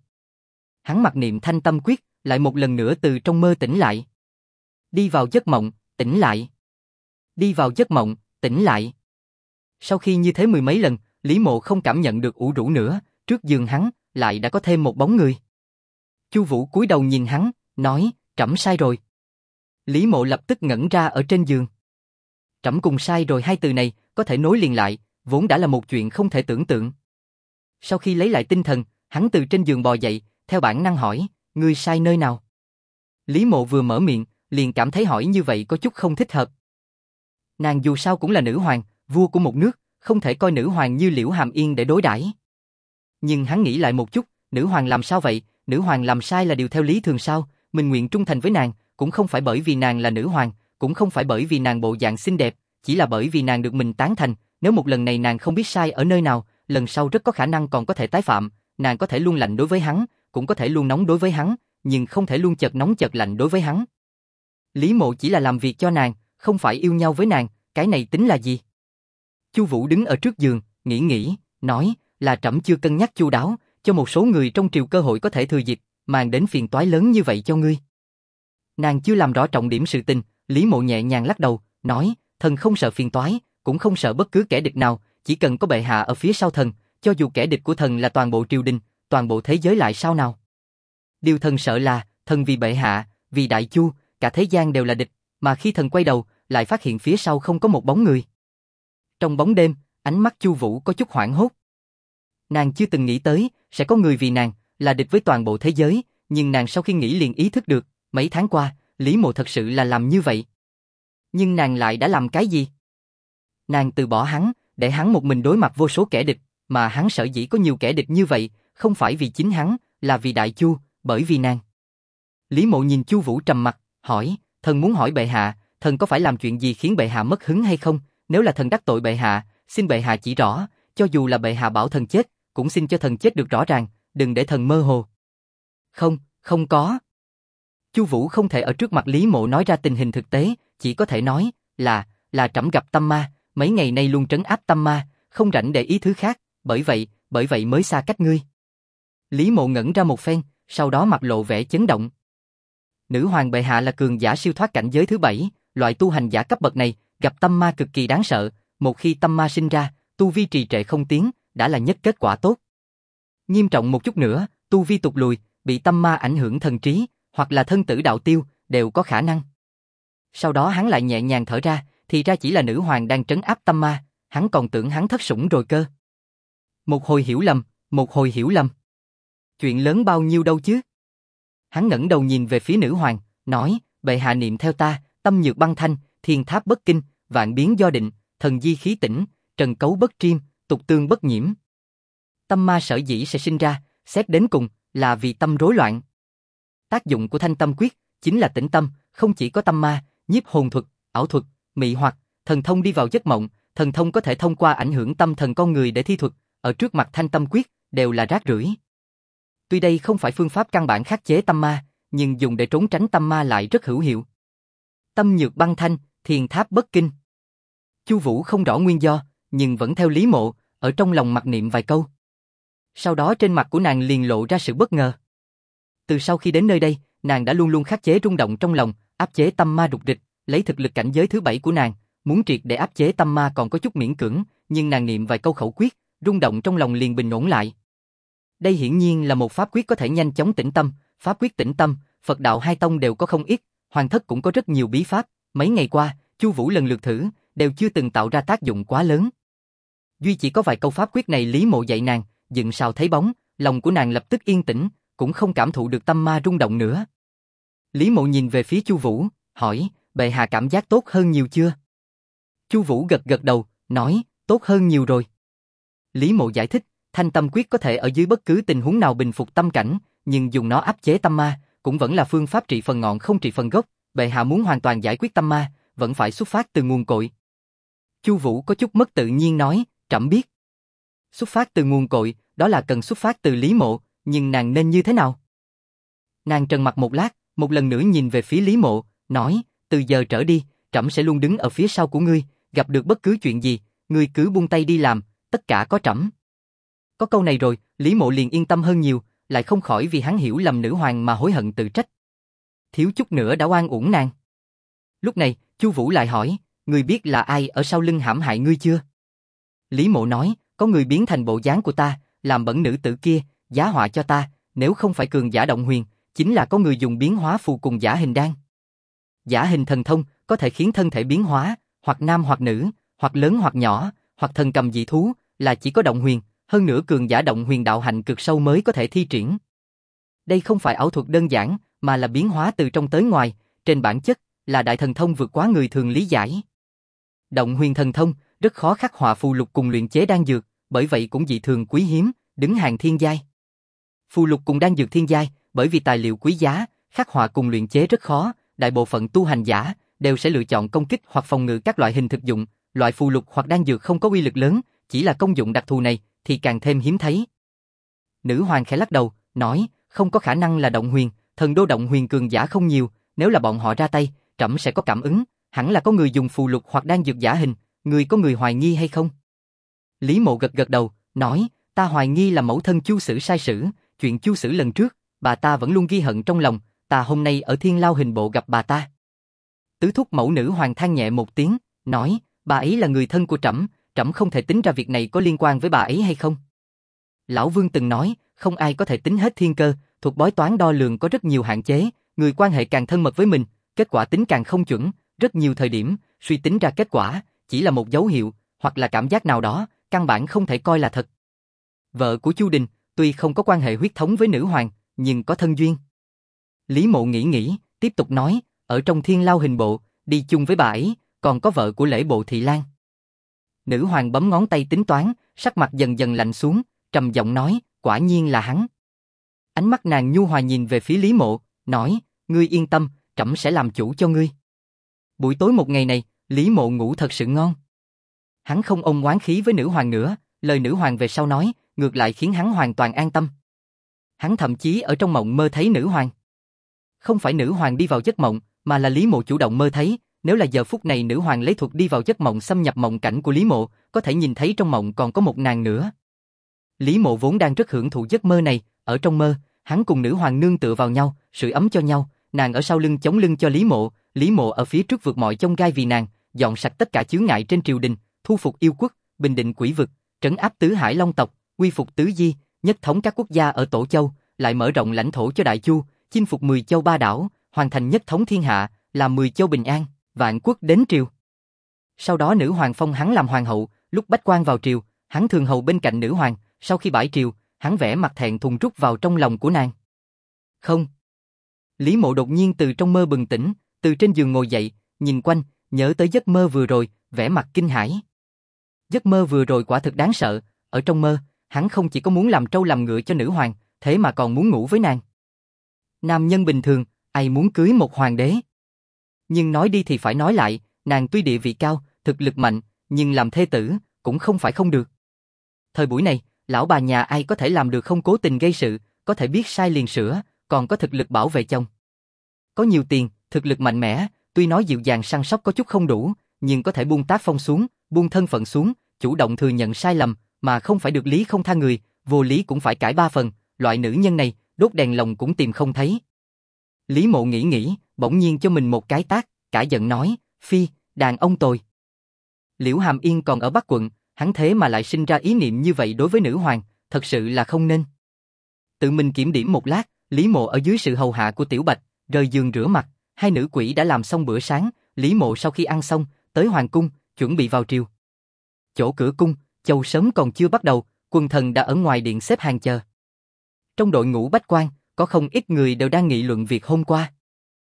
Hắn mặc niệm thanh tâm quyết, lại một lần nữa từ trong mơ tỉnh lại. Đi vào giấc mộng, tỉnh lại. Đi vào giấc mộng, tỉnh lại. Sau khi như thế mười mấy lần, Lý Mộ không cảm nhận được ủ rũ nữa, trước giường hắn lại đã có thêm một bóng người. Chu Vũ cúi đầu nhìn hắn, nói, trẫm sai rồi. Lý Mộ lập tức ngẩn ra ở trên giường. Trẫm cùng sai rồi hai từ này có thể nối liền lại, vốn đã là một chuyện không thể tưởng tượng. Sau khi lấy lại tinh thần, hắn từ trên giường bò dậy, theo bản năng hỏi, ngươi sai nơi nào? Lý Mộ vừa mở miệng, liền cảm thấy hỏi như vậy có chút không thích hợp. Nàng dù sao cũng là nữ hoàng, vua của một nước, không thể coi nữ hoàng như Liễu Hàm Yên để đối đãi. Nhưng hắn nghĩ lại một chút, nữ hoàng làm sao vậy, nữ hoàng làm sai là điều theo lý thường sao, mình nguyện trung thành với nàng, cũng không phải bởi vì nàng là nữ hoàng, cũng không phải bởi vì nàng bộ dạng xinh đẹp, chỉ là bởi vì nàng được mình tán thành, nếu một lần này nàng không biết sai ở nơi nào, lần sau rất có khả năng còn có thể tái phạm, nàng có thể luôn lạnh đối với hắn, cũng có thể luôn nóng đối với hắn, nhưng không thể luôn chợt nóng chợt lạnh đối với hắn. Lý Mộ chỉ là làm việc cho nàng, không phải yêu nhau với nàng, cái này tính là gì? Chu Vũ đứng ở trước giường, nghĩ, nói, là trẫm chưa cân nhắc chu đáo, cho một số người trong triều cơ hội có thể thừa dịp, mang đến phiền toái lớn như vậy cho ngươi. Nàng chưa làm rõ trọng điểm sự tình, Lý Mộ nhẹ nhàng lắc đầu, nói, thần không sợ phiền toái, cũng không sợ bất cứ kẻ địch nào, chỉ cần có bệ hạ ở phía sau thần, cho dù kẻ địch của thần là toàn bộ triều đình, toàn bộ thế giới lại sao nào? Điều thần sợ là, thần vì bệ hạ, vì Đại Chu, cả thế gian đều là địch, mà khi thần quay đầu, lại phát hiện phía sau không có một bóng người. Trong bóng đêm, ánh mắt Chu Vũ có chút hoảng hốt. Nàng chưa từng nghĩ tới, sẽ có người vì nàng, là địch với toàn bộ thế giới, nhưng nàng sau khi nghĩ liền ý thức được, mấy tháng qua, Lý Mộ thật sự là làm như vậy. Nhưng nàng lại đã làm cái gì? Nàng từ bỏ hắn, để hắn một mình đối mặt vô số kẻ địch, mà hắn sở dĩ có nhiều kẻ địch như vậy, không phải vì chính hắn, là vì Đại Chu, bởi vì nàng. Lý Mộ nhìn Chu Vũ trầm mặt, hỏi, thần muốn hỏi bệ hạ, thần có phải làm chuyện gì khiến bệ hạ mất hứng hay không? Nếu là thần đắc tội bệ hạ, xin bệ hạ chỉ rõ, cho dù là bệ hạ bảo thần chết, cũng xin cho thần chết được rõ ràng, đừng để thần mơ hồ. Không, không có. Chu Vũ không thể ở trước mặt Lý Mộ nói ra tình hình thực tế, chỉ có thể nói là trẫm gặp tâm ma, mấy ngày nay luôn trấn áp tâm ma, không rảnh để ý thứ khác, bởi vậy mới xa cách ngươi. Lý Mộ ngẩn ra một phen, sau đó mặt lộ vẻ chấn động. Nữ hoàng bệ hạ là cường giả siêu thoát cảnh giới thứ 7, loại tu hành giả cấp bậc này, gặp tâm ma cực kỳ đáng sợ, một khi tâm ma sinh ra, tu vi trì trệ không tiến, đã là nhất kết quả tốt. Nghiêm trọng một chút nữa, tu vi tụt lùi, bị tâm ma ảnh hưởng thần trí, hoặc là thân tử đạo tiêu, đều có khả năng. Sau đó hắn lại nhẹ nhàng thở ra, thì ra chỉ là nữ hoàng đang trấn áp tâm ma, hắn còn tưởng hắn thất sủng rồi cơ. Một hồi hiểu lầm. Chuyện lớn bao nhiêu đâu chứ? Hắn ngẩng đầu nhìn về phía nữ hoàng, nói, bệ hạ niệm theo ta, tâm nhược băng thanh, thiên tháp bất kinh, vạn biến do định, thần di khí tĩnh, trần cấu bất triêm, tục tương bất nhiễm. Tâm ma sở dĩ sẽ sinh ra, xét đến cùng, là vì tâm rối loạn. Tác dụng của thanh tâm quyết, chính là tĩnh tâm, không chỉ có tâm ma, nhiếp hồn thuật, ảo thuật, mị hoặc, thần thông đi vào giấc mộng, thần thông có thể thông qua ảnh hưởng tâm thần con người để thi thuật, ở trước mặt thanh tâm quyết, đều là rác rưởi. Tuy đây không phải phương pháp căn bản khắc chế tâm ma, nhưng dùng để trốn tránh tâm ma lại rất hữu hiệu. Tâm nhược băng thanh, thiền tháp bất kinh. Chu Vũ không rõ nguyên do, nhưng vẫn theo Lý Mộ, ở trong lòng mặc niệm vài câu. Sau đó trên mặt của nàng liền lộ ra sự bất ngờ. Từ sau khi đến nơi đây, nàng đã luôn luôn khắc chế rung động trong lòng, áp chế tâm ma rục rịch, lấy thực lực cảnh giới thứ 7 của nàng, muốn triệt để áp chế tâm ma còn có chút miễn cưỡng, nhưng nàng niệm vài câu khẩu quyết, rung động trong lòng liền bình ổn lại. Đây hiển nhiên là một pháp quyết có thể nhanh chóng tĩnh tâm, pháp quyết tĩnh tâm, Phật đạo hai tông đều có không ít, hoàng thất cũng có rất nhiều bí pháp, mấy ngày qua, Chu Vũ lần lượt thử, đều chưa từng tạo ra tác dụng quá lớn. Duy chỉ có vài câu pháp quyết này Lý Mộ dạy nàng, dựng sào thấy bóng, lòng của nàng lập tức yên tĩnh, cũng không cảm thụ được tâm ma rung động nữa. Lý Mộ nhìn về phía Chu Vũ, hỏi, bệ hạ cảm giác tốt hơn nhiều chưa? Chu Vũ gật gật đầu, nói, tốt hơn nhiều rồi. Lý Mộ giải thích, thanh tâm quyết có thể ở dưới bất cứ tình huống nào bình phục tâm cảnh, nhưng dùng nó áp chế tâm ma, cũng vẫn là phương pháp trị phần ngọn không trị phần gốc, bệ hạ muốn hoàn toàn giải quyết tâm ma, vẫn phải xuất phát từ nguồn cội. Chu Vũ có chút mất tự nhiên nói, trẫm biết. Xuất phát từ nguồn cội, đó là cần xuất phát từ Lý Mộ, nhưng nàng nên như thế nào? Nàng trần mặt một lát, một lần nữa nhìn về phía Lý Mộ, nói, từ giờ trở đi, trẫm sẽ luôn đứng ở phía sau của ngươi, gặp được bất cứ chuyện gì, ngươi cứ buông tay đi làm, tất cả có trẫm. Có câu này rồi, Lý Mộ liền yên tâm hơn nhiều, lại không khỏi vì hắn hiểu lầm nữ hoàng mà hối hận tự trách. Thiếu chút nữa đã oan uổng nàng. Lúc này, Chu Vũ lại hỏi, ngươi biết là ai ở sau lưng hãm hại ngươi chưa? Lý Mộ nói, có người biến thành bộ dáng của ta, làm bẩn nữ tử kia, giá họa cho ta, nếu không phải cường giả động huyền, chính là có người dùng biến hóa phù cùng giả hình đan. Giả hình thần thông có thể khiến thân thể biến hóa, hoặc nam hoặc nữ, hoặc lớn hoặc nhỏ, hoặc thần cầm dị thú, là chỉ có động huyền, hơn nữa cường giả động huyền đạo hạnh cực sâu mới có thể thi triển. Đây không phải ảo thuật đơn giản, mà là biến hóa từ trong tới ngoài, trên bản chất là đại thần thông vượt quá người thường lý giải. Động huyền thần thông rất khó khắc họa phù lục cùng luyện chế đan dược, bởi vậy cũng dị thường quý hiếm, đứng hàng thiên giai. Phù lục cùng đan dược thiên giai, bởi vì tài liệu quý giá, khắc họa cùng luyện chế rất khó, đại bộ phận tu hành giả đều sẽ lựa chọn công kích hoặc phòng ngự các loại hình thực dụng, loại phù lục hoặc đan dược không có uy lực lớn, chỉ là công dụng đặc thù này thì càng thêm hiếm thấy. Nữ hoàng khẽ lắc đầu, nói, không có khả năng là động huyền, thần đô động huyền cường giả không nhiều, nếu là bọn họ ra tay, trẫm sẽ có cảm ứng, hẳn là có người dùng phù lục hoặc đan dược giả hình, người có người hoài nghi hay không? Lý Mộ gật gật đầu, nói, ta hoài nghi là mẫu thân Chu Sử sai sử, chuyện Chu Sử lần trước, bà ta vẫn luôn ghi hận trong lòng, ta hôm nay ở Thiên Lao hình bộ gặp bà ta. Tứ thúc mẫu nữ hoàng than nhẹ một tiếng, nói, bà ấy là người thân của trẫm, trẫm không thể tính ra việc này có liên quan với bà ấy hay không. Lão Vương từng nói, không ai có thể tính hết thiên cơ, thuật bói toán đo lường có rất nhiều hạn chế, người quan hệ càng thân mật với mình, kết quả tính càng không chuẩn, rất nhiều thời điểm, suy tính ra kết quả, chỉ là một dấu hiệu, hoặc là cảm giác nào đó, căn bản không thể coi là thật. Vợ của Chu Đình, tuy không có quan hệ huyết thống với nữ hoàng, nhưng có thân duyên. Lý Mộ nghĩ, tiếp tục nói, ở trong Thiên Lao hình bộ, đi chung với bà ấy, còn có vợ của lễ bộ Thị Lan. Nữ hoàng bấm ngón tay tính toán, sắc mặt dần dần lạnh xuống, trầm giọng nói, quả nhiên là hắn. Ánh mắt nàng nhu hòa nhìn về phía Lý Mộ, nói, ngươi yên tâm, trẫm sẽ làm chủ cho ngươi. Buổi tối một ngày này, Lý Mộ ngủ thật sự ngon. Hắn không ôm oán khí với nữ hoàng nữa, lời nữ hoàng về sau nói, ngược lại khiến hắn hoàn toàn an tâm. Hắn thậm chí ở trong mộng mơ thấy nữ hoàng. Không phải nữ hoàng đi vào giấc mộng, mà là Lý Mộ chủ động mơ thấy, nếu là giờ phút này nữ hoàng lấy thuật đi vào giấc mộng xâm nhập mộng cảnh của Lý Mộ, có thể nhìn thấy trong mộng còn có một nàng nữa. Lý Mộ vốn đang rất hưởng thụ giấc mơ này, ở trong mơ, hắn cùng nữ hoàng nương tựa vào nhau, sưởi ấm cho nhau, nàng ở sau lưng chống lưng cho Lý Mộ ở phía trước vượt mọi chông gai vì nàng, dọn sạch tất cả chướng ngại trên triều đình, thu phục yêu quốc, bình định quỷ vực, trấn áp tứ hải long tộc, quy phục tứ di, nhất thống các quốc gia ở Tổ Châu, lại mở rộng lãnh thổ cho Đại Chu, chinh phục 10 châu ba đảo, hoàn thành nhất thống thiên hạ, làm 10 châu bình an, vạn quốc đến triều. Sau đó nữ hoàng phong hắn làm hoàng hậu, lúc bách quan vào triều, hắn thường hầu bên cạnh nữ hoàng, sau khi bãi triều, hắn vẽ mặt thẹn thùng rút vào trong lòng của nàng. Không. Lý Mộ đột nhiên từ trong mơ bừng tỉnh, từ trên giường ngồi dậy, nhìn quanh, nhớ tới giấc mơ vừa rồi, vẻ mặt kinh hãi. Giấc mơ vừa rồi quả thực đáng sợ, ở trong mơ, hắn không chỉ có muốn làm trâu làm ngựa cho nữ hoàng, thế mà còn muốn ngủ với nàng. Nam nhân bình thường, ai muốn cưới một hoàng đế? Nhưng nói đi thì phải nói lại, nàng tuy địa vị cao, thực lực mạnh, nhưng làm thê tử, cũng không phải không được. Thời buổi này, lão bà nhà ai có thể làm được không cố tình gây sự, có thể biết sai liền sửa, còn có thực lực bảo vệ chồng. Có nhiều tiền, thực lực mạnh mẽ, tuy nói dịu dàng săn sóc có chút không đủ, nhưng có thể buông tác phong xuống, buông thân phận xuống, chủ động thừa nhận sai lầm, mà không phải được lý không tha người, vô lý cũng phải cãi ba phần, loại nữ nhân này, đốt đèn lồng cũng tìm không thấy. Lý Mộ nghĩ, bỗng nhiên cho mình một cái tát, cả giận nói, phi, đàn ông tồi. Liễu Hàm Yên còn ở Bắc quận, hắn thế mà lại sinh ra ý niệm như vậy đối với nữ hoàng, thật sự là không nên. Tự mình kiểm điểm một lát, Lý Mộ ở dưới sự hầu hạ của Tiểu Bạch, rời giường rửa mặt, hai nữ quỷ đã làm xong bữa sáng, Lý Mộ sau khi ăn xong, tới hoàng cung, chuẩn bị vào triều. Chỗ cửa cung, chầu sớm còn chưa bắt đầu, quần thần đã ở ngoài điện xếp hàng chờ. Trong đội ngũ bách quan, có không ít người đều đang nghị luận việc hôm qua.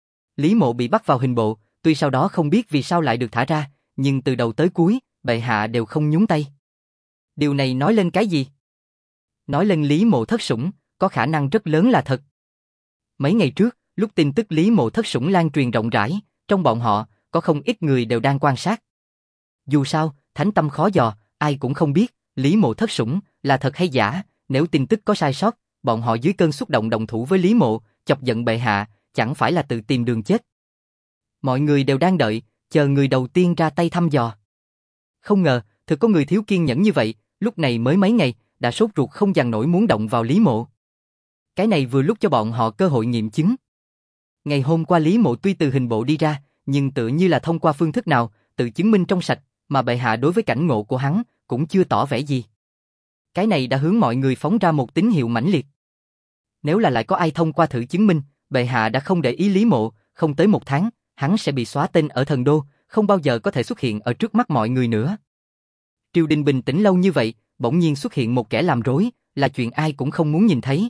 Lý Mộ bị bắt vào hình bộ, tuy sau đó không biết vì sao lại được thả ra, nhưng từ đầu tới cuối, bệ hạ đều không nhúng tay. Điều này nói lên cái gì? Nói lên Lý Mộ thất sủng, có khả năng rất lớn là thật. Mấy ngày trước, lúc tin tức Lý Mộ thất sủng lan truyền rộng rãi, trong bọn họ, có không ít người đều đang quan sát. Dù sao, thánh tâm khó dò, ai cũng không biết, Lý Mộ thất sủng là thật hay giả, nếu tin tức có sai sót, bọn họ dưới cơn xúc động đồng thủ với Lý Mộ, chọc giận bệ hạ, chẳng phải là tự tìm đường chết. Mọi người đều đang đợi, chờ người đầu tiên ra tay thăm dò. Không ngờ, thực có người thiếu kiên nhẫn như vậy, lúc này mới mấy ngày, đã sốt ruột không dằn nổi muốn động vào Lý Mộ. Cái này vừa lúc cho bọn họ cơ hội nghiệm chứng. Ngày hôm qua Lý Mộ tuy từ hình bộ đi ra, nhưng tựa như là thông qua phương thức nào, tự chứng minh trong sạch, mà bệ hạ đối với cảnh ngộ của hắn, cũng chưa tỏ vẻ gì. Cái này đã hướng mọi người phóng ra một tín hiệu mãnh liệt. Nếu là lại có ai thông qua thử chứng minh, bệ hạ đã không để ý Lý Mộ, không tới một tháng, hắn sẽ bị xóa tên ở thần đô, không bao giờ có thể xuất hiện ở trước mắt mọi người nữa. Triều đình bình tĩnh lâu như vậy, bỗng nhiên xuất hiện một kẻ làm rối, là chuyện ai cũng không muốn nhìn thấy.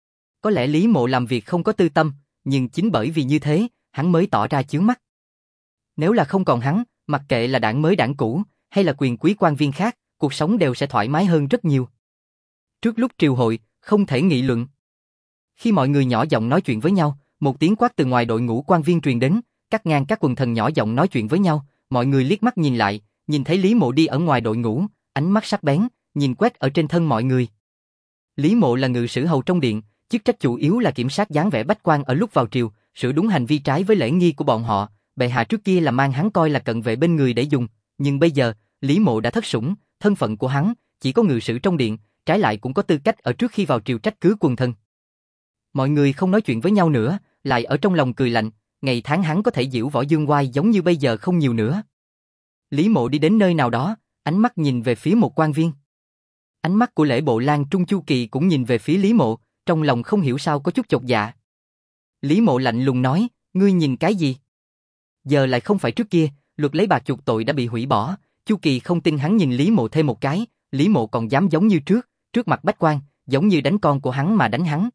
Có lẽ Lý Mộ làm việc không có tư tâm, nhưng chính bởi vì như thế, hắn mới tỏ ra chướng mắt. Nếu là không còn hắn, mặc kệ là đảng mới đảng cũ, hay là quyền quý quan viên khác, cuộc sống đều sẽ thoải mái hơn rất nhiều. Trước lúc triều hội, không thể nghị luận. Khi mọi người nhỏ giọng nói chuyện với nhau, một tiếng quát từ ngoài đội ngũ quan viên truyền đến, cắt ngang các quần thần nhỏ giọng nói chuyện với nhau, mọi người liếc mắt nhìn lại, nhìn thấy Lý Mộ đi ở ngoài đội ngũ, ánh mắt sắc bén, nhìn quét ở trên thân mọi người. Lý Mộ là ngự sử hầu trong điện, chức trách chủ yếu là kiểm soát dáng vẻ bách quan ở lúc vào triều, sửa đúng hành vi trái với lễ nghi của bọn họ. Bệ hạ trước kia là mang hắn coi là cận vệ bên người để dùng, nhưng bây giờ, Lý Mộ đã thất sủng, thân phận của hắn chỉ có ngự sử trong điện, trái lại cũng có tư cách ở trước khi vào triều trách cứ quần thần. Mọi người không nói chuyện với nhau nữa, lại ở trong lòng cười lạnh, ngày tháng hắn có thể giễu võ dương oai giống như bây giờ không nhiều nữa. Lý Mộ đi đến nơi nào đó, ánh mắt nhìn về phía một quan viên. Ánh mắt của Lễ Bộ Lang Trung Chu Kỳ cũng nhìn về phía Lý Mộ, trong lòng không hiểu sao có chút chột dạ. Lý Mộ lạnh lùng nói, ngươi nhìn cái gì? Giờ lại không phải trước kia, luật lấy bạc chuộc tội đã bị hủy bỏ. Chu Kỳ không tin hắn nhìn Lý Mộ thêm một cái, Lý Mộ còn dám giống như trước mặt bách quan, giống như đánh con của hắn mà đánh hắn.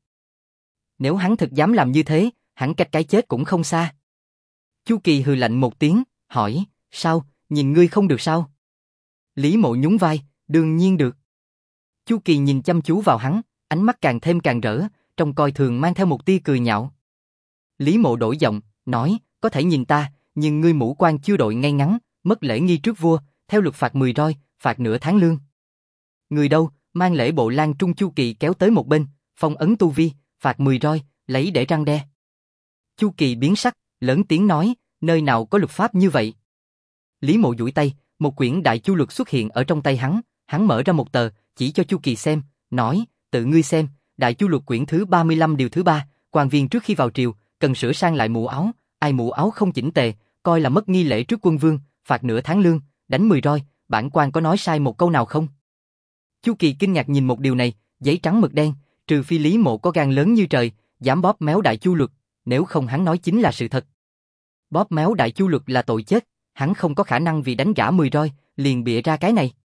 Nếu hắn thực dám làm như thế, hẳn cách cái chết cũng không xa. Chu Kỳ hừ lạnh một tiếng, hỏi, sao, nhìn ngươi không được sao? Lý Mộ nhún vai, đương nhiên được. Chu Kỳ nhìn chăm chú vào hắn, ánh mắt càng thêm càng rỡ, trong coi thường mang theo một tia cười nhạo. Lý Mộ đổi giọng, nói, có thể nhìn ta, nhưng ngươi mũ quan chưa đội ngay ngắn, mất lễ nghi trước vua, theo luật phạt 10 roi, phạt nửa tháng lương. Người đâu, mang Lễ Bộ Lang Trung Chu Kỳ kéo tới một bên, phong ấn tu vi, phạt 10 roi, lấy để răn đe. Chu Kỳ biến sắc, lớn tiếng nói, nơi nào có luật pháp như vậy? Lý Mộ duỗi tay, một quyển đại chu luật xuất hiện ở trong tay hắn mở ra một tờ, chỉ cho Chu Kỳ xem, nói, tự ngươi xem, đại chu luật quyển thứ 35 điều thứ 3, quan viên trước khi vào triều, cần sửa sang lại mũ áo, ai mũ áo không chỉnh tề, coi là mất nghi lễ trước quân vương, phạt nửa tháng lương, đánh 10 roi, bản quan có nói sai một câu nào không? Chu Kỳ kinh ngạc nhìn một điều này, giấy trắng mực đen, trừ phi Lý Mộ có gan lớn như trời, dám bóp méo đại chu luật, nếu không hắn nói chính là sự thật. Bóp méo đại chu luật là tội chết, hắn không có khả năng vì đánh gã 10 roi, liền bịa ra cái này.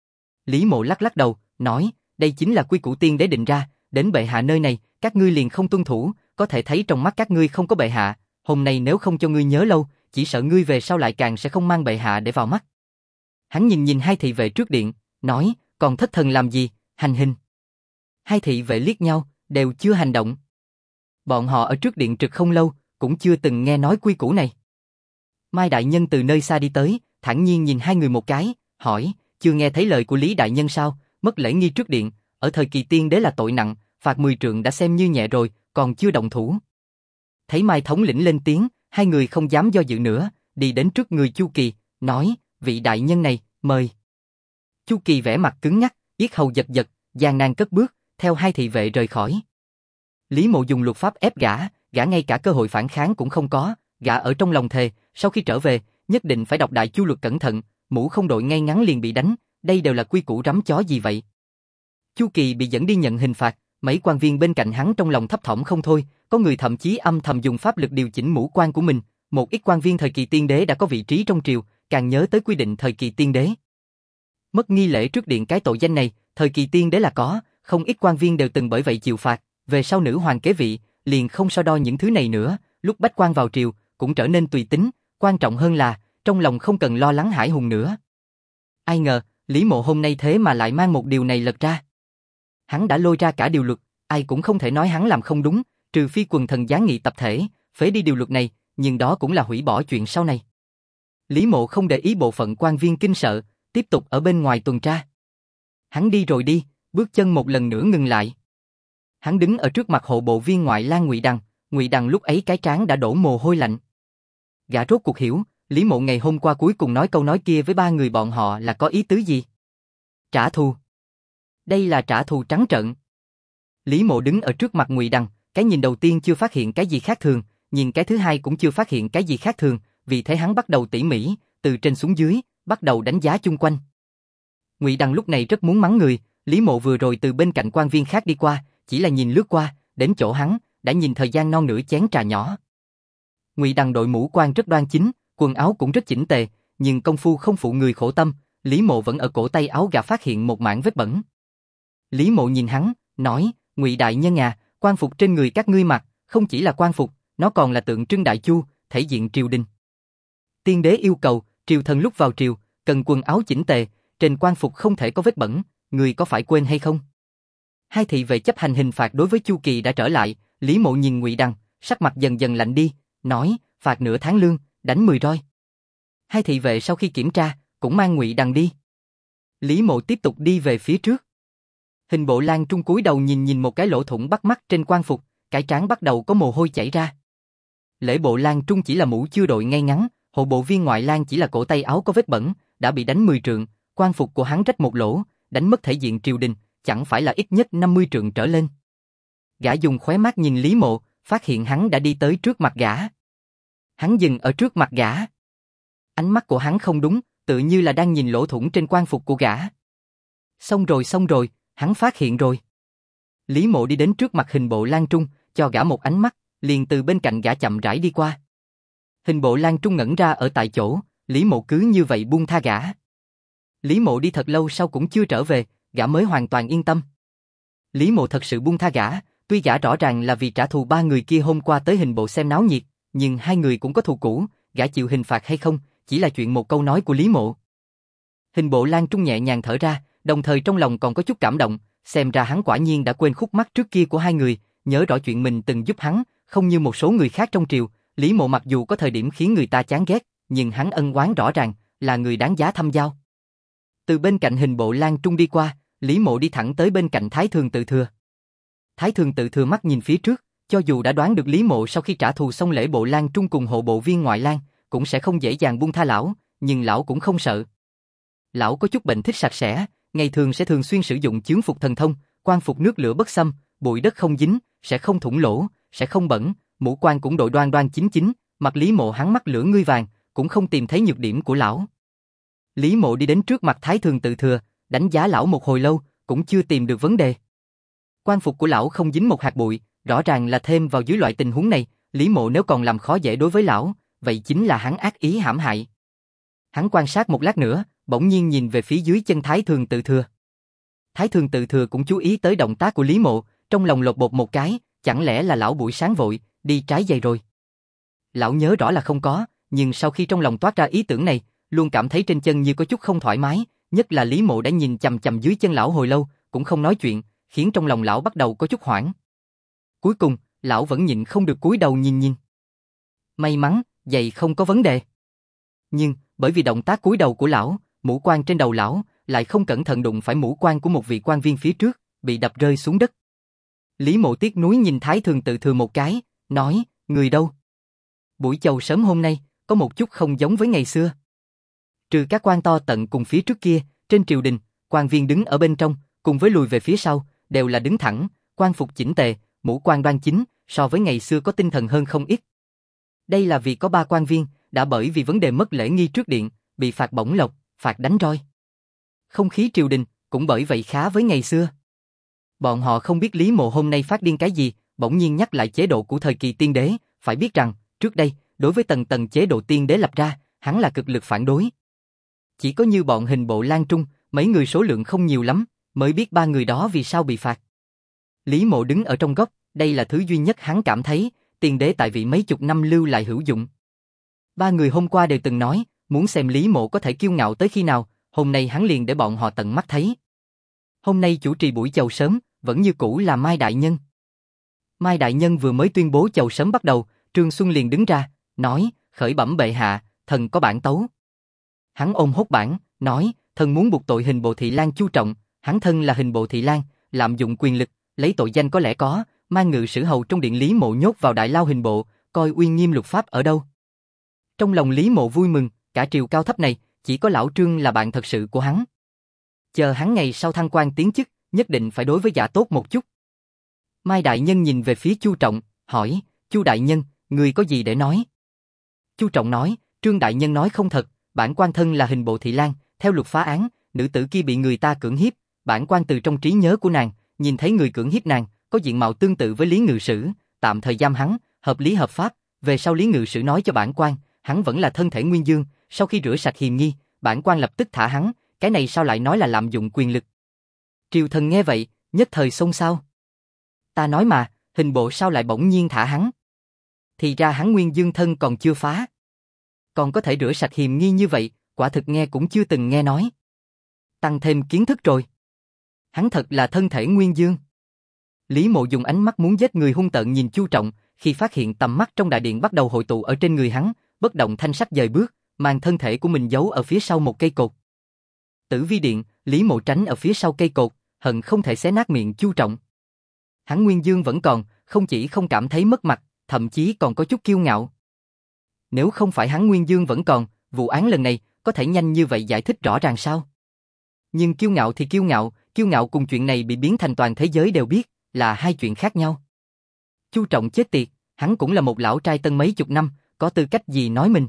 Lý Mộ lắc lắc đầu, nói, đây chính là quy củ tiên đế định ra, đến bệ hạ nơi này, các ngươi liền không tuân thủ, có thể thấy trong mắt các ngươi không có bệ hạ, hôm nay nếu không cho ngươi nhớ lâu, chỉ sợ ngươi về sau lại càng sẽ không mang bệ hạ để vào mắt. Hắn nhìn hai thị vệ trước điện, nói, còn thất thần làm gì, hành hình. Hai thị vệ liếc nhau, đều chưa hành động. Bọn họ ở trước điện trực không lâu, cũng chưa từng nghe nói quy củ này. Mai Đại Nhân từ nơi xa đi tới, thản nhiên nhìn hai người một cái, hỏi, chưa nghe thấy lời của Lý Đại Nhân sao, mất lễ nghi trước điện, ở thời kỳ tiên đế là tội nặng, phạt 10 trượng đã xem như nhẹ rồi, còn chưa động thủ. Thấy Mai thống lĩnh lên tiếng, hai người không dám do dự nữa, đi đến trước người Chu Kỳ, nói, vị đại nhân này, mời. Chu Kỳ vẻ mặt cứng nhắc, yết hầu giật giật, gian nan cất bước, theo hai thị vệ rời khỏi. Lý Mộ dùng luật pháp ép gã ngay cả cơ hội phản kháng cũng không có, gã ở trong lòng thề, sau khi trở về, nhất định phải đọc đại chu luật cẩn thận, mũ không đội ngay ngắn liền bị đánh, đây đều là quy củ rắm chó gì vậy. Chu Kỳ bị dẫn đi nhận hình phạt, mấy quan viên bên cạnh hắn trong lòng thấp thỏm không thôi, có người thậm chí âm thầm dùng pháp lực điều chỉnh mũ quan của mình, một ít quan viên thời kỳ tiên đế đã có vị trí trong triều, càng nhớ tới quy định thời kỳ tiên đế. Mất nghi lễ trước điện cái tội danh này, thời kỳ tiên đế là có, không ít quan viên đều từng bởi vậy chịu phạt, về sau nữ hoàng kế vị, liền không so đo những thứ này nữa, lúc bách quan vào triều, cũng trở nên tùy tính, quan trọng hơn là, trong lòng không cần lo lắng hải hùng nữa. Ai ngờ, Lý Mộ hôm nay thế mà lại mang một điều này lật ra. Hắn đã lôi ra cả điều luật, ai cũng không thể nói hắn làm không đúng, trừ phi quần thần giáng nghị tập thể, phế đi điều luật này, nhưng đó cũng là hủy bỏ chuyện sau này. Lý Mộ không để ý bộ phận quan viên kinh sợ, tiếp tục ở bên ngoài tuần tra. Hắn đi rồi đi, bước chân một lần nữa ngừng lại. Hắn đứng ở trước mặt hộ bộ viên ngoại lang Ngụy Đằng lúc ấy cái trán đã đổ mồ hôi lạnh. Gã rốt cuộc hiểu, Lý Mộ ngày hôm qua cuối cùng nói câu nói kia với ba người bọn họ là có ý tứ gì? Trả thù. Đây là trả thù trắng trợn. Lý Mộ đứng ở trước mặt Ngụy Đằng, cái nhìn đầu tiên chưa phát hiện cái gì khác thường, nhìn cái thứ hai cũng chưa phát hiện cái gì khác thường, vì thế hắn bắt đầu tỉ mỉ, từ trên xuống dưới, bắt đầu đánh giá chung quanh. Ngụy Đằng lúc này rất muốn mắng người, Lý Mộ vừa rồi từ bên cạnh quan viên khác đi qua, chỉ là nhìn lướt qua, đến chỗ hắn, đã nhìn thời gian non nửa chén trà nhỏ. Ngụy Đằng đội mũ quan rất đoan chính, quần áo cũng rất chỉnh tề, nhưng công phu không phụ người khổ tâm, Lý Mộ vẫn ở cổ tay áo gã phát hiện một mảng vết bẩn. Lý Mộ nhìn hắn, nói, Ngụy đại nhân à, quan phục trên người các ngươi mặc, không chỉ là quan phục, nó còn là tượng trưng đại chu, thể diện triều đình. Tiên đế yêu cầu, triều thần lúc vào triều, cần quần áo chỉnh tề, trên quan phục không thể có vết bẩn, người có phải quên hay không? Hai thị vệ chấp hành hình phạt đối với Chu Kỳ đã trở lại, Lý Mộ nhìn Ngụy Đằng, sắc mặt dần dần lạnh đi, nói, phạt nửa tháng lương, đánh 10 roi. Hai thị vệ sau khi kiểm tra, cũng mang Ngụy Đằng đi. Lý Mộ tiếp tục đi về phía trước. Hình Bộ Lan Trung cúi đầu nhìn một cái lỗ thủng bắt mắt trên quan phục, cái trán bắt đầu có mồ hôi chảy ra. Lễ Bộ Lan Trung chỉ là mũ chưa đội ngay ngắn, hộ bộ viên Ngoại Lang chỉ là cổ tay áo có vết bẩn, đã bị đánh 10 trượng, quan phục của hắn rách một lỗ, đánh mất thể diện triều đình, chẳng phải là ít nhất 50 trượng trở lên. Gã dùng khóe mắt nhìn Lý Mộ, phát hiện hắn đã đi tới trước mặt gã. Hắn dừng ở trước mặt gã. Ánh mắt của hắn không đúng, tự như là đang nhìn lỗ thủng trên quan phục của gã. Xong rồi, hắn phát hiện rồi. Lý Mộ đi đến trước mặt Hình Bộ Lan Trung, cho gã một ánh mắt, liền từ bên cạnh gã chậm rãi đi qua. Hình Bộ Lan Trung ngẩn ra ở tại chỗ, Lý Mộ cứ như vậy buông tha gã. Lý Mộ đi thật lâu sau cũng chưa trở về, gã mới hoàn toàn yên tâm. Lý Mộ thật sự buông tha gã, tuy gã rõ ràng là vì trả thù ba người kia hôm qua tới hình bộ xem náo nhiệt, nhưng hai người cũng có thù cũ, gã chịu hình phạt hay không, chỉ là chuyện một câu nói của Lý Mộ. Hình Bộ Lan Trung nhẹ nhàng thở ra, đồng thời trong lòng còn có chút cảm động, xem ra hắn quả nhiên đã quên khúc mắc trước kia của hai người, nhớ rõ chuyện mình từng giúp hắn, không như một số người khác trong triều. Lý Mộ mặc dù có thời điểm khiến người ta chán ghét, nhưng hắn ân oán rõ ràng, là người đáng giá thăm giao. Từ bên cạnh Hình Bộ Lan Trung đi qua, Lý Mộ đi thẳng tới bên cạnh Thái Thường Tự Thừa. Thái Thường Tự Thừa mắt nhìn phía trước, cho dù đã đoán được Lý Mộ sau khi trả thù xong Lễ Bộ Lan Trung cùng hộ bộ viên Ngoại Lang, cũng sẽ không dễ dàng buông tha lão, nhưng lão cũng không sợ. Lão có chút bệnh thích sạch sẽ, ngày thường sẽ thường xuyên sử dụng chướng phục thần thông, quan phục nước lửa bất xâm, bụi đất không dính, sẽ không thủng lỗ, sẽ không bẩn, mũ quan cũng đội đoan đoan chính chính, mặt Lý Mộ hắn mắt lửa ngươi vàng, cũng không tìm thấy nhược điểm của lão. Lý Mộ đi đến trước mặt Thái Thường Tự Thừa, đánh giá lão một hồi lâu, cũng chưa tìm được vấn đề. Quan phục của lão không dính một hạt bụi, rõ ràng là thêm vào dưới loại tình huống này, Lý Mộ nếu còn làm khó dễ đối với lão, vậy chính là hắn ác ý hãm hại. Hắn quan sát một lát nữa, bỗng nhiên nhìn về phía dưới chân Thái Thường Tự Thừa. Thái Thường Tự Thừa cũng chú ý tới động tác của Lý Mộ, trong lòng lột bột một cái, chẳng lẽ là lão buổi sáng vội, đi trái giày rồi. Lão nhớ rõ là không có, nhưng sau khi trong lòng toát ra ý tưởng này, luôn cảm thấy trên chân như có chút không thoải mái, nhất là Lý Mộ đã nhìn chằm chằm dưới chân lão hồi lâu, cũng không nói chuyện, khiến trong lòng lão bắt đầu có chút hoảng. Cuối cùng, lão vẫn nhịn không được cúi đầu nhìn. May mắn, giày không có vấn đề. Nhưng, bởi vì động tác cúi đầu của lão, mũ quan trên đầu lão lại không cẩn thận đụng phải mũ quan của một vị quan viên phía trước, bị đập rơi xuống đất. Lý Mộ tiếc nuối nhìn Thái Thường Tự Thừa một cái, nói, người đâu? Buổi chầu sớm hôm nay, có một chút không giống với ngày xưa. Trừ các quan to tận cùng phía trước kia, trên triều đình, quan viên đứng ở bên trong, cùng với lùi về phía sau, đều là đứng thẳng, quan phục chỉnh tề, mũ quan đoan chính, so với ngày xưa có tinh thần hơn không ít. Đây là vì có 3 quan viên, đã bởi vì vấn đề mất lễ nghi trước điện, bị phạt bổng lộc, phạt đánh roi. Không khí triều đình, cũng bởi vậy khá với ngày xưa. Bọn họ không biết Lý Mộ hôm nay phát điên cái gì, bỗng nhiên nhắc lại chế độ của thời kỳ tiên đế, phải biết rằng, trước đây, đối với tầng chế độ tiên đế lập ra, hắn là cực lực phản đối. Chỉ có như bọn Hình Bộ Lan Trung, mấy người số lượng không nhiều lắm, mới biết 3 người đó vì sao bị phạt. Lý Mộ đứng ở trong góc, đây là thứ duy nhất hắn cảm thấy, tiên đế tại vị mấy chục năm lưu lại hữu dụng. 3 người hôm qua đều từng nói, muốn xem Lý Mộ có thể kiêu ngạo tới khi nào, hôm nay hắn liền để bọn họ tận mắt thấy. Hôm nay chủ trì buổi chầu sớm, vẫn như cũ là Mai Đại Nhân. Mai Đại Nhân vừa mới tuyên bố chầu sớm bắt đầu, Trương Xuân liền đứng ra, nói, khởi bẩm bệ hạ, thần có bản tấu. Hắn ôm hốt bản, nói, thần muốn buộc tội Hình Bộ Thị Lang Chu Trọng, hắn thân là Hình Bộ Thị Lang, lạm dụng quyền lực, lấy tội danh có lẽ có, mang ngự sử hầu trong điện Lý Mộ nhốt vào đại lao Hình Bộ, coi uy nghiêm luật pháp ở đâu. Trong lòng Lý Mộ vui mừng, cả triều cao thấp này, chỉ có lão Trương là bạn thật sự của hắn. Chờ hắn ngày sau thăng quan tiến chức, nhất định phải đối với gã tốt một chút. Mai Đại Nhân nhìn về phía Chu Trọng, hỏi, Chu Đại Nhân, người có gì để nói? Chu Trọng nói, Trương Đại Nhân nói không thật, bản quan thân là Hình Bộ Thị Lang, theo luật phá án, nữ tử kia bị người ta cưỡng hiếp, bản quan từ trong trí nhớ của nàng, nhìn thấy người cưỡng hiếp nàng, có diện mạo tương tự với Lý Ngự Sử, tạm thời giam hắn, hợp lý hợp pháp, về sau Lý Ngự Sử nói cho bản quan, hắn vẫn là thân thể nguyên dương, sau khi rửa sạch hiềm nghi, bản quan lập tức thả hắn, cái này sao lại nói là lạm dụng quyền lực? Triều thần nghe vậy, nhất thời xôn xao. Ta nói mà, Hình Bộ sao lại bỗng nhiên thả hắn? Thì ra hắn nguyên dương thân còn chưa phá. Còn có thể rửa sạch hiềm nghi như vậy, quả thực nghe cũng chưa từng nghe nói. Tăng thêm kiến thức rồi. Hắn thật là thân thể nguyên dương. Lý Mộ dùng ánh mắt muốn giết người hung tợn nhìn Chu Trọng, khi phát hiện tầm mắt trong đại điện bắt đầu hội tụ ở trên người hắn, bất động thanh sắc dời bước, mang thân thể của mình giấu ở phía sau một cây cột. Tử Vi điện, Lý Mộ tránh ở phía sau cây cột, hận không thể xé nát miệng Chu Trọng. Hắn Nguyên Dương vẫn còn, không chỉ không cảm thấy mất mặt, thậm chí còn có chút kiêu ngạo. Nếu không phải hắn Nguyên Dương vẫn còn, vụ án lần này có thể nhanh như vậy giải thích rõ ràng sao? Nhưng kiêu ngạo thì kiêu ngạo cùng chuyện này bị biến thành toàn thế giới đều biết, là hai chuyện khác nhau. Chu Trọng chết tiệt, hắn cũng là một lão trai tân mấy chục năm, có tư cách gì nói mình.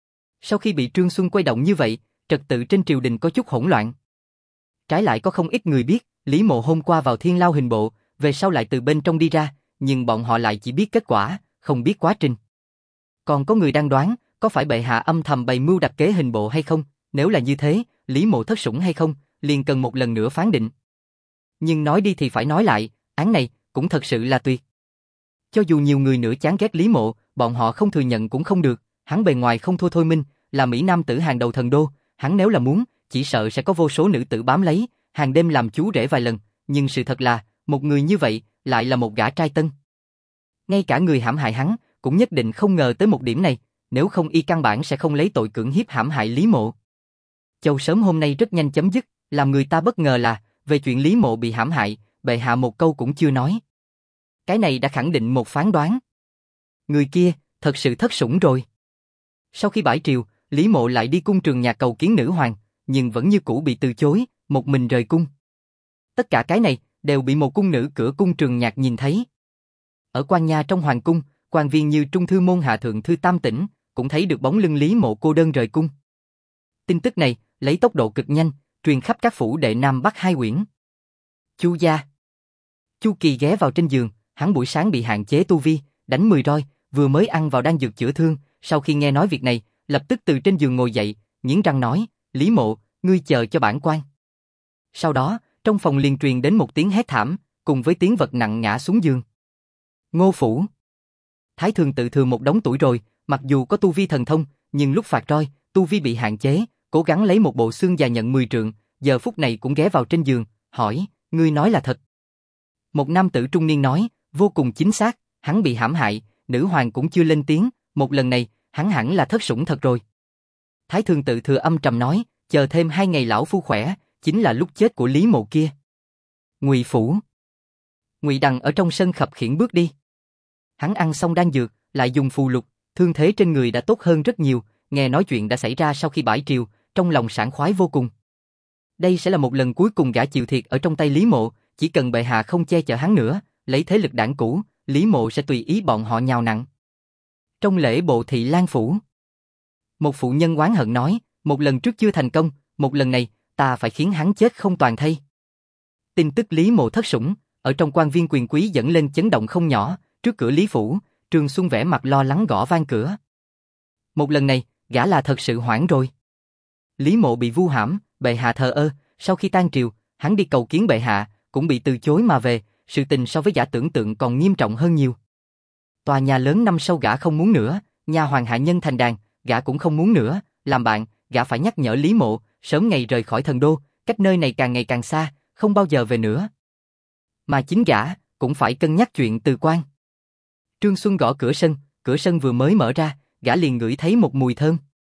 Sau khi bị Trương Xuân quay động như vậy, trật tự trên triều đình có chút hỗn loạn. Trái lại có không ít người biết, Lý Mộ hôm qua vào Thiên Lao hình bộ, về sau lại từ bên trong đi ra, nhưng bọn họ lại chỉ biết kết quả, không biết quá trình. Còn có người đang đoán, có phải bệ hạ âm thầm bày mưu đặt kế hình bộ hay không? Nếu là như thế, Lý Mộ thất sủng hay không, liền cần một lần nữa phán định. Nhưng nói đi thì phải nói lại, án này cũng thật sự là tuyệt. Cho dù nhiều người nữa chán ghét Lý Mộ, bọn họ không thừa nhận cũng không được, hắn bề ngoài không thua Thôi Minh, là Mỹ Nam tử hàng đầu thần đô, hắn nếu là muốn, chỉ sợ sẽ có vô số nữ tử bám lấy, hàng đêm làm chú rể vài lần, nhưng sự thật là, một người như vậy, lại là một gã trai tân. Ngay cả người hãm hại hắn, cũng nhất định không ngờ tới một điểm này, nếu không y căn bản sẽ không lấy tội cưỡng hiếp hãm hại Lý Mộ. Châu sớm hôm nay rất nhanh chấm dứt, làm người ta bất ngờ là, về chuyện Lý Mộ bị hãm hại, bệ hạ một câu cũng chưa nói. Cái này đã khẳng định một phán đoán. Người kia, thật sự thất sủng rồi. Sau khi bãi triều, Lý Mộ lại đi cung Trường Nhạc cầu kiến nữ hoàng, nhưng vẫn như cũ bị từ chối, một mình rời cung. Tất cả cái này, đều bị một cung nữ cửa cung Trường Nhạc nhìn thấy. Ở quan nha trong hoàng cung, quan viên như Trung Thư Môn Hạ Thượng Thư Tam Tỉnh, cũng thấy được bóng lưng Lý Mộ cô đơn rời cung. Tin tức này, lấy tốc độ cực nhanh, truyền khắp các phủ đệ Nam Bắc hai quyển. Chu gia. Chu Kỳ ghé vào trên giường, hắn buổi sáng bị hạn chế tu vi, đánh 10 roi, vừa mới ăn vào đan dược chữa thương, sau khi nghe nói việc này, lập tức từ trên giường ngồi dậy, nghiến răng nói, Lý Mộ, ngươi chờ cho bản quan. Sau đó, trong phòng liền truyền đến một tiếng hét thảm, cùng với tiếng vật nặng ngã xuống giường. Ngô phủ. Thái Thường tự thừa một đống tuổi rồi, mặc dù có tu vi thần thông, nhưng lúc phạt roi, tu vi bị hạn chế, cố gắng lấy một bộ xương già nhận 10 trượng, giờ phút này cũng ghé vào trên giường, hỏi, ngươi nói là thật? Một nam tử trung niên nói, vô cùng chính xác, hắn bị hãm hại, nữ hoàng cũng chưa lên tiếng, một lần này, hắn hẳn là thất sủng thật rồi. Thái Thường tự thừa âm trầm nói, chờ thêm 2 ngày lão phu khỏe, chính là lúc chết của Lý Mộ kia. Ngụy phủ. Ngụy Đằng ở trong sân khập khiễng bước đi. Hắn ăn xong đan dược, lại dùng phù lục, thương thế trên người đã tốt hơn rất nhiều, nghe nói chuyện đã xảy ra sau khi bãi triều, trong lòng sảng khoái vô cùng. Đây sẽ là một lần cuối cùng gã chịu thiệt ở trong tay Lý Mộ, chỉ cần bệ hạ không che chở hắn nữa, lấy thế lực đảng cũ, Lý Mộ sẽ tùy ý bọn họ nhào nặn. Trong lễ bộ thị Lan phủ, một phụ nhân oán hận nói, một lần trước chưa thành công, một lần này, ta phải khiến hắn chết không toàn thây. Tin tức Lý Mộ thất sủng, ở trong quan viên quyền quý dẫn lên chấn động không nhỏ, trước cửa Lý phủ, Trương Xuân vẻ mặt lo lắng gõ vang cửa. Một lần này, gã là thật sự hoảng rồi. Lý Mộ bị vu hãm, bệ hạ thờ ơ, sau khi tan triều, hắn đi cầu kiến bệ hạ, cũng bị từ chối mà về, sự tình so với gã tưởng tượng còn nghiêm trọng hơn nhiều. Tòa nhà lớn năm sau gã không muốn nữa, nhà hoàng hạ nhân thành đàn, gã cũng không muốn nữa, làm bạn, gã phải nhắc nhở Lý Mộ, sớm ngày rời khỏi thần đô, cách nơi này càng ngày càng xa, không bao giờ về nữa. Mà chính gã, cũng phải cân nhắc chuyện từ quan. Trương Xuân gõ cửa sân vừa mới mở ra, gã liền ngửi thấy một mùi thơm.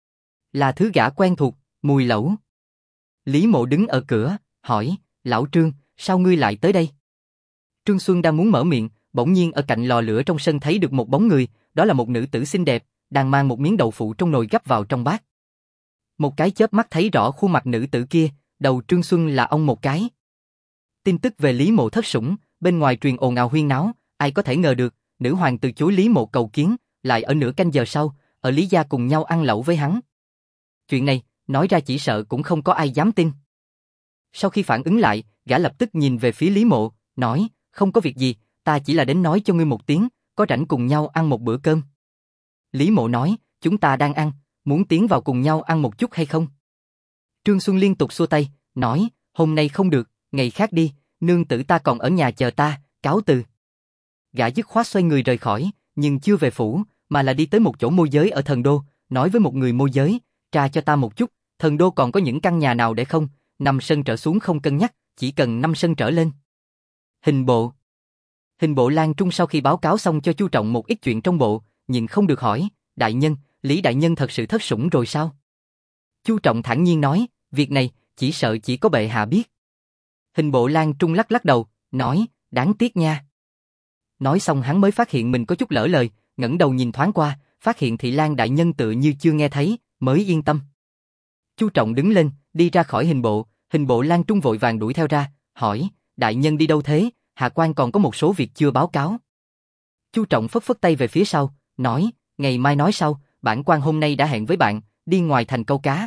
Là thứ gã quen thuộc, mùi lẩu. Lý Mộ đứng ở cửa, hỏi, lão Trương, sao ngươi lại tới đây? Trương Xuân đang muốn mở miệng, bỗng nhiên ở cạnh lò lửa trong sân thấy được một bóng người, đó là một nữ tử xinh đẹp, đang mang một miếng đậu phụ trong nồi gắp vào trong bát. Một cái chớp mắt thấy rõ khuôn mặt nữ tử kia, đầu Trương Xuân là ông một cái. Tin tức về Lý Mộ thất sủng, bên ngoài truyền ồn ào huyên náo, ai có thể ngờ được, nữ hoàng từ chối Lý Mộ cầu kiến, lại ở nửa canh giờ sau, ở Lý gia cùng nhau ăn lẩu với hắn. Chuyện này, nói ra chỉ sợ cũng không có ai dám tin. Sau khi phản ứng lại, gã lập tức nhìn về phía Lý Mộ, nói, không có việc gì, ta chỉ là đến nói cho ngươi một tiếng, có rảnh cùng nhau ăn một bữa cơm. Lý Mộ nói, chúng ta đang ăn, muốn tiến vào cùng nhau ăn một chút hay không? Trương Xuân liên tục xua tay, nói, hôm nay không được, ngày khác đi, nương tử ta còn ở nhà chờ ta, cáo từ. Gã dứt khoát xoay người rời khỏi, nhưng chưa về phủ, mà là đi tới một chỗ môi giới ở thần đô, nói với một người môi giới, tra cho ta một chút, thần đô còn có những căn nhà nào để không, 5 sân trở xuống không cân nhắc, chỉ cần 5 sân trở lên. Hình bộ. Hình bộ Lan Trung sau khi báo cáo xong cho Chu Trọng một ít chuyện trong bộ, nhưng không được hỏi, đại nhân, Lý đại nhân thật sự thất sủng rồi sao? Chu Trọng thản nhiên nói, việc này, chỉ sợ chỉ có bệ hạ biết. Hình bộ Lan Trung lắc lắc đầu, nói, đáng tiếc nha. Nói xong hắn mới phát hiện mình có chút lỡ lời, ngẩng đầu nhìn thoáng qua, phát hiện Thị Lang đại nhân tự như chưa nghe thấy, mới yên tâm. Chu Trọng đứng lên, đi ra khỏi hình bộ Lan Trung vội vàng đuổi theo ra, hỏi, đại nhân đi đâu thế, hạ quan còn có một số việc chưa báo cáo. Chu Trọng phất phất tay về phía sau, nói, ngày mai nói sau, bản quan hôm nay đã hẹn với bạn, đi ngoài thành câu cá.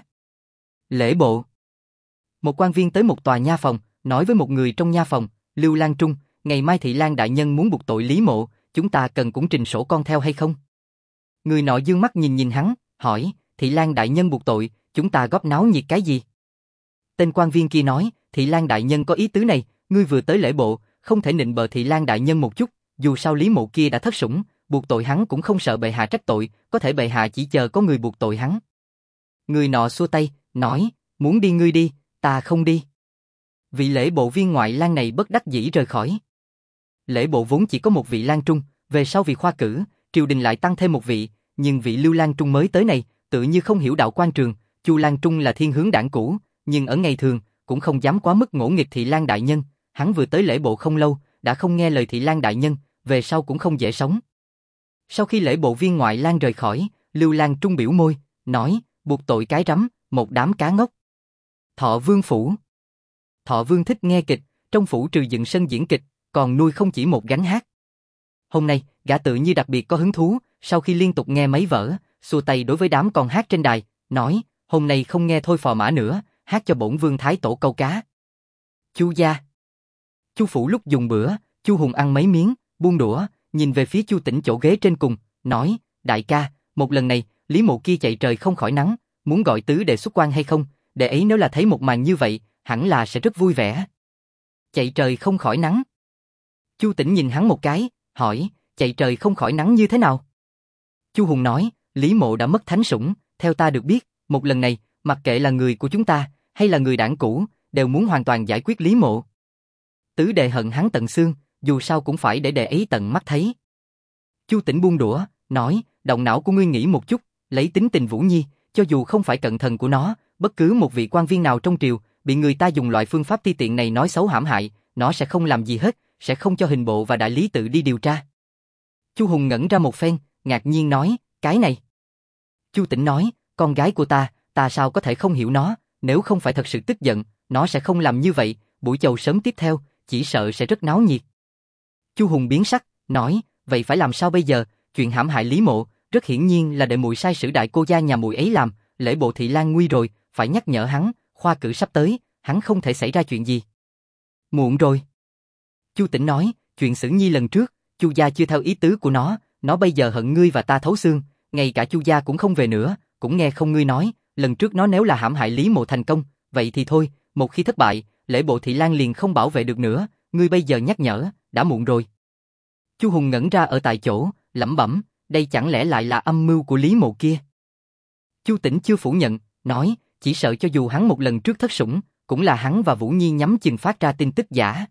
Lễ bộ. Một quan viên tới một tòa nha phòng, nói với một người trong nha phòng, Lưu Lan Trung, ngày mai Thị Lang đại nhân muốn buộc tội Lý Mộ, chúng ta cần cũng trình sổ con theo hay không? Người nọ dương mắt nhìn hắn, hỏi, Thị Lang đại nhân buộc tội, chúng ta góp náo nhiệt cái gì? Tên quan viên kia nói, Thị Lang đại nhân có ý tứ này, ngươi vừa tới lễ bộ, không thể nịnh bợ Thị Lang đại nhân một chút, dù sao Lý Mộ kia đã thất sủng, buộc tội hắn cũng không sợ bệ hạ trách tội, có thể bệ hạ chỉ chờ có người buộc tội hắn. Người nọ xua tay, nói, muốn đi ngươi đi, ta không đi. Vị lễ bộ viên ngoại lang này bất đắc dĩ rời khỏi. Lễ bộ vốn chỉ có một vị lang trung, về sau vì khoa cử, triều đình lại tăng thêm một vị, nhưng vị Lưu Lang Trung mới tới này, tự như không hiểu đạo quan trường, Chu Lang Trung là thiên hướng đảng cũ, nhưng ở ngày thường, cũng không dám quá mức ngỗ nghịch Thị Lang đại nhân, hắn vừa tới lễ bộ không lâu, đã không nghe lời Thị Lang đại nhân, về sau cũng không dễ sống. Sau khi lễ bộ viên ngoại lang rời khỏi, Lưu Lang Trung biểu môi, nói, buộc tội cái rắm, một đám cá ngốc. Thọ Vương phủ. Thọ Vương thích nghe kịch, trong phủ trừ dựng sân diễn kịch, còn nuôi không chỉ một gánh hát. Hôm nay, gã tự như đặc biệt có hứng thú, sau khi liên tục nghe mấy vở, xua tay đối với đám con hát trên đài, nói, hôm nay không nghe thôi phò mã nữa, hát cho bổn vương thái tổ câu cá. Chu gia. Chu phủ lúc dùng bữa, Chu Hùng ăn mấy miếng, buông đũa, nhìn về phía Chu Tĩnh chỗ ghế trên cùng, nói, đại ca, một lần này, Lý Mộ kia chạy trời không khỏi nắng, muốn gọi tứ đệ xuất quan hay không, đệ ấy nếu là thấy một màn như vậy, hẳn là sẽ rất vui vẻ. Chạy trời không khỏi nắng. Chu Tĩnh nhìn hắn một cái, hỏi, chạy trời không khỏi nắng như thế nào? Chu Hùng nói, Lý Mộ đã mất thánh sủng, theo ta được biết, một lần này, mặc kệ là người của chúng ta, hay là người đảng cũ, đều muốn hoàn toàn giải quyết Lý Mộ. Tứ đệ hận hắn tận xương, dù sao cũng phải để đệ ấy tận mắt thấy. Chu Tĩnh buông đũa, nói, động não của ngươi nghĩ một chút, lấy tính tình Vũ Nhi, cho dù không phải cận thần của nó, bất cứ một vị quan viên nào trong triều, bị người ta dùng loại phương pháp ti tiện này nói xấu hãm hại, nó sẽ không làm gì hết, sẽ không cho hình bộ và đại lý tự đi điều tra. Chu Hùng ngẩn ra một phen, ngạc nhiên nói, cái này. Chu Tĩnh nói, con gái của ta sao có thể không hiểu nó, nếu không phải thật sự tức giận, nó sẽ không làm như vậy, buổi chầu sớm tiếp theo, chỉ sợ sẽ rất náo nhiệt. Chu Hùng biến sắc, nói, vậy phải làm sao bây giờ, chuyện hãm hại Lý Mộ, rất hiển nhiên là đệ muội sai sử đại cô gia nhà muội ấy làm, lễ bộ Thị Lang nguy rồi, phải nhắc nhở hắn, khoa cử sắp tới, hắn không thể xảy ra chuyện gì. Muộn rồi. Chu Tĩnh nói, chuyện Sử Nhi lần trước, Chu gia chưa theo ý tứ của nó bây giờ hận ngươi và ta thấu xương, ngay cả Chu gia cũng không về nữa, cũng nghe không ngươi nói, lần trước nó nếu là hãm hại Lý Mộ thành công, vậy thì thôi, một khi thất bại, lễ bộ Thị Lang liền không bảo vệ được nữa, ngươi bây giờ nhắc nhở, đã muộn rồi. Chu Hùng ngẩn ra ở tại chỗ, lẩm bẩm, đây chẳng lẽ lại là âm mưu của Lý Mộ kia? Chu Tĩnh chưa phủ nhận, nói, chỉ sợ cho dù hắn một lần trước thất sủng, cũng là hắn và Vũ Nhi nhắm chừng phát ra tin tức giả.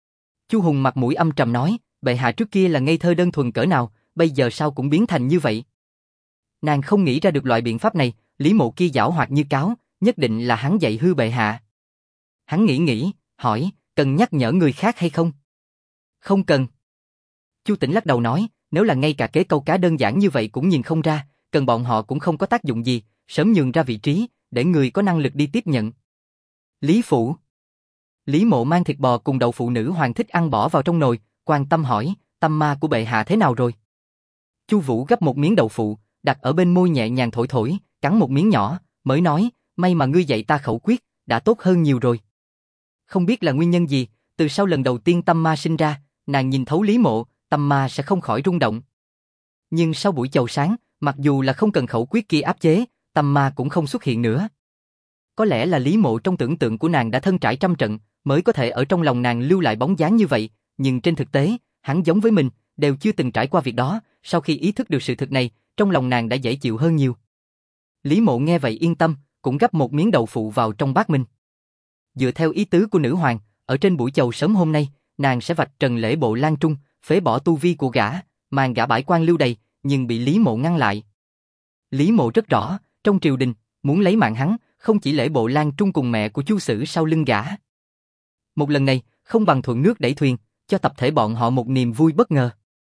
Chu Hùng mặt mũi âm trầm nói, bệ hạ trước kia là ngây thơ đơn thuần cỡ nào, bây giờ sao cũng biến thành như vậy. Nàng không nghĩ ra được loại biện pháp này, Lý Mộ kia giảo hoạt như cáo, nhất định là hắn dạy hư bệ hạ. Hắn nghĩ, hỏi, cần nhắc nhở người khác hay không? Không cần. Chu Tĩnh lắc đầu nói, nếu là ngay cả kế câu cá đơn giản như vậy cũng nhìn không ra, cần bọn họ cũng không có tác dụng gì, sớm nhường ra vị trí, để người có năng lực đi tiếp nhận. Lý phủ. Lý Mộ mang thịt bò cùng đậu phụ nữ hoàng thích ăn bỏ vào trong nồi, quan tâm hỏi, tâm ma của bệ hạ thế nào rồi? Chu Vũ gấp một miếng đậu phụ, đặt ở bên môi nhẹ nhàng thổi, cắn một miếng nhỏ, mới nói, may mà ngươi dạy ta khẩu quyết, đã tốt hơn nhiều rồi. Không biết là nguyên nhân gì, từ sau lần đầu tiên tâm ma sinh ra, nàng nhìn thấu Lý Mộ, tâm ma sẽ không khỏi rung động. Nhưng sau buổi chầu sáng, mặc dù là không cần khẩu quyết kia áp chế, tâm ma cũng không xuất hiện nữa. Có lẽ là Lý Mộ trong tưởng tượng của nàng đã thân trải trăm trận, mới có thể ở trong lòng nàng lưu lại bóng dáng như vậy, nhưng trên thực tế, hắn giống với mình, đều chưa từng trải qua việc đó, sau khi ý thức được sự thực này, trong lòng nàng đã dễ chịu hơn nhiều. Lý Mộ nghe vậy yên tâm, cũng gắp một miếng đậu phụ vào trong bát mình. Dựa theo ý tứ của nữ hoàng, ở trên buổi chầu sớm hôm nay, nàng sẽ vạch trần lễ bộ Lan Trung, phế bỏ tu vi của gã, màn gã bãi quan lưu đày, nhưng bị Lý Mộ ngăn lại. Lý Mộ rất rõ, trong triều đình, muốn lấy mạng hắn, không chỉ Lễ Bộ Lang Trung cùng mẹ của Chu Sử sau lưng gã. Một lần này, không bằng thuận nước đẩy thuyền, cho tập thể bọn họ một niềm vui bất ngờ.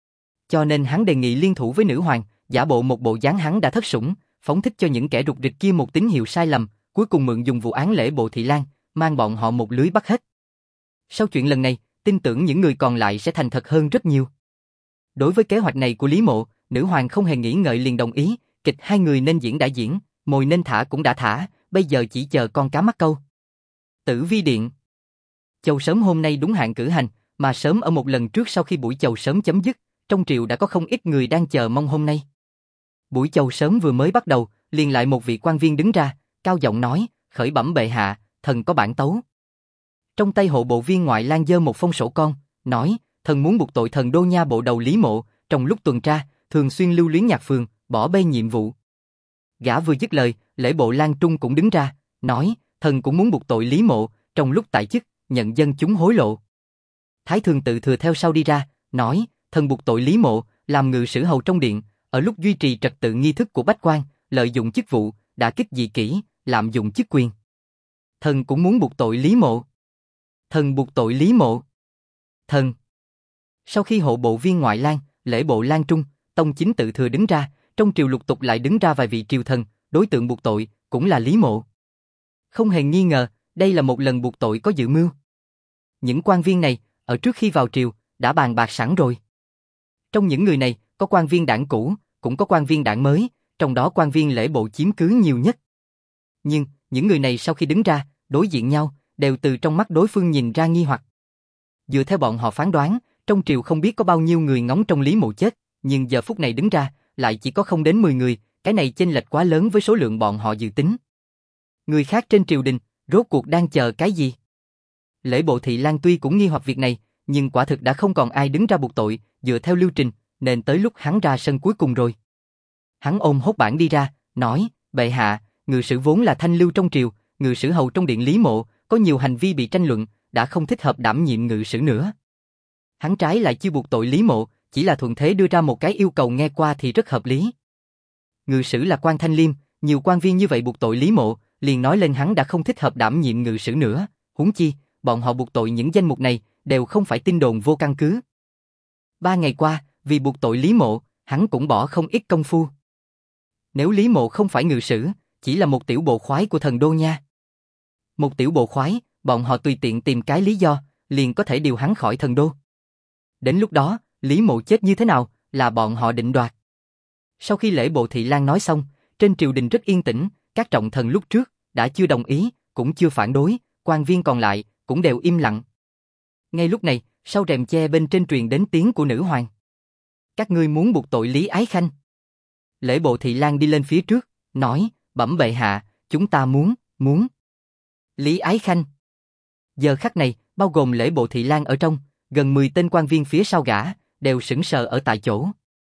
Cho nên hắn đề nghị liên thủ với nữ hoàng, giả bộ một bộ dáng hắn đã thất sủng, phóng thích cho những kẻ rục rịch kia một tín hiệu sai lầm, cuối cùng mượn dùng vụ án Lễ Bộ Thị Lang, mang bọn họ một lưới bắt hết. Sau chuyện lần này, tin tưởng những người còn lại sẽ thành thật hơn rất nhiều. Đối với kế hoạch này của Lý Mộ, nữ hoàng không hề nghĩ ngợi liền đồng ý, kịch hai người nên diễn đã diễn, mồi nên thả cũng đã thả, bây giờ chỉ chờ con cá mắc câu. Tử Vi Điện. Chầu sớm hôm nay đúng hạn cử hành, mà sớm ở một lần trước sau khi buổi chầu sớm chấm dứt, trong triều đã có không ít người đang chờ mong hôm nay. Buổi chầu sớm vừa mới bắt đầu, liền lại một vị quan viên đứng ra, cao giọng nói, khởi bẩm bệ hạ, thần có bản tấu. Trong tay hộ bộ viên ngoại lang giơ một phong sổ con, nói, thần muốn buộc tội thần đô nha bộ đầu Lý Mộ, trong lúc tuần tra, thường xuyên lưu luyến nhạc phường, bỏ bê nhiệm vụ. Gã vừa dứt lời, Lễ Bộ Lang Trung cũng đứng ra, nói, thần cũng muốn buộc tội Lý Mộ, trong lúc tại chức, nhận dân chúng hối lộ. Thái Thường Tự Thừa theo sau đi ra, nói, thần buộc tội Lý Mộ, làm ngự sử hầu trong điện, ở lúc duy trì trật tự nghi thức của bách quan, lợi dụng chức vụ, đả kích dị kỷ, lạm dụng chức quyền. Thần cũng muốn buộc tội Lý Mộ. Thần buộc tội Lý Mộ. Thần. Sau khi hộ bộ viên ngoại lang, Lễ Bộ Lang Trung, Tông Chính Tự Thừa đứng ra, trong triều lục tục lại đứng ra vài vị triều thần, đối tượng buộc tội cũng là Lý Mộ. Không hề nghi ngờ, đây là một lần buộc tội có dự mưu. Những quan viên này, ở trước khi vào triều, đã bàn bạc sẵn rồi. Trong những người này, có quan viên đảng cũ, cũng có quan viên đảng mới, trong đó quan viên Lễ Bộ chiếm cứ nhiều nhất. Nhưng, những người này sau khi đứng ra, đối diện nhau, đều từ trong mắt đối phương nhìn ra nghi hoặc. Dựa theo bọn họ phán đoán, trong triều không biết có bao nhiêu người ngóng trong Lý Mộ chết, nhưng giờ phút này đứng ra, lại chỉ có không đến 10 người, cái này chênh lệch quá lớn với số lượng bọn họ dự tính. Người khác trên triều đình, rốt cuộc đang chờ cái gì? Lễ Bộ Thị Lang tuy cũng nghi hoặc việc này, nhưng quả thực đã không còn ai đứng ra buộc tội, dựa theo lưu trình, nên tới lúc hắn ra sân cuối cùng rồi. Hắn ôm hốt bản đi ra, nói, bệ hạ, ngự sử vốn là thanh lưu trong triều, ngự sử hầu trong điện Lý Mộ, có nhiều hành vi bị tranh luận, đã không thích hợp đảm nhiệm ngự sử nữa. Hắn trái lại chưa buộc tội Lý Mộ, chỉ là thuận thế đưa ra một cái yêu cầu nghe qua thì rất hợp lý. Ngự sử là quan thanh liêm, nhiều quan viên như vậy buộc tội Lý Mộ, liền nói lên hắn đã không thích hợp đảm nhiệm ngự sử nữa, huống chi, bọn họ buộc tội những danh mục này, đều không phải tin đồn vô căn cứ. 3 ngày qua, vì buộc tội Lý Mộ, hắn cũng bỏ không ít công phu. Nếu Lý Mộ không phải ngự sử, chỉ là một tiểu bộ khoái của thần đô nha. Một tiểu bộ khoái, bọn họ tùy tiện tìm cái lý do, liền có thể điều hắn khỏi thần đô. Đến lúc đó, Lý Mộ chết như thế nào, là bọn họ định đoạt. Sau khi Lễ Bộ Thị Lang nói xong, trên triều đình rất yên tĩnh, các trọng thần lúc trước, đã chưa đồng ý, cũng chưa phản đối, quan viên còn lại, cũng đều im lặng. Ngay lúc này, sau rèm che bên trên truyền đến tiếng của nữ hoàng. Các ngươi muốn buộc tội Lý Ái Khanh. Lễ Bộ Thị Lang đi lên phía trước, nói, bẩm bệ hạ, chúng ta muốn. Lý Ái Khanh. Giờ khắc này, bao gồm Lễ Bộ Thị Lang ở trong, gần 10 tên quan viên phía sau gã, đều sững sờ ở tại chỗ.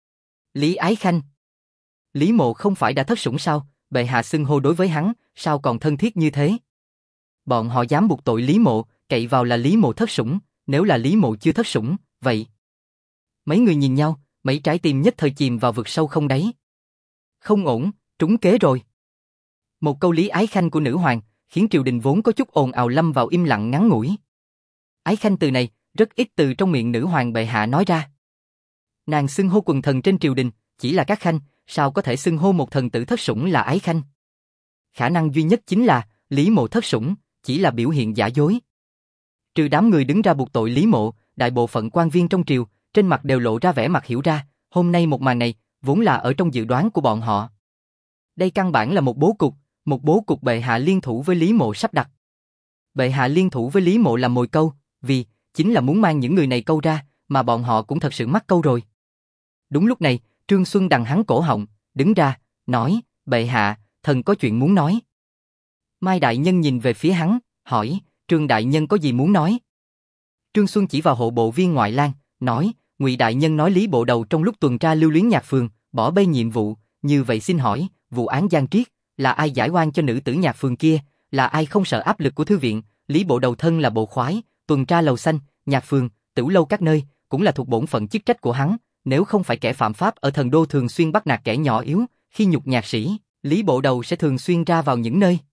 Lý Ái Khanh. Lý Mộ không phải đã thất sủng sao, bệ hạ xưng hô đối với hắn, sao còn thân thiết như thế? Bọn họ dám buộc tội Lý Mộ, cậy vào là Lý Mộ thất sủng, nếu là Lý Mộ chưa thất sủng, vậy. Mấy người nhìn nhau, mấy trái tim nhất thời chìm vào vực sâu không đáy. Không ổn, trúng kế rồi. Một câu Lý Ái Khanh của nữ hoàng, khiến triều đình vốn có chút ồn ào lâm vào im lặng ngắn ngủi. Ái Khanh từ này, rất ít từ trong miệng nữ hoàng bệ hạ nói ra. Nàng xưng hô quần thần trên triều đình, chỉ là các khanh, sao có thể xưng hô một thần tử thất sủng là Ái Khanh? Khả năng duy nhất chính là, Lý Mộ thất sủng, chỉ là biểu hiện giả dối. Trừ đám người đứng ra buộc tội Lý Mộ, đại bộ phận quan viên trong triều, trên mặt đều lộ ra vẻ mặt hiểu ra, hôm nay một màn này, vốn là ở trong dự đoán của bọn họ. Đây căn bản là một bố cục bệ hạ liên thủ với Lý Mộ sắp đặt. Bệ hạ liên thủ với Lý Mộ làm mồi câu, vì, chính là muốn mang những người này câu ra, mà bọn họ cũng thật sự mắc câu rồi. Đúng lúc này, Trương Xuân đằng hắn cổ họng, đứng ra, nói, bệ hạ, thần có chuyện muốn nói. Mai đại nhân nhìn về phía hắn, hỏi, Trương đại nhân có gì muốn nói? Trương Xuân chỉ vào hộ bộ viên ngoại lang, nói, Ngụy đại nhân nói Lý bộ đầu trong lúc tuần tra lưu luyến nhạc phường, bỏ bê nhiệm vụ, như vậy xin hỏi, vụ án Giang Triết, là ai giải oan cho nữ tử nhạc phường kia, là ai không sợ áp lực của thư viện, Lý bộ đầu thân là bộ khoái, tuần tra lầu xanh, nhạc phường, tửu lâu các nơi, cũng là thuộc bổn phận chức trách của hắn, nếu không phải kẻ phạm pháp ở thần đô thường xuyên bắt nạt kẻ nhỏ yếu, khi nhục nhạt sĩ, Lý Bộ Đầu sẽ thường xuyên ra vào những nơi.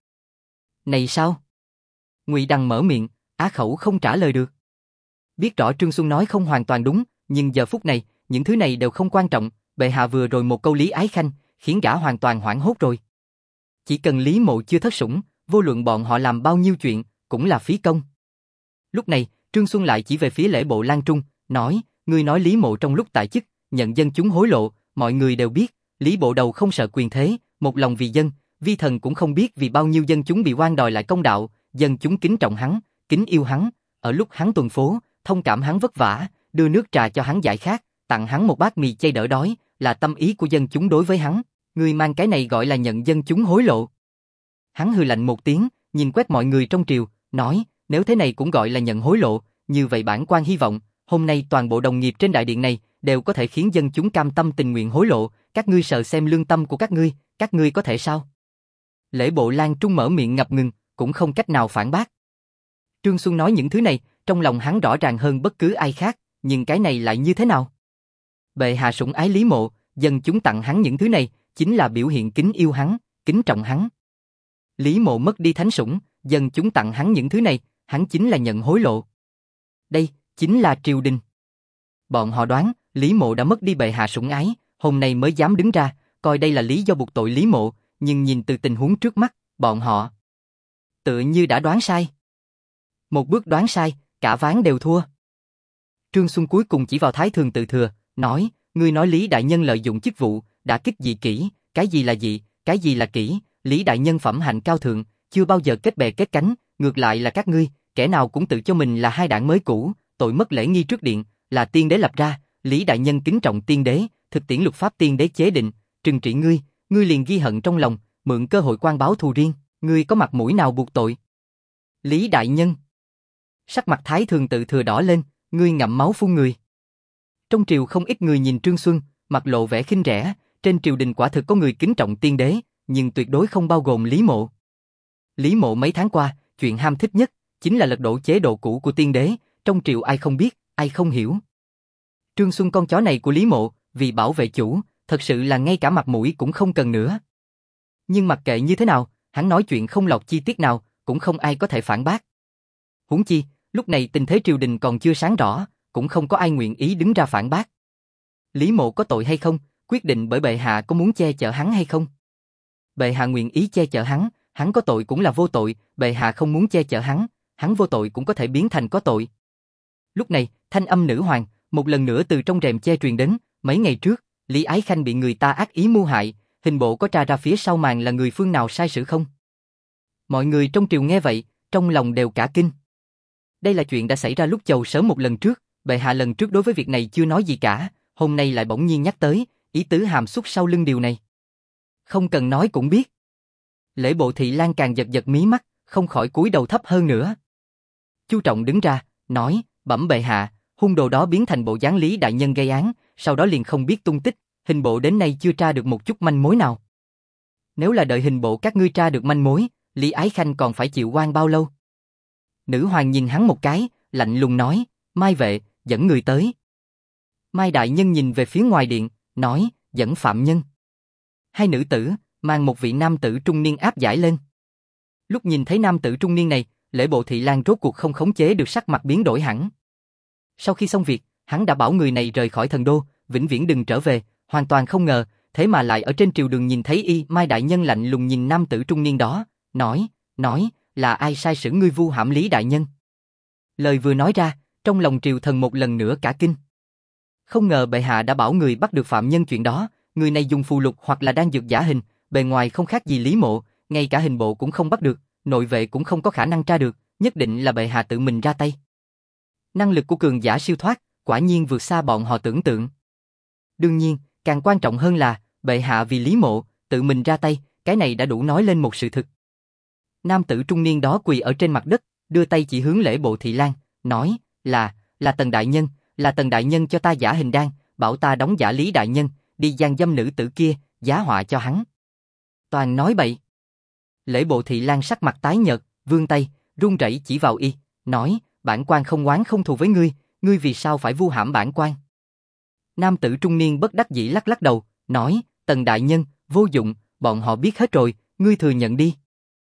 Này sao? Ngụy Đằng mở miệng, á khẩu không trả lời được. Biết rõ Trương Xuân nói không hoàn toàn đúng, nhưng giờ phút này, những thứ này đều không quan trọng, bệ hạ vừa rồi một câu Lý Ái Khanh, khiến gã hoàn toàn hoảng hốt rồi. Chỉ cần Lý Mộ chưa thất sủng, vô luận bọn họ làm bao nhiêu chuyện, cũng là phí công. Lúc này, Trương Xuân lại chỉ về phía Lễ Bộ Lan Trung, nói, ngươi nói Lý Mộ trong lúc tại chức, nhận dân chúng hối lộ, mọi người đều biết, Lý Bộ Đầu không sợ quyền thế, một lòng vì dân, vi thần cũng không biết vì bao nhiêu dân chúng bị oan đòi lại công đạo, dân chúng kính trọng hắn, kính yêu hắn, ở lúc hắn tuần phố, thông cảm hắn vất vả, đưa nước trà cho hắn giải khát, tặng hắn một bát mì chay đỡ đói, là tâm ý của dân chúng đối với hắn, ngươi mang cái này gọi là nhận dân chúng hối lộ. Hắn hừ lạnh một tiếng, nhìn quét mọi người trong triều, nói, nếu thế này cũng gọi là nhận hối lộ, như vậy bản quan hy vọng, hôm nay toàn bộ đồng nghiệp trên đại điện này đều có thể khiến dân chúng cam tâm tình nguyện hối lộ, các ngươi sợ xem lương tâm của các ngươi có thể sao? Lễ Bộ Lan Trung mở miệng ngập ngừng, cũng không cách nào phản bác. Trương Xuân nói những thứ này, trong lòng hắn rõ ràng hơn bất cứ ai khác, nhưng cái này lại như thế nào? Bệ hạ sủng ái Lý Mộ, dân chúng tặng hắn những thứ này, chính là biểu hiện kính yêu hắn, kính trọng hắn. Lý Mộ mất đi thánh sủng, dân chúng tặng hắn những thứ này, hắn chính là nhận hối lộ. Đây, chính là triều đình. Bọn họ đoán, Lý Mộ đã mất đi bệ hạ sủng ái, hôm nay mới dám đứng ra, coi đây là lý do buộc tội Lý Mộ, nhưng nhìn từ tình huống trước mắt, bọn họ tựa như đã đoán sai. Một bước đoán sai, cả ván đều thua. Trương Xuân cuối cùng chỉ vào Thái Thường Tự Thừa, nói, ngươi nói Lý Đại Nhân lợi dụng chức vụ, đã kích dị kỷ, cái gì là dị, cái gì là kỷ, Lý Đại Nhân phẩm hạnh cao thượng, chưa bao giờ kết bè kết cánh, ngược lại là các ngươi, kẻ nào cũng tự cho mình là hai đảng mới cũ, tội mất lễ nghi trước điện, là tiên đế lập ra, Lý Đại Nhân kính trọng tiên đế, thực tiễn luật pháp tiên đế chế định, trừng trị ngươi, ngươi liền ghi hận trong lòng, mượn cơ hội quan báo thù riêng, ngươi có mặt mũi nào buộc tội? Lý Đại Nhân. Sắc mặt Thái Thường Tự Thừa đỏ lên, ngươi ngậm máu phun người. Trong triều không ít người nhìn Trương Xuân, mặt lộ vẻ khinh rẻ, trên triều đình quả thực có người kính trọng tiên đế, nhưng tuyệt đối không bao gồm Lý Mộ. Lý Mộ mấy tháng qua, chuyện ham thích nhất chính là lật đổ chế độ cũ của tiên đế, trong triều ai không biết, ai không hiểu. Trương Xuân con chó này của Lý Mộ, vì bảo vệ chủ, thật sự là ngay cả mặt mũi cũng không cần nữa. Nhưng mặc kệ như thế nào, hắn nói chuyện không lọt chi tiết nào, cũng không ai có thể phản bác. Huống chi, lúc này tình thế triều đình còn chưa sáng rõ, cũng không có ai nguyện ý đứng ra phản bác. Lý Mộ có tội hay không, quyết định bởi bệ hạ có muốn che chở hắn hay không. Bệ hạ nguyện ý che chở hắn có tội cũng là vô tội, bệ hạ không muốn che chở hắn vô tội cũng có thể biến thành có tội. Lúc này, thanh âm nữ hoàng, một lần nữa từ trong rèm che truyền đến, mấy ngày trước, Lý Ái Khanh bị người ta ác ý mưu hại, hình bộ có tra ra phía sau màn là người phương nào sai sử không? Mọi người trong triều nghe vậy, trong lòng đều cả kinh. Đây là chuyện đã xảy ra lúc chầu sớm một lần trước, bệ hạ lần trước đối với việc này chưa nói gì cả, hôm nay lại bỗng nhiên nhắc tới, ý tứ hàm xúc sau lưng điều này. Không cần nói cũng biết. Lễ Bộ Thị Lang càng giật giật mí mắt, không khỏi cúi đầu thấp hơn nữa. Chu Trọng đứng ra, nói, bẩm bệ hạ, hung đồ đó biến thành bộ dáng Lý Đại Nhân gây án, sau đó liền không biết tung tích, hình bộ đến nay chưa tra được một chút manh mối nào. Nếu là đợi hình bộ các ngươi tra được manh mối, Lý Ái Khanh còn phải chịu oan bao lâu? Nữ hoàng nhìn hắn một cái, lạnh lùng nói, Mai vệ, dẫn người tới. Mai Đại Nhân nhìn về phía ngoài điện, nói, dẫn phạm nhân. Hai nữ tử, mang một vị nam tử trung niên áp giải lên. Lúc nhìn thấy nam tử trung niên này, Lễ Bộ Thị Lang rốt cuộc không khống chế được sắc mặt biến đổi hẳn. Sau khi xong việc, hắn đã bảo người này rời khỏi thần đô, vĩnh viễn đừng trở về, hoàn toàn không ngờ, thế mà lại ở trên triều đường nhìn thấy y. Mai Đại Nhân lạnh lùng nhìn nam tử trung niên đó, nói, là ai sai sử ngươi vu hãm Lý Đại Nhân? Lời vừa nói ra, trong lòng triều thần một lần nữa cả kinh. Không ngờ bệ hạ đã bảo người bắt được phạm nhân chuyện đó, người này dùng phù lục hoặc là đang dược giả hình, bề ngoài không khác gì Lý Mộ, ngay cả hình bộ cũng không bắt được, nội vệ cũng không có khả năng tra được, nhất định là bệ hạ tự mình ra tay. Năng lực của cường giả siêu thoát, quả nhiên vượt xa bọn họ tưởng tượng. Đương nhiên, càng quan trọng hơn là, bệ hạ vì Lý Mộ, tự mình ra tay, cái này đã đủ nói lên một sự thực. Nam tử trung niên đó quỳ ở trên mặt đất, đưa tay chỉ hướng Lễ Bộ Thị Lang, nói, là Tần Đại Nhân, là Tần Đại Nhân cho ta giả hình đan, bảo ta đóng giả Lý Đại Nhân, đi gian dâm nữ tử kia, giá họa cho hắn. Toàn nói bậy. Lễ Bộ Thị Lang sắc mặt tái nhợt, vươn tay, run rẩy chỉ vào y, nói, bản quan không oán không thù với ngươi, ngươi vì sao phải vu hãm bản quan? Nam tử trung niên bất đắc dĩ lắc lắc đầu, nói, Tần đại nhân, vô dụng, bọn họ biết hết rồi, ngươi thừa nhận đi.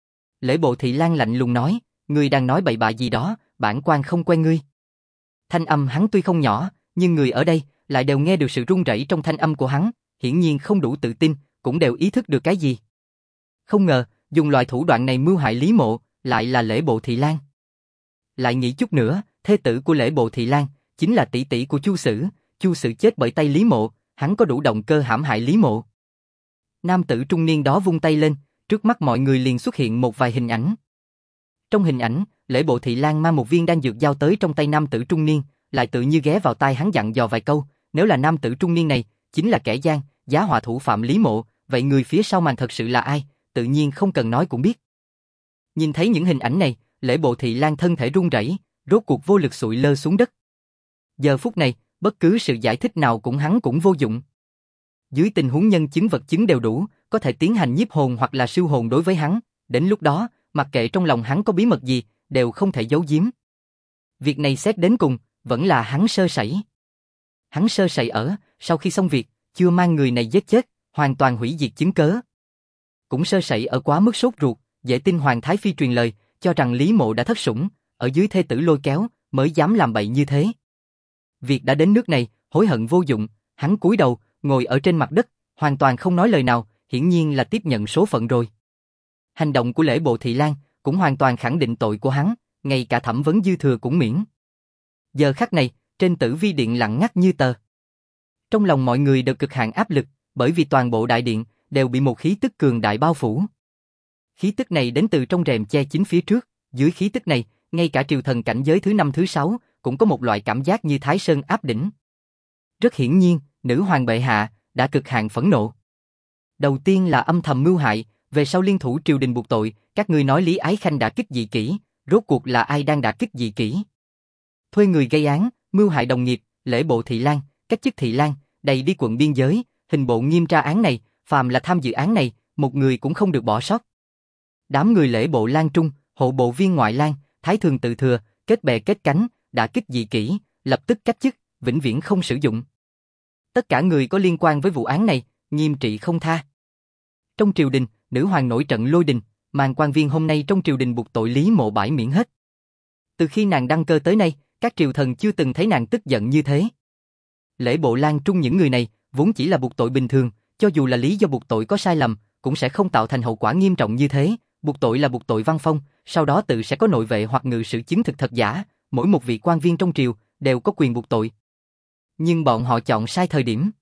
Lễ Bộ Thị Lang lạnh lùng nói, ngươi đang nói bậy bạ gì đó, bản quan không quen ngươi. Thanh âm hắn tuy không nhỏ, nhưng người ở đây lại đều nghe được sự run rẩy trong thanh âm của hắn, hiển nhiên không đủ tự tin, cũng đều ý thức được cái gì. Không ngờ, dùng loại thủ đoạn này mưu hại Lý Mộ, lại là Lễ Bộ Thị Lang. Lại nghĩ chút nữa, thê tử của Lễ Bộ Thị Lang chính là tỷ tỷ của Chu Sử, Chu Sử chết bởi tay Lý Mộ, hắn có đủ động cơ hãm hại Lý Mộ. Nam tử trung niên đó vung tay lên, trước mắt mọi người liền xuất hiện một vài hình ảnh. Trong hình ảnh, Lễ Bộ Thị Lang mang một viên đan dược giao tới trong tay nam tử trung niên, lại tự như ghé vào tai hắn dặn dò vài câu, nếu là nam tử trung niên này chính là kẻ gian, giá họa thủ phạm Lý Mộ, vậy người phía sau màn thật sự là ai, tự nhiên không cần nói cũng biết. Nhìn thấy những hình ảnh này, Lễ Bộ Thị Lang thân thể run rẩy, rốt cuộc vô lực sụi lơ xuống đất. Giờ phút này, bất cứ sự giải thích nào hắn cũng vô dụng. Dưới tình huống nhân chứng vật chứng đều đủ, có thể tiến hành nhiếp hồn hoặc là siêu hồn đối với hắn, đến lúc đó, mặc kệ trong lòng hắn có bí mật gì, đều không thể giấu giếm. Việc này xét đến cùng, vẫn là hắn sơ sẩy. Hắn sơ sẩy ở, sau khi xong việc, chưa mang người này giết chết, hoàn toàn hủy diệt chứng cớ. Cũng sơ sẩy ở quá mức sốt ruột, dễ tin Hoàng Thái Phi truyền lời, cho rằng Lý Mộ đã thất sủng, ở dưới thê tử lôi kéo, mới dám làm bậy như thế. Việc đã đến nước này, hối hận vô dụng, hắn cúi đầu, ngồi ở trên mặt đất, hoàn toàn không nói lời nào, hiển nhiên là tiếp nhận số phận rồi. Hành động của Lễ Bộ Thị Lang cũng hoàn toàn khẳng định tội của hắn, ngay cả thẩm vấn dư thừa cũng miễn. Giờ khắc này, trên Tử Vi Điện lặng ngắt như tờ. Trong lòng mọi người đều cực hạn áp lực, bởi vì toàn bộ đại điện đều bị một khí tức cường đại bao phủ. Khí tức này đến từ trong rèm che chính phía trước, dưới khí tức này, ngay cả triều thần cảnh giới thứ 5 thứ 6 cũng có một loại cảm giác như Thái Sơn áp đỉnh. Rất hiển nhiên, nữ hoàng bệ hạ đã cực hạn phẫn nộ. Đầu tiên là âm thầm mưu hại, về sau liên thủ triều đình buộc tội, các ngươi nói Lý Ái Khanh đả kích dị kỷ, rốt cuộc là ai đang đả kích dị kỷ? Thuê người gây án, mưu hại đồng nghiệp, Lễ Bộ Thị Lang, cách chức Thị Lang, đầy đi quận biên giới, hình bộ nghiêm tra án này, phàm là tham dự án này, một người cũng không được bỏ sót. Đám người Lễ Bộ Lang Trung, hộ bộ viên ngoại lang, Thái Thường tự thừa, kết bè kết cánh, đả kích dị kỷ, lập tức cách chức, vĩnh viễn không sử dụng. Tất cả người có liên quan với vụ án này, nghiêm trị không tha. Trong triều đình, nữ hoàng nổi trận lôi đình, màn quan viên hôm nay trong triều đình buộc tội Lý Mộ bãi miễn hết. Từ khi nàng đăng cơ tới nay, các triều thần chưa từng thấy nàng tức giận như thế. Lễ Bộ Lang Trung những người này, vốn chỉ là buộc tội bình thường, cho dù là lý do buộc tội có sai lầm, cũng sẽ không tạo thành hậu quả nghiêm trọng như thế. Buộc tội là buộc tội văn phong, sau đó tự sẽ có nội vệ hoặc ngự sử chứng thực thật giả, mỗi một vị quan viên trong triều đều có quyền buộc tội. Nhưng bọn họ chọn sai thời điểm.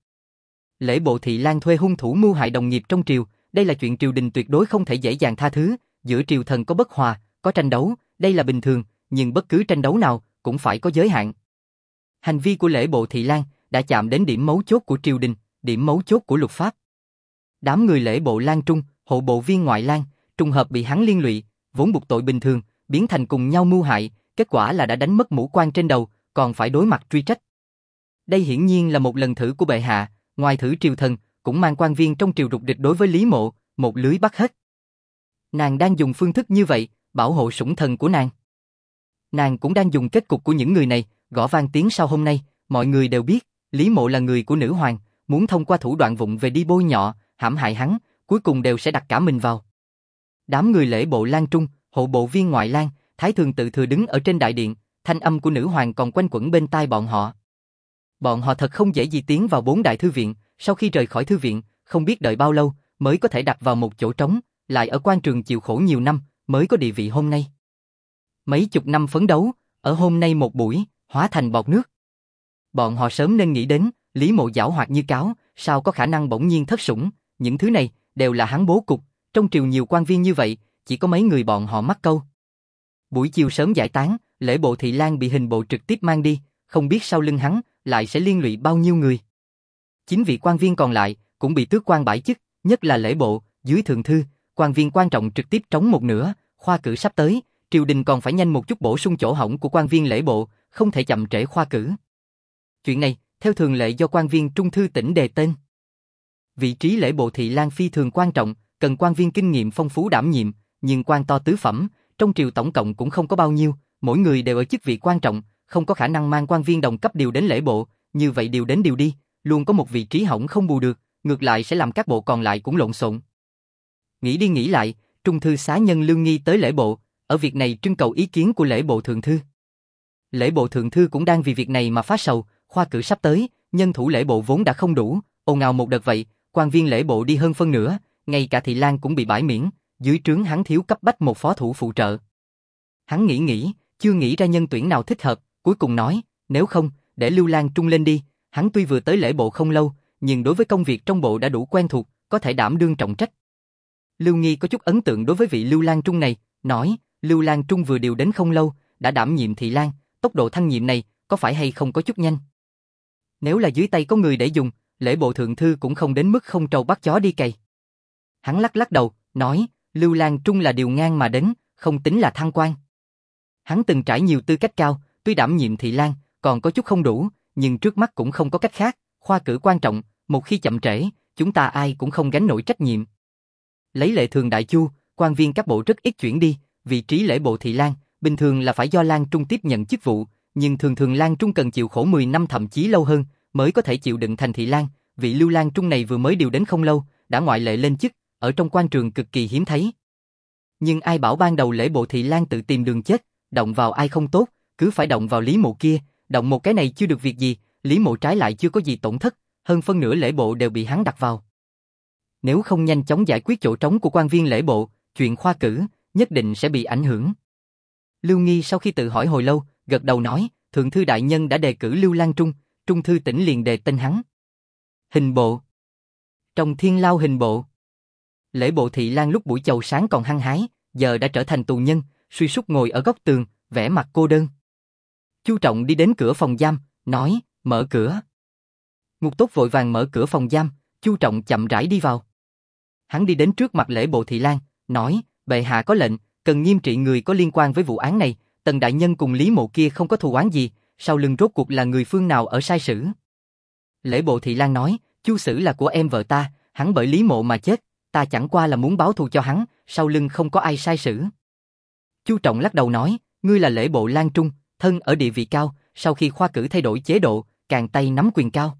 Lễ Bộ Thị Lang thuê hung thủ mưu hại đồng nghiệp trong triều, đây là chuyện triều đình tuyệt đối không thể dễ dàng tha thứ, giữa triều thần có bất hòa, có tranh đấu, đây là bình thường, nhưng bất cứ tranh đấu nào cũng phải có giới hạn. Hành vi của Lễ Bộ Thị Lang đã chạm đến điểm mấu chốt của triều đình, điểm mấu chốt của luật pháp. Đám người Lễ Bộ Lang Trung, hộ bộ viên ngoại lang, trùng hợp bị hắn liên lụy, vốn buộc tội bình thường, biến thành cùng nhau mưu hại, kết quả là đã đánh mất mũ quan trên đầu, còn phải đối mặt truy trách. Đây hiển nhiên là một lần thử của bệ hạ, ngoài thử triều thần, cũng mang quan viên trong triều rục địch đối với Lý Mộ, một lưới bắt hết. Nàng đang dùng phương thức như vậy, bảo hộ sủng thần của nàng. Nàng cũng đang dùng kết cục của những người này, gõ vang tiếng sau hôm nay, mọi người đều biết, Lý Mộ là người của nữ hoàng, muốn thông qua thủ đoạn vụng về đi bôi nhọ, hãm hại hắn, cuối cùng đều sẽ đặt cả mình vào. Đám người Lễ Bộ Lang Trung, hộ bộ viên ngoại lang, Thái Thường tự thừa đứng ở trên đại điện, thanh âm của nữ hoàng còn quanh quẩn bên tai bọn họ. Bọn họ thật không dễ gì tiến vào 4 đại thư viện, sau khi rời khỏi thư viện, không biết đợi bao lâu mới có thể đặt vào một chỗ trống, lại ở quan trường chịu khổ nhiều năm mới có địa vị hôm nay. Mấy chục năm phấn đấu, ở hôm nay một buổi, hóa thành bọt nước. Bọn họ sớm nên nghĩ đến, Lý Mộ giảo hoạt như cáo, sao có khả năng bỗng nhiên thất sủng, những thứ này đều là hắn bố cục, trong triều nhiều quan viên như vậy, chỉ có mấy người bọn họ mắc câu. Buổi chiều sớm giải tán, Lễ Bộ Thị Lang bị hình bộ trực tiếp mang đi, không biết sau lưng hắn lại sẽ liên lụy bao nhiêu người. 9 vị quan viên còn lại cũng bị tước quan bãi chức, nhất là Lễ Bộ, dưới thượng thư, quan viên quan trọng trực tiếp trống một nửa, khoa cử sắp tới, triều đình còn phải nhanh một chút bổ sung chỗ hổng của quan viên Lễ Bộ, không thể chậm trễ khoa cử. Chuyện này, theo thường lệ do quan viên trung thư tỉnh đề tên. Vị trí Lễ Bộ Thị Lang phi thường quan trọng, cần quan viên kinh nghiệm phong phú đảm nhiệm, nhưng quan to tứ phẩm, trong triều tổng cộng cũng không có bao nhiêu, mỗi người đều ở chức vị quan trọng, không có khả năng mang quan viên đồng cấp điều đến lễ bộ, như vậy điều đến điều đi, luôn có một vị trí hỏng không bù được, ngược lại sẽ làm các bộ còn lại cũng lộn xộn. Nghĩ đi nghĩ lại, trung thư xá nhân Lương Nghi tới lễ bộ, ở việc này trưng cầu ý kiến của lễ bộ thượng thư. Lễ bộ thượng thư cũng đang vì việc này mà phát sầu, khoa cử sắp tới, nhân thủ lễ bộ vốn đã không đủ, ồn ào một đợt vậy, quan viên lễ bộ đi hơn phân nửa, ngay cả Thị Lang cũng bị bãi miễn, dưới trướng hắn thiếu cấp bách một phó thủ phụ trợ. Hắn nghĩ, chưa nghĩ ra nhân tuyển nào thích hợp, cuối cùng nói, nếu không, để Lưu Lang Trung lên đi, hắn tuy vừa tới lễ bộ không lâu, nhưng đối với công việc trong bộ đã đủ quen thuộc, có thể đảm đương trọng trách. Lưu Nghi có chút ấn tượng đối với vị Lưu Lang Trung này, nói, Lưu Lang Trung vừa điều đến không lâu, đã đảm nhiệm thị lang, tốc độ thăng nhiệm này, có phải hay không có chút nhanh? Nếu là dưới tay có người để dùng, lễ bộ thượng thư cũng không đến mức không trâu bắt chó đi cày. Hắn lắc đầu, nói, Lưu Lang Trung là điều ngang mà đến, không tính là thăng quan. Hắn từng trải nhiều tư cách cao, tuy đảm nhiệm thị lang, còn có chút không đủ, nhưng trước mắt cũng không có cách khác, khoa cử quan trọng, một khi chậm trễ, chúng ta ai cũng không gánh nổi trách nhiệm. Lấy lệ thường đại chu, quan viên các bộ rất ít chuyển đi, vị trí lễ bộ thị lang, bình thường là phải do Lang Trung tiếp nhận chức vụ, nhưng thường Lang Trung cần chịu khổ 10 năm thậm chí lâu hơn, mới có thể chịu đựng thành thị lang. Vị Lưu Lang Trung này vừa mới điều đến không lâu, đã ngoại lệ lên chức, ở trong quan trường cực kỳ hiếm thấy. Nhưng ai bảo ban đầu lễ bộ thị lang tự tìm đường chết, động vào ai không tốt, cứ phải động vào Lý Mộ kia, động một cái này chưa được việc gì, Lý Mộ trái lại chưa có gì tổn thất, hơn phân nửa lễ bộ đều bị hắn đặt vào. Nếu không nhanh chóng giải quyết chỗ trống của quan viên lễ bộ, chuyện khoa cử, nhất định sẽ bị ảnh hưởng. Lưu Nghi sau khi tự hỏi hồi lâu, gật đầu nói, thượng thư đại nhân đã đề cử Lưu Lang Trung, trung thư tỉnh liền đề tên hắn. Hình bộ. Trong Thiên Lao hình bộ. Lễ bộ thị lang lúc buổi chầu sáng còn hăng hái, giờ đã trở thành tù nhân, suy sút ngồi ở góc tường, vẻ mặt cô đơn. Chu Trọng đi đến cửa phòng giam, nói, mở cửa. Ngục tốt vội vàng mở cửa phòng giam, Chu Trọng chậm rãi đi vào. Hắn đi đến trước mặt lễ bộ thị lang, nói, bệ hạ có lệnh, cần nghiêm trị người có liên quan với vụ án này, Tần đại nhân cùng Lý Mộ kia không có thù oán gì, sau lưng rốt cuộc là người phương nào ở sai sử. Lễ bộ thị lang nói, Chu Sử là của em vợ ta, hắn bởi Lý Mộ mà chết, ta chẳng qua là muốn báo thù cho hắn, sau lưng không có ai sai sử. Chu Trọng lắc đầu nói, ngươi là lễ bộ Lang Trung, thân ở địa vị cao, sau khi khoa cử thay đổi chế độ, càng tay nắm quyền cao.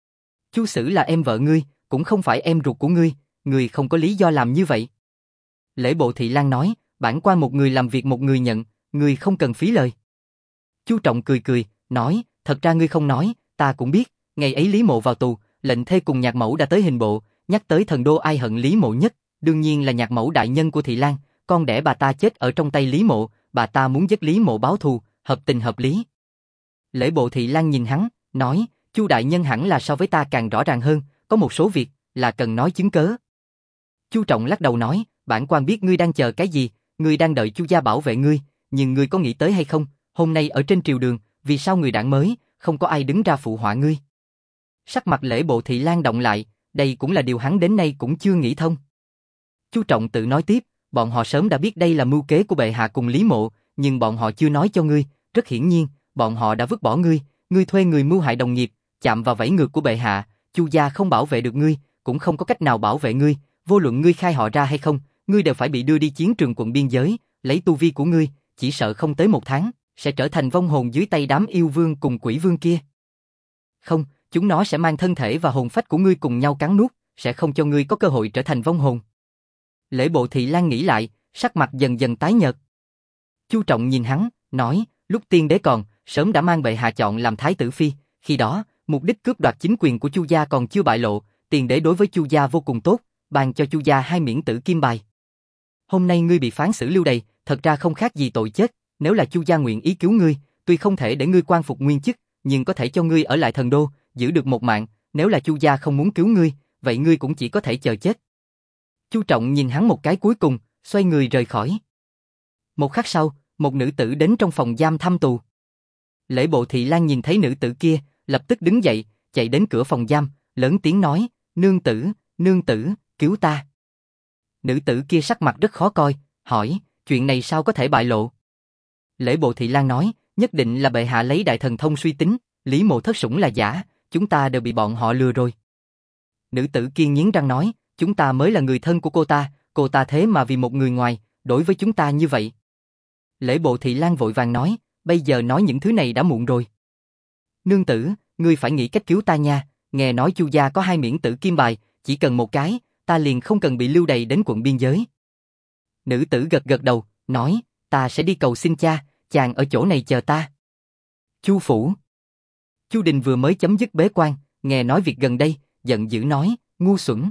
Chu Sử là em vợ ngươi, cũng không phải em ruột của ngươi không có lý do làm như vậy. Lễ bộ thị lang nói, bản quan một người làm việc một người nhận, ngươi không cần phí lời. Chu Trọng cười, nói, thật ra ngươi không nói, ta cũng biết, ngày ấy Lý Mộ vào tù, lệnh thê cùng Nhạc Mẫu đã tới hình bộ, nhắc tới thần đô ai hận Lý Mộ nhất, đương nhiên là Nhạc Mẫu đại nhân của thị lang, con đẻ bà ta chết ở trong tay Lý Mộ, bà ta muốn giết Lý Mộ báo thù, hợp tình hợp lý. Lễ bộ thị lang nhìn hắn, nói, Chu đại nhân hẳn là so với ta càng rõ ràng hơn, có một số việc là cần nói chứng cớ. Chu Trọng lắc đầu nói, bản quan biết ngươi đang chờ cái gì, ngươi đang đợi Chu gia bảo vệ ngươi, nhưng ngươi có nghĩ tới hay không, hôm nay ở trên triều đường, vì sao người đảng mới, không có ai đứng ra phụ họa ngươi. Sắc mặt lễ bộ thị lang động lại, đây cũng là điều hắn đến nay cũng chưa nghĩ thông. Chu Trọng tự nói tiếp, bọn họ sớm đã biết đây là mưu kế của bệ hạ cùng Lý Mộ, nhưng bọn họ chưa nói cho ngươi, rất hiển nhiên, bọn họ đã vứt bỏ ngươi thuê người mưu hại đồng nghiệp, chạm vào vảy ngược của bệ hạ, Chu gia không bảo vệ được ngươi, cũng không có cách nào bảo vệ ngươi, vô luận ngươi khai họ ra hay không, ngươi đều phải bị đưa đi chiến trường quận biên giới, lấy tu vi của ngươi, chỉ sợ không tới 1 tháng, sẽ trở thành vong hồn dưới tay đám yêu vương cùng quỷ vương kia. Không, chúng nó sẽ mang thân thể và hồn phách của ngươi cùng nhau cắn nuốt, sẽ không cho ngươi có cơ hội trở thành vong hồn. Lễ bộ thị lang nghĩ lại, sắc mặt dần dần tái nhợt. Chu Trọng nhìn hắn, nói, lúc tiên đế còn, sớm đã mang bệ hạ chọn làm thái tử phi, khi đó, mục đích cướp đoạt chính quyền của Chu gia còn chưa bại lộ, tiền đế đối với Chu gia vô cùng tốt, ban cho Chu gia 2 miễn tử kim bài. Hôm nay ngươi bị phán xử lưu đày, thật ra không khác gì tội chết, nếu là Chu gia nguyện ý cứu ngươi, tuy không thể để ngươi quan phục nguyên chức, nhưng có thể cho ngươi ở lại thần đô, giữ được một mạng, nếu là Chu gia không muốn cứu ngươi, vậy ngươi cũng chỉ có thể chờ chết. Chu Trọng nhìn hắn một cái cuối cùng, xoay người rời khỏi. Một khắc sau, một nữ tử đến trong phòng giam thăm tù. Lễ bộ thị lang nhìn thấy nữ tử kia, lập tức đứng dậy, chạy đến cửa phòng giam, lớn tiếng nói, nương tử, cứu ta. Nữ tử kia sắc mặt rất khó coi, hỏi, chuyện này sao có thể bại lộ? Lễ bộ thị lang nói, nhất định là bệ hạ lấy đại thần thông suy tính, Lý Mộ thất sủng là giả, chúng ta đều bị bọn họ lừa rồi. Nữ tử kia nghiến răng nói, chúng ta mới là người thân của cô ta thế mà vì một người ngoài, đối với chúng ta như vậy. Lễ bộ thị lang vội vàng nói, bây giờ nói những thứ này đã muộn rồi. Nương tử, ngươi phải nghĩ cách cứu ta nha, nghe nói Chu gia có 2 miễn tử kim bài, chỉ cần một cái, ta liền không cần bị lưu đày đến quận biên giới. Nữ tử gật gật đầu, nói, ta sẽ đi cầu xin cha, chàng ở chỗ này chờ ta. Chu phủ. Chu Đình vừa mới chấm dứt bế quan, nghe nói việc gần đây, giận dữ nói, ngu xuẩn.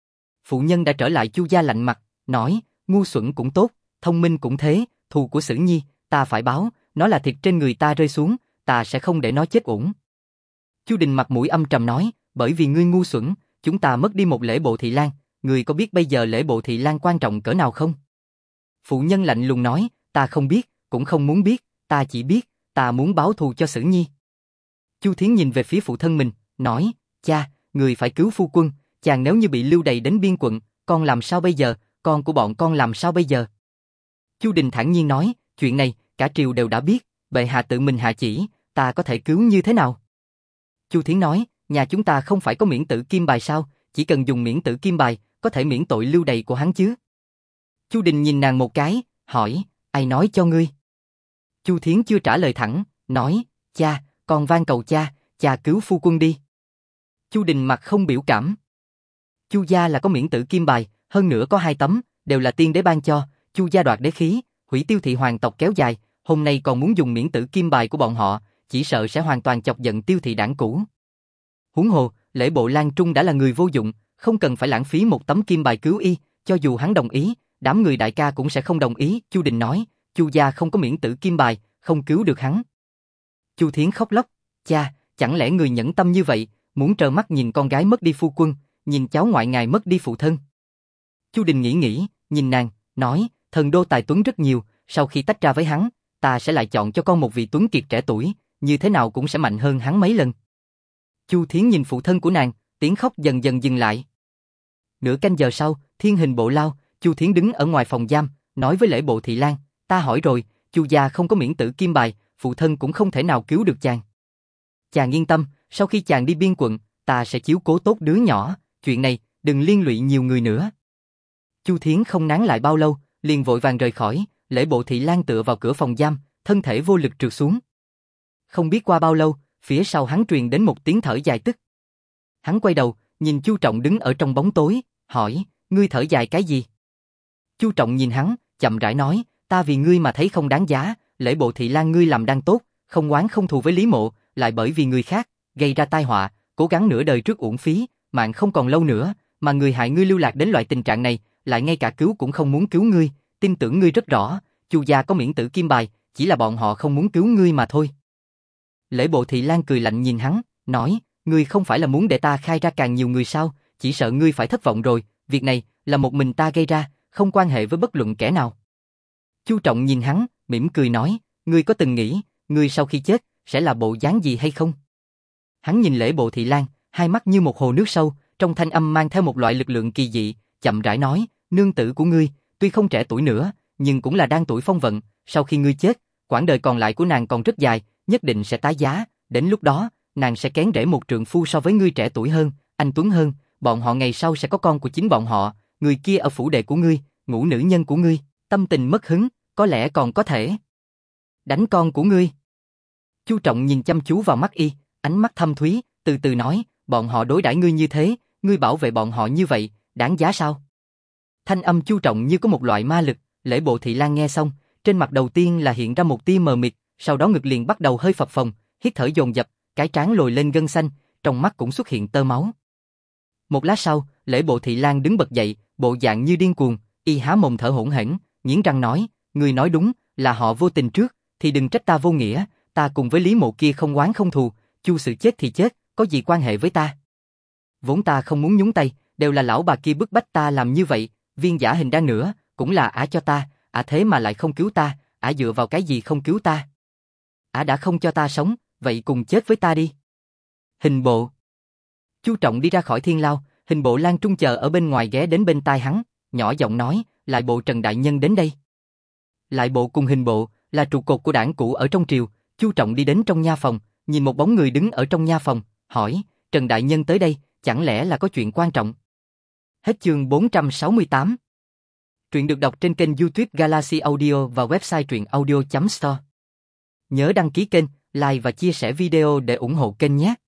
Phụ nhân đã trở lại Chu gia lạnh mặt, nói, ngu xuẩn cũng tốt, thông minh cũng thế, thù của Sử Nhi, ta phải báo, nó là thịt trên người ta rơi xuống, ta sẽ không để nó chết uổng. Chu Đình mặt mũi âm trầm nói, bởi vì ngươi ngu xuẩn, chúng ta mất đi một lễ bộ thị lang, ngươi có biết bây giờ lễ bộ thị lang quan trọng cỡ nào không? Phụ nhân lạnh lùng nói, ta không biết, cũng không muốn biết, ta chỉ biết, ta muốn báo thù cho Sử Nhi. Chu Thiến nhìn về phía phụ thân mình, nói, cha, người phải cứu phu quân, chàng nếu như bị lưu đày đến biên quận, con làm sao bây giờ, con của bọn con làm sao bây giờ? Chu Đình thản nhiên nói, chuyện này, cả triều đều đã biết, bệ hạ tự mình hạ chỉ, ta có thể cứu như thế nào? Chu Thiến nói, nhà chúng ta không phải có miễn tử kim bài sao, chỉ cần dùng miễn tử kim bài, có thể miễn tội lưu đày của hắn chứ? Chu Đình nhìn nàng một cái, hỏi, ai nói cho ngươi? Chu Thiến chưa trả lời thẳng, nói, cha, con van cầu cha, cha cứu phu quân đi. Chu Đình mặt không biểu cảm. Chu gia là có miễn tử kim bài, hơn nữa có 2 tấm, đều là tiên đế ban cho, Chu gia đoạt đế khí, hủy Tiêu thị hoàng tộc kéo dài, hôm nay còn muốn dùng miễn tử kim bài của bọn họ, chỉ sợ sẽ hoàn toàn chọc giận Tiêu thị đảng cũ. Huống hồ, Lễ Bộ Lan Trung đã là người vô dụng, không cần phải lãng phí một tấm kim bài cứu y, cho dù hắn đồng ý, đám người đại ca cũng sẽ không đồng ý. Chu Đình nói, Chu gia không có miễn tử kim bài, không cứu được hắn. Chu Thiến khóc lóc, cha, chẳng lẽ người nhẫn tâm như vậy, muốn trơ mắt nhìn con gái mất đi phu quân, nhìn cháu ngoại ngài mất đi phụ thân? Chu Đình nghĩ, nhìn nàng, nói, thần đô tài tuấn rất nhiều, sau khi tách ra với hắn, ta sẽ lại chọn cho con một vị tuấn kiệt trẻ tuổi, như thế nào cũng sẽ mạnh hơn hắn mấy lần. Chu Thiến nhìn phụ thân của nàng, tiếng khóc dần dần dừng lại. Nửa canh giờ sau, Thiên Hình Bộ lao, Chu Thiến đứng ở ngoài phòng giam, nói với Lễ Bộ thị lang, ta hỏi rồi, Chu gia không có miễn tử kim bài, phụ thân cũng không thể nào cứu được chàng. Chàng yên tâm, sau khi chàng đi biên quận, ta sẽ chiếu cố tốt đứa nhỏ, chuyện này, đừng liên lụy nhiều người nữa. Chu Thiến không nán lại bao lâu, liền vội vàng rời khỏi, Lễ Bộ thị lang tựa vào cửa phòng giam, thân thể vô lực trượt xuống. Không biết qua bao lâu, phía sau hắn truyền đến một tiếng thở dài tức. Hắn quay đầu, nhìn Chu Trọng đứng ở trong bóng tối, hỏi, ngươi thở dài cái gì? Chu Trọng nhìn hắn, chậm rãi nói, ta vì ngươi mà thấy không đáng giá, Lễ Bộ thị lang ngươi làm đang tốt, không oán không thù với Lý Mộ, lại bởi vì người khác, gây ra tai họa, cố gắng nửa đời trước uổng phí, mạng không còn lâu nữa, mà người hại ngươi lưu lạc đến loại tình trạng này, lại ngay cả cứu cũng không muốn cứu ngươi, tin tưởng ngươi rất rõ, Chu gia có miễn tử kim bài, chỉ là bọn họ không muốn cứu ngươi mà thôi. Lễ Bộ thị lang cười lạnh nhìn hắn, nói, ngươi không phải là muốn để ta khai ra càng nhiều người sao, chỉ sợ ngươi phải thất vọng rồi, việc này là một mình ta gây ra, không quan hệ với bất luận kẻ nào. Chu Trọng nhìn hắn, mỉm cười nói, ngươi có từng nghĩ, ngươi sau khi chết, sẽ là bộ dáng gì hay không? Hắn nhìn Lễ Bộ thị lang, hai mắt như một hồ nước sâu, trong thanh âm mang theo một loại lực lượng kỳ dị, chậm rãi nói, nương tử của ngươi, tuy không trẻ tuổi nữa, nhưng cũng là đang tuổi phong vận, sau khi ngươi chết, quãng đời còn lại của nàng còn rất dài, nhất định sẽ tái giá, đến lúc đó, nàng sẽ kén rễ một trượng phu so với ngươi trẻ tuổi hơn, anh tuấn hơn, bọn họ ngày sau sẽ có con của chính bọn họ, người kia ở phủ đệ của ngươi, ngủ nữ nhân của ngươi, tâm tình mất hứng, có lẽ còn có thể đánh con của ngươi. Chu Trọng nhìn chăm chú vào mắt y, ánh mắt thâm thúy, từ từ nói, bọn họ đối đãi ngươi như thế, ngươi bảo vệ bọn họ như vậy, đáng giá sao? Thanh âm Chu Trọng như có một loại ma lực, Lễ Bộ thị lang nghe xong, trên mặt đầu tiên là hiện ra một tia mờ mịt, sau đó ngực liền bắt đầu hơi phập phồng, hít thở dồn dập, cái trán lồi lên gân xanh, trong mắt cũng xuất hiện tơ máu. Một lát sau, Lễ Bộ thị lang đứng bật dậy, bộ dạng như điên cuồng, y há mồm thở hổn hển, nghiến răng nói, ngươi nói đúng, là họ vô tình trước, thì đừng trách ta vô nghĩa, ta cùng với Lý Mộ kia không oán không thù, Chu Sự chết thì chết, có gì quan hệ với ta? Vốn ta không muốn nhúng tay, đều là lão bà kia bức bách ta làm như vậy, viên giả hình đan nữa, cũng là ả cho ta, ả thế mà lại không cứu ta, ả dựa vào cái gì không cứu ta? Ả đã không cho ta sống, vậy cùng chết với ta đi. Hình Bộ. Chu Trọng đi ra khỏi thiên lao, Hình Bộ Lan Trung chờ ở bên ngoài ghé đến bên tai hắn, nhỏ giọng nói, Lại Bộ Trần đại nhân đến đây. Lại Bộ cùng Hình Bộ là trụ cột của đảng cũ ở trong triều. Chu Trọng đi đến trong nha phòng, nhìn một bóng người đứng ở trong nha phòng, hỏi, Trần đại nhân tới đây, chẳng lẽ là có chuyện quan trọng? Hết chương 468. Truyện được đọc trên kênh YouTube Galaxy Audio và website truyện audio.store. Nhớ đăng ký kênh, like và chia sẻ video để ủng hộ kênh nhé.